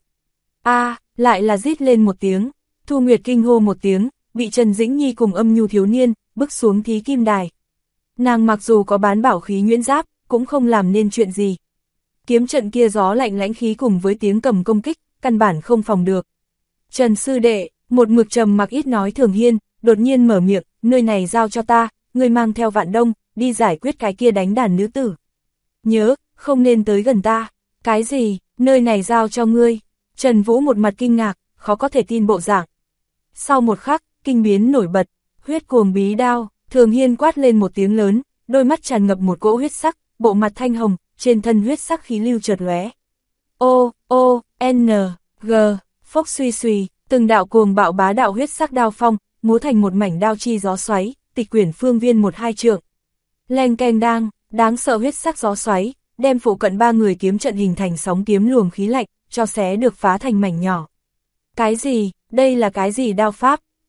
Lại là rít lên một tiếng, Thu Nguyệt kinh hô một tiếng, bị Trần Dĩnh Nhi cùng Âm Nhu thiếu niên, bước xuống thí kim đài. Nàng mặc dù có bán bảo khí nhuyễn giáp, cũng không làm nên chuyện gì. Kiếm trận kia gió lạnh lãnh khí cùng với tiếng cầm công kích, căn bản không phòng được. Trần sư đệ, một mực trầm mặc ít nói Thường Hiên, đột nhiên mở miệng, nơi này giao cho ta, ngươi mang theo Vạn Đông, đi giải quyết cái kia đánh đàn nữ tử. Nhớ, không nên tới gần ta. Cái gì, nơi này giao cho ngươi? Trần Vũ một mặt kinh ngạc, khó có thể tin bộ dạng. Sau một khắc, kinh biến nổi bật, huyết cuồng bí đao, Thường Hiên quát lên một tiếng lớn, đôi mắt tràn ngập một cỗ huyết sắc, bộ mặt thanh hồng, trên thân huyết sắc khí lưu chợt lóe. G, phốc suy suy, từng đạo cuồng bạo bá đạo huyết sắc đao phong, múa thành một mảnh đao chi gió xoáy, tịch quyển phương viên 1-2 trượng. Leng keng đang, đáng sợ huyết sắc gió xoáy, đem phụ cận 3 người kiếm trận hình thành sóng kiếm luồng khí lạnh, cho xé được phá thành mảnh nhỏ. Cái gì, đây là cái gì đao pháp?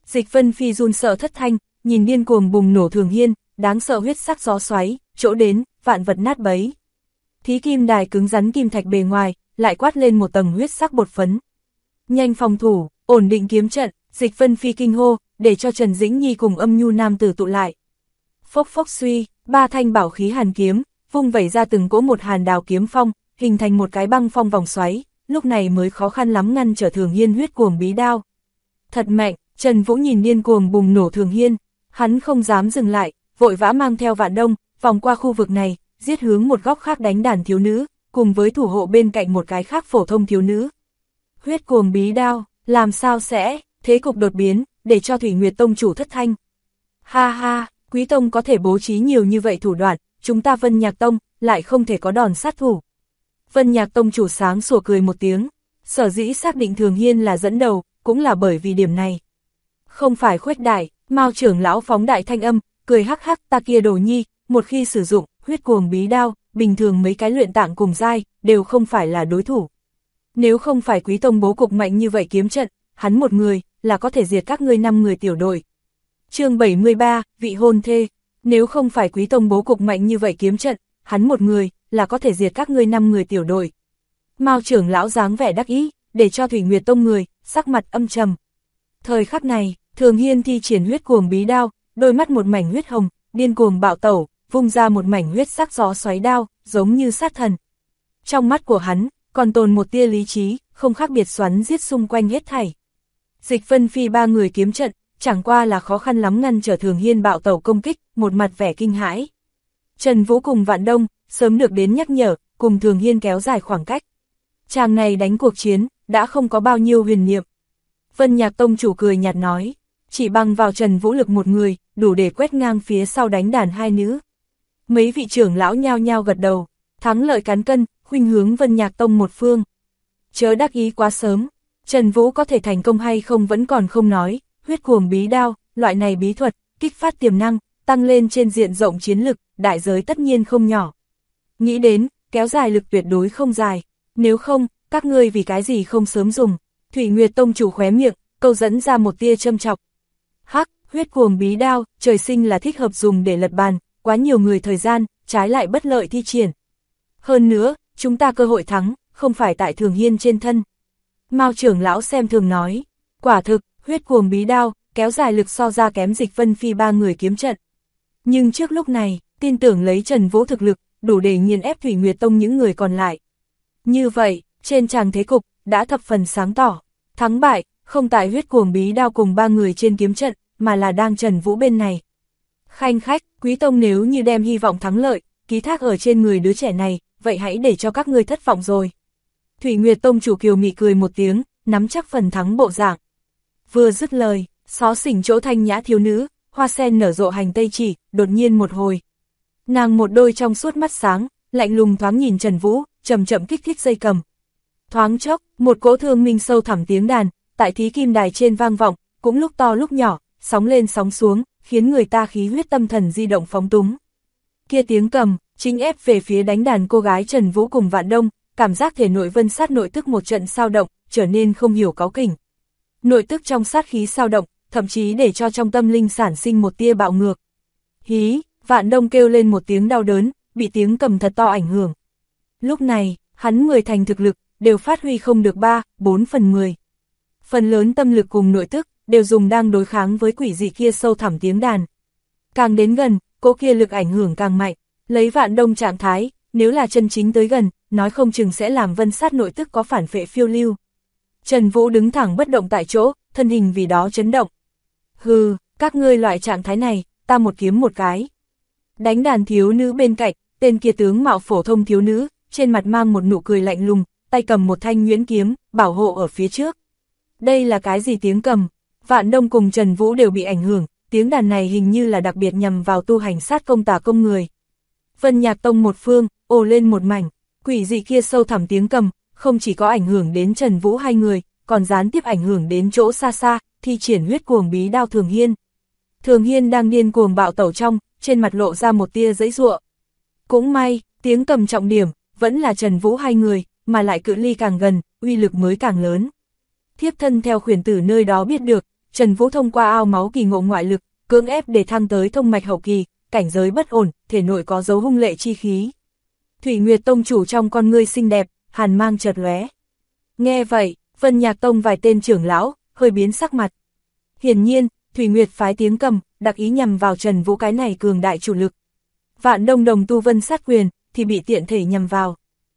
Dịch Vân Phi run sợ thất thanh, nhìn điên cuồng bùng nổ Thường Hiên, đáng sợ huyết sắc gió xoáy, chỗ đến, vạn vật nát bấy. Thí kim đài cứng rắn kim thạch bề ngoài, lại quát lên một tầng huyết sắc bột phấn. Nhanh phòng thủ, ổn định kiếm trận, Dịch Vân Phi kinh hô, để cho Trần Dĩnh Nhi cùng Âm Nhu nam tử tụ lại. Phốc phốc suy, ba thanh bảo khí hàn kiếm, vung vẩy ra từng cỗ một hàn đào kiếm phong, hình thành một cái băng phong vòng xoáy, lúc này mới khó khăn lắm ngăn trở Thường Hiên huyết cuồng bí đao. Thật mạnh, Trần Vũ nhìn điên cuồng bùng nổ Thường Hiên, hắn không dám dừng lại, vội vã mang theo Vạn Đông, vòng qua khu vực này, giết hướng một góc khác đánh đàn thiếu nữ, cùng với thủ hộ bên cạnh một cái khác phổ thông thiếu nữ. Huyết cuồng bí đao, làm sao sẽ, thế cục đột biến, để cho Thủy Nguyệt Tông chủ thất thanh. Ha ha, Quý Tông có thể bố trí nhiều như vậy thủ đoạn, chúng ta Vân Nhạc Tông, lại không thể có đòn sát thủ. Vân Nhạc Tông chủ sáng sủa cười một tiếng, sở dĩ xác định Thường Hiên là dẫn đầu, cũng là bởi vì điểm này. Không phải khuếch đại, Mao trưởng lão phóng đại thanh âm, cười hắc hắc, ta kia đồ nhi, một khi sử dụng huyết cuồng bí đao, bình thường mấy cái luyện tạng cùng giai, đều không phải là đối thủ. Nếu không phải Quý Tông bố cục mạnh như vậy kiếm trận, hắn một người, là có thể diệt các ngươi 5 người tiểu đội. Chương 73, vị hôn thê, nếu không phải Quý Tông bố cục mạnh như vậy kiếm trận, hắn một người, là có thể diệt các ngươi 5 người tiểu đội. Mao trưởng lão dáng vẻ đắc ý, để cho Thủy Nguyệt Tông người, sắc mặt âm trầm. Thời khắc này, Thường Hiên thi triển huyết cuồng bí đao, đôi mắt một mảnh huyết hồng, điên cuồng bạo tẩu, vung ra một mảnh huyết sắc gió xoáy đao, giống như sát thần. Trong mắt của hắn, còn tồn một tia lý trí, không khác biệt xoắn giết xung quanh hết thảy. Dịch Vân Phi ba người kiếm trận, chẳng qua là khó khăn lắm ngăn trở Thường Hiên bạo tẩu công kích, một mặt vẻ kinh hãi. Trần Vũ cùng Vạn Đông, sớm được đến nhắc nhở, cùng Thường Hiên kéo dài khoảng cách. Chàng này đánh cuộc chiến, đã không có bao nhiêu huyền niệm. Vân Nhạc Tông chủ cười nhạt nói, chỉ bằng vào Trần Vũ lực một người, đủ để quét ngang phía sau đánh đàn hai nữ. Mấy vị trưởng lão nhao nhao gật đầu, thắng lợi cán cân, khuynh hướng Vân Nhạc Tông một phương. Chớ đắc ý quá sớm, Trần Vũ có thể thành công hay không vẫn còn không nói, huyết cuồng bí đao, loại này bí thuật, kích phát tiềm năng, tăng lên trên diện rộng chiến lực, đại giới tất nhiên không nhỏ. Nghĩ đến, kéo dài lực tuyệt đối không dài, nếu không, các ngươi vì cái gì không sớm dùng. Thủy Nguyệt Tông chủ khóe miệng, câu dẫn ra một tia châm chọc. Hắc, huyết cuồng bí đao, trời sinh là thích hợp dùng để lật bàn, quá nhiều người thời gian, trái lại bất lợi thi triển. Hơn nữa, chúng ta cơ hội thắng, không phải tại Thường Hiên trên thân. Mao trưởng lão xem thường nói, quả thực, huyết cuồng bí đao, kéo dài lực so ra kém Dịch Vân Phi ba người kiếm trận. Nhưng trước lúc này, tin tưởng lấy Trần Vũ thực lực, đủ để nghiền ép Thủy Nguyệt Tông những người còn lại. Như vậy, trên tràng thế cục, đã thập phần sáng tỏ, thắng bại, không tại huyết cuồng bí đao cùng ba người trên kiếm trận, mà là đang Trần Vũ bên này. Khanh khách, Quý Tông nếu như đem hy vọng thắng lợi, ký thác ở trên người đứa trẻ này, vậy hãy để cho các ngươi thất vọng rồi. Thủy Nguyệt Tông chủ kiều mị cười một tiếng, nắm chắc phần thắng bộ dạng. Vừa dứt lời, xó xỉnh chỗ thanh nhã thiếu nữ, hoa sen nở rộ hành tây chỉ, đột nhiên một hồi. Nàng một đôi trong suốt mắt sáng, lạnh lùng thoáng nhìn Trần Vũ, chậm chậm kích thích dây cầm. Thoáng chốc, một cỗ thương minh sâu thẳm tiếng đàn, tại thí kim đài trên vang vọng, cũng lúc to lúc nhỏ, sóng lên sóng xuống, khiến người ta khí huyết tâm thần di động phóng túng. Kia tiếng cầm, chính ép về phía đánh đàn cô gái Trần Vũ cùng Vạn Đông, cảm giác thể nội vân sát nội tức một trận sao động, trở nên không hiểu cáu kỉnh. Nội tức trong sát khí sao động, thậm chí để cho trong tâm linh sản sinh một tia bạo ngược. Hí, Vạn Đông kêu lên một tiếng đau đớn, bị tiếng cầm thật to ảnh hưởng. Lúc này, hắn 10 thành thực lực, đều phát huy không được 3-4 phần 10. Phần lớn tâm lực cùng nội tức, đều dùng đang đối kháng với quỷ dị kia sâu thẳm tiếng đàn. Càng đến gần, cỗ kia lực ảnh hưởng càng mạnh, lấy Vạn Đông trạng thái, nếu là chân chính tới gần, nói không chừng sẽ làm vân sát nội tức có phản phệ phiêu lưu. Trần Vũ đứng thẳng bất động tại chỗ, thân hình vì đó chấn động. Hừ, các ngươi loại trạng thái này, ta một kiếm một cái. Đánh đàn thiếu nữ bên cạnh, tên kia tướng mạo phổ thông thiếu nữ, trên mặt mang một nụ cười lạnh lùng, tay cầm một thanh nhuyễn kiếm, bảo hộ ở phía trước. Đây là cái gì tiếng cầm? Vạn Đông cùng Trần Vũ đều bị ảnh hưởng, tiếng đàn này hình như là đặc biệt nhằm vào tu hành sát công tà công người. Vân Nhạc Tông một phương, ồ lên một mảnh, quỷ dị kia sâu thẳm tiếng cầm, không chỉ có ảnh hưởng đến Trần Vũ hai người, còn gián tiếp ảnh hưởng đến chỗ xa xa, thi triển huyết cuồng bí đao Thường Hiên. Thường Hiên đang điên cuồng bạo tẩu trong, trên mặt lộ ra một tia giãy giụa. Cũng may, tiếng cầm trọng điểm, vẫn là Trần Vũ hai người, mà lại cự ly càng gần, uy lực mới càng lớn. Thiếp thân theo khuyển tử nơi đó biết được, Trần Vũ thông qua ao máu kỳ ngộ ngoại lực, cưỡng ép để thăng tới thông mạch hậu kỳ, cảnh giới bất ổn, thể nội có dấu hung lệ chi khí. Thủy Nguyệt Tông chủ trong con ngươi xinh đẹp, hàn mang chợt lóe. Nghe vậy, Vân Nhạc Tông vài tên trưởng lão, hơi biến sắc mặt. Hiển nhiên, Thủy Nguyệt phái tiếng cầm, đặc ý nhằm vào Trần Vũ cái này cường đại chủ lực. Vạn Đông đồng tu vân sát quyền, thì bị tiện thể nhằm vào.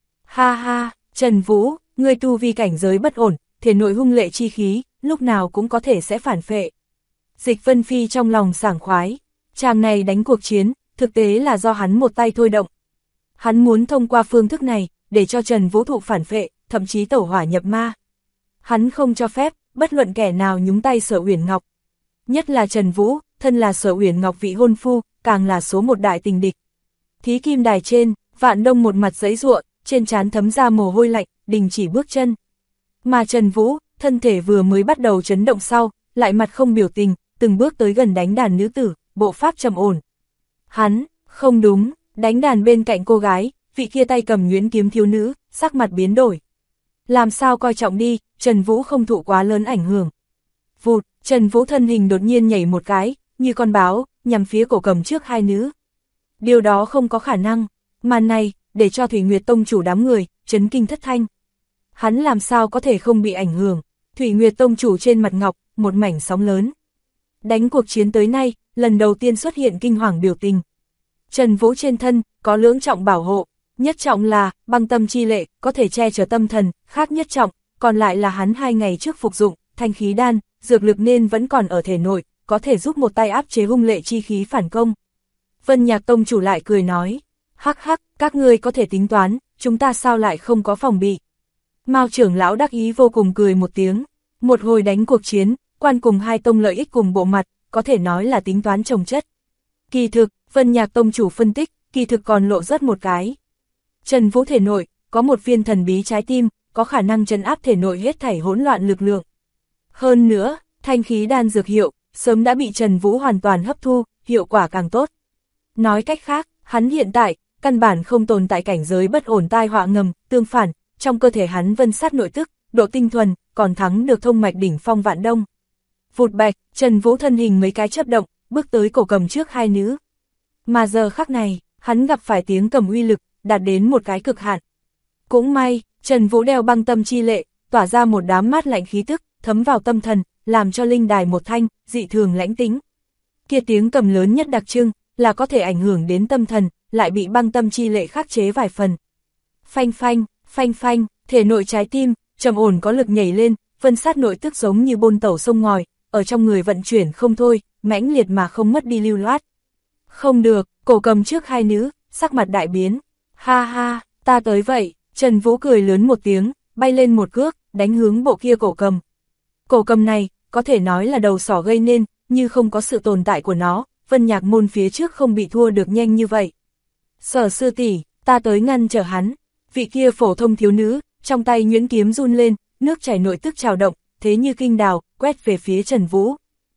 Ha ha, Trần Vũ, ngươi tu vi cảnh giới bất ổn, thể nội hung lệ chi khí, lúc nào cũng có thể sẽ phản phệ. Dịch Vân Phi trong lòng sảng khoái, chàng này đánh cuộc chiến, thực tế là do hắn một tay thôi động. Hắn muốn thông qua phương thức này, để cho Trần Vũ thụ phản phệ, thậm chí tẩu hỏa nhập ma. Hắn không cho phép, bất luận kẻ nào nhúng tay Sở Uyển Ngọc. Nhất là Trần Vũ, thân là Sở Uyển Ngọc vị hôn phu, càng là số một đại tình địch. Thí kim đài trên, Vạn Đông một mặt giãy giụa, trên trán thấm ra mồ hôi lạnh, đình chỉ bước chân. Mà Trần Vũ, thân thể vừa mới bắt đầu chấn động sau, lại mặt không biểu tình, từng bước tới gần đánh đàn nữ tử, bộ pháp trầm ổn. Hắn, không đúng, đánh đàn bên cạnh cô gái, vị kia tay cầm nhuyễn kiếm thiếu nữ, sắc mặt biến đổi. Làm sao coi trọng đi, Trần Vũ không thụ quá lớn ảnh hưởng. Vụt, Trần Vũ thân hình đột nhiên nhảy một cái, như con báo, nhằm phía cổ cầm trước hai nữ. Điều đó không có khả năng, màn này, để cho Thủy Nguyệt Tông chủ đám người, chấn kinh thất thanh. Hắn làm sao có thể không bị ảnh hưởng, Thủy Nguyệt Tông chủ trên mặt ngọc, một mảnh sóng lớn. Đánh cuộc chiến tới nay, lần đầu tiên xuất hiện kinh hoàng biểu tình. Trần Vũ trên thân, có lưỡng trọng bảo hộ, nhất trọng là, băng tâm chi lệ, có thể che chở tâm thần, khác nhất trọng, còn lại là hắn 2 ngày trước phục dụng, thanh khí đan, dược lực nên vẫn còn ở thể nội, có thể giúp một tay áp chế hung lệ chi khí phản công. Vân Nhạc Tông chủ lại cười nói, hắc hắc, các ngươi có thể tính toán, chúng ta sao lại không có phòng bị. Mao trưởng lão đắc ý vô cùng cười một tiếng, một hồi đánh cuộc chiến, quan cùng hai tông lợi ích cùng bộ mặt, có thể nói là tính toán chồng chất. Kỳ thực, Vân Nhạc Tông chủ phân tích, kỳ thực còn lộ rất một cái. Trần Vũ thể nội, có một viên thần bí trái tim, có khả năng trấn áp thể nội hết thảy hỗn loạn lực lượng. Hơn nữa, thanh khí đan dược hiệu, sớm đã bị Trần Vũ hoàn toàn hấp thu, hiệu quả càng tốt. Nói cách khác, hắn hiện tại, căn bản không tồn tại cảnh giới bất ổn tai họa ngầm, tương phản, trong cơ thể hắn vân sát nội tức, độ tinh thuần, còn thắng được thông mạch đỉnh phong Vạn Đông. Vụt bạch, Trần Vũ thân hình mấy cái chớp động, bước tới cổ cầm trước hai nữ. Mà giờ khắc này, hắn gặp phải tiếng cầm uy lực, đạt đến một cái cực hạn. Cũng may, Trần Vũ đeo băng tâm chi lệ, tỏa ra một đám mát lạnh khí tức, thấm vào tâm thần, làm cho linh đài một thanh, dị thường lãnh tĩnh. Kia tiếng cầm lớn nhất đặc trưng, là có thể ảnh hưởng đến tâm thần, lại bị băng tâm chi lệ khắc chế vài phần. Phanh phanh, phanh phanh, thể nội trái tim, trầm ổn có lực nhảy lên, vân sát nội tức giống như bôn tẩu sông ngòi, ở trong người vận chuyển không thôi, mãnh liệt mà không mất đi lưu loát. Không được, cổ cầm trước hai nữ, sắc mặt đại biến. Ha ha, ta tới vậy, Trần Vũ cười lớn một tiếng, bay lên một cước, đánh hướng bộ kia cổ cầm. Cổ cầm này, có thể nói là đầu sỏ gây nên, như không có sự tồn tại của nó, Vân Nhạc môn phía trước không bị thua được nhanh như vậy. Sở sư tỷ, ta tới ngăn trở hắn. Vị kia phổ thông thiếu nữ, trong tay nhuyễn kiếm run lên, nước chảy nội tức trào động, thế như kinh đào, quét về phía Trần Vũ.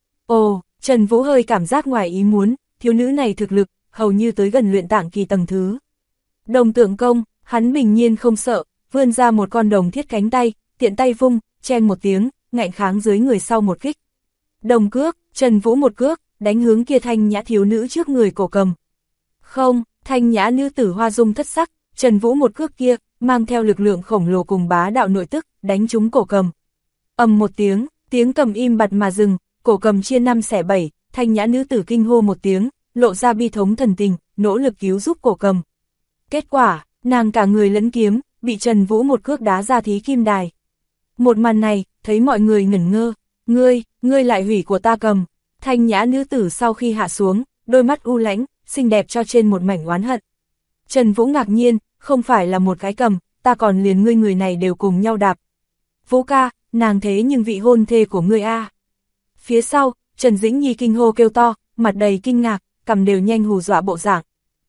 Ồ, Trần Vũ hơi cảm giác ngoài ý muốn, thiếu nữ này thực lực, hầu như tới gần luyện tạng kỳ tầng thứ. Đồng tượng công, hắn bình nhiên không sợ, vươn ra một con đồng thiết cánh tay, tiện tay vung, chen một tiếng, ngạnh kháng dưới người sau một kích. Đồng cước, Trần Vũ một cước, đánh hướng kia thanh nhã thiếu nữ trước người cổ cầm. Không, thanh nhã nữ tử hoa dung thất sắc, Trần Vũ một cước kia, mang theo lực lượng khổng lồ cùng bá đạo nội tức, đánh trúng cổ cầm. Ầm một tiếng, tiếng cầm im bặt mà dừng, cổ cầm chia 5 xẻ 7, thanh nhã nữ tử kinh hô một tiếng, lộ ra bi thống thần tình, nỗ lực cứu giúp cổ cầm. Kết quả, nàng cả người lẫn kiếm, bị Trần Vũ một cước đá ra thí kim đài. Một màn này, thấy mọi người ngẩn ngơ, ngươi lại hủy của ta cầm. Thanh nhã nữ tử sau khi hạ xuống, đôi mắt u lãnh, xinh đẹp cho trên một mảnh oán hận. Trần Vũ ngạc nhiên, không phải là một cái cầm, ta còn liền ngươi người này đều cùng nhau đạp. Vũ ca, nàng thế nhưng vị hôn thê của ngươi a. Phía sau, Trần Dĩnh Nhi kinh hô kêu to, mặt đầy kinh ngạc, cầm đều nhanh hù dọa bộ dạng.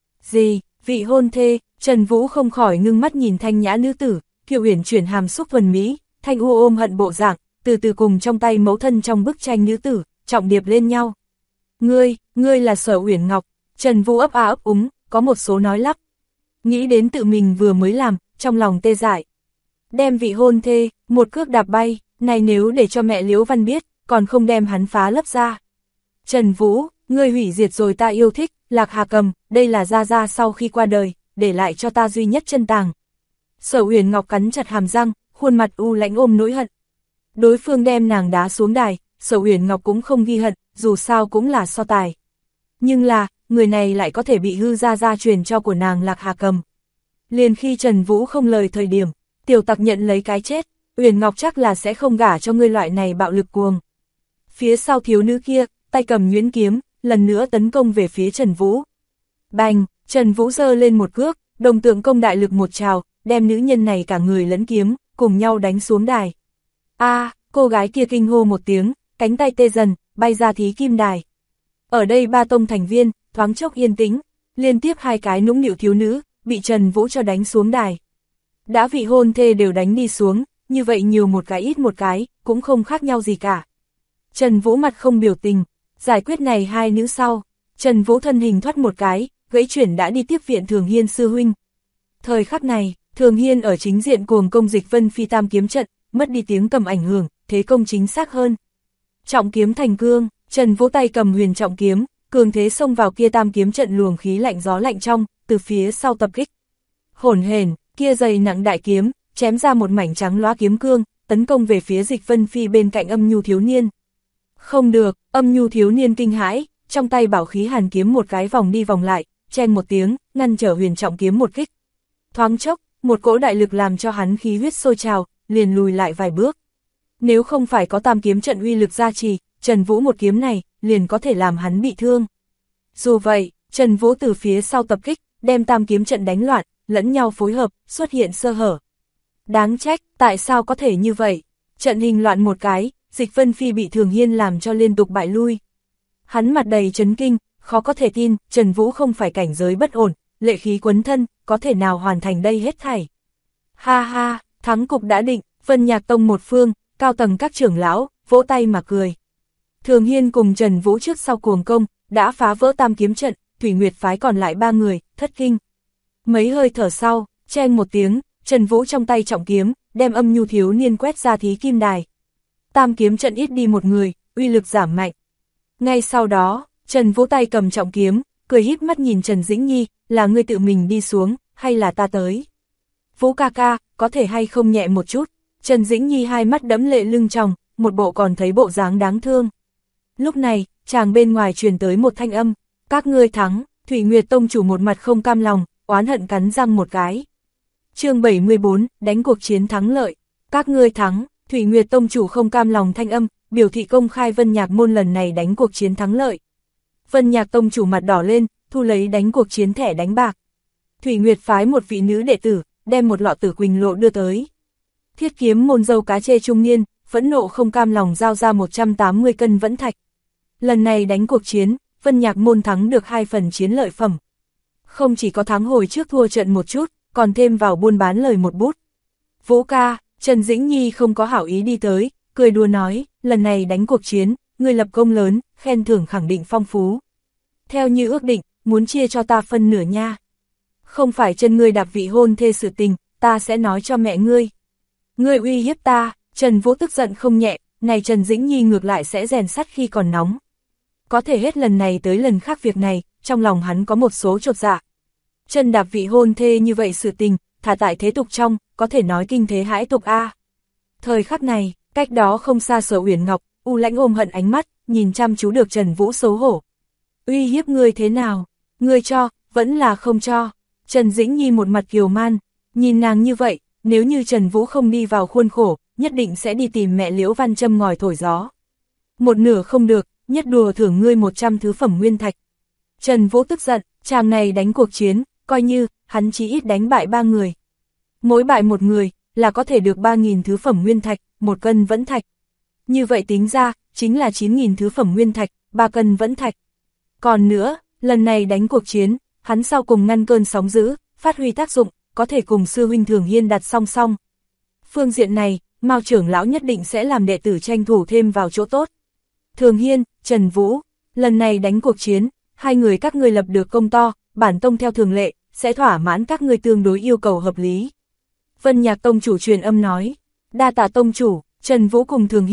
Gì, vị hôn thê, Trần Vũ không khỏi ngưng mắt nhìn thanh nhã nữ tử, Kiều Uyển chuyển hàm xúc thuần mỹ, thanh u ôm hận bộ dạng, từ từ cùng trong tay mẫu thân trong bức tranh nữ tử, trọng điệp lên nhau. Ngươi là Sở Uyển Ngọc, Trần Vũ ấp a ấp úng, có một số nói lắp. Nghĩ đến tự mình vừa mới làm, trong lòng tê dại. Đem vị hôn thê, một cước đạp bay, này nếu để cho mẹ Liễu Văn biết, còn không đem hắn phá lấp ra. Trần Vũ, ngươi hủy diệt rồi ta yêu thích, Lạc Hà Cầm, đây là Gia Gia sau khi qua đời, để lại cho ta duy nhất chân tàng. Sở Uyển Ngọc cắn chặt hàm răng, khuôn mặt u lãnh ôm nỗi hận. Đối phương đem nàng đá xuống đài, Sở Uyển Ngọc cũng không ghi hận, dù sao cũng là so tài. Nhưng là, người này lại có thể bị hư Gia Gia truyền cho của nàng Lạc Hà Cầm. Liền khi Trần Vũ không lời thời điểm, tiểu tặc nhận lấy cái chết, Uyển Ngọc chắc là sẽ không gả cho ngươi loại này bạo lực cuồng. Phía sau thiếu nữ kia, tay cầm nhuyễn kiếm, lần nữa tấn công về phía Trần Vũ. Bành, Trần Vũ giơ lên một cước, đồng tượng công đại lực một trào, đem nữ nhân này cả người lẫn kiếm, cùng nhau đánh xuống đài. Cô gái kia kinh hô một tiếng, cánh tay tê dần, bay ra thí kim đài. Ở đây ba tông thành viên, thoáng chốc yên tĩnh, liên tiếp hai cái nũng nịu thiếu nữ, bị Trần Vũ cho đánh xuống đài. Đã vị hôn thê đều đánh đi xuống, như vậy nhiều một cái ít một cái, cũng không khác nhau gì cả. Trần Vũ mặt không biểu tình, giải quyết này hai nữ sau, Trần Vũ thân hình thoát một cái, gãy chuyển đã đi tiếp viện Thường Hiên sư huynh. Thời khắc này, Thường Hiên ở chính diện cuồng công Dịch Vân Phi tam kiếm trận, mất đi tiếng cầm ảnh hưởng, thế công chính xác hơn. Trọng kiếm thành cương, Trần Vũ tay cầm huyền trọng kiếm, cường thế xông vào kia tam kiếm trận luồng khí lạnh gió lạnh trong, từ phía sau tập kích. Hỗn hển, kia dày nặng đại kiếm, chém ra một mảnh trắng loá kiếm cương, tấn công về phía Dịch Vân Phi bên cạnh Âm Nhu thiếu niên. Không được, Âm Nhu thiếu niên kinh hãi, trong tay bảo khí hàn kiếm một cái vòng đi vòng lại, chen một tiếng, ngăn trở huyền trọng kiếm một kích. Thoáng chốc, một cỗ đại lực làm cho hắn khí huyết sôi trào, liền lùi lại vài bước. Nếu không phải có tam kiếm trận uy lực gia trì, Trần Vũ một kiếm này, liền có thể làm hắn bị thương. Dù vậy, Trần Vũ từ phía sau tập kích, đem tam kiếm trận đánh loạn, lẫn nhau phối hợp, xuất hiện sơ hở. Đáng trách, tại sao có thể như vậy? Trận hình loạn một cái, Dịch Vân Phi bị Thường Hiên làm cho liên tục bại lui. Hắn mặt đầy chấn kinh, khó có thể tin, Trần Vũ không phải cảnh giới bất ổn, lệ khí quấn thân, có thể nào hoàn thành đây hết thảy. Ha ha, thắng cục đã định, Vân Nhạc Tông một phương, cao tầng các trưởng lão, vỗ tay mà cười. Thường Hiên cùng Trần Vũ trước sau cuồng công, đã phá vỡ tam kiếm trận, Thủy Nguyệt phái còn lại ba người, thất kinh. Mấy hơi thở sau, chen một tiếng, Trần Vũ trong tay trọng kiếm, đem Âm Nhu thiếu niên quét ra thí kim đài. Tam kiếm trận ít đi một người, uy lực giảm mạnh. Ngay sau đó, Trần Vũ tay cầm trọng kiếm, cười híp mắt nhìn Trần Dĩnh Nhi, là ngươi tự mình đi xuống, hay là ta tới? Vũ ca ca, có thể hay không nhẹ một chút? Trần Dĩnh Nhi hai mắt đẫm lệ lưng tròng, một bộ còn thấy bộ dáng đáng thương. Lúc này, chàng bên ngoài truyền tới một thanh âm, các ngươi thắng. Thủy Nguyệt Tông chủ một mặt không cam lòng, oán hận cắn răng một cái. Chương 74, đánh cuộc chiến thắng lợi. Các ngươi thắng. Thủy Nguyệt Tông chủ không cam lòng thanh âm, biểu thị công khai Vân Nhạc môn lần này đánh cuộc chiến thắng lợi. Vân Nhạc Tông chủ mặt đỏ lên, thu lấy đánh cuộc chiến thẻ đánh bạc. Thủy Nguyệt phái một vị nữ đệ tử, đem một lọ Tử Quỳnh lộ đưa tới. Thiết kiếm môn dâu cá chê trung niên, phẫn nộ không cam lòng giao ra 180 cân vẫn thạch. Lần này đánh cuộc chiến, Vân Nhạc môn thắng được 2 phần chiến lợi phẩm. Không chỉ có thắng hồi trước thua trận một chút, còn thêm vào buôn bán lời một bút. Vũ ca, Trần Dĩnh Nhi không có hảo ý đi tới, cười đùa nói, lần này đánh cuộc chiến, ngươi lập công lớn, khen thưởng khẳng định phong phú. Theo như ước định, muốn chia cho ta phân nửa nha. Không phải chân ngươi đạp vị hôn thê sự tình, ta sẽ nói cho mẹ ngươi. Ngươi uy hiếp ta, Trần Vũ tức giận không nhẹ, này Trần Dĩnh Nhi ngược lại sẽ rèn sắt khi còn nóng. Có thể hết lần này tới lần khác việc này, trong lòng hắn có một số chột dạ. Chân đạp vị hôn thê như vậy sự tình, thả tại thế tục trong, có thể nói kinh thế hãi tục a. Thời khắc này, cách đó không xa Sở Uyển Ngọc, u lãnh ôm hận ánh mắt, nhìn chăm chú được Trần Vũ xấu hổ. Uy hiếp ngươi thế nào? Ngươi cho, vẫn là không cho. Trần Dĩnh Nhi một mặt kiều man, nhìn nàng như vậy, nếu như Trần Vũ không đi vào khuôn khổ, nhất định sẽ đi tìm mẹ Liễu Văn châm ngòi thổi gió. Một nửa không được, nhất đùa thưởng ngươi 100 thứ phẩm nguyên thạch. Trần Vũ tức giận, chàng này đánh cuộc chiến, coi như, hắn chỉ ít đánh bại 3 người. Mỗi bại một người, là có thể được 3.000 thứ phẩm nguyên thạch, 1 cân vẫn thạch. Như vậy tính ra, chính là 9.000 thứ phẩm nguyên thạch, 3 cân vẫn thạch. Còn nữa, lần này đánh cuộc chiến, hắn sau cùng ngăn cơn sóng dữ, phát huy tác dụng, có thể cùng sư huynh Thường Hiên đặt song song. Phương diện này, Mao trưởng lão nhất định sẽ làm đệ tử tranh thủ thêm vào chỗ tốt. Thường Hiên, Trần Vũ, lần này đánh cuộc chiến, hai người các ngươi lập được công to, bản tông theo thường lệ, sẽ thỏa mãn các ngươi tương đối yêu cầu hợp lý. Vân Nhạc Tông chủ truyền âm nói, đa tạ tông chủ. Trần Vũ cùng Thường Hiên,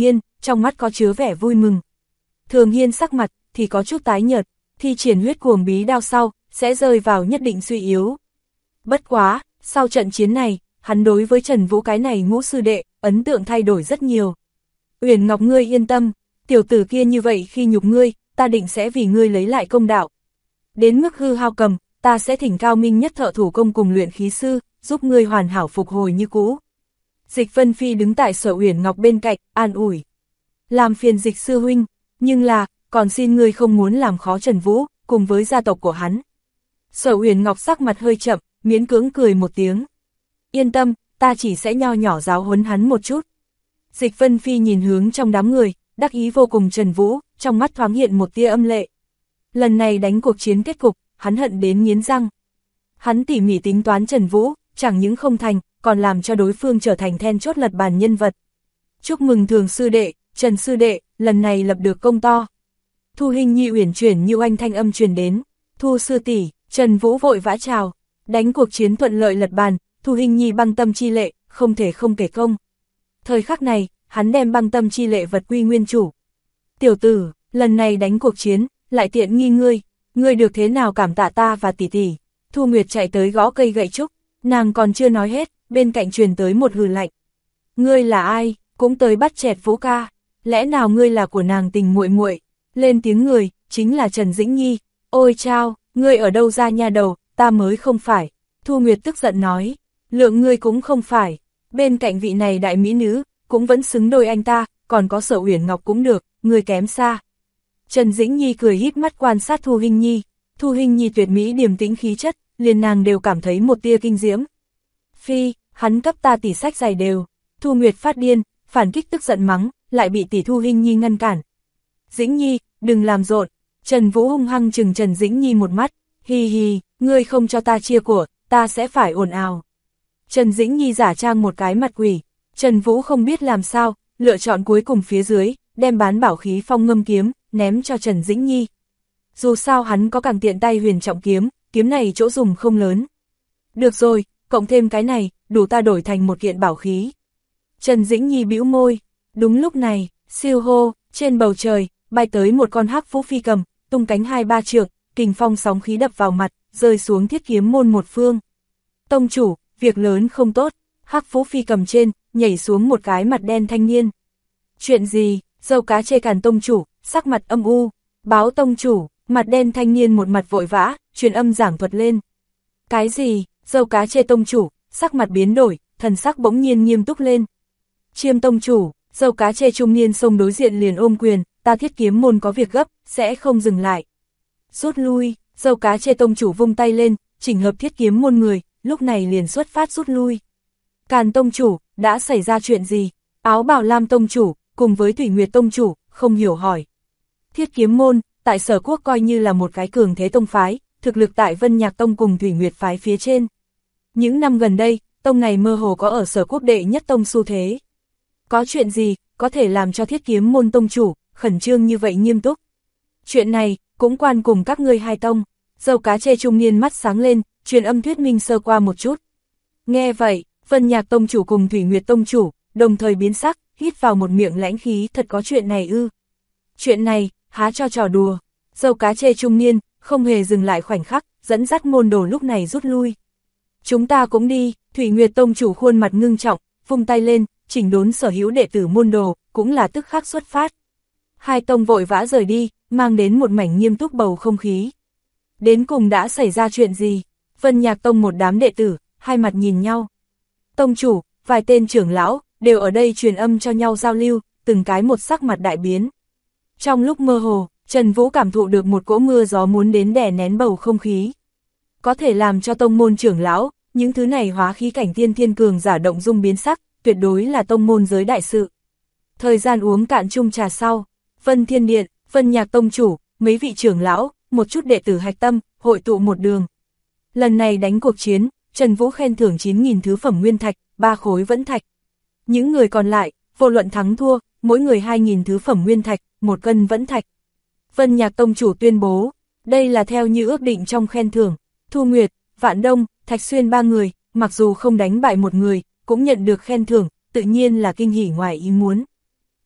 trong mắt có chứa vẻ vui mừng. Thường Hiên sắc mặt thì có chút tái nhợt, thi triển huyết cuồng bí đao sau, sẽ rơi vào nhất định suy yếu. Bất quá, sau trận chiến này, hắn đối với Trần Vũ cái này ngũ sư đệ, ấn tượng thay đổi rất nhiều. Uyển Ngọc ngươi yên tâm, tiểu tử kia như vậy khi nhục ngươi, ta định sẽ vì ngươi lấy lại công đạo. Đến mức hư hao cầm, ta sẽ thỉnh cao minh nhất thợ thủ công cùng luyện khí sư, giúp ngươi hoàn hảo phục hồi như cũ. Dịch Vân Phi đứng tại Sở Uyển Ngọc bên cạnh, an ủi. Làm phiền Dịch sư huynh, nhưng là, còn xin ngươi không muốn làm khó Trần Vũ, cùng với gia tộc của hắn. Sở Uyển Ngọc sắc mặt hơi chậm, miễn cưỡng cười một tiếng. Yên tâm, ta chỉ sẽ nho nhỏ giáo huấn hắn một chút. Dịch Vân Phi nhìn hướng trong đám người, đắc ý vô cùng Trần Vũ, trong mắt thoáng hiện một tia âm lệ. Lần này đánh cuộc chiến kết cục, hắn hận đến nghiến răng. Hắn tỉ mỉ tính toán Trần Vũ, chẳng những không thành, còn làm cho đối phương trở thành then chốt lật bàn nhân vật. Chúc mừng Thường sư đệ, Trần sư đệ, lần này lập được công to. Thu Hinh Nhi uyển chuyển như oanh thanh âm truyền đến. Thu sư tỷ, Trần Vũ vội vã chào. Đánh cuộc chiến thuận lợi lật bàn, Thu Hinh Nhi băng tâm chi lệ, không thể không kể công. Thời khắc này, hắn đem băng tâm chi lệ vật quy nguyên chủ. Tiểu tử, lần này đánh cuộc chiến, lại tiện nghi ngươi được thế nào cảm tạ ta và tỷ tỷ. Thu Nguyệt chạy tới gõ cây gậy trúc, nàng còn chưa nói hết, bên cạnh truyền tới một hừ lạnh. Ngươi là ai, cũng tới bắt chẹt Vũ ca, lẽ nào ngươi là của nàng tình muội muội? Lên tiếng người, chính là Trần Dĩnh Nhi. Ôi chao, ngươi ở đâu ra nha đầu, ta mới không phải. Thu Nguyệt tức giận nói, lượng ngươi cũng không phải. Bên cạnh vị này đại mỹ nữ, cũng vẫn xứng đôi anh ta, còn có Sở Uyển Ngọc cũng được, ngươi kém xa. Trần Dĩnh Nhi cười híp mắt quan sát Thu Hinh Nhi. Thu Hinh Nhi tuyệt mỹ điềm tĩnh khí chất, liền nàng đều cảm thấy một tia kinh diễm. Phi, hắn cấp ta tỷ sách giày đều. Thu Nguyệt phát điên, phản kích tức giận mắng, lại bị tỷ Thu Hinh Nhi ngăn cản. Dĩnh Nhi, đừng làm rộn. Trần Vũ hung hăng chừng Trần Dĩnh Nhi một mắt. Hi hi, ngươi không cho ta chia của, ta sẽ phải ồn ào. Trần Dĩnh Nhi giả trang một cái mặt quỷ. Trần Vũ không biết làm sao, lựa chọn cuối cùng phía dưới, đem bán bảo khí phong ngâm kiếm, ném cho Trần Dĩnh Nhi. Dù sao hắn có càng tiện tay huyền trọng kiếm, kiếm này chỗ dùng không lớn. Được rồi, cộng thêm cái này, đủ ta đổi thành một kiện bảo khí. Trần Dĩnh Nhi bĩu môi. Đúng lúc này, siêu hô, trên bầu trời, bay tới một con hắc vũ phi cầm, tung cánh 2-3 trượng, kình phong sóng khí đập vào mặt, rơi xuống Thiết Kiếm môn một phương. Tông chủ, việc lớn không tốt, hắc vũ phi cầm trên, nhảy xuống một cái mặt đen thanh niên. Chuyện gì? Dâu cá chê càn tông chủ, sắc mặt âm u. Báo tông chủ, mặt đen thanh niên một mặt vội vã, truyền âm giảng thuật lên. Cái gì? Dâu cá chê tông chủ, sắc mặt biến đổi, thần sắc bỗng nhiên nghiêm túc lên. Chiêm tông chủ, dâu cá chê trung niên xông đối diện liền ôm quyền, ta Thiết Kiếm môn có việc gấp, sẽ không dừng lại. Rút lui, dâu cá chê tông chủ vung tay lên, chỉnh hợp Thiết Kiếm môn người, lúc này liền xuất phát rút lui. Càn tông chủ, đã xảy ra chuyện gì? Áo bào lam tông chủ, cùng với Thủy Nguyệt tông chủ, không hiểu hỏi. Thiết Kiếm môn, tại Sở Quốc coi như là một cái cường thế tông phái, thực lực tại Vân Nhạc tông cùng Thủy Nguyệt phái phía trên. Những năm gần đây, tông này mơ hồ có ở Sở Quốc đệ nhất tông xu thế. Có chuyện gì, có thể làm cho Thiết Kiếm môn tông chủ, khẩn trương như vậy nghiêm túc? Chuyện này, cũng quan cùng các ngươi hai tông. Dâu cá chê trung niên mắt sáng lên, truyền âm thuyết minh sơ qua một chút. Nghe vậy, Vân Nhạc tông chủ cùng Thủy Nguyệt tông chủ, đồng thời biến sắc, hít vào một miệng lãnh khí, thật có chuyện này ư? Chuyện này, há cho trò đùa. Dâu cá chê trung niên, không hề dừng lại khoảnh khắc, dẫn dắt môn đồ lúc này rút lui. Chúng ta cũng đi, Thủy Nguyệt tông chủ khuôn mặt ngưng trọng, vung tay lên, chỉnh đốn sở hữu đệ tử môn đồ, cũng là tức khắc xuất phát. Hai tông vội vã rời đi, mang đến một mảnh nghiêm túc bầu không khí. Đến cùng đã xảy ra chuyện gì? Vân Nhạc tông một đám đệ tử, hai mặt nhìn nhau. Tông chủ, vài tên trưởng lão, đều ở đây truyền âm cho nhau giao lưu, từng cái một sắc mặt đại biến. Trong lúc mơ hồ, Trần Vũ cảm thụ được một cỗ mưa gió muốn đến đè nén bầu không khí. Có thể làm cho tông môn trưởng lão, những thứ này hóa khí cảnh tiên thiên cường giả động dung biến sắc, tuyệt đối là tông môn giới đại sự. Thời gian uống cạn chung trà sau, Vân Thiên Điện, Vân Nhạc tông chủ, mấy vị trưởng lão, một chút đệ tử hạch tâm, hội tụ một đường. Lần này đánh cuộc chiến, Trần Vũ khen thưởng 9.000 thứ phẩm nguyên thạch, 3 khối vẫn thạch. Những người còn lại, vô luận thắng thua, mỗi người 2.000 thứ phẩm nguyên thạch, 1 cân vẫn thạch. Vân Nhạc tông chủ tuyên bố, đây là theo như ước định trong khen thưởng. Thu Nguyệt, Vạn Đông, Thạch Xuyên 3 người, mặc dù không đánh bại một người, cũng nhận được khen thưởng, tự nhiên là kinh hỉ ngoài ý muốn.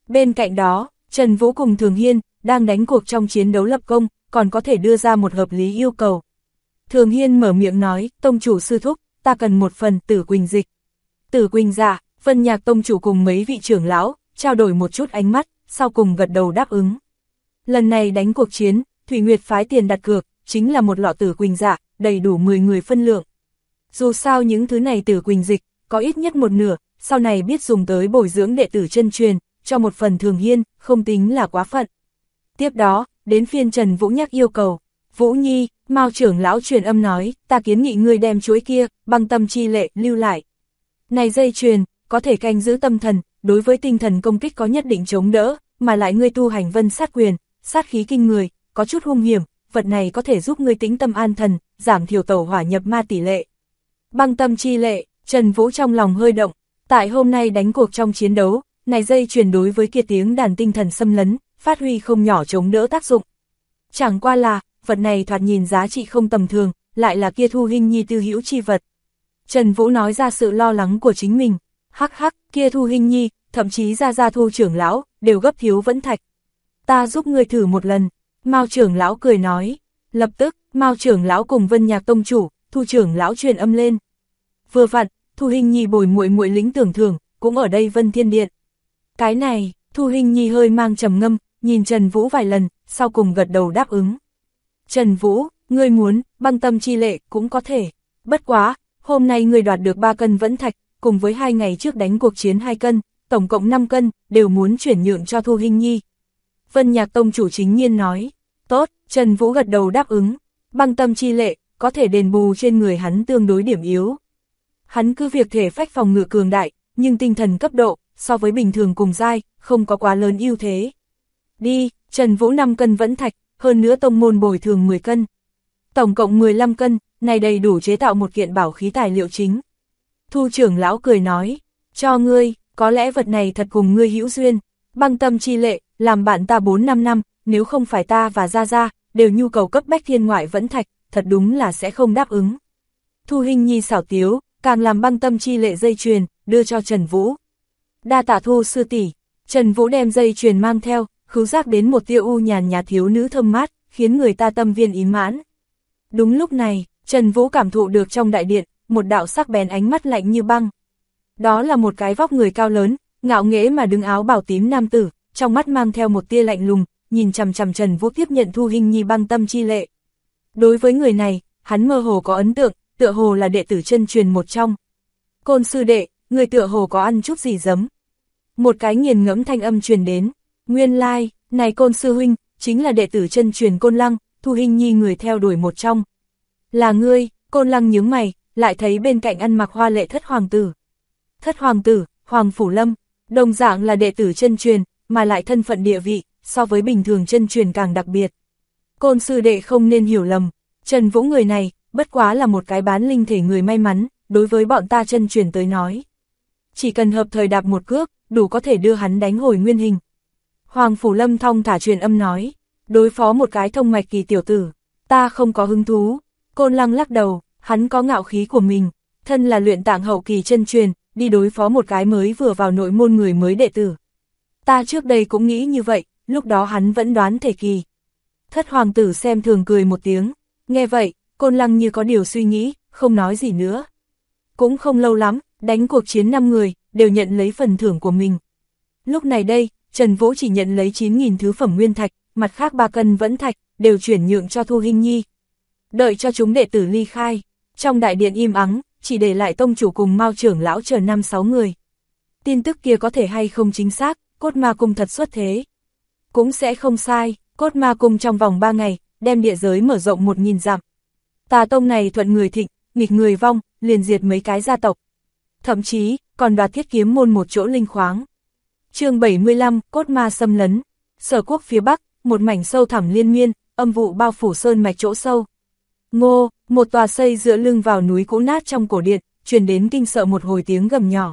Bên cạnh đó, Trần Vũ cùng Thường Hiên, đang đánh cuộc trong chiến đấu lập công, còn có thể đưa ra một hợp lý yêu cầu. Thường Hiên mở miệng nói, tông chủ sư thúc, ta cần một phần Tử Quỳnh dịch. Tử Quỳnh dạ, Vân Nhạc tông chủ cùng mấy vị trưởng lão, trao đổi một chút ánh mắt, sau cùng gật đầu đáp ứng. Lần này đánh cuộc chiến, Thủy Nguyệt phái tiền đặt cược, chính là một lọ Tử Quỳnh dạ, đầy đủ 10 người phân lượng. Dù sao những thứ này Tử Quỳnh dịch, có ít nhất một nửa, sau này biết dùng tới bồi dưỡng đệ tử chân truyền, cho một phần Thường Hiên, không tính là quá phận. Tiếp đó, đến phiên Trần Vũ nhắc yêu cầu. Vũ Nhi, Mao trưởng lão truyền âm nói, ta kiến nghị ngươi đem chuỗi kia, băng tâm chi lệ, lưu lại. Này dây truyền, có thể canh giữ tâm thần, đối với tinh thần công kích có nhất định chống đỡ, mà lại ngươi tu hành vân sát quyền, sát khí kinh người, có chút hung hiểm, vật này có thể giúp ngươi tĩnh tâm an thần, giảm thiểu tẩu hỏa nhập ma tỷ lệ. Băng tâm chi lệ, Trần Vũ trong lòng hơi động, tại hôm nay đánh cuộc trong chiến đấu, này dây truyền đối với kia tiếng đàn tinh thần xâm lấn, phát huy không nhỏ chống đỡ tác dụng. Chẳng qua là, vật này thoạt nhìn giá trị không tầm thường, lại là kia Thu Hinh Nhi tư hữu chi vật. Trần Vũ nói ra sự lo lắng của chính mình, hắc hắc, kia Thu Hinh Nhi, thậm chí ra Thu trưởng lão, đều gấp thiếu vẫn thạch. Ta giúp ngươi thử một lần, Mao trưởng lão cười nói. Lập tức, Mao trưởng lão cùng Vân Nhạc tông chủ, Thu trưởng lão truyền âm lên. Vừa vặn, Thu Hinh Nhi bồi muội muội lính tưởng thưởng, cũng ở đây Vân Thiên Điện. Cái này, Thu Hinh Nhi hơi mang trầm ngâm, nhìn Trần Vũ vài lần, sau cùng gật đầu đáp ứng. Trần Vũ, ngươi muốn, băng tâm chi lệ, cũng có thể. Bất quá, hôm nay ngươi đoạt được 3 cân vẫn thạch, cùng với 2 ngày trước đánh cuộc chiến 2 cân, tổng cộng 5 cân, đều muốn chuyển nhượng cho Thu Hinh Nhi. Vân Nhạc tông chủ chính nhiên nói, tốt, Trần Vũ gật đầu đáp ứng, băng tâm chi lệ, có thể đền bù trên người hắn tương đối điểm yếu. Hắn cứ việc thể phách phòng ngự cường đại, nhưng tinh thần cấp độ, so với bình thường cùng giai, không có quá lớn ưu thế. Đi, Trần Vũ 5 cân vẫn thạch, hơn nữa tông môn bồi thường 10 cân. Tổng cộng 15 cân, này đầy đủ chế tạo một kiện bảo khí tài liệu chính. Thu trưởng lão cười nói, cho ngươi, có lẽ vật này thật cùng ngươi hữu duyên. Băng tâm chi lệ, làm bạn ta 4-5 năm, nếu không phải ta và Gia đều nhu cầu cấp bách thiên ngoại vẫn thạch, thật đúng là sẽ không đáp ứng. Thu Hinh Nhi xảo tiếu, càng làm băng tâm chi lệ dây chuyền, đưa cho Trần Vũ. Đa tạ Thu sư tỷ. Trần Vũ đem dây chuyền mang theo, khứu giác đến một tia u nhàn nhạt thiếu nữ thơm mát, khiến người ta tâm viên ý mãn. Đúng lúc này, Trần Vũ cảm thụ được trong đại điện, một đạo sắc bén ánh mắt lạnh như băng. Đó là một cái vóc người cao lớn, ngạo nghễ mà đứng áo bào tím nam tử, trong mắt mang theo một tia lạnh lùng, nhìn chằm chằm Trần Vũ tiếp nhận Thu Hinh Nhi băng tâm chi lệ. Đối với người này, hắn mơ hồ có ấn tượng, tựa hồ là đệ tử chân truyền một trong. Côn sư đệ, người tựa hồ có ăn chút gì giấm. Một cái nghiền ngẫm thanh âm truyền đến, nguyên lai, này Côn sư huynh, chính là đệ tử chân truyền Côn Lăng, Thu Hinh Nhi người theo đuổi một trong. Là ngươi, Côn Lăng nhướng mày, lại thấy bên cạnh ăn mặc hoa lệ thất hoàng tử. Thất hoàng tử, Hoàng Phủ Lâm, đồng dạng là đệ tử chân truyền, mà lại thân phận địa vị, so với bình thường chân truyền càng đặc biệt. Côn sư đệ không nên hiểu lầm, Trần Vũ người này, bất quá là một cái bán linh thể người may mắn, đối với bọn ta chân truyền tới nói. Chỉ cần hợp thời đạp một cước, đủ có thể đưa hắn đánh hồi nguyên hình. Hoàng Phủ Lâm thong thả truyền âm nói, đối phó một cái thông mạch kỳ tiểu tử, ta không có hứng thú. Côn Lăng lắc đầu, hắn có ngạo khí của mình, thân là luyện tạng hậu kỳ chân truyền, đi đối phó một cái mới vừa vào nội môn người mới đệ tử. Ta trước đây cũng nghĩ như vậy, lúc đó hắn vẫn đoán thể kỳ. Thất hoàng tử xem thường cười một tiếng, nghe vậy, Côn Lăng như có điều suy nghĩ, không nói gì nữa. Cũng không lâu lắm, đánh cuộc chiến 5 người, đều nhận lấy phần thưởng của mình. Lúc này đây, Trần Vũ chỉ nhận lấy 9.000 thứ phẩm nguyên thạch, mặt khác 3 cân vẫn thạch, đều chuyển nhượng cho Thu Hinh Nhi. Đợi cho chúng đệ tử ly khai, trong đại điện im ắng, chỉ để lại tông chủ cùng Mao trưởng lão chờ 5-6 người. Tin tức kia có thể hay không chính xác, Cốt Ma Cung thật xuất thế. Cũng sẽ không sai, Cốt Ma Cung trong vòng 3 ngày, đem địa giới mở rộng 1.000 dặm. Tà tông này thuận người thịnh, nghịch người vong, liền diệt mấy cái gia tộc. Thậm chí, còn đoạt Thiết Kiếm môn một chỗ linh khoáng. Chương 75, Cốt Ma xâm lấn. Sở Quốc phía Bắc, một mảnh sâu thẳm liên miên, âm vụ bao phủ sơn mạch chỗ sâu. Ngô, một tòa xây dựa lưng vào núi cũ nát trong cổ điện, truyền đến kinh sợ một hồi tiếng gầm nhỏ.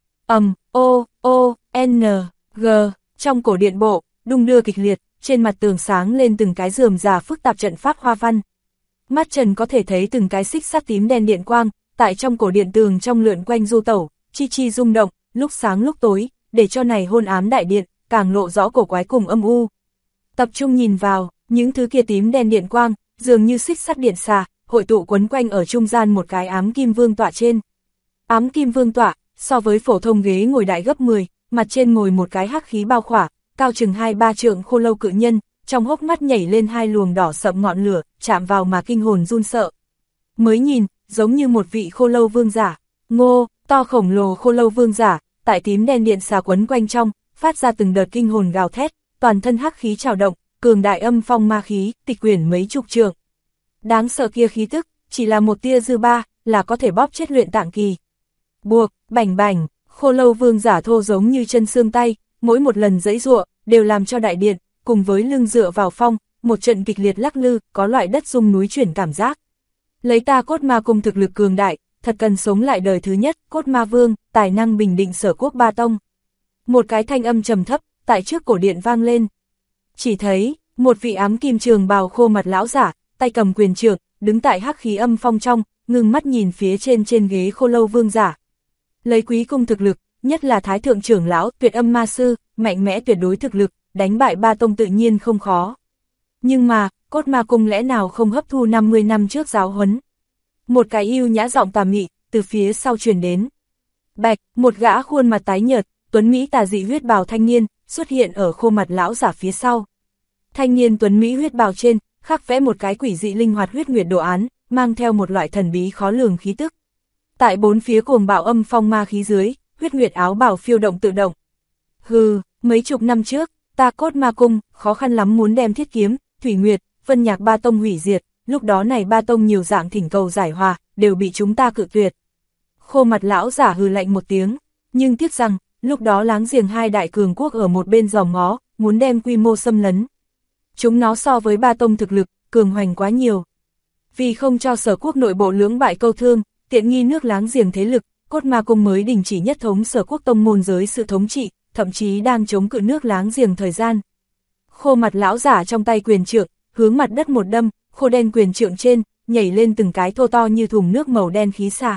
G, trong cổ điện bộ, đung đưa kịch liệt, trên mặt tường sáng lên từng cái rườm rà phức tạp trận pháp hoa văn. Mắt Trần có thể thấy từng cái xích sắt tím đen điện quang, tại trong cổ điện tường trong lượn quanh du tẩu, chi chi rung động, lúc sáng lúc tối, để cho này hôn ám đại điện, càng lộ rõ cổ quái cùng âm u. Tập trung nhìn vào, những thứ kia tím đen điện quang, dường như xích sắt điện xà, hội tụ quấn quanh ở trung gian một cái ám kim vương tọa trên. Ám kim vương tọa, so với phổ thông ghế ngồi đại gấp 10, mặt trên ngồi một cái hắc khí bao khỏa, cao chừng 2-3 trượng khô lâu cự nhân, trong hốc mắt nhảy lên 2 luồng đỏ sậm ngọn lửa, chạm vào mà kinh hồn run sợ. Mới nhìn, giống như một vị khô lâu vương giả, ngô, to khổng lồ khô lâu vương giả, tại tím đen điện xà quấn quanh trong, phát ra từng đợt kinh hồn gào thét, toàn thân hắc khí trào động, cường đại âm phong ma khí, tịch quyển mấy chục trượng. Đáng sợ kia khí tức, chỉ là một tia dư ba, là có thể bóp chết luyện tạng kỳ. Buộc, bảnh bảnh, khô lâu vương giả thô giống như chân xương tay, mỗi một lần giãy giụa, đều làm cho đại điện, cùng với lưng dựa vào phong, một trận kịch liệt lắc lư, có loại đất rung núi chuyển cảm giác. Lấy ta Cốt Ma Cung thực lực cường đại, thật cần sống lại đời thứ nhất, Cốt Ma Vương, tài năng bình định Sở Quốc ba tông. Một cái thanh âm trầm thấp, tại trước cổ điện vang lên. Chỉ thấy, một vị ám kim trường bào khô mặt lão giả, tay cầm quyền trượng, đứng tại hắc khí âm phong trong, ngưng mắt nhìn phía trên ghế khô lâu vương giả. Lấy quý cung thực lực, nhất là thái thượng trưởng lão, tuyệt âm ma sư, mạnh mẽ tuyệt đối thực lực, đánh bại ba tông tự nhiên không khó. Nhưng mà, Cốt Ma Cung lẽ nào không hấp thu 50 năm trước giáo huấn? Một cái yêu nhã giọng tà mị, từ phía sau truyền đến. Bạch, một gã khuôn mặt tái nhợt, tuấn mỹ tà dị huyết bào thanh niên, xuất hiện ở khô mặt lão giả phía sau. Thanh niên tuấn mỹ huyết bào trên, khắc vẽ một cái quỷ dị linh hoạt huyết nguyệt đồ án, mang theo một loại thần bí khó lường khí tức. Tại bốn phía cuồng bạo âm phong ma khí dưới, huyết nguyệt áo bào phiêu động tự động. Hừ, mấy chục năm trước, ta Cốt Ma Cung, khó khăn lắm muốn đem Thiết Kiếm, Thủy Nguyệt, Vân Nhạc ba tông hủy diệt, lúc đó này ba tông nhiều dạng thỉnh cầu giải hòa, đều bị chúng ta cự tuyệt. Khô mặt lão giả hừ lạnh một tiếng, nhưng tiếc rằng, lúc đó láng giềng hai đại cường quốc ở một bên dòm ngó, muốn đem quy mô xâm lấn. Chúng nó so với ba tông thực lực, cường hoành quá nhiều. Vì không cho Sở Quốc nội bộ lưỡng bại câu thương, tiện nghi nước láng giềng thế lực, Cốt Ma Cung mới đình chỉ nhất thống Sở Quốc tông môn giới sự thống trị, thậm chí đang chống cự nước láng giềng thời gian. Khô mặt lão giả trong tay quyền trượng, hướng mặt đất một đâm, khô đen quyền trượng trên, nhảy lên từng cái thô to như thùng nước màu đen khí xà.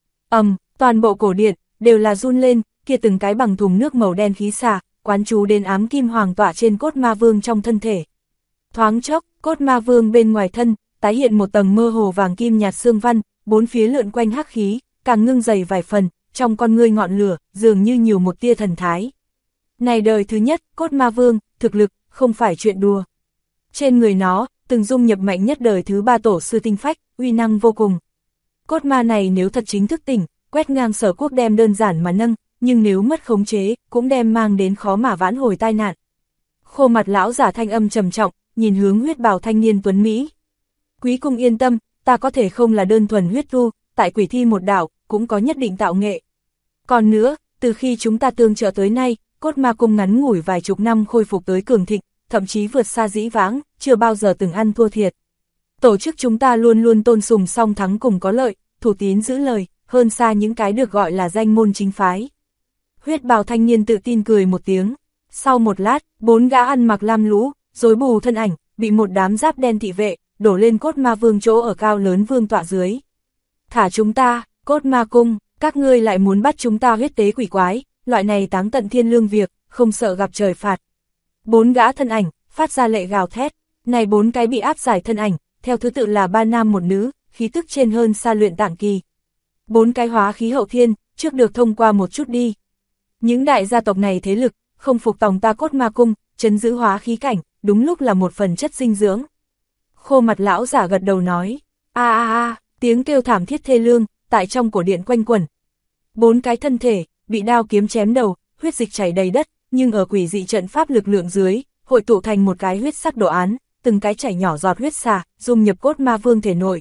Toàn bộ cổ điện, đều là run lên, kia từng cái bằng thùng nước màu đen khí xà, quán chú đến ám kim hoàng tọa trên Cốt Ma Vương trong thân thể. Thoáng chốc, Cốt Ma Vương bên ngoài thân, tái hiện một tầng mơ hồ vàng kim nhạt xương văn, bốn phía lượn quanh hắc khí, càng ngưng dày vài phần, trong con ngươi ngọn lửa, dường như nhiều một tia thần thái. Này đời thứ nhất, Cốt Ma Vương, thực lực, không phải chuyện đùa. Trên người nó, từng dung nhập mạnh nhất đời thứ 3 tổ sư tinh phách, uy năng vô cùng. Cốt ma này nếu thật chính thức tỉnh, quét ngang Sở Quốc đem đơn giản mà nâng, nhưng nếu mất khống chế, cũng đem mang đến khó mà vãn hồi tai nạn. Khô mặt lão giả thanh âm trầm trọng, nhìn hướng huyết bào thanh niên tuấn Mỹ. Quý cung yên tâm, ta có thể không là đơn thuần huyết tu, tại quỷ thi một đạo, cũng có nhất định tạo nghệ. Còn nữa, từ khi chúng ta tương trợ tới nay, Cốt Ma Cung ngắn ngủi vài chục năm khôi phục tới cường thịnh, thậm chí vượt xa dĩ vãng, chưa bao giờ từng ăn thua thiệt. Tổ chức chúng ta luôn luôn tôn sùng song thắng cùng có lợi, thủ tín giữ lời, hơn xa những cái được gọi là danh môn chính phái. Huyết bào thanh niên tự tin cười một tiếng. Sau một lát, 4 gã ăn mặc lam lũ, rối bù thân ảnh, bị một đám giáp đen thị vệ, đổ lên Cốt Ma Vương chỗ ở cao lớn vương tọa dưới. Thả chúng ta, Cốt Ma Cung, các ngươi lại muốn bắt chúng ta huyết tế quỷ quái, loại này táng tận thiên lương việc, không sợ gặp trời phạt. 4 gã thân ảnh, phát ra lệ gào thét, này 4 cái bị áp giải thân ảnh, theo thứ tự là 3 nam 1 nữ, khí tức trên hơn xa luyện tạng kỳ. 4 cái hóa khí hậu thiên, trước được thông qua một chút đi. Những đại gia tộc này thế lực, không phục tòng ta Cốt Ma Cung, trấn giữ hóa khí cảnh, đúng lúc là một phần chất dinh dưỡng. Khô mặt lão giả gật đầu nói, tiếng kêu thảm thiết thê lương, tại trong cổ điện quanh quẩn. 4 cái thân thể, bị đao kiếm chém đầu, huyết dịch chảy đầy đất, nhưng ở quỷ dị trận pháp lực lượng dưới, hội tụ thành một cái huyết sắc đồ án, từng cái chảy nhỏ giọt huyết xà, dung nhập Cốt Ma Vương thể nội.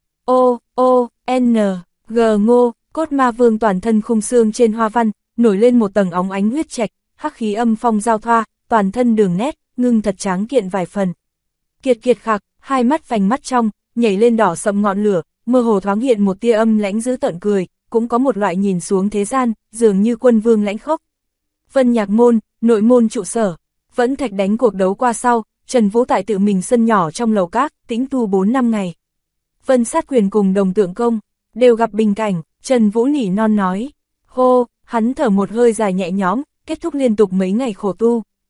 Ngô, Cốt Ma Vương toàn thân khung xương trên hoa văn, nổi lên một tầng óng ánh huyết trạch, hắc khí âm phong giao thoa, toàn thân đường nét, ngưng thật tráng kiện vài phần. Kiệt kiệt khạc, hai mắt vành mắt trong, nhảy lên đỏ sậm ngọn lửa, mơ hồ thoáng hiện một tia âm lãnh dữ tợn cười, cũng có một loại nhìn xuống thế gian, dường như quân vương lãnh khốc. Vân Nhạc môn, nội môn trụ sở, vẫn thạch đánh cuộc đấu qua sau, Trần Vũ tại tự mình sân nhỏ trong lầu các, tĩnh tu 4 năm ngày. Vân Sát Quyền cùng Đồng Tượng Công, đều gặp bình cảnh, Trần Vũ nỉ non nói. Hô, hắn thở một hơi dài nhẹ nhõm, kết thúc liên tục mấy ngày khổ tu.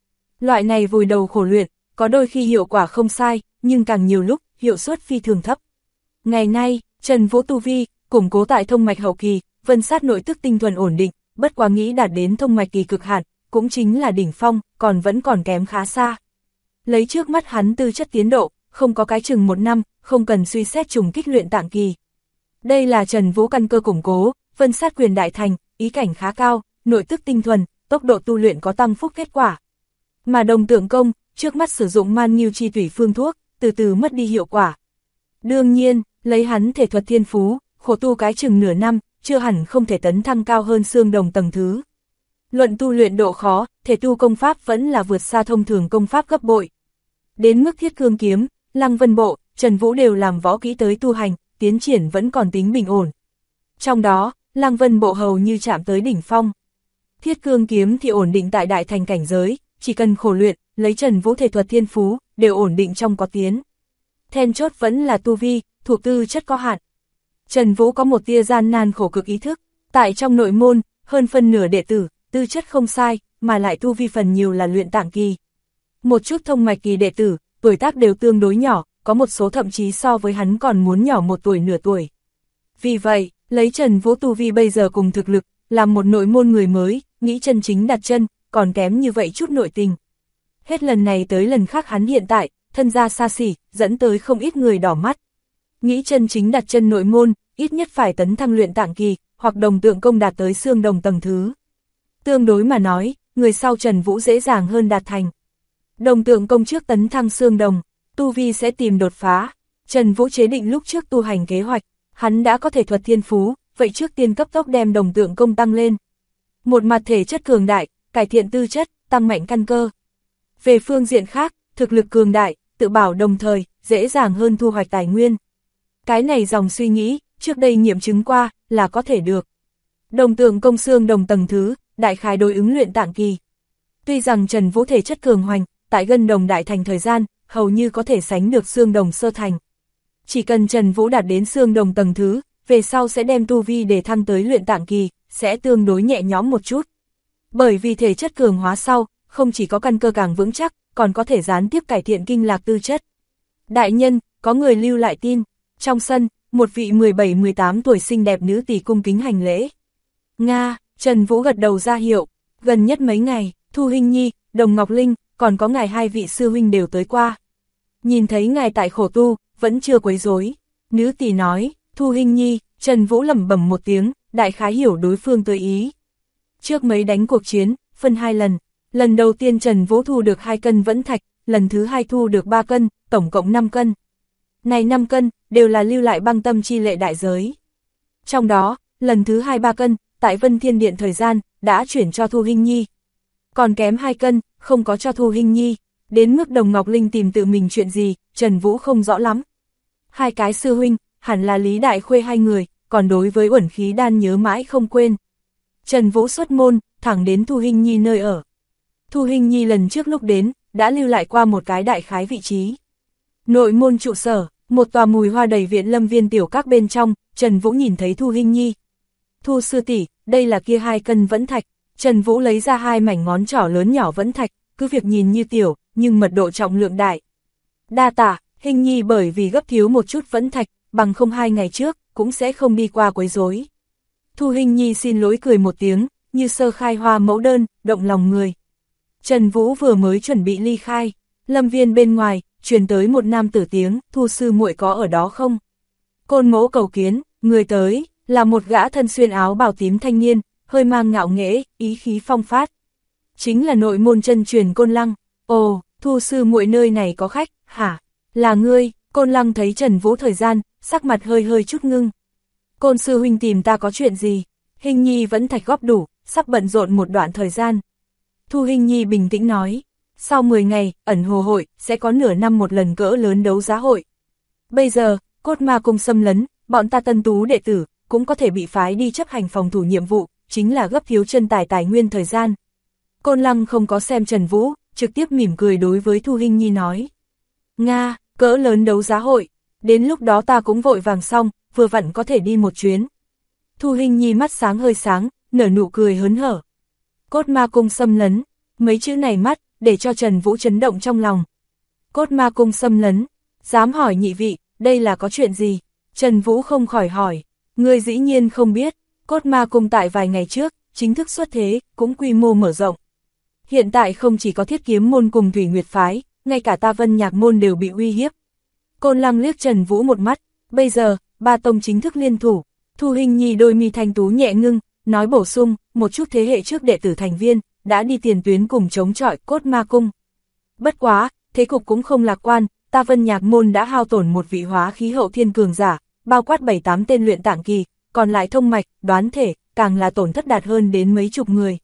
Loại này vùi đầu khổ luyện, có đôi khi hiệu quả không sai, nhưng càng nhiều lúc, hiệu suất phi thường thấp. Ngày nay, Trần Vũ tu vi, củng cố tại thông mạch hậu kỳ, vân sát nội tức tinh thuần ổn định, bất quá nghĩ đạt đến thông mạch kỳ cực hạn, cũng chính là đỉnh phong, còn vẫn còn kém khá xa. Lấy trước mắt hắn tư chất tiến độ, không có cái chừng 1 năm, không cần suy xét trùng kích luyện tạng kỳ. Đây là Trần Vũ căn cơ củng cố, vân sát quyền đại thành, ý cảnh khá cao, nội tức tinh thuần, tốc độ tu luyện có tăng phúc kết quả. Mà Đồng Tượng Công, trước mắt sử dụng man nghiêu chi tủy phương thuốc, từ từ mất đi hiệu quả. Đương nhiên, lấy hắn thể thuật thiên phú, khổ tu cái chừng nửa năm, chưa hẳn không thể tấn thăng cao hơn xương đồng tầng thứ. Luận tu luyện độ khó, thể tu công pháp vẫn là vượt xa thông thường công pháp gấp bội. Đến mức Thiết Cương Kiếm, Lăng Vân Bộ, Trần Vũ đều làm võ kỹ tới tu hành, tiến triển vẫn còn tính bình ổn. Trong đó, Lăng Vân Bộ hầu như chạm tới đỉnh phong. Thiết Cương Kiếm thì ổn định tại đại thành cảnh giới, chỉ cần khổ luyện, lấy Trần Vũ thể thuật thiên phú, đều ổn định trong có tiến. Then chốt vẫn là tu vi, thuộc tư chất có hạn. Trần Vũ có một tia gian nan khổ cực ý thức, tại trong nội môn, hơn phân nửa đệ tử, tư chất không sai, mà lại tu vi phần nhiều là luyện tạng kỳ. Một chút thông mạch kỳ đệ tử, tuổi tác đều tương đối nhỏ, có một số thậm chí so với hắn còn muốn nhỏ 1 tuổi nửa tuổi. Vì vậy, lấy Trần Vũ tu vi bây giờ cùng thực lực, làm một nội môn người mới, nghĩ chân chính đặt chân, còn kém như vậy chút nội tình. Hết lần này tới lần khác hắn hiện tại, thân gia xa xỉ, dẫn tới không ít người đỏ mắt. Nghĩ chân chính đặt chân nội môn, ít nhất phải tấn thăng luyện tạng kỳ, hoặc Đồng Tượng Công đạt tới xương đồng tầng thứ. Tương đối mà nói, người sau Trần Vũ dễ dàng hơn đạt thành. Đồng Tượng Công trước tấn thăng xương đồng, tu vi sẽ tìm đột phá. Trần Vũ chế định lúc trước tu hành kế hoạch, hắn đã có thể thuật thiên phú, vậy trước tiên cấp tốc đem Đồng Tượng Công tăng lên. Một mặt thể chất cường đại, cải thiện tư chất, tăng mạnh căn cơ. Về phương diện khác, thực lực cường đại, tự bảo đồng thời, dễ dàng hơn thu hoạch tài nguyên. Cái này dòng suy nghĩ, trước đây nghiệm chứng qua, là có thể được. Đồng Tượng Công xương đồng tầng thứ, đại khái đối ứng luyện tạng kỳ. Tuy rằng Trần Vũ thể chất cường hoành, tại Gân Đồng đại thành thời gian, hầu như có thể sánh được xương đồng sơ thành. Chỉ cần Trần Vũ đạt đến xương đồng tầng thứ, về sau sẽ đem tu vi để thăng tới luyện tạng kỳ, sẽ tương đối nhẹ nhõm một chút. Bởi vì thể chất cường hóa sau, không chỉ có căn cơ càng vững chắc, còn có thể gián tiếp cải thiện kinh lạc tư chất. Đại nhân, có người lưu lại tin. Trong sân, một vị 17-18 tuổi xinh đẹp nữ tỷ cung kính hành lễ. Nga, Trần Vũ gật đầu ra hiệu. Gần nhất mấy ngày, Thu Hinh Nhi, Đồng Ngọc Linh, còn có ngài 2 vị sư huynh đều tới qua. Nhìn thấy ngài tại khổ tu, vẫn chưa quấy rối. Nữ tỷ nói, Thu Hinh Nhi, Trần Vũ lẩm bẩm một tiếng, đại khái hiểu đối phương tới ý. Trước mấy đánh cuộc chiến, phân 2 lần. Lần đầu tiên Trần Vũ thu được 2 cân vẫn thạch, lần thứ 2 thu được 3 cân, tổng cộng 5 cân. Này 5 cân, đều là lưu lại băng tâm chi lệ đại giới. Trong đó, lần thứ 2 3 cân, tại Vân Thiên Điện thời gian, đã chuyển cho Thu Hinh Nhi. Còn kém 2 cân, không có cho Thu Hinh Nhi. Đến mức Đồng Ngọc Linh tìm tự mình chuyện gì, Trần Vũ không rõ lắm. 2 cái sư huynh, hẳn là Lý Đại Khuê 2 người, còn đối với uẩn khí đan nhớ mãi không quên. Trần Vũ xuất môn, thẳng đến Thu Hinh Nhi nơi ở. Thu Hinh Nhi lần trước lúc đến, đã lưu lại qua một cái đại khái vị trí. Nội môn trụ sở, một tòa mùi hoa đầy viện lâm viên tiểu các bên trong, Trần Vũ nhìn thấy Thu Hinh Nhi. Thu sư tỷ, đây là kia 2 cân vẫn thạch. Trần Vũ lấy ra 2 mảnh ngón trỏ lớn nhỏ vẫn thạch, cứ việc nhìn như tiểu, nhưng mật độ trọng lượng đại. Đa tạ, Hinh Nhi bởi vì gấp thiếu một chút vẫn thạch, bằng không 2 ngày trước, cũng sẽ không đi qua quấy rối. Thu Hinh Nhi xin lỗi cười một tiếng, như sơ khai hoa mẫu đơn, động lòng người. Trần Vũ vừa mới chuẩn bị ly khai, lâm viên bên ngoài, truyền tới một nam tử tiếng, Thu sư muội có ở đó không? Côn mỗ cầu kiến, người tới, là một gã thân xuyên áo bào tím thanh niên, hơi mang ngạo nghễ, ý khí phong phát. Chính là nội môn chân truyền Côn Lăng. Ồ, Thu sư muội nơi này có khách, hả? Là ngươi? Côn Lăng thấy Trần Vũ thời gian, sắc mặt hơi hơi chút ngưng. Côn sư huynh tìm ta có chuyện gì? Hinh Nhi vẫn thạch góp đủ, sắp bận rộn một đoạn thời gian. Thu Hinh Nhi bình tĩnh nói, sau 10 ngày, ẩn hồ hội, sẽ có nửa năm một lần cỡ lớn đấu giá hội. Bây giờ, cốt ma cung xâm lấn, bọn ta tân tú đệ tử, cũng có thể bị phái đi chấp hành phòng thủ nhiệm vụ, chính là gấp thiếu chân tài nguyên thời gian. Côn Lăng không có xem Trần Vũ, trực tiếp mỉm cười đối với Thu Hinh Nhi nói. Nga, cỡ lớn đấu giá hội, đến lúc đó ta cũng vội vàng xong, vừa vặn có thể đi một chuyến. Thu Hinh Nhi mắt sáng hơi sáng, nở nụ cười hớn hở. Cốt ma cung xâm lấn, mấy chữ này mắt, để cho Trần Vũ chấn động trong lòng. Cốt ma cung xâm lấn, dám hỏi nhị vị, đây là có chuyện gì? Trần Vũ không khỏi hỏi, ngươi dĩ nhiên không biết, cốt ma cung tại vài ngày trước, chính thức xuất thế, cũng quy mô mở rộng. Hiện tại không chỉ có Thiết Kiếm môn cùng Thủy Nguyệt phái, ngay cả ta Vân Nhạc môn đều bị uy hiếp. Côn Lăng liếc Trần Vũ một mắt, bây giờ, ba tông chính thức liên thủ. Thu Hình Nhi đôi mi thanh tú nhẹ ngưng, nói bổ sung, một chút thế hệ trước đệ tử thành viên, đã đi tiền tuyến cùng chống chọi cốt ma cung. Bất quá, thế cục cũng không lạc quan, ta Vân Nhạc môn đã hao tổn một vị hóa khí hậu thiên cường giả, bao quát 7-8 tên luyện tạng kỳ, còn lại thông mạch, đoán thể, càng là tổn thất đạt hơn đến mấy chục người.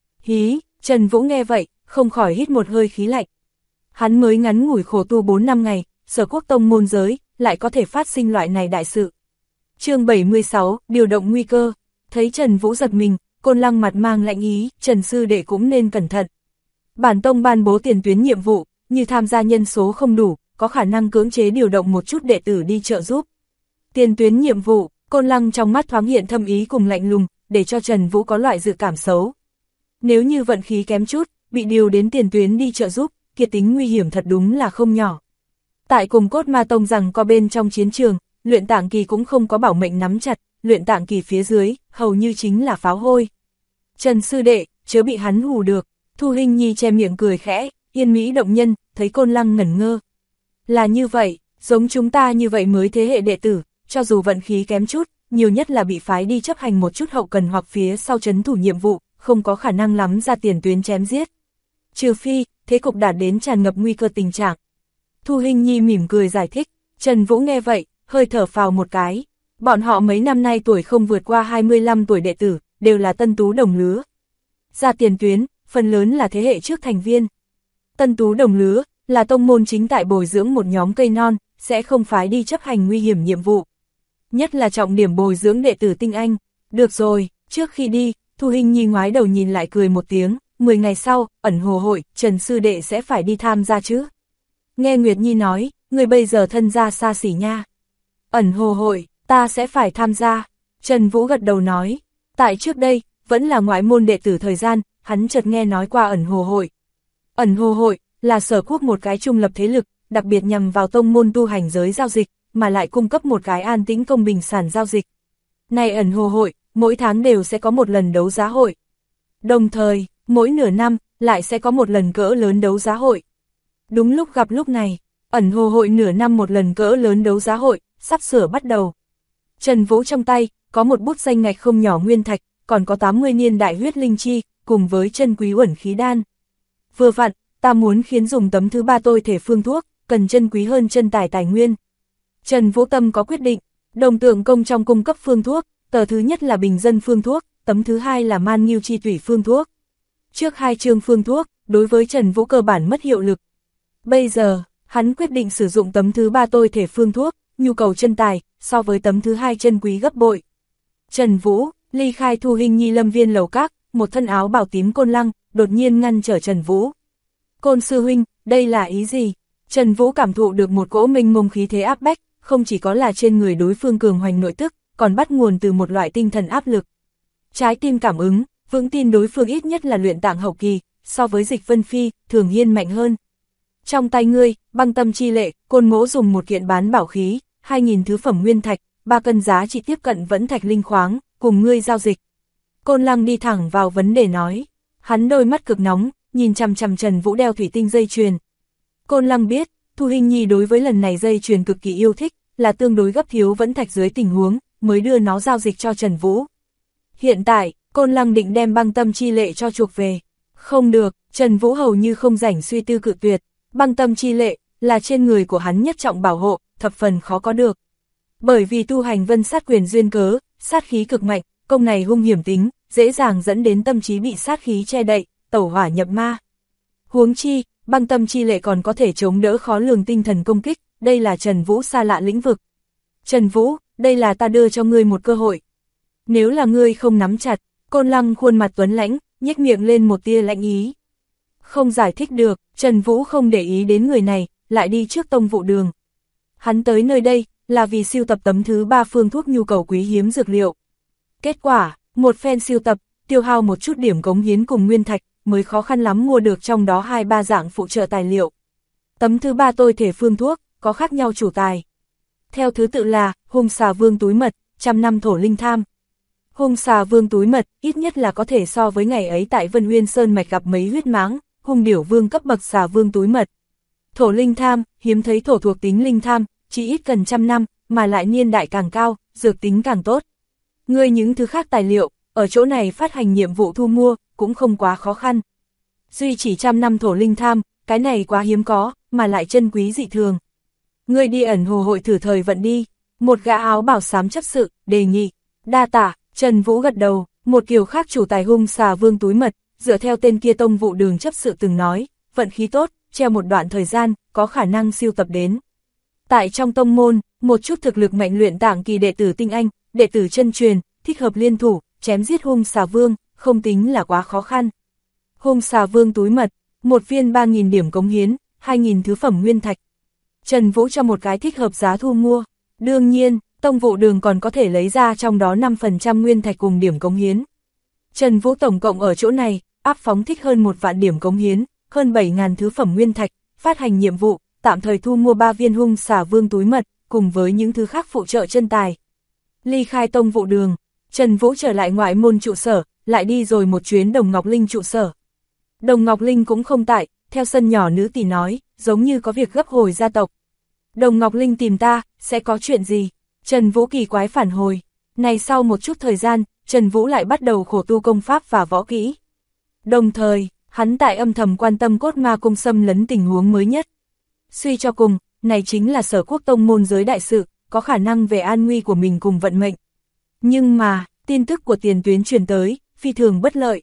Hí, Trần Vũ nghe vậy, không khỏi hít một hơi khí lạnh. Hắn mới ngắn ngủi khổ tu 4 năm ngày, Sở Quốc tông môn giới, lại có thể phát sinh loại này đại sự. Chương 76, điều động nguy cơ. Thấy Trần Vũ giật mình, Côn Lăng mặt mang lạnh ý, Trần sư đệ cũng nên cẩn thận. Bản tông ban bố tiền tuyến nhiệm vụ, như tham gia nhân số không đủ, có khả năng cưỡng chế điều động một chút đệ tử đi trợ giúp. Tiền tuyến nhiệm vụ, Côn Lăng trong mắt thoáng hiện thâm ý cùng lạnh lùng, để cho Trần Vũ có loại dự cảm xấu. Nếu như vận khí kém chút, bị điều đến tiền tuyến đi trợ giúp, kia tính nguy hiểm thật đúng là không nhỏ. Tại cùng cốt ma tông rằng có bên trong chiến trường, luyện tạng kỳ cũng không có bảo mệnh nắm chặt, luyện tạng kỳ phía dưới, hầu như chính là pháo hôi. Trần sư đệ, chớ bị hắn hù được. Thu Hình Nhi che miệng cười khẽ, yên mỹ động nhân, thấy Côn Lăng ngẩn ngơ. Là như vậy, giống chúng ta như vậy mới thế hệ đệ tử, cho dù vận khí kém chút, nhiều nhất là bị phái đi chấp hành một chút hậu cần hoặc phía sau trấn thủ nhiệm vụ, không có khả năng lắm ra tiền tuyến chém giết. Trừ phi, thế cục đạt đến tràn ngập nguy cơ tình trạng. Thu Hình Nhi mỉm cười giải thích, Trần Vũ nghe vậy, hơi thở phào một cái. Bọn họ mấy năm nay tuổi không vượt qua 25 tuổi đệ tử, đều là tân tú đồng lứa. Ra tiền tuyến, phần lớn là thế hệ trước thành viên. Tân tú đồng lứa, là tông môn chính tại bồi dưỡng một nhóm cây non, sẽ không phái đi chấp hành nguy hiểm nhiệm vụ. Nhất là trọng điểm bồi dưỡng đệ tử tinh anh. Được rồi, trước khi đi, Thu Hình Nhi ngoái đầu nhìn lại cười một tiếng, 10 ngày sau, ẩn hồ hội, Trần sư đệ sẽ phải đi tham gia chứ. Nghe Nguyệt Nhi nói, người bây giờ thân gia xa xỉ nha. Ẩn hồ hội, ta sẽ phải tham gia. Trần Vũ gật đầu nói, tại trước đây, vẫn là ngoại môn đệ tử thời gian, hắn chợt nghe nói qua ẩn hồ hội. Ẩn hồ hội, là Sở Quốc một cái trung lập thế lực, đặc biệt nhằm vào tông môn tu hành giới giao dịch, mà lại cung cấp một cái an tĩnh công bình sản giao dịch. Này ẩn hồ hội, mỗi tháng đều sẽ có một lần đấu giá hội. Đồng thời, mỗi nửa năm, lại sẽ có một lần cỡ lớn đấu giá hội. Đúng lúc gặp lúc này, ẩn hồ hội nửa năm một lần cỡ lớn đấu giá hội, sắp sửa bắt đầu. Trần Vũ trong tay, có một bút danh ngạch không nhỏ nguyên thạch, còn có 80 niên đại huyết linh chi, cùng với chân quý uẩn khí đan. Vừa vặn, ta muốn khiến dùng tấm thứ 3 tôi thể phương thuốc, cần chân quý hơn chân tài tài nguyên. Trần Vũ tâm có quyết định, Đồng Tượng Công trong cung cấp phương thuốc, tờ thứ nhất là bình dân phương thuốc, tấm thứ hai là man nghiêu chi tủy phương thuốc. Trước hai chương phương thuốc, đối với Trần Vũ cơ bản mất hiệu lực. Bây giờ, hắn quyết định sử dụng tấm thứ 3 tôi thể phương thuốc, nhu cầu chân tài, so với tấm thứ hai chân quý gấp bội. Trần Vũ, ly khai Thu Hình Nhi lâm viên lầu các, một thân áo bảo tím Côn Lăng, đột nhiên ngăn trở Trần Vũ. Côn sư huynh, đây là ý gì? Trần Vũ cảm thụ được một cỗ mênh mông khí thế áp bách, không chỉ có là trên người đối phương cường hoành nội tức, còn bắt nguồn từ một loại tinh thần áp lực. Trái tim cảm ứng, vững tin đối phương ít nhất là luyện tạng hậu kỳ, so với Dịch Vân Phi, Thường Hiên mạnh hơn. Trong tay ngươi, băng tâm chi lệ, Côn Mỗ dùng một kiện bán bảo khí, 2000 thứ phẩm nguyên thạch, 3 cân giá trị tiếp cận vẫn thạch linh khoáng, cùng ngươi giao dịch. Côn Lăng đi thẳng vào vấn đề nói, hắn đôi mắt cực nóng, nhìn chằm chằm Trần Vũ đeo thủy tinh dây chuyền. Côn Lăng biết, Thu Hình Nhi đối với lần này dây chuyền cực kỳ yêu thích, là tương đối gấp thiếu vẫn thạch dưới tình huống, mới đưa nó giao dịch cho Trần Vũ. Hiện tại, Côn Lăng định đem băng tâm chi lệ cho chuộc về. Không được, Trần Vũ hầu như không rảnh suy tư cự tuyệt, băng tâm chi lệ, là trên người của hắn nhất trọng bảo hộ, thập phần khó có được. Bởi vì tu hành vân sát quyền duyên cớ, sát khí cực mạnh, công này hung hiểm tính, dễ dàng dẫn đến tâm trí bị sát khí che đậy, tẩu hỏa nhập ma. Huống chi, băng tâm chi lệ còn có thể chống đỡ khó lường tinh thần công kích, đây là Trần Vũ xa lạ lĩnh vực. Trần Vũ, đây là ta đưa cho ngươi một cơ hội. Nếu là ngươi không nắm chặt, Côn Lăng khuôn mặt tuấn lãnh, nhếch miệng lên một tia lạnh ý. Không giải thích được, Trần Vũ không để ý đến người này, lại đi trước tông vụ đường. Hắn tới nơi đây, là vì siêu tập tấm thứ 3 phương thuốc nhu cầu quý hiếm dược liệu. Kết quả, một phen siêu tập, tiêu hao một chút điểm cống hiến cùng nguyên thạch, mới khó khăn lắm mua được trong đó 2-3 dạng phụ trợ tài liệu. Tấm thứ 3 tôi thể phương thuốc, có khác nhau chủ tài. Theo thứ tự là, hung xà vương túi mật, 100 năm thổ linh tham. Hung xà vương túi mật, ít nhất là có thể so với ngày ấy tại Vân Uyên Sơn Mạch gặp mấy huyết mãng, hung điểu vương cấp bậc xà vương túi mật. Thổ linh tham, hiếm thấy thổ thuộc tính linh tham, chỉ ít cần 100 năm, mà lại niên đại càng cao, dược tính càng tốt. Ngươi những thứ khác tài liệu, ở chỗ này phát hành nhiệm vụ thu mua, cũng không quá khó khăn. Duy chỉ 100 năm thổ linh tham, cái này quá hiếm có, mà lại chân quý dị thường. Ngươi đi ẩn hồ hội thử thời vận đi, một gã áo bảo xám chấp sự, đề nghị. Đa tả, Trần Vũ gật đầu, một kiểu khác chủ tài hung xà vương túi mật, dựa theo tên kia tông vụ đường chấp sự từng nói, vận khí tốt, treo một đoạn thời gian, có khả năng siêu tập đến. Tại trong tông môn, một chút thực lực mạnh luyện tạng kỳ đệ tử tinh anh, đệ tử chân truyền, thích hợp liên thủ, chém giết hung xà vương, không tính là quá khó khăn. Hung xà vương túi mật, một viên 3.000 điểm cống hiến, 2.000 thứ phẩm nguyên thạch. Trần Vũ cho một cái thích hợp giá thu mua. Đương nhiên, tông vụ đường còn có thể lấy ra trong đó 5% nguyên thạch cùng điểm cống hiến. Trần Vũ tổng cộng ở chỗ này, áp phóng thích hơn 1 vạn điểm cống hiến, hơn 7.000 thứ phẩm nguyên thạch, phát hành nhiệm vụ, tạm thời thu mua 3 viên hung xà vương túi mật, cùng với những thứ khác phụ trợ chân tài. Ly khai tông vụ đường, Trần Vũ trở lại ngoại môn trụ sở, lại đi rồi một chuyến Đồng Ngọc Linh trụ sở. Đồng Ngọc Linh cũng không tại, theo sân nhỏ nữ tỷ nói, giống như có việc gấp hồi gia tộc. Đồng Ngọc Linh tìm ta, sẽ có chuyện gì? Trần Vũ kỳ quái phản hồi. Này sau một chút thời gian, Trần Vũ lại bắt đầu khổ tu công pháp và võ kỹ. Đồng thời, hắn tại âm thầm quan tâm cốt ma cung xâm lấn tình huống mới nhất. Suy cho cùng, này chính là Sở Quốc tông môn giới đại sự, có khả năng về an nguy của mình cùng vận mệnh. Nhưng mà, tin tức của tiền tuyến truyền tới, phi thường bất lợi.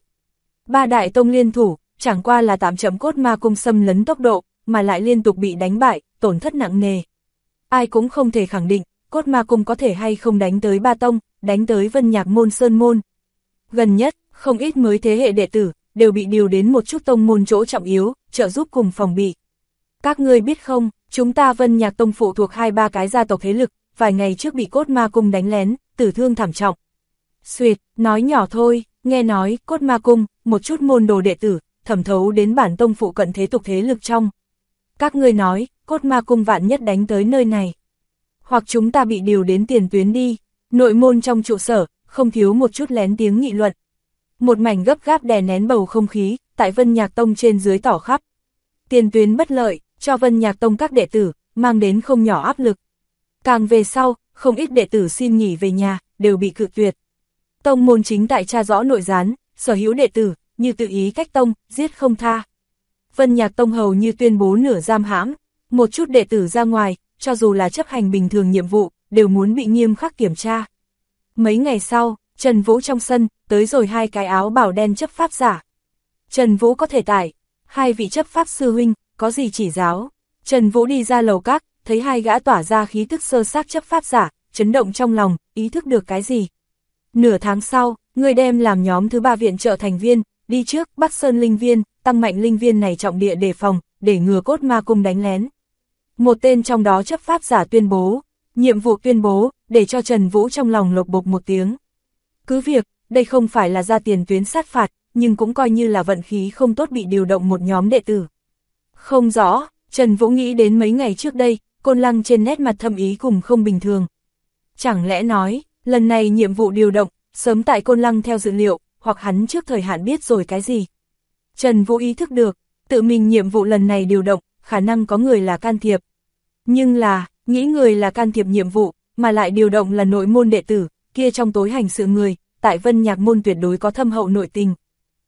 3 đại tông liên thủ, chẳng qua là tạm chậm cốt ma cung xâm lấn tốc độ, mà lại liên tục bị đánh bại, tổn thất nặng nề. Ai cũng không thể khẳng định, cốt ma cung có thể hay không đánh tới Ba Tông, đánh tới Vân Nhạc môn Sơn môn. Gần nhất, không ít mới thế hệ đệ tử, đều bị điều đến một chút tông môn chỗ trọng yếu, trợ giúp cùng phòng bị. Các ngươi biết không, chúng ta Vân Nhạc tông phụ thuộc 2-3 cái gia tộc thế lực, vài ngày trước bị cốt ma cung đánh lén, tử thương thảm trọng. Xuyệt, nói nhỏ thôi, nghe nói, cốt ma cung, một chút môn đồ đệ tử, thẩm thấu đến bản tông phụ cận thế tục thế lực trong. Các ngươi nói, cốt ma cung vạn nhất đánh tới nơi này. Hoặc chúng ta bị điều đến tiền tuyến đi, nội môn trong trụ sở, không thiếu một chút lén tiếng nghị luận. Một mảnh gấp gáp đè nén bầu không khí, tại Vân Nhạc tông trên dưới tỏ khắp. Tiền tuyến bất lợi, cho Vân Nhạc tông các đệ tử, mang đến không nhỏ áp lực. Càng về sau, không ít đệ tử xin nghỉ về nhà, đều bị cự tuyệt. Tông môn chính tại tra rõ nội gián, sở hữu đệ tử, như tự ý cách tông, giết không tha. Vân Nhạc tông hầu như tuyên bố nửa giam hãm, một chút đệ tử ra ngoài, cho dù là chấp hành bình thường nhiệm vụ, đều muốn bị nghiêm khắc kiểm tra. Mấy ngày sau, Trần Vũ trong sân, tới rồi 2 cái áo bào đen chấp pháp giả. Trần Vũ có thể tải, 2 vị chấp pháp sư huynh, có gì chỉ giáo. Trần Vũ đi ra lầu các, thấy 2 gã tỏa ra khí tức sơ xác chấp pháp giả, chấn động trong lòng, ý thức được cái gì. Nửa tháng sau, người đem làm nhóm thứ 3 viện trợ thành viên, đi trước Bắc Sơn Linh Viên, tăng mạnh Linh Viên này trọng địa đề phòng, để ngừa cốt ma cung đánh lén. Một tên trong đó chấp pháp giả tuyên bố, nhiệm vụ tuyên bố, để cho Trần Vũ trong lòng lộc bộc một tiếng. Cứ việc, đây không phải là ra tiền tuyến sát phạt, nhưng cũng coi như là vận khí không tốt bị điều động một nhóm đệ tử. Không rõ, Trần Vũ nghĩ đến mấy ngày trước đây, Côn Lăng trên nét mặt thâm ý cùng không bình thường. Chẳng lẽ nói, lần này nhiệm vụ điều động, sớm tại Côn Lăng theo dự liệu, hoặc hắn trước thời hạn biết rồi cái gì. Trần Vũ ý thức được, tự mình nhiệm vụ lần này điều động, khả năng có người là can thiệp. Nhưng là, nghĩ người là can thiệp nhiệm vụ, mà lại điều động là nội môn đệ tử, kia trong tối hành sự người, tại Vân Nhạc môn tuyệt đối có thâm hậu nội tình.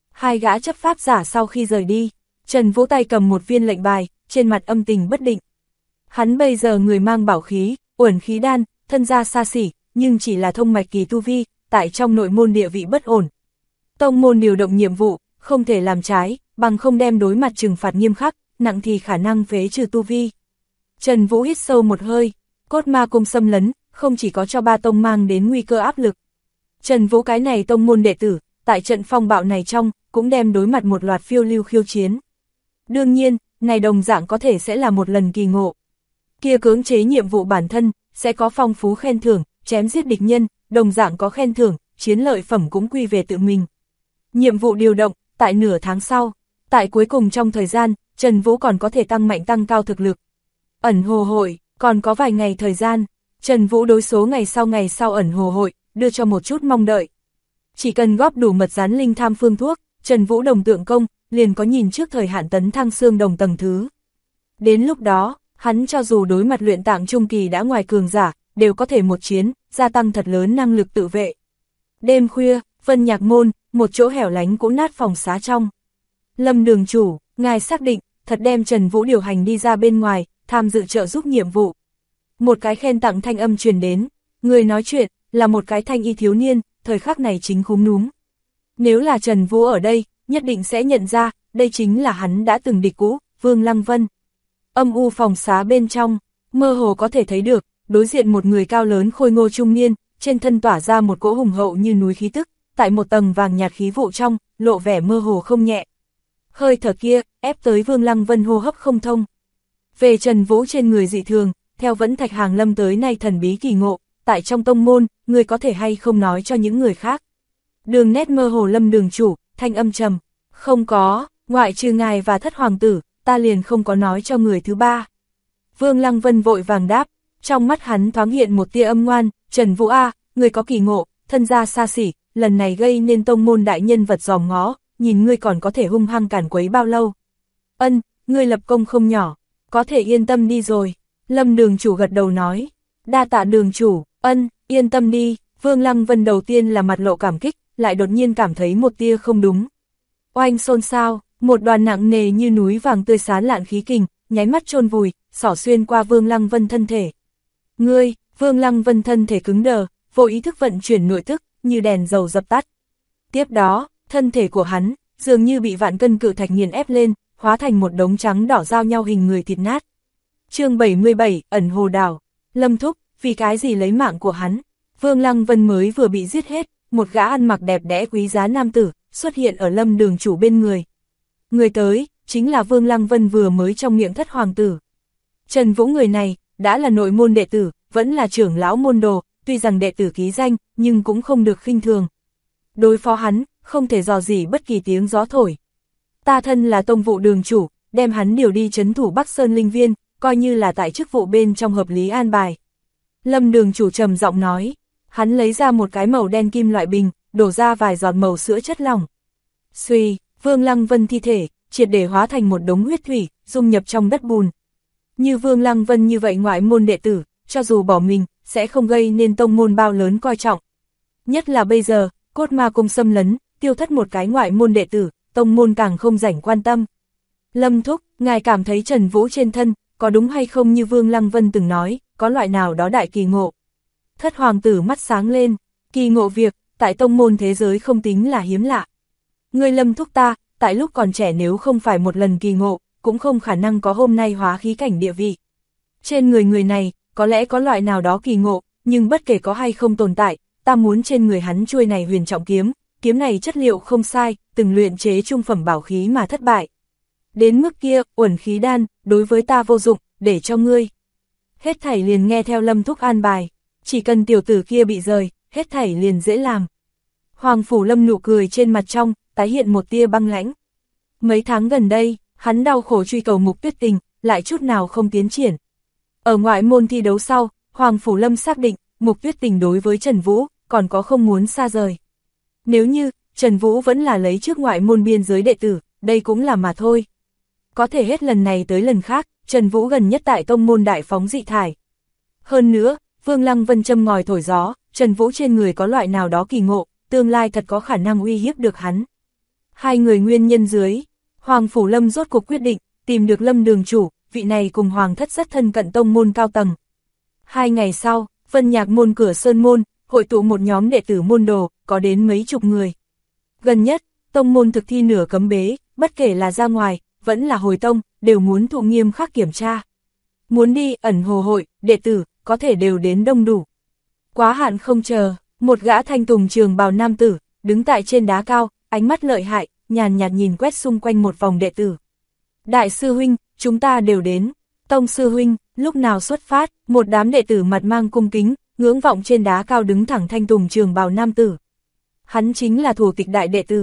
2 gã chấp pháp giả sau khi rời đi, Trần Vũ tay cầm một viên lệnh bài, trên mặt âm tình bất định. Hắn bây giờ người mang bảo khí, uẩn khí đan, thân gia xa xỉ, nhưng chỉ là thông mạch kỳ tu vi, tại trong nội môn địa vị bất ổn. Tông môn điều động nhiệm vụ, không thể làm trái, bằng không đem đối mặt trừng phạt nghiêm khắc, nặng thì khả năng phế trừ tu vi. Trần Vũ hít sâu một hơi, cốt ma cung xâm lấn, không chỉ có cho 3 tông mang đến nguy cơ áp lực. Trần Vũ cái này tông môn đệ tử, tại trận phong bạo này trong, cũng đem đối mặt một loạt phiêu lưu khiêu chiến. Đương nhiên, này đồng dạng có thể sẽ là một lần kỳ ngộ. Kia cưỡng chế nhiệm vụ bản thân, sẽ có phong phú khen thưởng, chém giết địch nhân, đồng dạng có khen thưởng, chiến lợi phẩm cũng quy về tự mình. Nhiệm vụ điều động, tại nửa tháng sau, tại cuối cùng trong thời gian, Trần Vũ còn có thể tăng mạnh tăng cao thực lực. Ẩn hồ hội, còn có vài ngày thời gian, Trần Vũ đối số ngày sau ẩn hồ hội, đưa cho một chút mong đợi. Chỉ cần góp đủ mật rán linh tham phương thuốc, Trần Vũ đồng tượng công, liền có nhìn trước thời hạn tấn thăng xương đồng tầng thứ. Đến lúc đó, hắn cho dù đối mặt luyện tạng trung kỳ đã ngoài cường giả, đều có thể một chiến, gia tăng thật lớn năng lực tự vệ. Đêm khuya, Vân Nhạc Môn, một chỗ hẻo lánh cũ nát phòng xá trong. Lâm đường chủ, ngài xác định, thật đem Trần Vũ điều hành đi ra bên ngoài, tham dự trợ giúp nhiệm vụ. Một cái khen tặng thanh âm truyền đến, người nói chuyện, là một cái thanh y thiếu niên, thời khắc này chính khúm núm. Nếu là Trần Vũ ở đây, nhất định sẽ nhận ra, đây chính là hắn đã từng địch cũ, Vương Lăng Vân. Âm u phòng xá bên trong, mơ hồ có thể thấy được, đối diện một người cao lớn khôi ngô trung niên, trên thân tỏa ra một cỗ hùng hậu như núi khí tức, tại một tầng vàng nhạt khí vụ trong, lộ vẻ mơ hồ không nhẹ. Hơi thở kia, ép tới Vương Lăng Vân hô hấp không thông. Về Trần Vũ trên người dị thường, theo Vẫn Thạch hàng lâm tới nay thần bí kỳ ngộ, tại trong tông môn, người có thể hay không nói cho những người khác. Đường nét mơ hồ Lâm đường chủ, thanh âm trầm, không có, ngoại trừ ngài và thất hoàng tử, ta liền không có nói cho người thứ ba. Vương Lăng Vân vội vàng đáp, trong mắt hắn thoáng hiện một tia âm ngoan, Trần Vũ A, người có kỳ ngộ, thân gia xa xỉ, lần này gây nên tông môn đại nhân vật dòm ngó, nhìn ngươi còn có thể hung hăng cản quấy bao lâu. Ân, ngươi lập công không nhỏ, có thể yên tâm đi rồi. Lâm đường chủ gật đầu nói, đa tạ đường chủ, ân, yên tâm đi. Vương Lăng Vân đầu tiên là mặt lộ cảm kích, lại đột nhiên cảm thấy một tia không đúng. Oanh xôn xao, một đoàn nặng nề như núi vàng tươi xán lạn khí kình, nháy mắt chôn vùi, xỏ xuyên qua Vương Lăng Vân thân thể. Ngươi, Vương Lăng Vân thân thể cứng đờ, vô ý thức vận chuyển nội thức, như đèn dầu dập tắt. Tiếp đó, thân thể của hắn, dường như bị vạn cân cự thạch nghiền ép lên, hóa thành một đống trắng đỏ giao nhau hình người thịt nát. Chương 77, ẩn hồ đảo. Lâm thúc, vì cái gì lấy mạng của hắn? Vương Lăng Vân mới vừa bị giết hết, một gã ăn mặc đẹp đẽ quý giá nam tử, xuất hiện ở Lâm đường chủ bên người. Người tới, chính là Vương Lăng Vân vừa mới trong miệng thất hoàng tử. Trần Vũ người này, đã là nội môn đệ tử, vẫn là trưởng lão môn đồ, tuy rằng đệ tử ký danh, nhưng cũng không được khinh thường. Đối phó hắn, không thể dò dỉ bất kỳ tiếng gió thổi. Ta thân là tông vụ đường chủ, đem hắn điều đi trấn thủ Bắc Sơn Linh Viên, coi như là tại chức vụ bên trong hợp lý an bài. Lâm đường chủ trầm giọng nói, hắn lấy ra một cái màu đen kim loại bình, đổ ra vài giọt màu sữa chất lỏng. Xuy, Vương Lăng Vân thi thể, triệt để hóa thành một đống huyết thủy, dung nhập trong đất bùn. Như Vương Lăng Vân như vậy ngoại môn đệ tử, cho dù bỏ mình, sẽ không gây nên tông môn bao lớn coi trọng. Nhất là bây giờ, Cốt Ma Cung xâm lấn, tiêu thất một cái ngoại môn đệ tử, tông môn càng không rảnh quan tâm. Lâm thúc, ngài cảm thấy Trần Vũ trên thân, có đúng hay không như Vương Lăng Vân từng nói, có loại nào đó đại kỳ ngộ. Thất hoàng tử mắt sáng lên, kỳ ngộ việc, tại tông môn thế giới không tính là hiếm lạ. Người Lâm thúc ta, tại lúc còn trẻ nếu không phải một lần kỳ ngộ, cũng không khả năng có hôm nay hóa khí cảnh địa vị. Trên người này, có lẽ có loại nào đó kỳ ngộ, nhưng bất kể có hay không tồn tại, ta muốn trên người hắn chuôi này huyền trọng kiếm, kiếm này chất liệu không sai, từng luyện chế trung phẩm bảo khí mà thất bại. Đến mức kia, uẩn khí đan, đối với ta vô dụng, để cho ngươi. Hết thảy liền nghe theo Lâm thúc an bài, chỉ cần tiểu tử kia bị rời, hết thảy liền dễ làm. Hoàng Phủ Lâm nụ cười trên mặt trong, tái hiện một tia băng lãnh. Mấy tháng gần đây, hắn đau khổ truy cầu Mục Tuyết Tình, lại chút nào không tiến triển. Ở ngoại môn thi đấu sau, Hoàng Phủ Lâm xác định, Mục Tuyết Tình đối với Trần Vũ, còn có không muốn xa rời. Nếu như, Trần Vũ vẫn là lấy trước ngoại môn biên giới đệ tử, đây cũng là mà thôi. Có thể hết lần này tới lần khác, Trần Vũ gần nhất tại tông môn đại phóng dị thải. Hơn nữa, Vương Lăng Vân châm ngòi thổi gió, Trần Vũ trên người có loại nào đó kỳ ngộ, tương lai thật có khả năng uy hiếp được hắn. Hai người nguyên nhân dưới, Hoàng Phủ Lâm rốt cuộc quyết định, tìm được Lâm đường chủ, vị này cùng Hoàng thất rất thân cận tông môn cao tầng. 2 ngày sau, Vân Nhạc môn cửa Sơn môn, hội tụ một nhóm đệ tử môn đồ, có đến mấy chục người. Gần nhất, tông môn thực thi nửa cấm bế, bất kể là ra ngoài, vẫn là hồi tông, đều muốn thụ nghiêm khắc kiểm tra. Muốn đi ẩn hồ hội, đệ tử, có thể đều đến đông đủ. Quá hạn không chờ, một gã thanh tùng trường bào nam tử, đứng tại trên đá cao, ánh mắt lợi hại, nhàn nhạt nhìn quét xung quanh một vòng đệ tử. Đại sư huynh, chúng ta đều đến. Tông sư huynh, lúc nào xuất phát, một đám đệ tử mặt mang cung kính, ngưỡng vọng trên đá cao đứng thẳng thanh tùng trường bào nam tử. Hắn chính là thủ tịch đại đệ tử.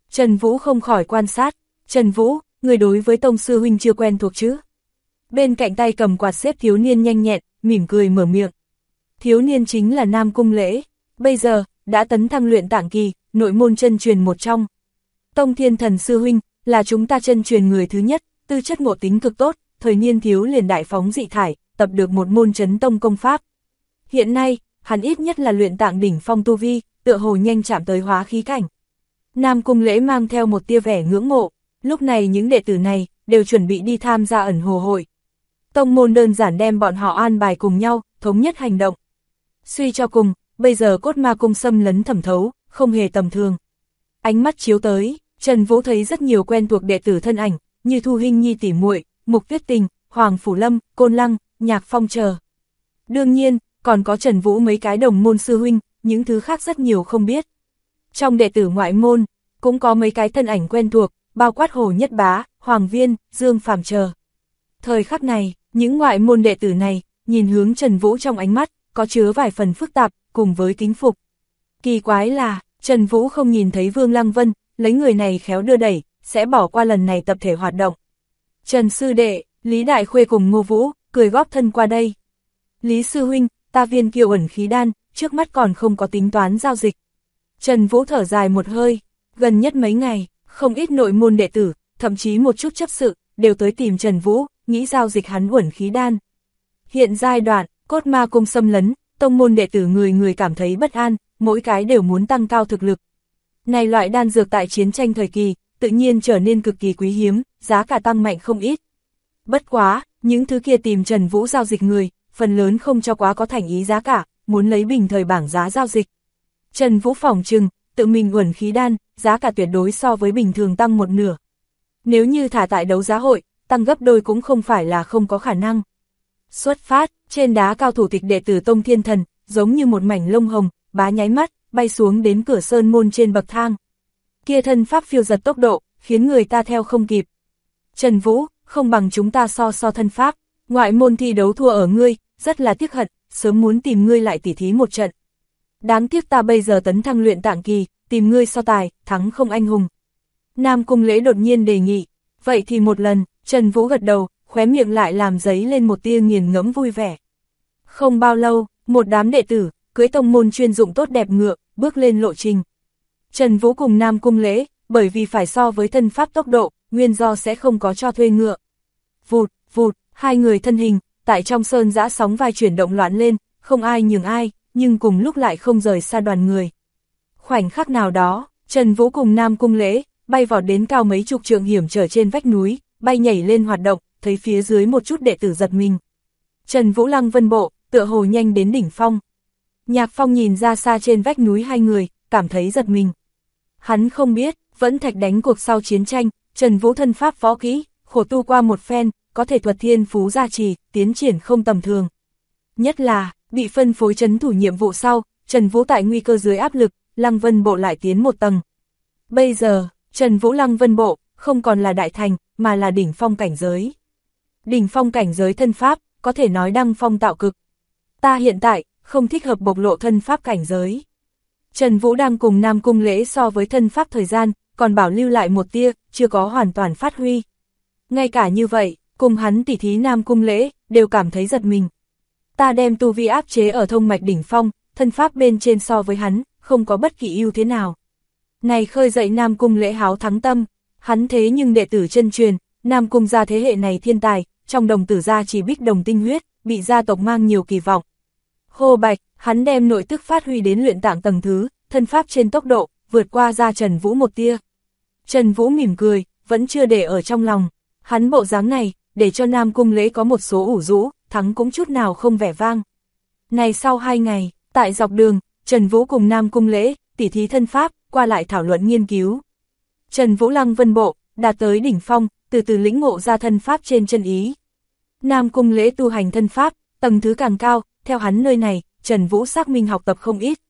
Trần Vũ không khỏi quan sát. Trần Vũ, người đối với tông sư huynh chưa quen thuộc chứ? Bên cạnh tay cầm quạt xếp thiếu niên nhanh nhẹn, mỉm cười mở miệng. Thiếu niên chính là Nam Cung Lễ, bây giờ, đã tấn thăng luyện tạng kỳ, nội môn chân truyền một trong. Tông Thiên Thần sư huynh, là chúng ta chân truyền người thứ nhất, tư chất ngộ tính cực tốt, thời niên thiếu liền đại phóng dị thải, tập được một môn chấn tông công pháp. Hiện nay, hắn ít nhất là luyện tạng đỉnh phong tu vi, tựa hồ nhanh chạm tới hóa khí cảnh. Nam Cung Lễ mang theo một tia vẻ ngưỡng mộ, lúc này những đệ tử này, đều chuẩn bị đi tham gia ẩn hồ hội. Tông môn đơn giản đem bọn họ an bài cùng nhau, thống nhất hành động. Suy cho cùng, bây giờ cốt ma cung xâm lấn thẩm thấu, không hề tầm thường. Ánh mắt chiếu tới, Trần Vũ thấy rất nhiều quen thuộc đệ tử thân ảnh, như Thu Hinh Nhi tỷ muội, Mục Tuyết Tình, Hoàng Phủ Lâm, Côn Lăng, Nhạc Phong chờ. Đương nhiên, còn có Trần Vũ mấy cái đồng môn sư huynh, những thứ khác rất nhiều không biết. Trong đệ tử ngoại môn, cũng có mấy cái thân ảnh quen thuộc, bao quát Hồ Nhất Bá, Hoàng Viên, Dương Phàm chờ. Thời khắc này, những ngoại môn đệ tử này, nhìn hướng Trần Vũ trong ánh mắt, có chứa vài phần phức tạp, cùng với kính phục. Kỳ quái là, Trần Vũ không nhìn thấy Vương Lăng Vân, lấy người này khéo đưa đẩy, sẽ bỏ qua lần này tập thể hoạt động. Trần Sư Đệ, Lý Đại Khuê cùng Ngô Vũ, cười góp thân qua đây. Lý Sư Huynh, ta viên kiều ẩn khí đan, trước mắt còn không có tính toán giao dịch. Trần Vũ thở dài một hơi, gần nhất mấy ngày, không ít nội môn đệ tử, thậm chí một chút chấp sự, đều tới tìm Trần Vũ, nghĩ giao dịch hắn uẩn khí đan. Hiện giai đoạn, cốt ma cung xâm lấn, tông môn đệ tử người người cảm thấy bất an, mỗi cái đều muốn tăng cao thực lực. Này loại đan dược tại chiến tranh thời kỳ, tự nhiên trở nên cực kỳ quý hiếm, giá cả tăng mạnh không ít. Bất quá, những thứ kia tìm Trần Vũ giao dịch người, phần lớn không cho quá có thành ý giá cả, muốn lấy bình thời bảng giá giao dịch. Trần Vũ phỏng chừng, tự mình uẩn khí đan, giá cả tuyệt đối so với bình thường tăng một nửa. Nếu như thả tại đấu giá hội, tăng gấp đôi cũng không phải là không có khả năng. Xuất phát, trên đá cao thủ tịch đệ tử Tông Thiên Thần, giống như một mảnh lông hồng, bá nháy mắt, bay xuống đến cửa sơn môn trên bậc thang. Kia thân pháp phiêu giật tốc độ, khiến người ta theo không kịp. Trần Vũ, không bằng chúng ta so thân pháp, ngoại môn thi đấu thua ở ngươi, rất là tiếc hận, sớm muốn tìm ngươi lại tỉ thí một trận. Đáng tiếc ta bây giờ tấn thăng luyện tạng kỳ, tìm ngươi so tài, thắng không anh hùng. Nam Cung Lễ đột nhiên đề nghị, vậy thì một lần, Trần Vũ gật đầu, khóe miệng lại làm giấy lên một tia nghiền ngẫm vui vẻ. Không bao lâu, một đám đệ tử, cưỡi tông môn chuyên dụng tốt đẹp ngựa, bước lên lộ trình. Trần Vũ cùng Nam Cung Lễ, bởi vì phải so với thân pháp tốc độ, nguyên do sẽ không có cho thuê ngựa. Vụt, vụt, hai người thân hình, tại trong sơn dã sóng vai chuyển động loạn lên, không ai nhường ai, nhưng cùng lúc lại không rời xa đoàn người. Khoảnh khắc nào đó, Trần Vũ cùng Nam Cung Lễ, bay vọt đến cao mấy chục trượng hiểm trở trên vách núi, bay nhảy lên hoạt động, thấy phía dưới một chút đệ tử giật mình. Trần Vũ Lăng Vân Bộ, tựa hồ nhanh đến đỉnh phong. Nhạc Phong nhìn ra xa trên vách núi hai người, cảm thấy giật mình. Hắn không biết, vẫn thạch đánh cuộc sau chiến tranh, Trần Vũ thân pháp võ kỹ, khổ tu qua một phen, có thể thuật thiên phú gia trì, tiến triển không tầm thường. Nhất là, bị phân phối trấn thủ nhiệm vụ sau, Trần Vũ tại nguy cơ dưới áp lực, Lăng Vân Bộ lại tiến một tầng. Bây giờ, Trần Vũ Lăng Vân Bộ, không còn là đại thành, mà là đỉnh phong cảnh giới. Đỉnh phong cảnh giới thân pháp, có thể nói đăng phong tạo cực. Ta hiện tại, không thích hợp bộc lộ thân pháp cảnh giới. Trần Vũ đang cùng Nam Cung Lễ so với thân pháp thời gian, còn bảo lưu lại một tia, chưa có hoàn toàn phát huy. Ngay cả như vậy, cùng hắn tỉ thí Nam Cung Lễ, đều cảm thấy giật mình. Ta đem tu vi áp chế ở thông mạch đỉnh phong, thân pháp bên trên so với hắn, không có bất kỳ ưu thế nào. Này khơi dậy Nam Cung Lễ háo thắng tâm, hắn thế nhưng đệ tử chân truyền, Nam Cung gia thế hệ này thiên tài, trong đồng tử gia chỉ bích đồng tinh huyết, bị gia tộc mang nhiều kỳ vọng. Hồ Bạch, hắn đem nội tức phát huy đến luyện tạng tầng thứ, thân pháp trên tốc độ, vượt qua ra Trần Vũ một tia. Trần Vũ mỉm cười, vẫn chưa để ở trong lòng, hắn bộ dáng này, để cho Nam Cung Lễ có một số ủ rũ, thắng cũng chút nào không vẻ vang. Này sau 2 ngày, tại dọc đường, Trần Vũ cùng Nam Cung Lễ, tỉ thí thân pháp, qua lại thảo luận nghiên cứu. Trần Vũ Lăng Vân Bộ, đạt tới đỉnh phong, từ từ lĩnh ngộ ra thân pháp trên chân ý. Nam Cung Lễ tu hành thân pháp, tầng thứ càng cao, theo hắn nơi này, Trần Vũ xác minh học tập không ít.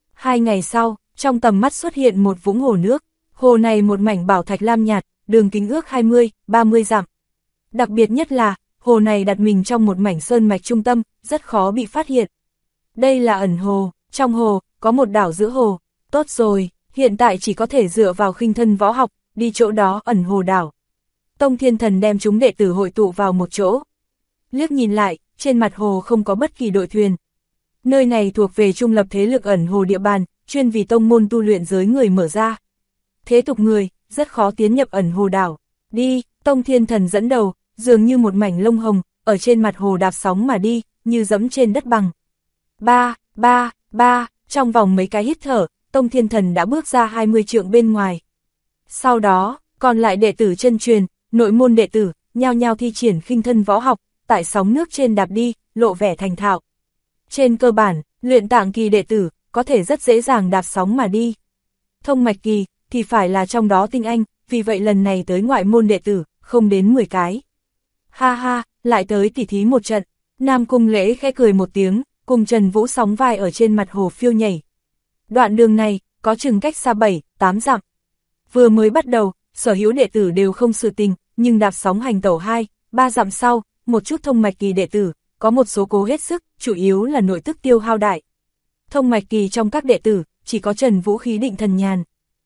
2 ngày sau, trong tầm mắt xuất hiện một vũng hồ nước, hồ này một mảnh bảo thạch lam nhạt, đường kính ước 20-30 dặm. Đặc biệt nhất là, hồ này đặt mình trong một mảnh sơn mạch trung tâm, rất khó bị phát hiện. Đây là ẩn hồ, trong hồ, có một đảo giữa hồ. Tốt rồi, hiện tại chỉ có thể dựa vào khinh thân võ học, đi chỗ đó ẩn hồ đảo. Tông Thiên Thần đem chúng đệ tử hội tụ vào một chỗ. Liếc nhìn lại, trên mặt hồ không có bất kỳ đội thuyền. Nơi này thuộc về trung lập thế lực ẩn hồ địa bàn, chuyên vì tông môn tu luyện giới người mở ra. Thế tục người, rất khó tiến nhập ẩn hồ đảo. Đi, Tông Thiên Thần dẫn đầu, dường như một mảnh lông hồng, ở trên mặt hồ đạp sóng mà đi, như dẫm trên đất bằng. Trong vòng mấy cái hít thở, Tông Thiên Thần đã bước ra 20 trượng bên ngoài. Sau đó, còn lại đệ tử chân truyền, nội môn đệ tử, nhao nhao thi triển khinh thân võ học, tại sóng nước trên đạp đi, lộ vẻ thành thạo. Trên cơ bản, luyện tạng kỳ đệ tử, có thể rất dễ dàng đạp sóng mà đi. Thông mạch kỳ, thì phải là trong đó tinh anh, vì vậy lần này tới ngoại môn đệ tử, không đến 10 cái. Ha ha, lại tới tỉ thí một trận, Nam Cung Lễ khẽ cười một tiếng, cùng Trần Vũ sóng vai ở trên mặt hồ phiêu nhảy. Đoạn đường này, có chừng cách xa 7-8 dặm. Vừa mới bắt đầu, sở hữu đệ tử đều không sự tình, nhưng đạp sóng hành tẩu 2-3 dặm sau, một chút thông mạch kỳ đệ tử, có một số cố hết sức, chủ yếu là nội tức tiêu hao đại. Thông mạch kỳ trong các đệ tử, chỉ có Trần Vũ khí định thần nhàn.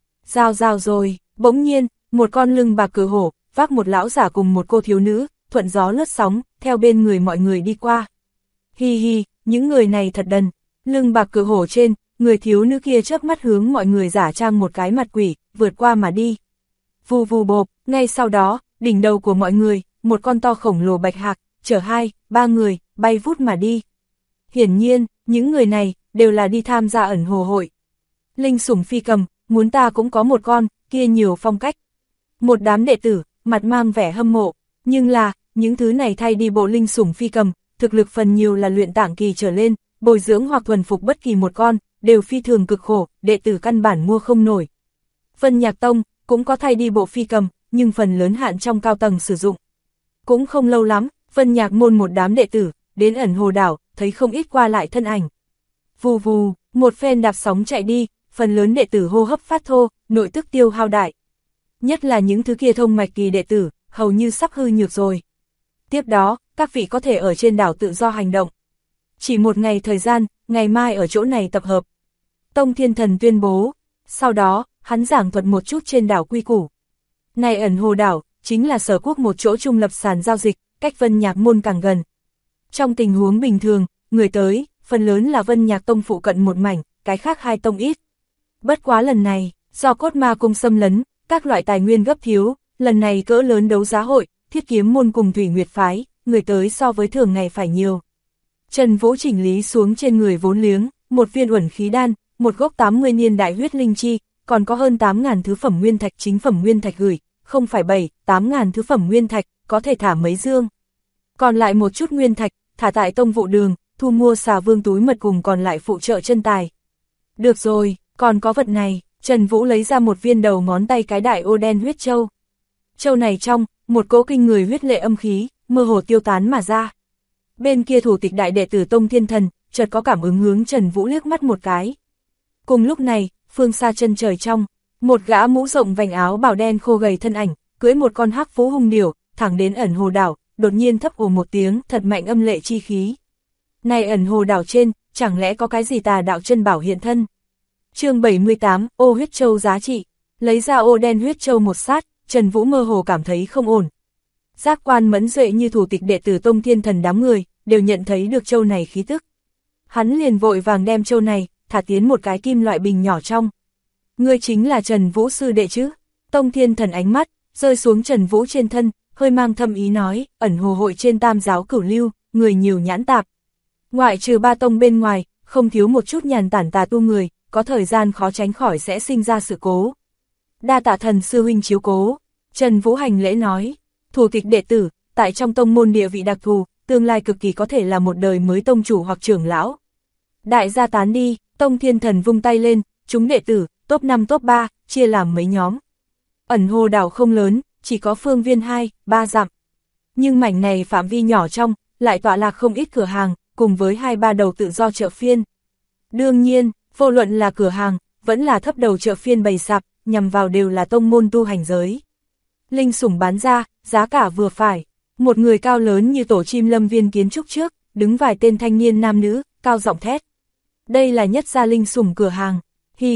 Giao rồi, bỗng nhiên, một con lưng bạc cự hổ, vác một lão giả cùng một cô thiếu nữ, thuận gió lướt sóng, theo bên người mọi người đi qua. Hi hi, những người này thật đần. Lưng bạc cự hổ trên, người thiếu nữ kia chớp mắt hướng mọi người giả trang một cái mặt quỷ, vượt qua mà đi. Vù vù bộp, ngay sau đó, đỉnh đầu của mọi người, một con to khổng lồ bạch hạc, chở 2-3 người, bay vút mà đi. Hiển nhiên, những người này, đều là đi tham gia ẩn hồ hội. Linh sủng phi cầm, muốn ta cũng có một con, kia nhiều phong cách. Một đám đệ tử, mặt mang vẻ hâm mộ, nhưng là, những thứ này thay đi bộ linh sủng phi cầm, thực lực phần nhiều là luyện tạng kỳ trở lên, bồi dưỡng hoặc thuần phục bất kỳ một con, đều phi thường cực khổ, đệ tử căn bản mua không nổi. Vân Nhạc Tông, cũng có thay đi bộ phi cầm, nhưng phần lớn hạn trong cao tầng sử dụng. Cũng không lâu lắm, Vân Nhạc môn một đám đệ tử, đến ẩn hồ đảo, thấy không ít qua lại thân ảnh. Vù vù, một phen đạp sóng chạy đi, phần lớn đệ tử hô hấp phát thô, nội tức tiêu hao đại. Nhất là những thứ kia thông mạch kỳ đệ tử, hầu như sắp hư nhược rồi. Tiếp đó, các vị có thể ở trên đảo tự do hành động. Chỉ một ngày thời gian, ngày mai ở chỗ này tập hợp. Tông Thiên Thần tuyên bố, sau đó, hắn giảng thuật một chút trên đảo quy củ. Này ẩn hồ đảo, chính là Sở Quốc một chỗ trung lập sàn giao dịch, cách Vân Nhạc môn càng gần. Trong tình huống bình thường, người tới, phần lớn là Vân Nhạc Tông phụ cận một mảnh, cái khác 2 tông ít. Bất quá lần này, do cốt ma cung xâm lấn, các loại tài nguyên gấp thiếu, lần này cỡ lớn đấu giá hội, Thiết Kiếm môn cùng Thủy Nguyệt phái, người tới so với thường ngày phải nhiều. Trần Vũ chỉnh lý xuống trên người vốn liếng, một viên uẩn khí đan, một gốc 80 niên đại huyết linh chi, còn có hơn 8.000 thứ phẩm nguyên thạch chính phẩm nguyên thạch gửi, không phải 7-8.000 thứ phẩm nguyên thạch, có thể thả mấy dương. Còn lại một chút nguyên thạch, thả tại tông vụ đường, thu mua xà vương túi mật cùng còn lại phụ trợ chân tài. Được rồi, còn có vật này, Trần Vũ lấy ra một viên đầu ngón tay cái đại ô đen huyết châu. Châu này trong, một cỗ kinh người huyết lệ âm khí, mơ hồ tiêu tán mà ra. Bên kia thủ tịch đại đệ tử Tông Thiên Thần, chợt có cảm ứng hướng Trần Vũ liếc mắt một cái. Cùng lúc này, phương xa chân trời trong, một gã mũ rộng vành áo bào đen khô gầy thân ảnh, cưỡi một con hắc phú hung điểu, thẳng đến ẩn hồ đảo, đột nhiên thấp ồ một tiếng, thật mạnh âm lệ chi khí. Này ẩn hồ đảo trên, chẳng lẽ có cái gì tà đạo chân bảo hiện thân? Chương 78, ô huyết châu giá trị. Lấy ra ô đen huyết châu một sát, Trần Vũ mơ hồ cảm thấy không ổn. Giác quan mẫn duệ như thủ tịch đệ tử Tông Thiên Thần đám người, đều nhận thấy được châu này khí tức. Hắn liền vội vàng đem châu này, thả tiến một cái kim loại bình nhỏ trong. Ngươi chính là Trần Vũ sư đệ chứ? Tông Thiên Thần ánh mắt, rơi xuống Trần Vũ trên thân, hơi mang thâm ý nói, ẩn hồ hội trên tam giáo cửu lưu, người nhiều nhãn tạp. Ngoại trừ 3 tông bên ngoài, không thiếu một chút nhàn tản tà tu người, có thời gian khó tránh khỏi sẽ sinh ra sự cố. Đa tạ thần sư huynh chiếu cố. Trần Vũ hành lễ nói, thủ tịch đệ tử, tại trong tông môn địa vị đặc thù, tương lai cực kỳ có thể là một đời mới tông chủ hoặc trưởng lão. Đại gia tán đi, Tông Thiên Thần vung tay lên, chúng đệ tử, top 5 top 3, chia làm mấy nhóm. Ẩn hồ đảo không lớn, chỉ có phương viên 2-3 dặm. Nhưng mảnh này phạm vi nhỏ trong, lại tọa lạc không ít cửa hàng, cùng với 2-3 đầu tự do chợ phiên. Đương nhiên, vô luận là cửa hàng, vẫn là thấp đầu chợ phiên bày sạp, nhằm vào đều là tông môn tu hành giới. Linh sủng bán ra, giá cả vừa phải. Một người cao lớn như tổ chim lâm viên kiến trúc trước, đứng vài tên thanh niên nam nữ, cao giọng thét. Đây là nhất gia linh sủng cửa hàng. Hi hi,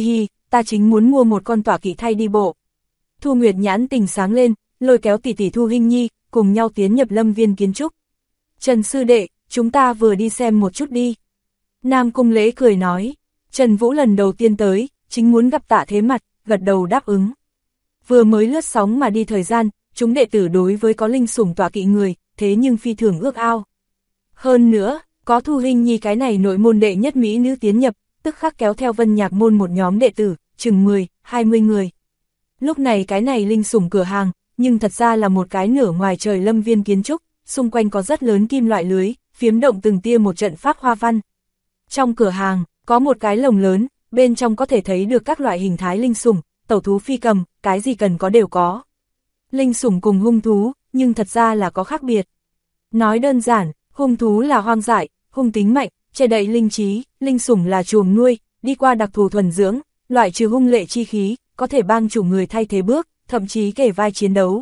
ta chính muốn mua một con tọa kỵ thay đi bộ. Thu Nguyệt nhãn tình sáng lên, lôi kéo tỷ tỷ Thu Hinh Nhi, cùng nhau tiến nhập Lâm Viên kiến trúc. Trần sư đệ, chúng ta vừa đi xem một chút đi. Nam Cung Lễ cười nói, Trần Vũ lần đầu tiên tới, chính muốn gặp Tạ Thế Mặt, gật đầu đáp ứng. Vừa mới lướt sóng mà đi thời gian, chúng đệ tử đối với có linh sủng tọa kỵ người, thế nhưng phi thường ước ao. Hơn nữa, có Thu Hinh Nhi cái này nội môn đệ nhất mỹ nữ tiến nhập, tức khắc kéo theo Vân Nhạc môn một nhóm đệ tử, chừng 10, 20 người. Lúc này cái này linh sủng cửa hàng, nhưng thật ra là một cái nửa ngoài trời Lâm Viên kiến trúc, xung quanh có rất lớn kim loại lưới, phiếm động từng tia một trận pháp hoa văn. Trong cửa hàng, có một cái lồng lớn, bên trong có thể thấy được các loại hình thái linh sủng, tẩu thú phi cầm, cái gì cần có đều có. Linh sủng cùng hung thú, nhưng thật ra là có khác biệt. Nói đơn giản, hung thú là hoang dại, hung tính mạnh, che đậy linh trí, linh sủng là chuồng nuôi, đi qua đặc thù thuần dưỡng, loại trừ hung lệ chi khí, có thể bang chủ người thay thế bước, thậm chí kể vai chiến đấu.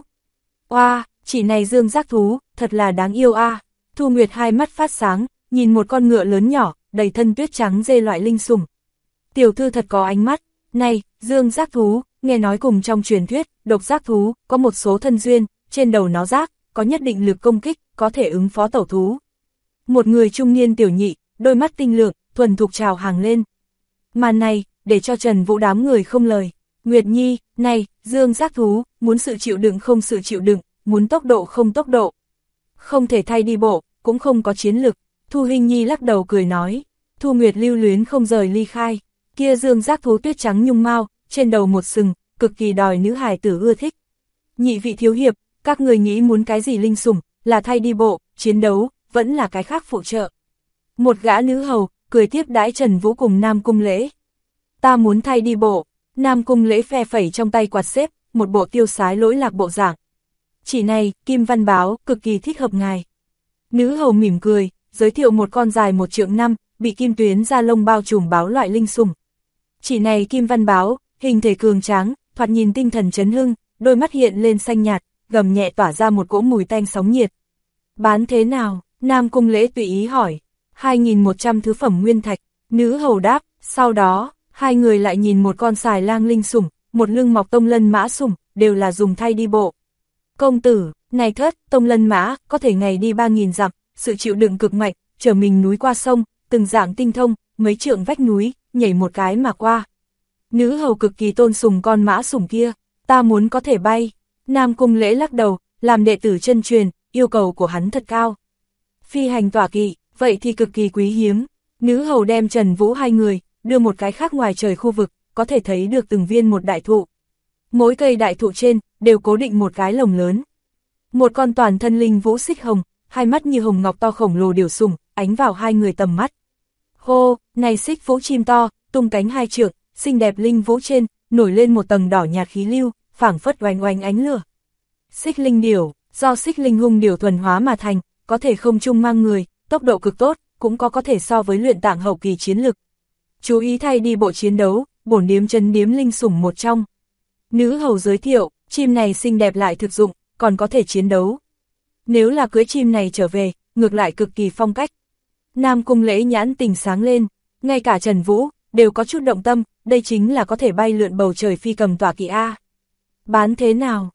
Oa, chỉ này dương giác thú, thật là đáng yêu a. Thu Nguyệt hai mắt phát sáng, nhìn một con ngựa lớn nhỏ, đầy thân tuyết trắng dê loại linh sủng. Tiểu thư thật có ánh mắt, này, dương giác thú, nghe nói cùng trong truyền thuyết, độc giác thú, có một số thân duyên, trên đầu nó giác, có nhất định lực công kích, có thể ứng phó tẩu thú. Một người trung niên tiểu nhị, đôi mắt tinh lượng, thuần thục trào hàng lên. Màn này, để cho Trần Vũ đám người không lời. Nguyệt Nhi, này, dương giác thú, muốn sự chịu đựng không sự chịu đựng, muốn tốc độ không tốc độ. Không thể thay đi bộ, cũng không có chiến lực. Thu Hinh Nhi lắc đầu cười nói. Thu Nguyệt lưu luyến không rời ly khai. Kia dương giác thú tuyết trắng nhung mao, trên đầu một sừng, cực kỳ đòi nữ hài tử ưa thích. Nhị vị thiếu hiệp, các người nghĩ muốn cái gì linh sủng, là thay đi bộ, chiến đấu, vẫn là cái khác phụ trợ. Một gã nữ hầu, cười tiếp đãi Trần Vũ cùng Nam Cung Lễ. Ta muốn thay đi bộ. Nam Cung Lễ phe phẩy trong tay quạt xếp, một bộ tiêu sái lỗi lạc bộ dạng. Chỉ này, Kim Văn Báo, cực kỳ thích hợp ngài. Nữ hầu mỉm cười, giới thiệu một con dài 1 trượng 5, bị kim tuyến da lông bao trùm báo loại linh sủng. Chỉ này Kim Văn Báo, hình thể cường tráng, thoạt nhìn tinh thần chấn hưng, đôi mắt hiện lên xanh nhạt, gầm nhẹ tỏa ra một cỗ mùi tanh sóng nhiệt. Bán thế nào? Nam Cung Lễ tùy ý hỏi. 2.100 thứ phẩm nguyên thạch, nữ hầu đáp, sau đó, hai người lại nhìn một con xài lang linh sủng, một lưng mọc tông lân mã sủng, đều là dùng thay đi bộ. Công tử, này thất, tông lân mã, có thể ngày đi 3.000 dặm, sự chịu đựng cực mạnh, chở mình núi qua sông, từng dạng tinh thông, mấy trượng vách núi, nhảy một cái mà qua. Nữ hầu cực kỳ tôn sùng con mã sủng kia, ta muốn có thể bay. Nam Cung Lễ lắc đầu, làm đệ tử chân truyền, yêu cầu của hắn thật cao. Phi hành tọa kỵ, vậy thì cực kỳ quý hiếm. Nữ hầu đem Trần Vũ hai người, đưa một cái khác ngoài trời khu vực, có thể thấy được từng viên một đại thụ. Mỗi cây đại thụ trên, đều cố định một cái lồng lớn. Một con toàn thân linh vũ xích hồng, hai mắt như hồng ngọc to khổng lồ điều sùng, ánh vào hai người tầm mắt. Hô, này xích vũ chim to, tung cánh 2 trượng, xinh đẹp linh vũ trên, nổi lên một tầng đỏ nhạt khí lưu, phảng phất oanh oanh ánh lửa. Xích linh điểu, do xích linh hung điểu thuần hóa mà thành, có thể không chung mang người, tốc độ cực tốt, cũng có thể so với luyện tạng hậu kỳ chiến lực. Chú ý thay đi bộ chiến đấu, bổn điếm trấn điếm linh sủng một trong. Nữ hầu giới thiệu, chim này xinh đẹp lại thực dụng, còn có thể chiến đấu. Nếu là cưới chim này trở về, ngược lại cực kỳ phong cách. Nam Cung Lễ nhãn tình sáng lên, ngay cả Trần Vũ, đều có chút động tâm, đây chính là có thể bay lượn bầu trời phi cầm tọa kỵ A. Bán thế nào?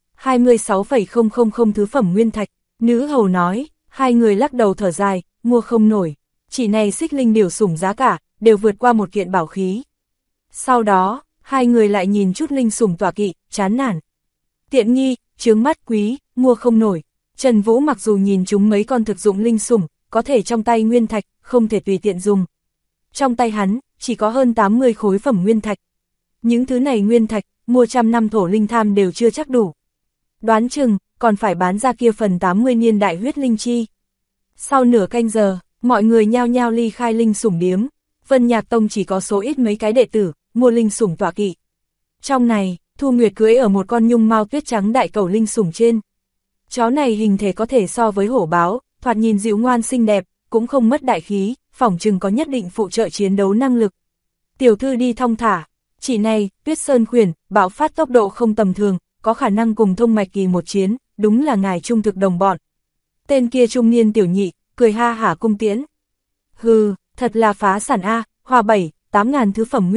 26,000 thứ phẩm nguyên thạch, nữ hầu nói, hai người lắc đầu thở dài, mua không nổi. Chỉ này xích linh điểu sủng giá cả, đều vượt qua một kiện bảo khí. Sau đó, hai người lại nhìn chút linh sủng tọa kỵ, chán nản. Tiện nghi, chướng mắt quý, mua không nổi. Trần Vũ mặc dù nhìn chúng mấy con thực dụng linh sủng, có thể trong tay nguyên thạch, không thể tùy tiện dùng. Trong tay hắn, chỉ có hơn 80 khối phẩm nguyên thạch. Những thứ này nguyên thạch, mua 100 năm thổ linh tham đều chưa chắc đủ. Đoán chừng, còn phải bán ra kia phần 80 niên đại huyết linh chi. Sau nửa canh giờ, mọi người nhao nhao ly khai linh sủng điếm. Vân Nhạc Tông chỉ có số ít mấy cái đệ tử, mua linh sủng tọa kỵ. Trong này, Thu Nguyệt cưỡi ở một con nhung mao tuyết trắng đại cầu linh sủng trên. Chó này hình thể có thể so với hổ báo, thoạt nhìn dịu ngoan xinh đẹp, cũng không mất đại khí, phỏng chừng có nhất định phụ trợ chiến đấu năng lực. Tiểu thư đi thong thả, chỉ này, Tuyết Sơn khuyển, bạo phát tốc độ không tầm thường, có khả năng cùng Thông Mạch Kỳ một chiến, đúng là ngài trung thực đồng bọn. Tên kia trung niên tiểu nhị, cười ha hả cung tiễn. Hừ, thật là phá sản A, hòa 7, 8 ngàn thứ phẩm nguyên thạch,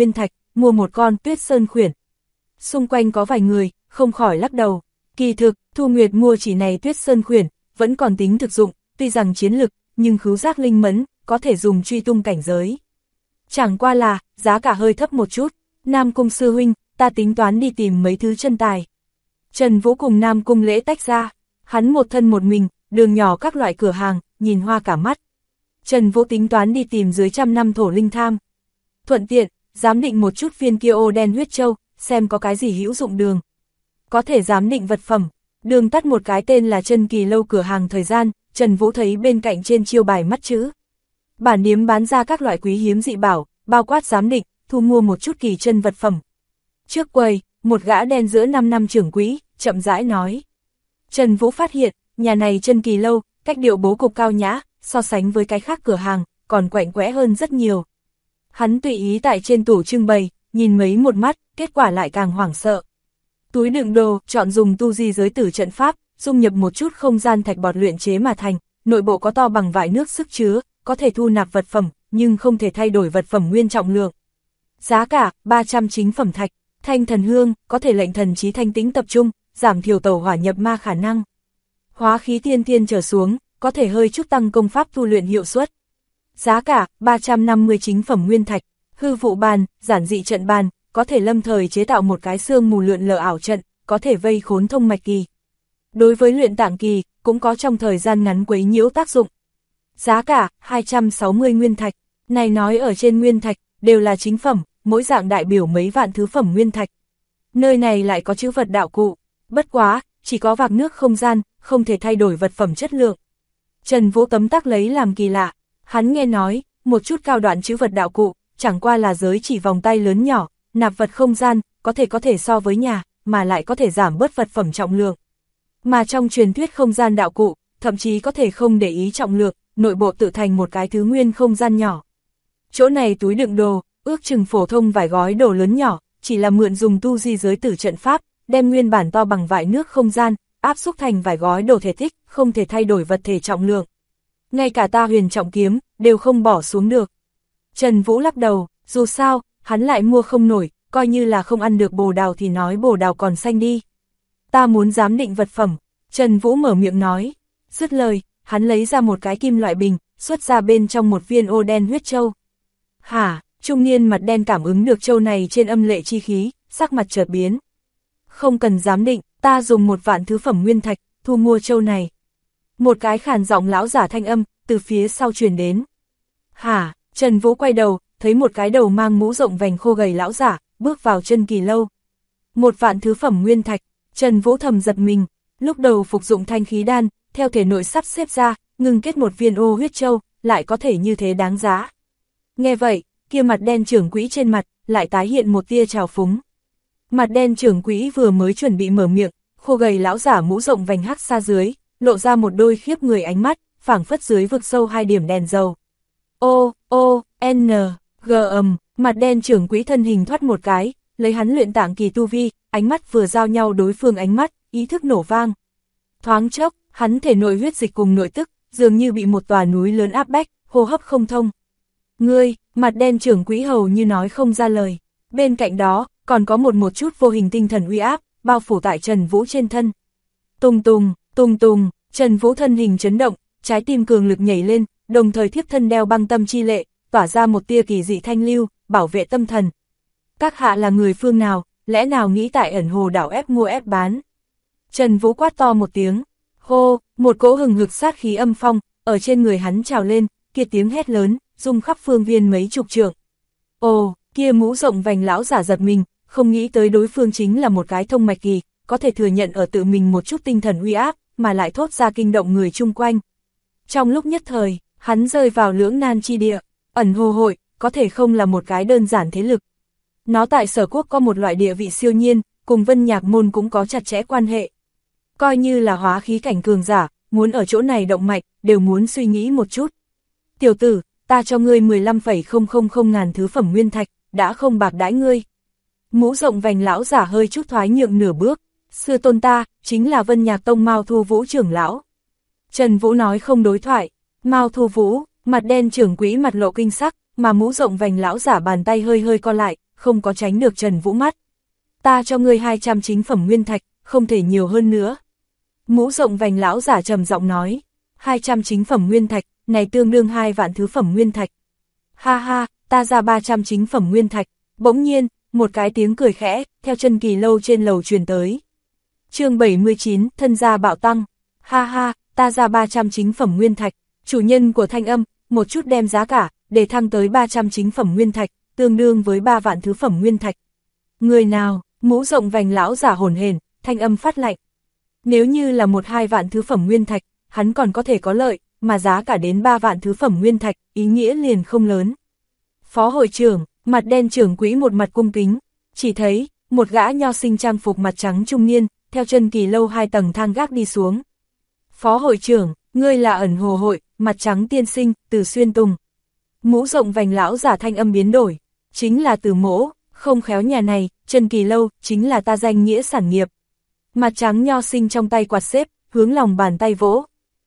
mua một con Tuyết Sơn khuyển. Xung quanh có vài người, không khỏi lắc đầu. Kỳ thực, Thu Nguyệt mua chỉ này Tuyết Sơn khuyển, vẫn còn tính thực dụng, tuy rằng chiến lực, nhưng khứu giác linh mẫn, có thể dùng truy tung cảnh giới. Chẳng qua là, giá cả hơi thấp một chút. Nam Cung sư huynh, ta tính toán đi tìm mấy thứ chân tài. Trần Vũ cùng Nam Cung Lễ tách ra, hắn một thân một mình, đường nhỏ các loại cửa hàng, nhìn hoa cả mắt. Trần Vũ tính toán đi tìm dưới 100 năm thổ linh tham. Thuận tiện, giám định một chút viên kia ô đen huyết châu, xem có cái gì hữu dụng đường. Có thể giám định vật phẩm, đường tắt một cái tên là Chân Kỳ Lâu cửa hàng thời gian, Trần Vũ thấy bên cạnh trên chiêu bài mắt chữ. Bản điếm bán ra các loại quý hiếm dị bảo, bao quát giám định, thu mua một chút kỳ chân vật phẩm. Trước quầy, một gã đen giữa 5 năm trưởng quỹ, chậm rãi nói. Trần Vũ phát hiện, nhà này Chân Kỳ Lâu, cách điệu bố cục cao nhã, so sánh với cái khác cửa hàng, còn quạnh quẽ hơn rất nhiều. Hắn tùy ý tại trên tủ trưng bày, nhìn mấy một mắt, kết quả lại càng hoảng sợ. Túi đựng đồ, chọn dùng tu di giới tử trận pháp, dung nhập một chút không gian thạch bọt luyện chế mà thành, nội bộ có to bằng vại nước sức chứa, có thể thu nạp vật phẩm, nhưng không thể thay đổi vật phẩm nguyên trọng lượng. Giá cả, 300 chính phẩm thạch, thanh thần hương, có thể lệnh thần trí thanh tĩnh tập trung, giảm thiểu tẩu hỏa nhập ma khả năng. Hóa khí tiên tiên trở xuống, có thể hơi chút tăng công pháp tu luyện hiệu suất. Giá cả, 350 chính phẩm nguyên thạch, hư vụ bàn, giản dị trận bàn, có thể lâm thời chế tạo một cái xương mù lượn lờ ảo trận, có thể vây khốn thông mạch kỳ. Đối với luyện tạng kỳ, cũng có trong thời gian ngắn quấy nhiễu tác dụng. Giá cả, 260 nguyên thạch, này nói ở trên nguyên thạch, đều là chính phẩm, mỗi dạng đại biểu mấy vạn thứ phẩm nguyên thạch. Nơi này lại có chữ vật đạo cụ, bất quá, chỉ có vạc nước không gian, không thể thay đổi vật phẩm chất lượng. Trần Vũ tấm tắc lấy làm kỳ lạ, hắn nghe nói, một chút cao đoạn chữ vật đạo cụ, chẳng qua là giới chỉ vòng tay lớn nhỏ, nạp vật không gian, có thể so với nhà, mà lại có thể giảm bớt vật phẩm trọng lượng. Mà trong truyền thuyết không gian đạo cụ, thậm chí có thể không để ý trọng lượng, nội bộ tự thành một cái thứ nguyên không gian nhỏ. Chỗ này túi đựng đồ, ước chừng phổ thông vài gói đồ lớn nhỏ, chỉ là mượn dùng tu di giới tử trận pháp, đem nguyên bản to bằng vại nước không gian, áp xúc thành vài gói đồ thể tích, không thể thay đổi vật thể trọng lượng. Ngay cả ta huyền trọng kiếm, đều không bỏ xuống được. Trần Vũ lắc đầu, dù sao, hắn lại mua không nổi, coi như là không ăn được bồ đào thì nói bồ đào còn xanh đi. Ta muốn giám định vật phẩm, Trần Vũ mở miệng nói. Dứt lời, hắn lấy ra một cái kim loại bình, xuất ra bên trong một viên ô đen huyết châu. Hả, trung niên mặt đen cảm ứng được châu này trên âm lệ chi khí, sắc mặt chợt biến. Không cần giám định, ta dùng 1 vạn thứ phẩm nguyên thạch, thu mua châu này. Một cái khàn giọng lão giả thanh âm, từ phía sau truyền đến. Hả, Trần Vũ quay đầu, thấy một cái đầu mang mũ rộng vành khô gầy lão giả, bước vào Chân Kỳ Lâu. 1 vạn thứ phẩm nguyên thạch, Trần Vũ thầm giật mình, lúc đầu phục dụng thanh khí đan, theo thể nội sắp xếp ra, ngừng kết một viên ô huyết châu, lại có thể như thế đáng giá. Nghe vậy, kia mặt đen trưởng quỹ trên mặt, lại tái hiện một tia trào phúng. Mặt đen trưởng quỹ vừa mới chuẩn bị mở miệng, khô gầy lão giả mũ rộng vành hắc xa dưới, lộ ra một đôi khiếp người ánh mắt, phảng phất dưới vực sâu 2 điểm đèn dầu. Mặt đen trưởng quỹ thân hình thoát một cái, lấy hắn luyện tạng kỳ tu vi, ánh mắt vừa giao nhau đối phương ánh mắt, ý thức nổ vang. Thoáng chốc, hắn thể nội huyết dịch cùng nội tức, dường như bị một tòa núi lớn áp bách, hô hấp không thông. Ngươi, mặt đen trưởng quỹ hầu như nói không ra lời. Bên cạnh đó, còn có một chút vô hình tinh thần uy áp, bao phủ tại Trần Vũ trên thân. Tùng tùng, Trần Vũ thân hình chấn động, trái tim cường lực nhảy lên, đồng thời thiếp thân đeo băng tâm chi lệ, tỏa ra một tia kỳ dị thanh lưu, bảo vệ tâm thần. Các hạ là người phương nào, lẽ nào nghĩ tại ẩn hồ đảo ép mua ép bán? Trần Vũ quát to một tiếng, hô, một cỗ hừng hực sát khí âm phong, ở trên người hắn trào lên, kia tiếng hét lớn, rung khắp phương viên mấy chục trượng. Ồ, kia mũ rộng vành lão giả giật mình, không nghĩ tới đối phương chính là một cái thông mạch kỳ, có thể thừa nhận ở tự mình một chút tinh thần uy áp, mà lại thốt ra kinh động người chung quanh. Trong lúc nhất thời, hắn rơi vào lưỡng nan chi địa, ẩn hồ hội, có thể không là một cái đơn giản thế lực. Nó tại Sở Quốc có một loại địa vị siêu nhiên, cùng Vân Nhạc Môn cũng có chặt chẽ quan hệ. Coi như là hóa khí cảnh cường giả, muốn ở chỗ này động mạch, đều muốn suy nghĩ một chút. Tiểu tử, ta cho ngươi 15,000 ngàn thứ phẩm nguyên thạch, đã không bạc đãi ngươi. Mũ rộng vành lão giả hơi chút thoái nhượng nửa bước, sư tôn ta, chính là Vân Nhạc Tông Mao Thu Vũ trưởng lão. Trần Vũ nói không đối thoại, Mao Thu Vũ, mặt đen trưởng quỹ mặt lộ kinh sắc, mà mũ rộng vành lão giả bàn tay hơi hơi co lại, không có tránh được Trần Vũ mắt. Ta cho ngươi 200 chính phẩm nguyên thạch, không thể nhiều hơn nữa. Mũ rộng vành lão giả trầm giọng nói, 200 chính phẩm nguyên thạch, này tương đương 2 vạn thứ phẩm nguyên thạch. Ha ha, ta ra 300 chính phẩm nguyên thạch. Bỗng nhiên, một cái tiếng cười khẽ, theo Chân Kỳ Lâu trên lầu truyền tới. chương 79, thân gia bạo tăng. Ha ha, ta ra 300 chính phẩm nguyên thạch. Chủ nhân của thanh âm, một chút đem giá cả, để thăng tới 300 chính phẩm nguyên thạch, tương đương với 3 vạn thứ phẩm nguyên thạch. Người nào? Mũ rộng vành lão giả hồn hển, thanh âm phát lạnh. Nếu như là 1-2 vạn thứ phẩm nguyên thạch, hắn còn có thể có lợi, mà giá cả đến 3 vạn thứ phẩm nguyên thạch, ý nghĩa liền không lớn. Phó hội trưởng, mặt đen trưởng quỹ một mặt cung kính, chỉ thấy, một gã nho sinh trang phục mặt trắng trung niên, theo Chân Kỳ Lâu 2 tầng thang gác đi xuống. Phó hội trưởng, ngươi là Ẩn Hồ hội, mặt trắng tiên sinh, Từ Xuyên Tùng. Mũ rộng vành lão giả thanh âm biến đổi, chính là Từ mỗ, không khéo nhà này, Chân Kỳ Lâu, chính là ta danh nghĩa sản nghiệp. Mặt trắng nho sinh trong tay quạt xếp, hướng lòng bàn tay vỗ.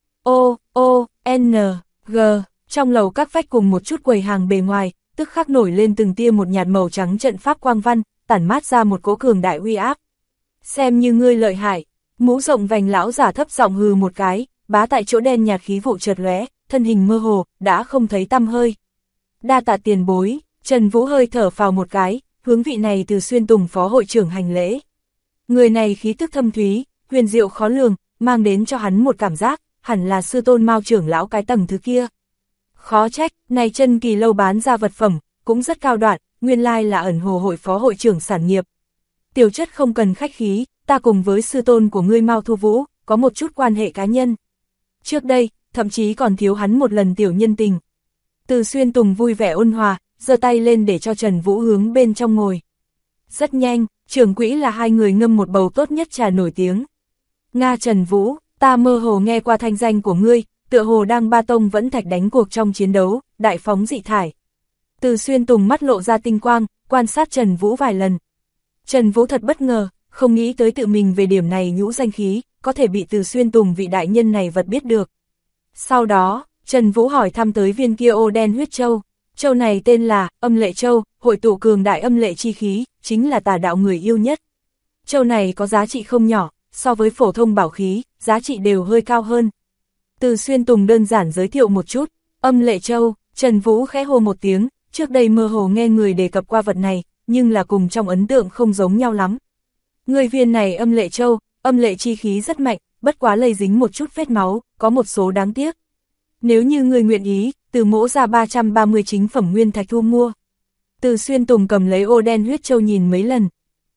N, G, trong lầu các vách cùng một chút quầy hàng bề ngoài, tức khắc nổi lên từng tia một nhạt màu trắng trận pháp quang văn, tản mát ra một cỗ cường đại uy áp. Xem như ngươi lợi hại, mũ rộng vành lão giả thấp giọng hừ một cái, bá tại chỗ đen nhạt khí vụ chợt lóe, thân hình mơ hồ, đã không thấy tăm hơi. Đa tạ tiền bối, Trần Vũ hơi thở phào một cái, hướng vị này Từ Xuyên Tùng phó hội trưởng hành lễ. Người này khí tức thâm thúy, huyền diệu khó lường, mang đến cho hắn một cảm giác, hẳn là sư tôn Mao trưởng lão cái tầng thứ kia. Khó trách, này Chân Kỳ Lâu bán ra vật phẩm, cũng rất cao đoạn, nguyên lai là Ẩn Hồ hội phó hội trưởng sản nghiệp. Tiểu chất không cần khách khí, ta cùng với sư tôn của ngươi Mao Thu Vũ, có một chút quan hệ cá nhân. Trước đây, thậm chí còn thiếu hắn một lần tiểu nhân tình. Từ Xuyên Tùng vui vẻ ôn hòa, giơ tay lên để cho Trần Vũ hướng bên trong ngồi. Rất nhanh, trưởng quỹ là hai người ngâm một bầu tốt nhất trà nổi tiếng. Nga Trần Vũ, ta mơ hồ nghe qua thanh danh của ngươi, tựa hồ đang ba tông vẫn thạch đánh cuộc trong chiến đấu, đại phóng dị thải. Từ Xuyên Tùng mắt lộ ra tinh quang, quan sát Trần Vũ vài lần. Trần Vũ thật bất ngờ, không nghĩ tới tự mình về điểm này nhũ danh khí, có thể bị Từ Xuyên Tùng vị đại nhân này vật biết được. Sau đó, Trần Vũ hỏi thăm tới viên kia ô đen huyết châu. Châu này tên là Âm Lệ Châu, hội tụ cường đại âm lệ chi khí, chính là tà đạo người yêu nhất. Châu này có giá trị không nhỏ, so với phổ thông bảo khí, giá trị đều hơi cao hơn. Từ Xuyên Tùng đơn giản giới thiệu một chút, Âm Lệ Châu, Trần Vũ khẽ hô một tiếng, trước đây mơ hồ nghe người đề cập qua vật này, nhưng là cùng trong ấn tượng không giống nhau lắm. Người viên này Âm Lệ Châu, âm lệ chi khí rất mạnh, bất quá lây dính một chút vết máu, có một số đáng tiếc. Nếu như người nguyện ý, từ mỗ ra 330 chính phẩm nguyên thạch thu mua. Từ Xuyên Tùng cầm lấy ô đen huyết châu nhìn mấy lần.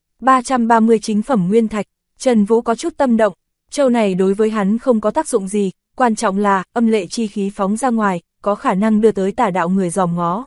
330 chính phẩm nguyên thạch, Trần Vũ có chút tâm động, châu này đối với hắn không có tác dụng gì, quan trọng là âm lệ chi khí phóng ra ngoài, có khả năng đưa tới tà đạo người dòm ngó.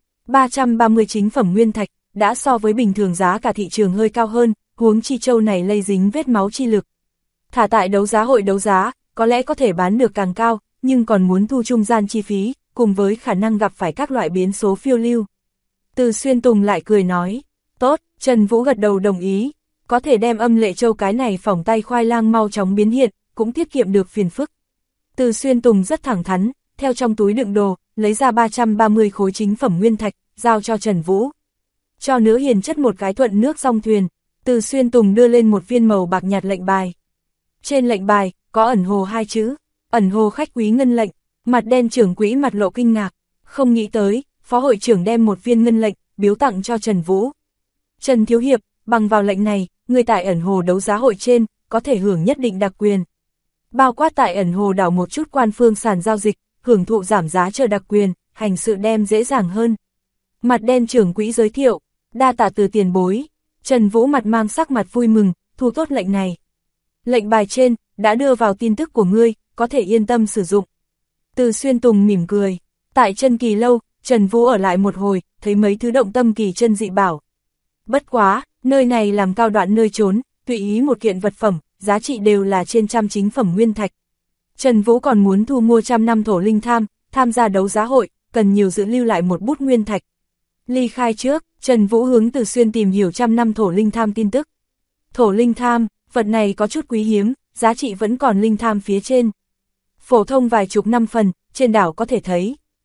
330 chính phẩm nguyên thạch, đã so với bình thường giá cả thị trường hơi cao hơn, huống chi châu này lây dính vết máu chi lực. Thả tại đấu giá hội đấu giá, có lẽ có thể bán được càng cao, nhưng còn muốn thu trung gian chi phí, cùng với khả năng gặp phải các loại biến số phiêu lưu. Từ Xuyên Tùng lại cười nói, tốt, Trần Vũ gật đầu đồng ý, có thể đem Âm Lệ Châu cái này phỏng tay khoai lang mau chóng biến hiện, cũng tiết kiệm được phiền phức. Từ Xuyên Tùng rất thẳng thắn, theo trong túi đựng đồ, lấy ra 330 khối chính phẩm nguyên thạch, giao cho Trần Vũ. Cho nữ hiền chất một cái thuận nước song thuyền, Từ Xuyên Tùng đưa lên một viên màu bạc nhạt lệnh bài. Trên lệnh bài, có Ẩn Hồ hai chữ, Ẩn Hồ khách quý ngân lệnh, mặt đen trưởng quỹ mặt lộ kinh ngạc, không nghĩ tới, phó hội trưởng đem một viên ngân lệnh, biếu tặng cho Trần Vũ. Trần Thiếu Hiệp, bằng vào lệnh này, người tại Ẩn Hồ đấu giá hội trên, có thể hưởng nhất định đặc quyền. Bao quát tại Ẩn Hồ đảo một chút quan phương sàn giao dịch, hưởng thụ giảm giá chờ đặc quyền, hành sự đem dễ dàng hơn. Mặt đen trưởng quỹ giới thiệu, đa tạ Từ tiền bối. Trần Vũ mặt mang sắc mặt vui mừng, thu tốt lệnh này. Lệnh bài trên, đã đưa vào tin tức của ngươi, có thể yên tâm sử dụng. Từ Xuyên Tùng mỉm cười, tại Chân Kỳ Lâu, Trần Vũ ở lại một hồi, thấy mấy thứ động tâm kỳ chân dị bảo. Bất quá, nơi này làm cao đoạn nơi trốn, tùy ý một kiện vật phẩm, giá trị đều là trên trăm chính phẩm nguyên thạch. Trần Vũ còn muốn thu mua 100 năm thổ linh tham, tham gia đấu giá hội, cần nhiều giữ lưu lại một bút nguyên thạch. Ly khai trước, Trần Vũ hướng Từ Xuyên tìm hiểu 100 năm thổ linh tham tin tức. Thổ linh tham, vật này có chút quý hiếm, giá trị vẫn còn linh tham phía trên. Phổ thông vài chục năm phần, trên đảo có thể thấy.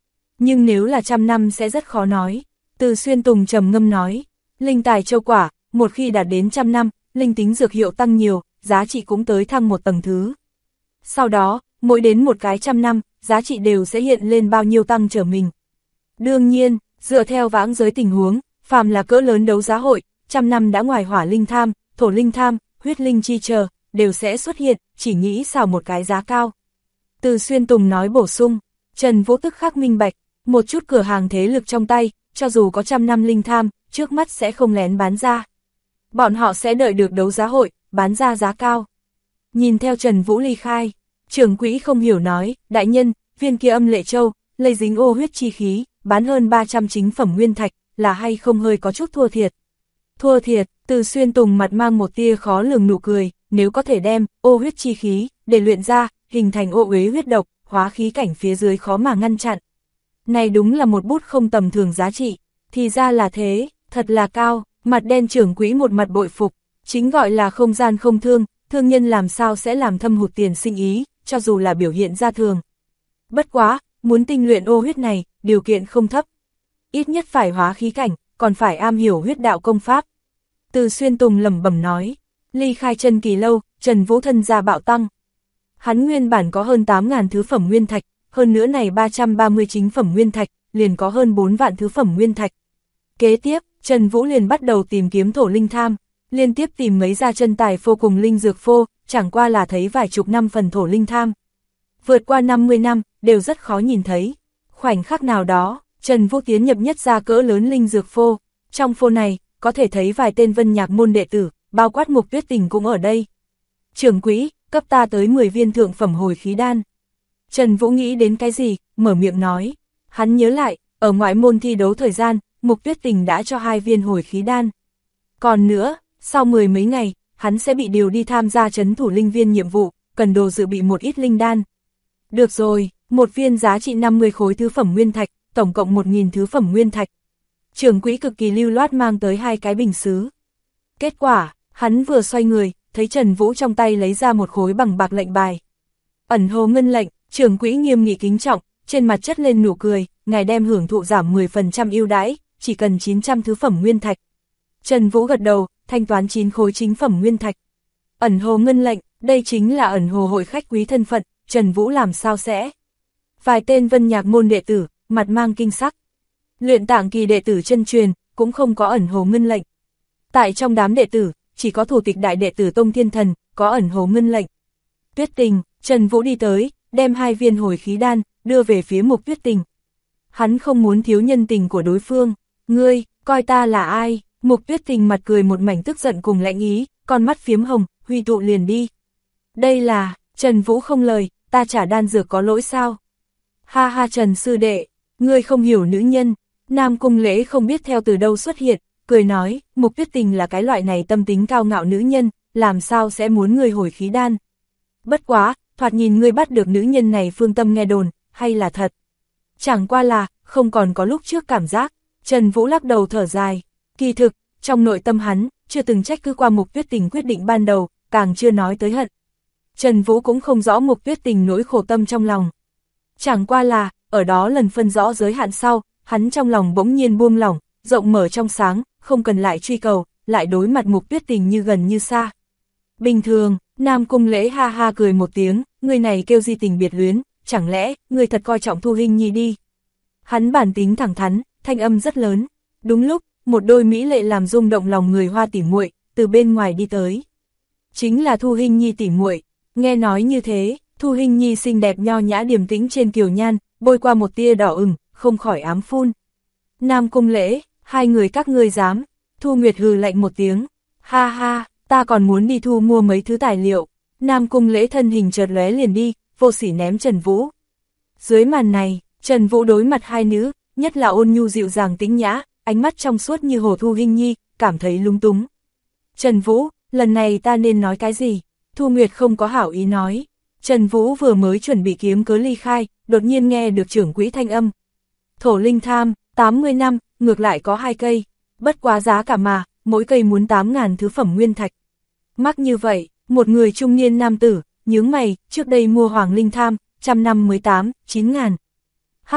nhưng nếu là 100 năm sẽ rất khó nói. Từ Xuyên Tùng trầm ngâm nói, linh tài châu quả, một khi đạt đến 100 năm, linh tính dược hiệu tăng nhiều, giá trị cũng tới thăng một tầng thứ. Sau đó, mỗi đến một cái 100 năm, giá trị đều sẽ hiện lên bao nhiêu tăng trở mình. Đương nhiên, dựa theo vãng giới tình huống, phàm là cỡ lớn đấu giá hội, 100 năm đã ngoài hỏa linh tham, thổ linh tham, huyết linh chi chờ, đều sẽ xuất hiện, chỉ nghĩ xào một cái giá cao. Từ Xuyên Tùng nói bổ sung, Trần Vũ tức khắc minh bạch, một chút cửa hàng thế lực trong tay, cho dù có 100 năm linh tham, trước mắt sẽ không lén bán ra. Bọn họ sẽ đợi được đấu giá hội, bán ra giá cao. Nhìn theo Trần Vũ ly khai, trưởng quỹ không hiểu nói, đại nhân, viên kia âm lệ châu, lây dính ô huyết chi khí, bán hơn 300 chính phẩm nguyên thạch, là hay không hơi có chút thua thiệt. Thua thiệt, Từ Xuyên Tùng mặt mang một tia khó lường nụ cười, nếu có thể đem ô huyết chi khí để luyện ra, hình thành ô uế huyết độc, hóa khí cảnh phía dưới khó mà ngăn chặn. Này đúng là một bút không tầm thường giá trị, thì ra là thế, thật là cao, mặt đen trưởng quỹ một mặt bội phục, chính gọi là không gian không thương, thương nhân làm sao sẽ làm thâm hụt tiền sinh ý, cho dù là biểu hiện ra thường. Bất quá, muốn tinh luyện ô huyết này, điều kiện không thấp. Ít nhất phải hóa khí cảnh, còn phải am hiểu huyết đạo công pháp. Từ Xuyên Tùng lẩm bẩm nói, ly khai chân kỳ lâu, Trần Vũ thân gia bạo tăng. Hắn nguyên bản có hơn 8.000 thứ phẩm nguyên thạch, hơn nữa này 330 chính phẩm nguyên thạch, liền có hơn 4 vạn thứ phẩm nguyên thạch. Kế tiếp, Trần Vũ liền bắt đầu tìm kiếm thổ linh tham, liên tiếp tìm mấy gia chân tài phô cùng linh dược phô, chẳng qua là thấy vài chục năm phần thổ linh tham. Vượt qua 50 năm, đều rất khó nhìn thấy. Khoảnh khắc nào đó, Trần Vũ tiến nhập nhất gia cỡ lớn linh dược phô, trong phô này, có thể thấy vài tên Vân Nhạc môn đệ tử, bao quát Mục Tuyết Tình cũng ở đây. Trưởng quỹ, cấp ta tới 10 viên thượng phẩm hồi khí đan. Trần Vũ nghĩ đến cái gì, mở miệng nói. Hắn nhớ lại, ở ngoại môn thi đấu thời gian, Mục Tuyết Tình đã cho 2 viên hồi khí đan. Còn nữa, sau 10 mấy ngày, hắn sẽ bị điều đi tham gia trấn thủ linh viên nhiệm vụ, cần đồ dự bị một ít linh đan. Được rồi, một viên giá trị 50 khối thứ phẩm nguyên thạch, tổng cộng 1.000 thứ phẩm nguyên thạch. Trưởng quỹ cực kỳ lưu loát mang tới 2 cái bình sứ. Kết quả, hắn vừa xoay người, thấy Trần Vũ trong tay lấy ra một khối bằng bạc lệnh bài. Ẩn hồ ngân lệnh, trưởng quỹ nghiêm nghị kính trọng, trên mặt chất lên nụ cười, ngài đem hưởng thụ giảm 10% ưu đãi, chỉ cần 900 thứ phẩm nguyên thạch. Trần Vũ gật đầu, thanh toán 9 khối chính phẩm nguyên thạch. Ẩn hồ ngân lệnh, đây chính là ẩn hồ hội khách quý thân phận, Trần Vũ làm sao sẽ? Vài tên Vân Nhạc môn đệ tử, mặt mang kinh sắc. Luyện tạng kỳ đệ tử chân truyền, cũng không có ẩn hồ ngân lệnh. Tại trong đám đệ tử, chỉ có thủ tịch đại đệ tử Tông Thiên Thần, có ẩn hồ ngân lệnh. Tuyết Tình, Trần Vũ đi tới, đem 2 viên hồi khí đan, đưa về phía Mục Tuyết Tình. Hắn không muốn thiếu nhân tình của đối phương. Ngươi, coi ta là ai? Mục Tuyết Tình mặt cười một mảnh tức giận cùng lạnh ý, con mắt phiếm hồng, huy tụ liền đi. Đây là, Trần Vũ không lời, ta trả đan dược có lỗi sao? Ha ha Trần sư đệ, ngươi không hiểu nữ nhân. Nam Cung Lễ không biết theo từ đâu xuất hiện, cười nói, Mục Tuyết Tình là cái loại này tâm tính cao ngạo nữ nhân, làm sao sẽ muốn ngươi hồi khí đan. Bất quá, thoạt nhìn ngươi bắt được nữ nhân này phương tâm nghe đồn, hay là thật? Chẳng qua là, không còn có lúc trước cảm giác. Trần Vũ lắc đầu thở dài. Kỳ thực, trong nội tâm hắn, chưa từng trách cứ qua Mục Tuyết Tình quyết định ban đầu, càng chưa nói tới hận. Trần Vũ cũng không rõ Mục Tuyết Tình nỗi khổ tâm trong lòng. Chẳng qua là, ở đó lần phân rõ giới hạn sau, hắn trong lòng bỗng nhiên buông lỏng, rộng mở trong sáng, không cần lại truy cầu, lại đối mặt Mục Tuyết Tình như gần như xa. Bình thường, Nam Cung Lễ ha ha cười một tiếng, người này kêu gì tình biệt luyến, chẳng lẽ, người thật coi trọng Thu Hinh Nhi đi. Hắn bản tính thẳng thắn, thanh âm rất lớn. Đúng lúc, một đôi mỹ lệ làm rung động lòng người hoa tỉ muội từ bên ngoài đi tới. Chính là Thu Hinh Nhi tỉ muội. Nghe nói như thế, Thu Hinh Nhi xinh đẹp nho nhã điềm tĩnh trên kiều nhan, bôi qua một tia đỏ ửng, không khỏi ám phun. Nam Cung Lễ, 2 người các ngươi dám. Thu Nguyệt hừ lạnh một tiếng. Ha ha, ta còn muốn đi thu mua mấy thứ tài liệu. Nam Cung Lễ thân hình chợt lóe liền đi, vô sỉ ném Trần Vũ. Dưới màn này, Trần Vũ đối mặt 2 nữ, nhất là ôn nhu dịu dàng tĩnh nhã, ánh mắt trong suốt như hồ Thu Hinh Nhi, cảm thấy lung túng. Trần Vũ, lần này ta nên nói cái gì? Thu Nguyệt không có hảo ý nói. Trần Vũ vừa mới chuẩn bị kiếm cớ ly khai, đột nhiên nghe được trưởng quỹ thanh âm. Thổ linh tham, 80 năm, ngược lại có 2 cây. Bất quá giá cả mà, mỗi cây muốn 8.000 thứ phẩm nguyên thạch. Mắc như vậy, một người trung niên nam tử, nhướng mày, trước đây mua hoàng linh tham, 100 năm mới 9.000. Hắc hắc,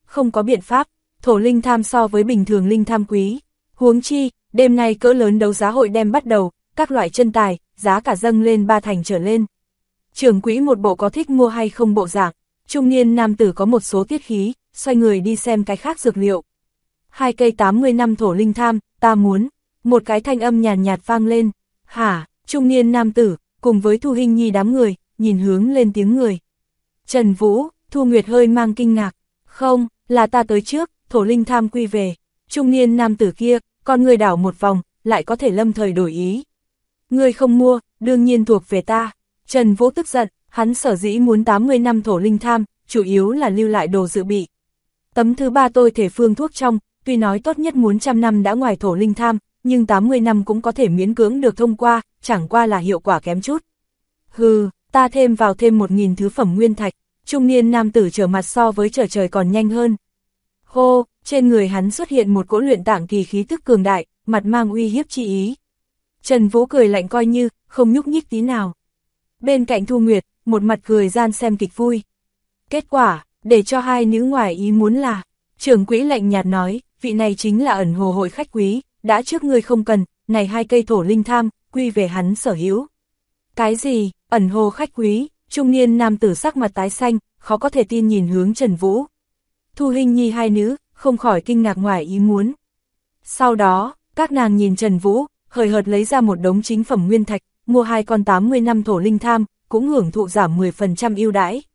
không có biện pháp, thổ linh tham so với bình thường linh tham quý. Huống chi, đêm nay cỡ lớn đấu giá hội đem bắt đầu, các loại chân tài, giá cả dâng lên 3 thành trở lên. Trưởng quỹ một bộ có thích mua hay không bộ dạng, trung niên nam tử có một số tiết khí, xoay người đi xem cái khác dược liệu. 2 cây 80 năm thổ linh tham, ta muốn. Một cái thanh âm nhàn nhạt vang lên. Hả, trung niên nam tử, cùng với Thu Hinh Nhi đám người, nhìn hướng lên tiếng người. Trần Vũ, Thu Nguyệt hơi mang kinh ngạc. Không, là ta tới trước, thổ linh tham quy về. Trung niên nam tử kia, con người đảo một vòng, lại có thể lâm thời đổi ý. Ngươi không mua, đương nhiên thuộc về ta. Trần Vũ tức giận, hắn sở dĩ muốn 80 năm thổ linh tham, chủ yếu là lưu lại đồ dự bị. Tấm thứ 3 tôi thể phương thuốc trong, tuy nói tốt nhất muốn 100 năm đã ngoài thổ linh tham, nhưng 80 năm cũng có thể miễn cưỡng được thông qua, chẳng qua là hiệu quả kém chút. Hừ, ta thêm vào thêm 1000 thứ phẩm nguyên thạch, trung niên nam tử trở mặt so với trở trời còn nhanh hơn. Hô, trên người hắn xuất hiện một cỗ luyện tạng kỳ khí tức cường đại, mặt mang uy hiếp chi ý. Trần Vũ cười lạnh coi như, không nhúc nhích tí nào. Bên cạnh Thu Nguyệt, một mặt cười gian xem kịch vui. Kết quả, để cho hai nữ ngoài ý muốn là, trưởng quỹ lạnh nhạt nói, vị này chính là ẩn hồ hội khách quý, đã trước ngươi không cần, này 2 cây thổ linh tham, quy về hắn sở hữu. Cái gì, ẩn hồ khách quý, trung niên nam tử sắc mặt tái xanh, khó có thể tin nhìn hướng Trần Vũ. Thu Hinh Nhi hai nữ, không khỏi kinh ngạc ngoài ý muốn. Sau đó, các nàng nhìn Trần Vũ, hời hợt lấy ra một đống chính phẩm nguyên thạch, mua 2 con 80 năm thổ linh tham, cũng hưởng thụ giảm 10% ưu đãi.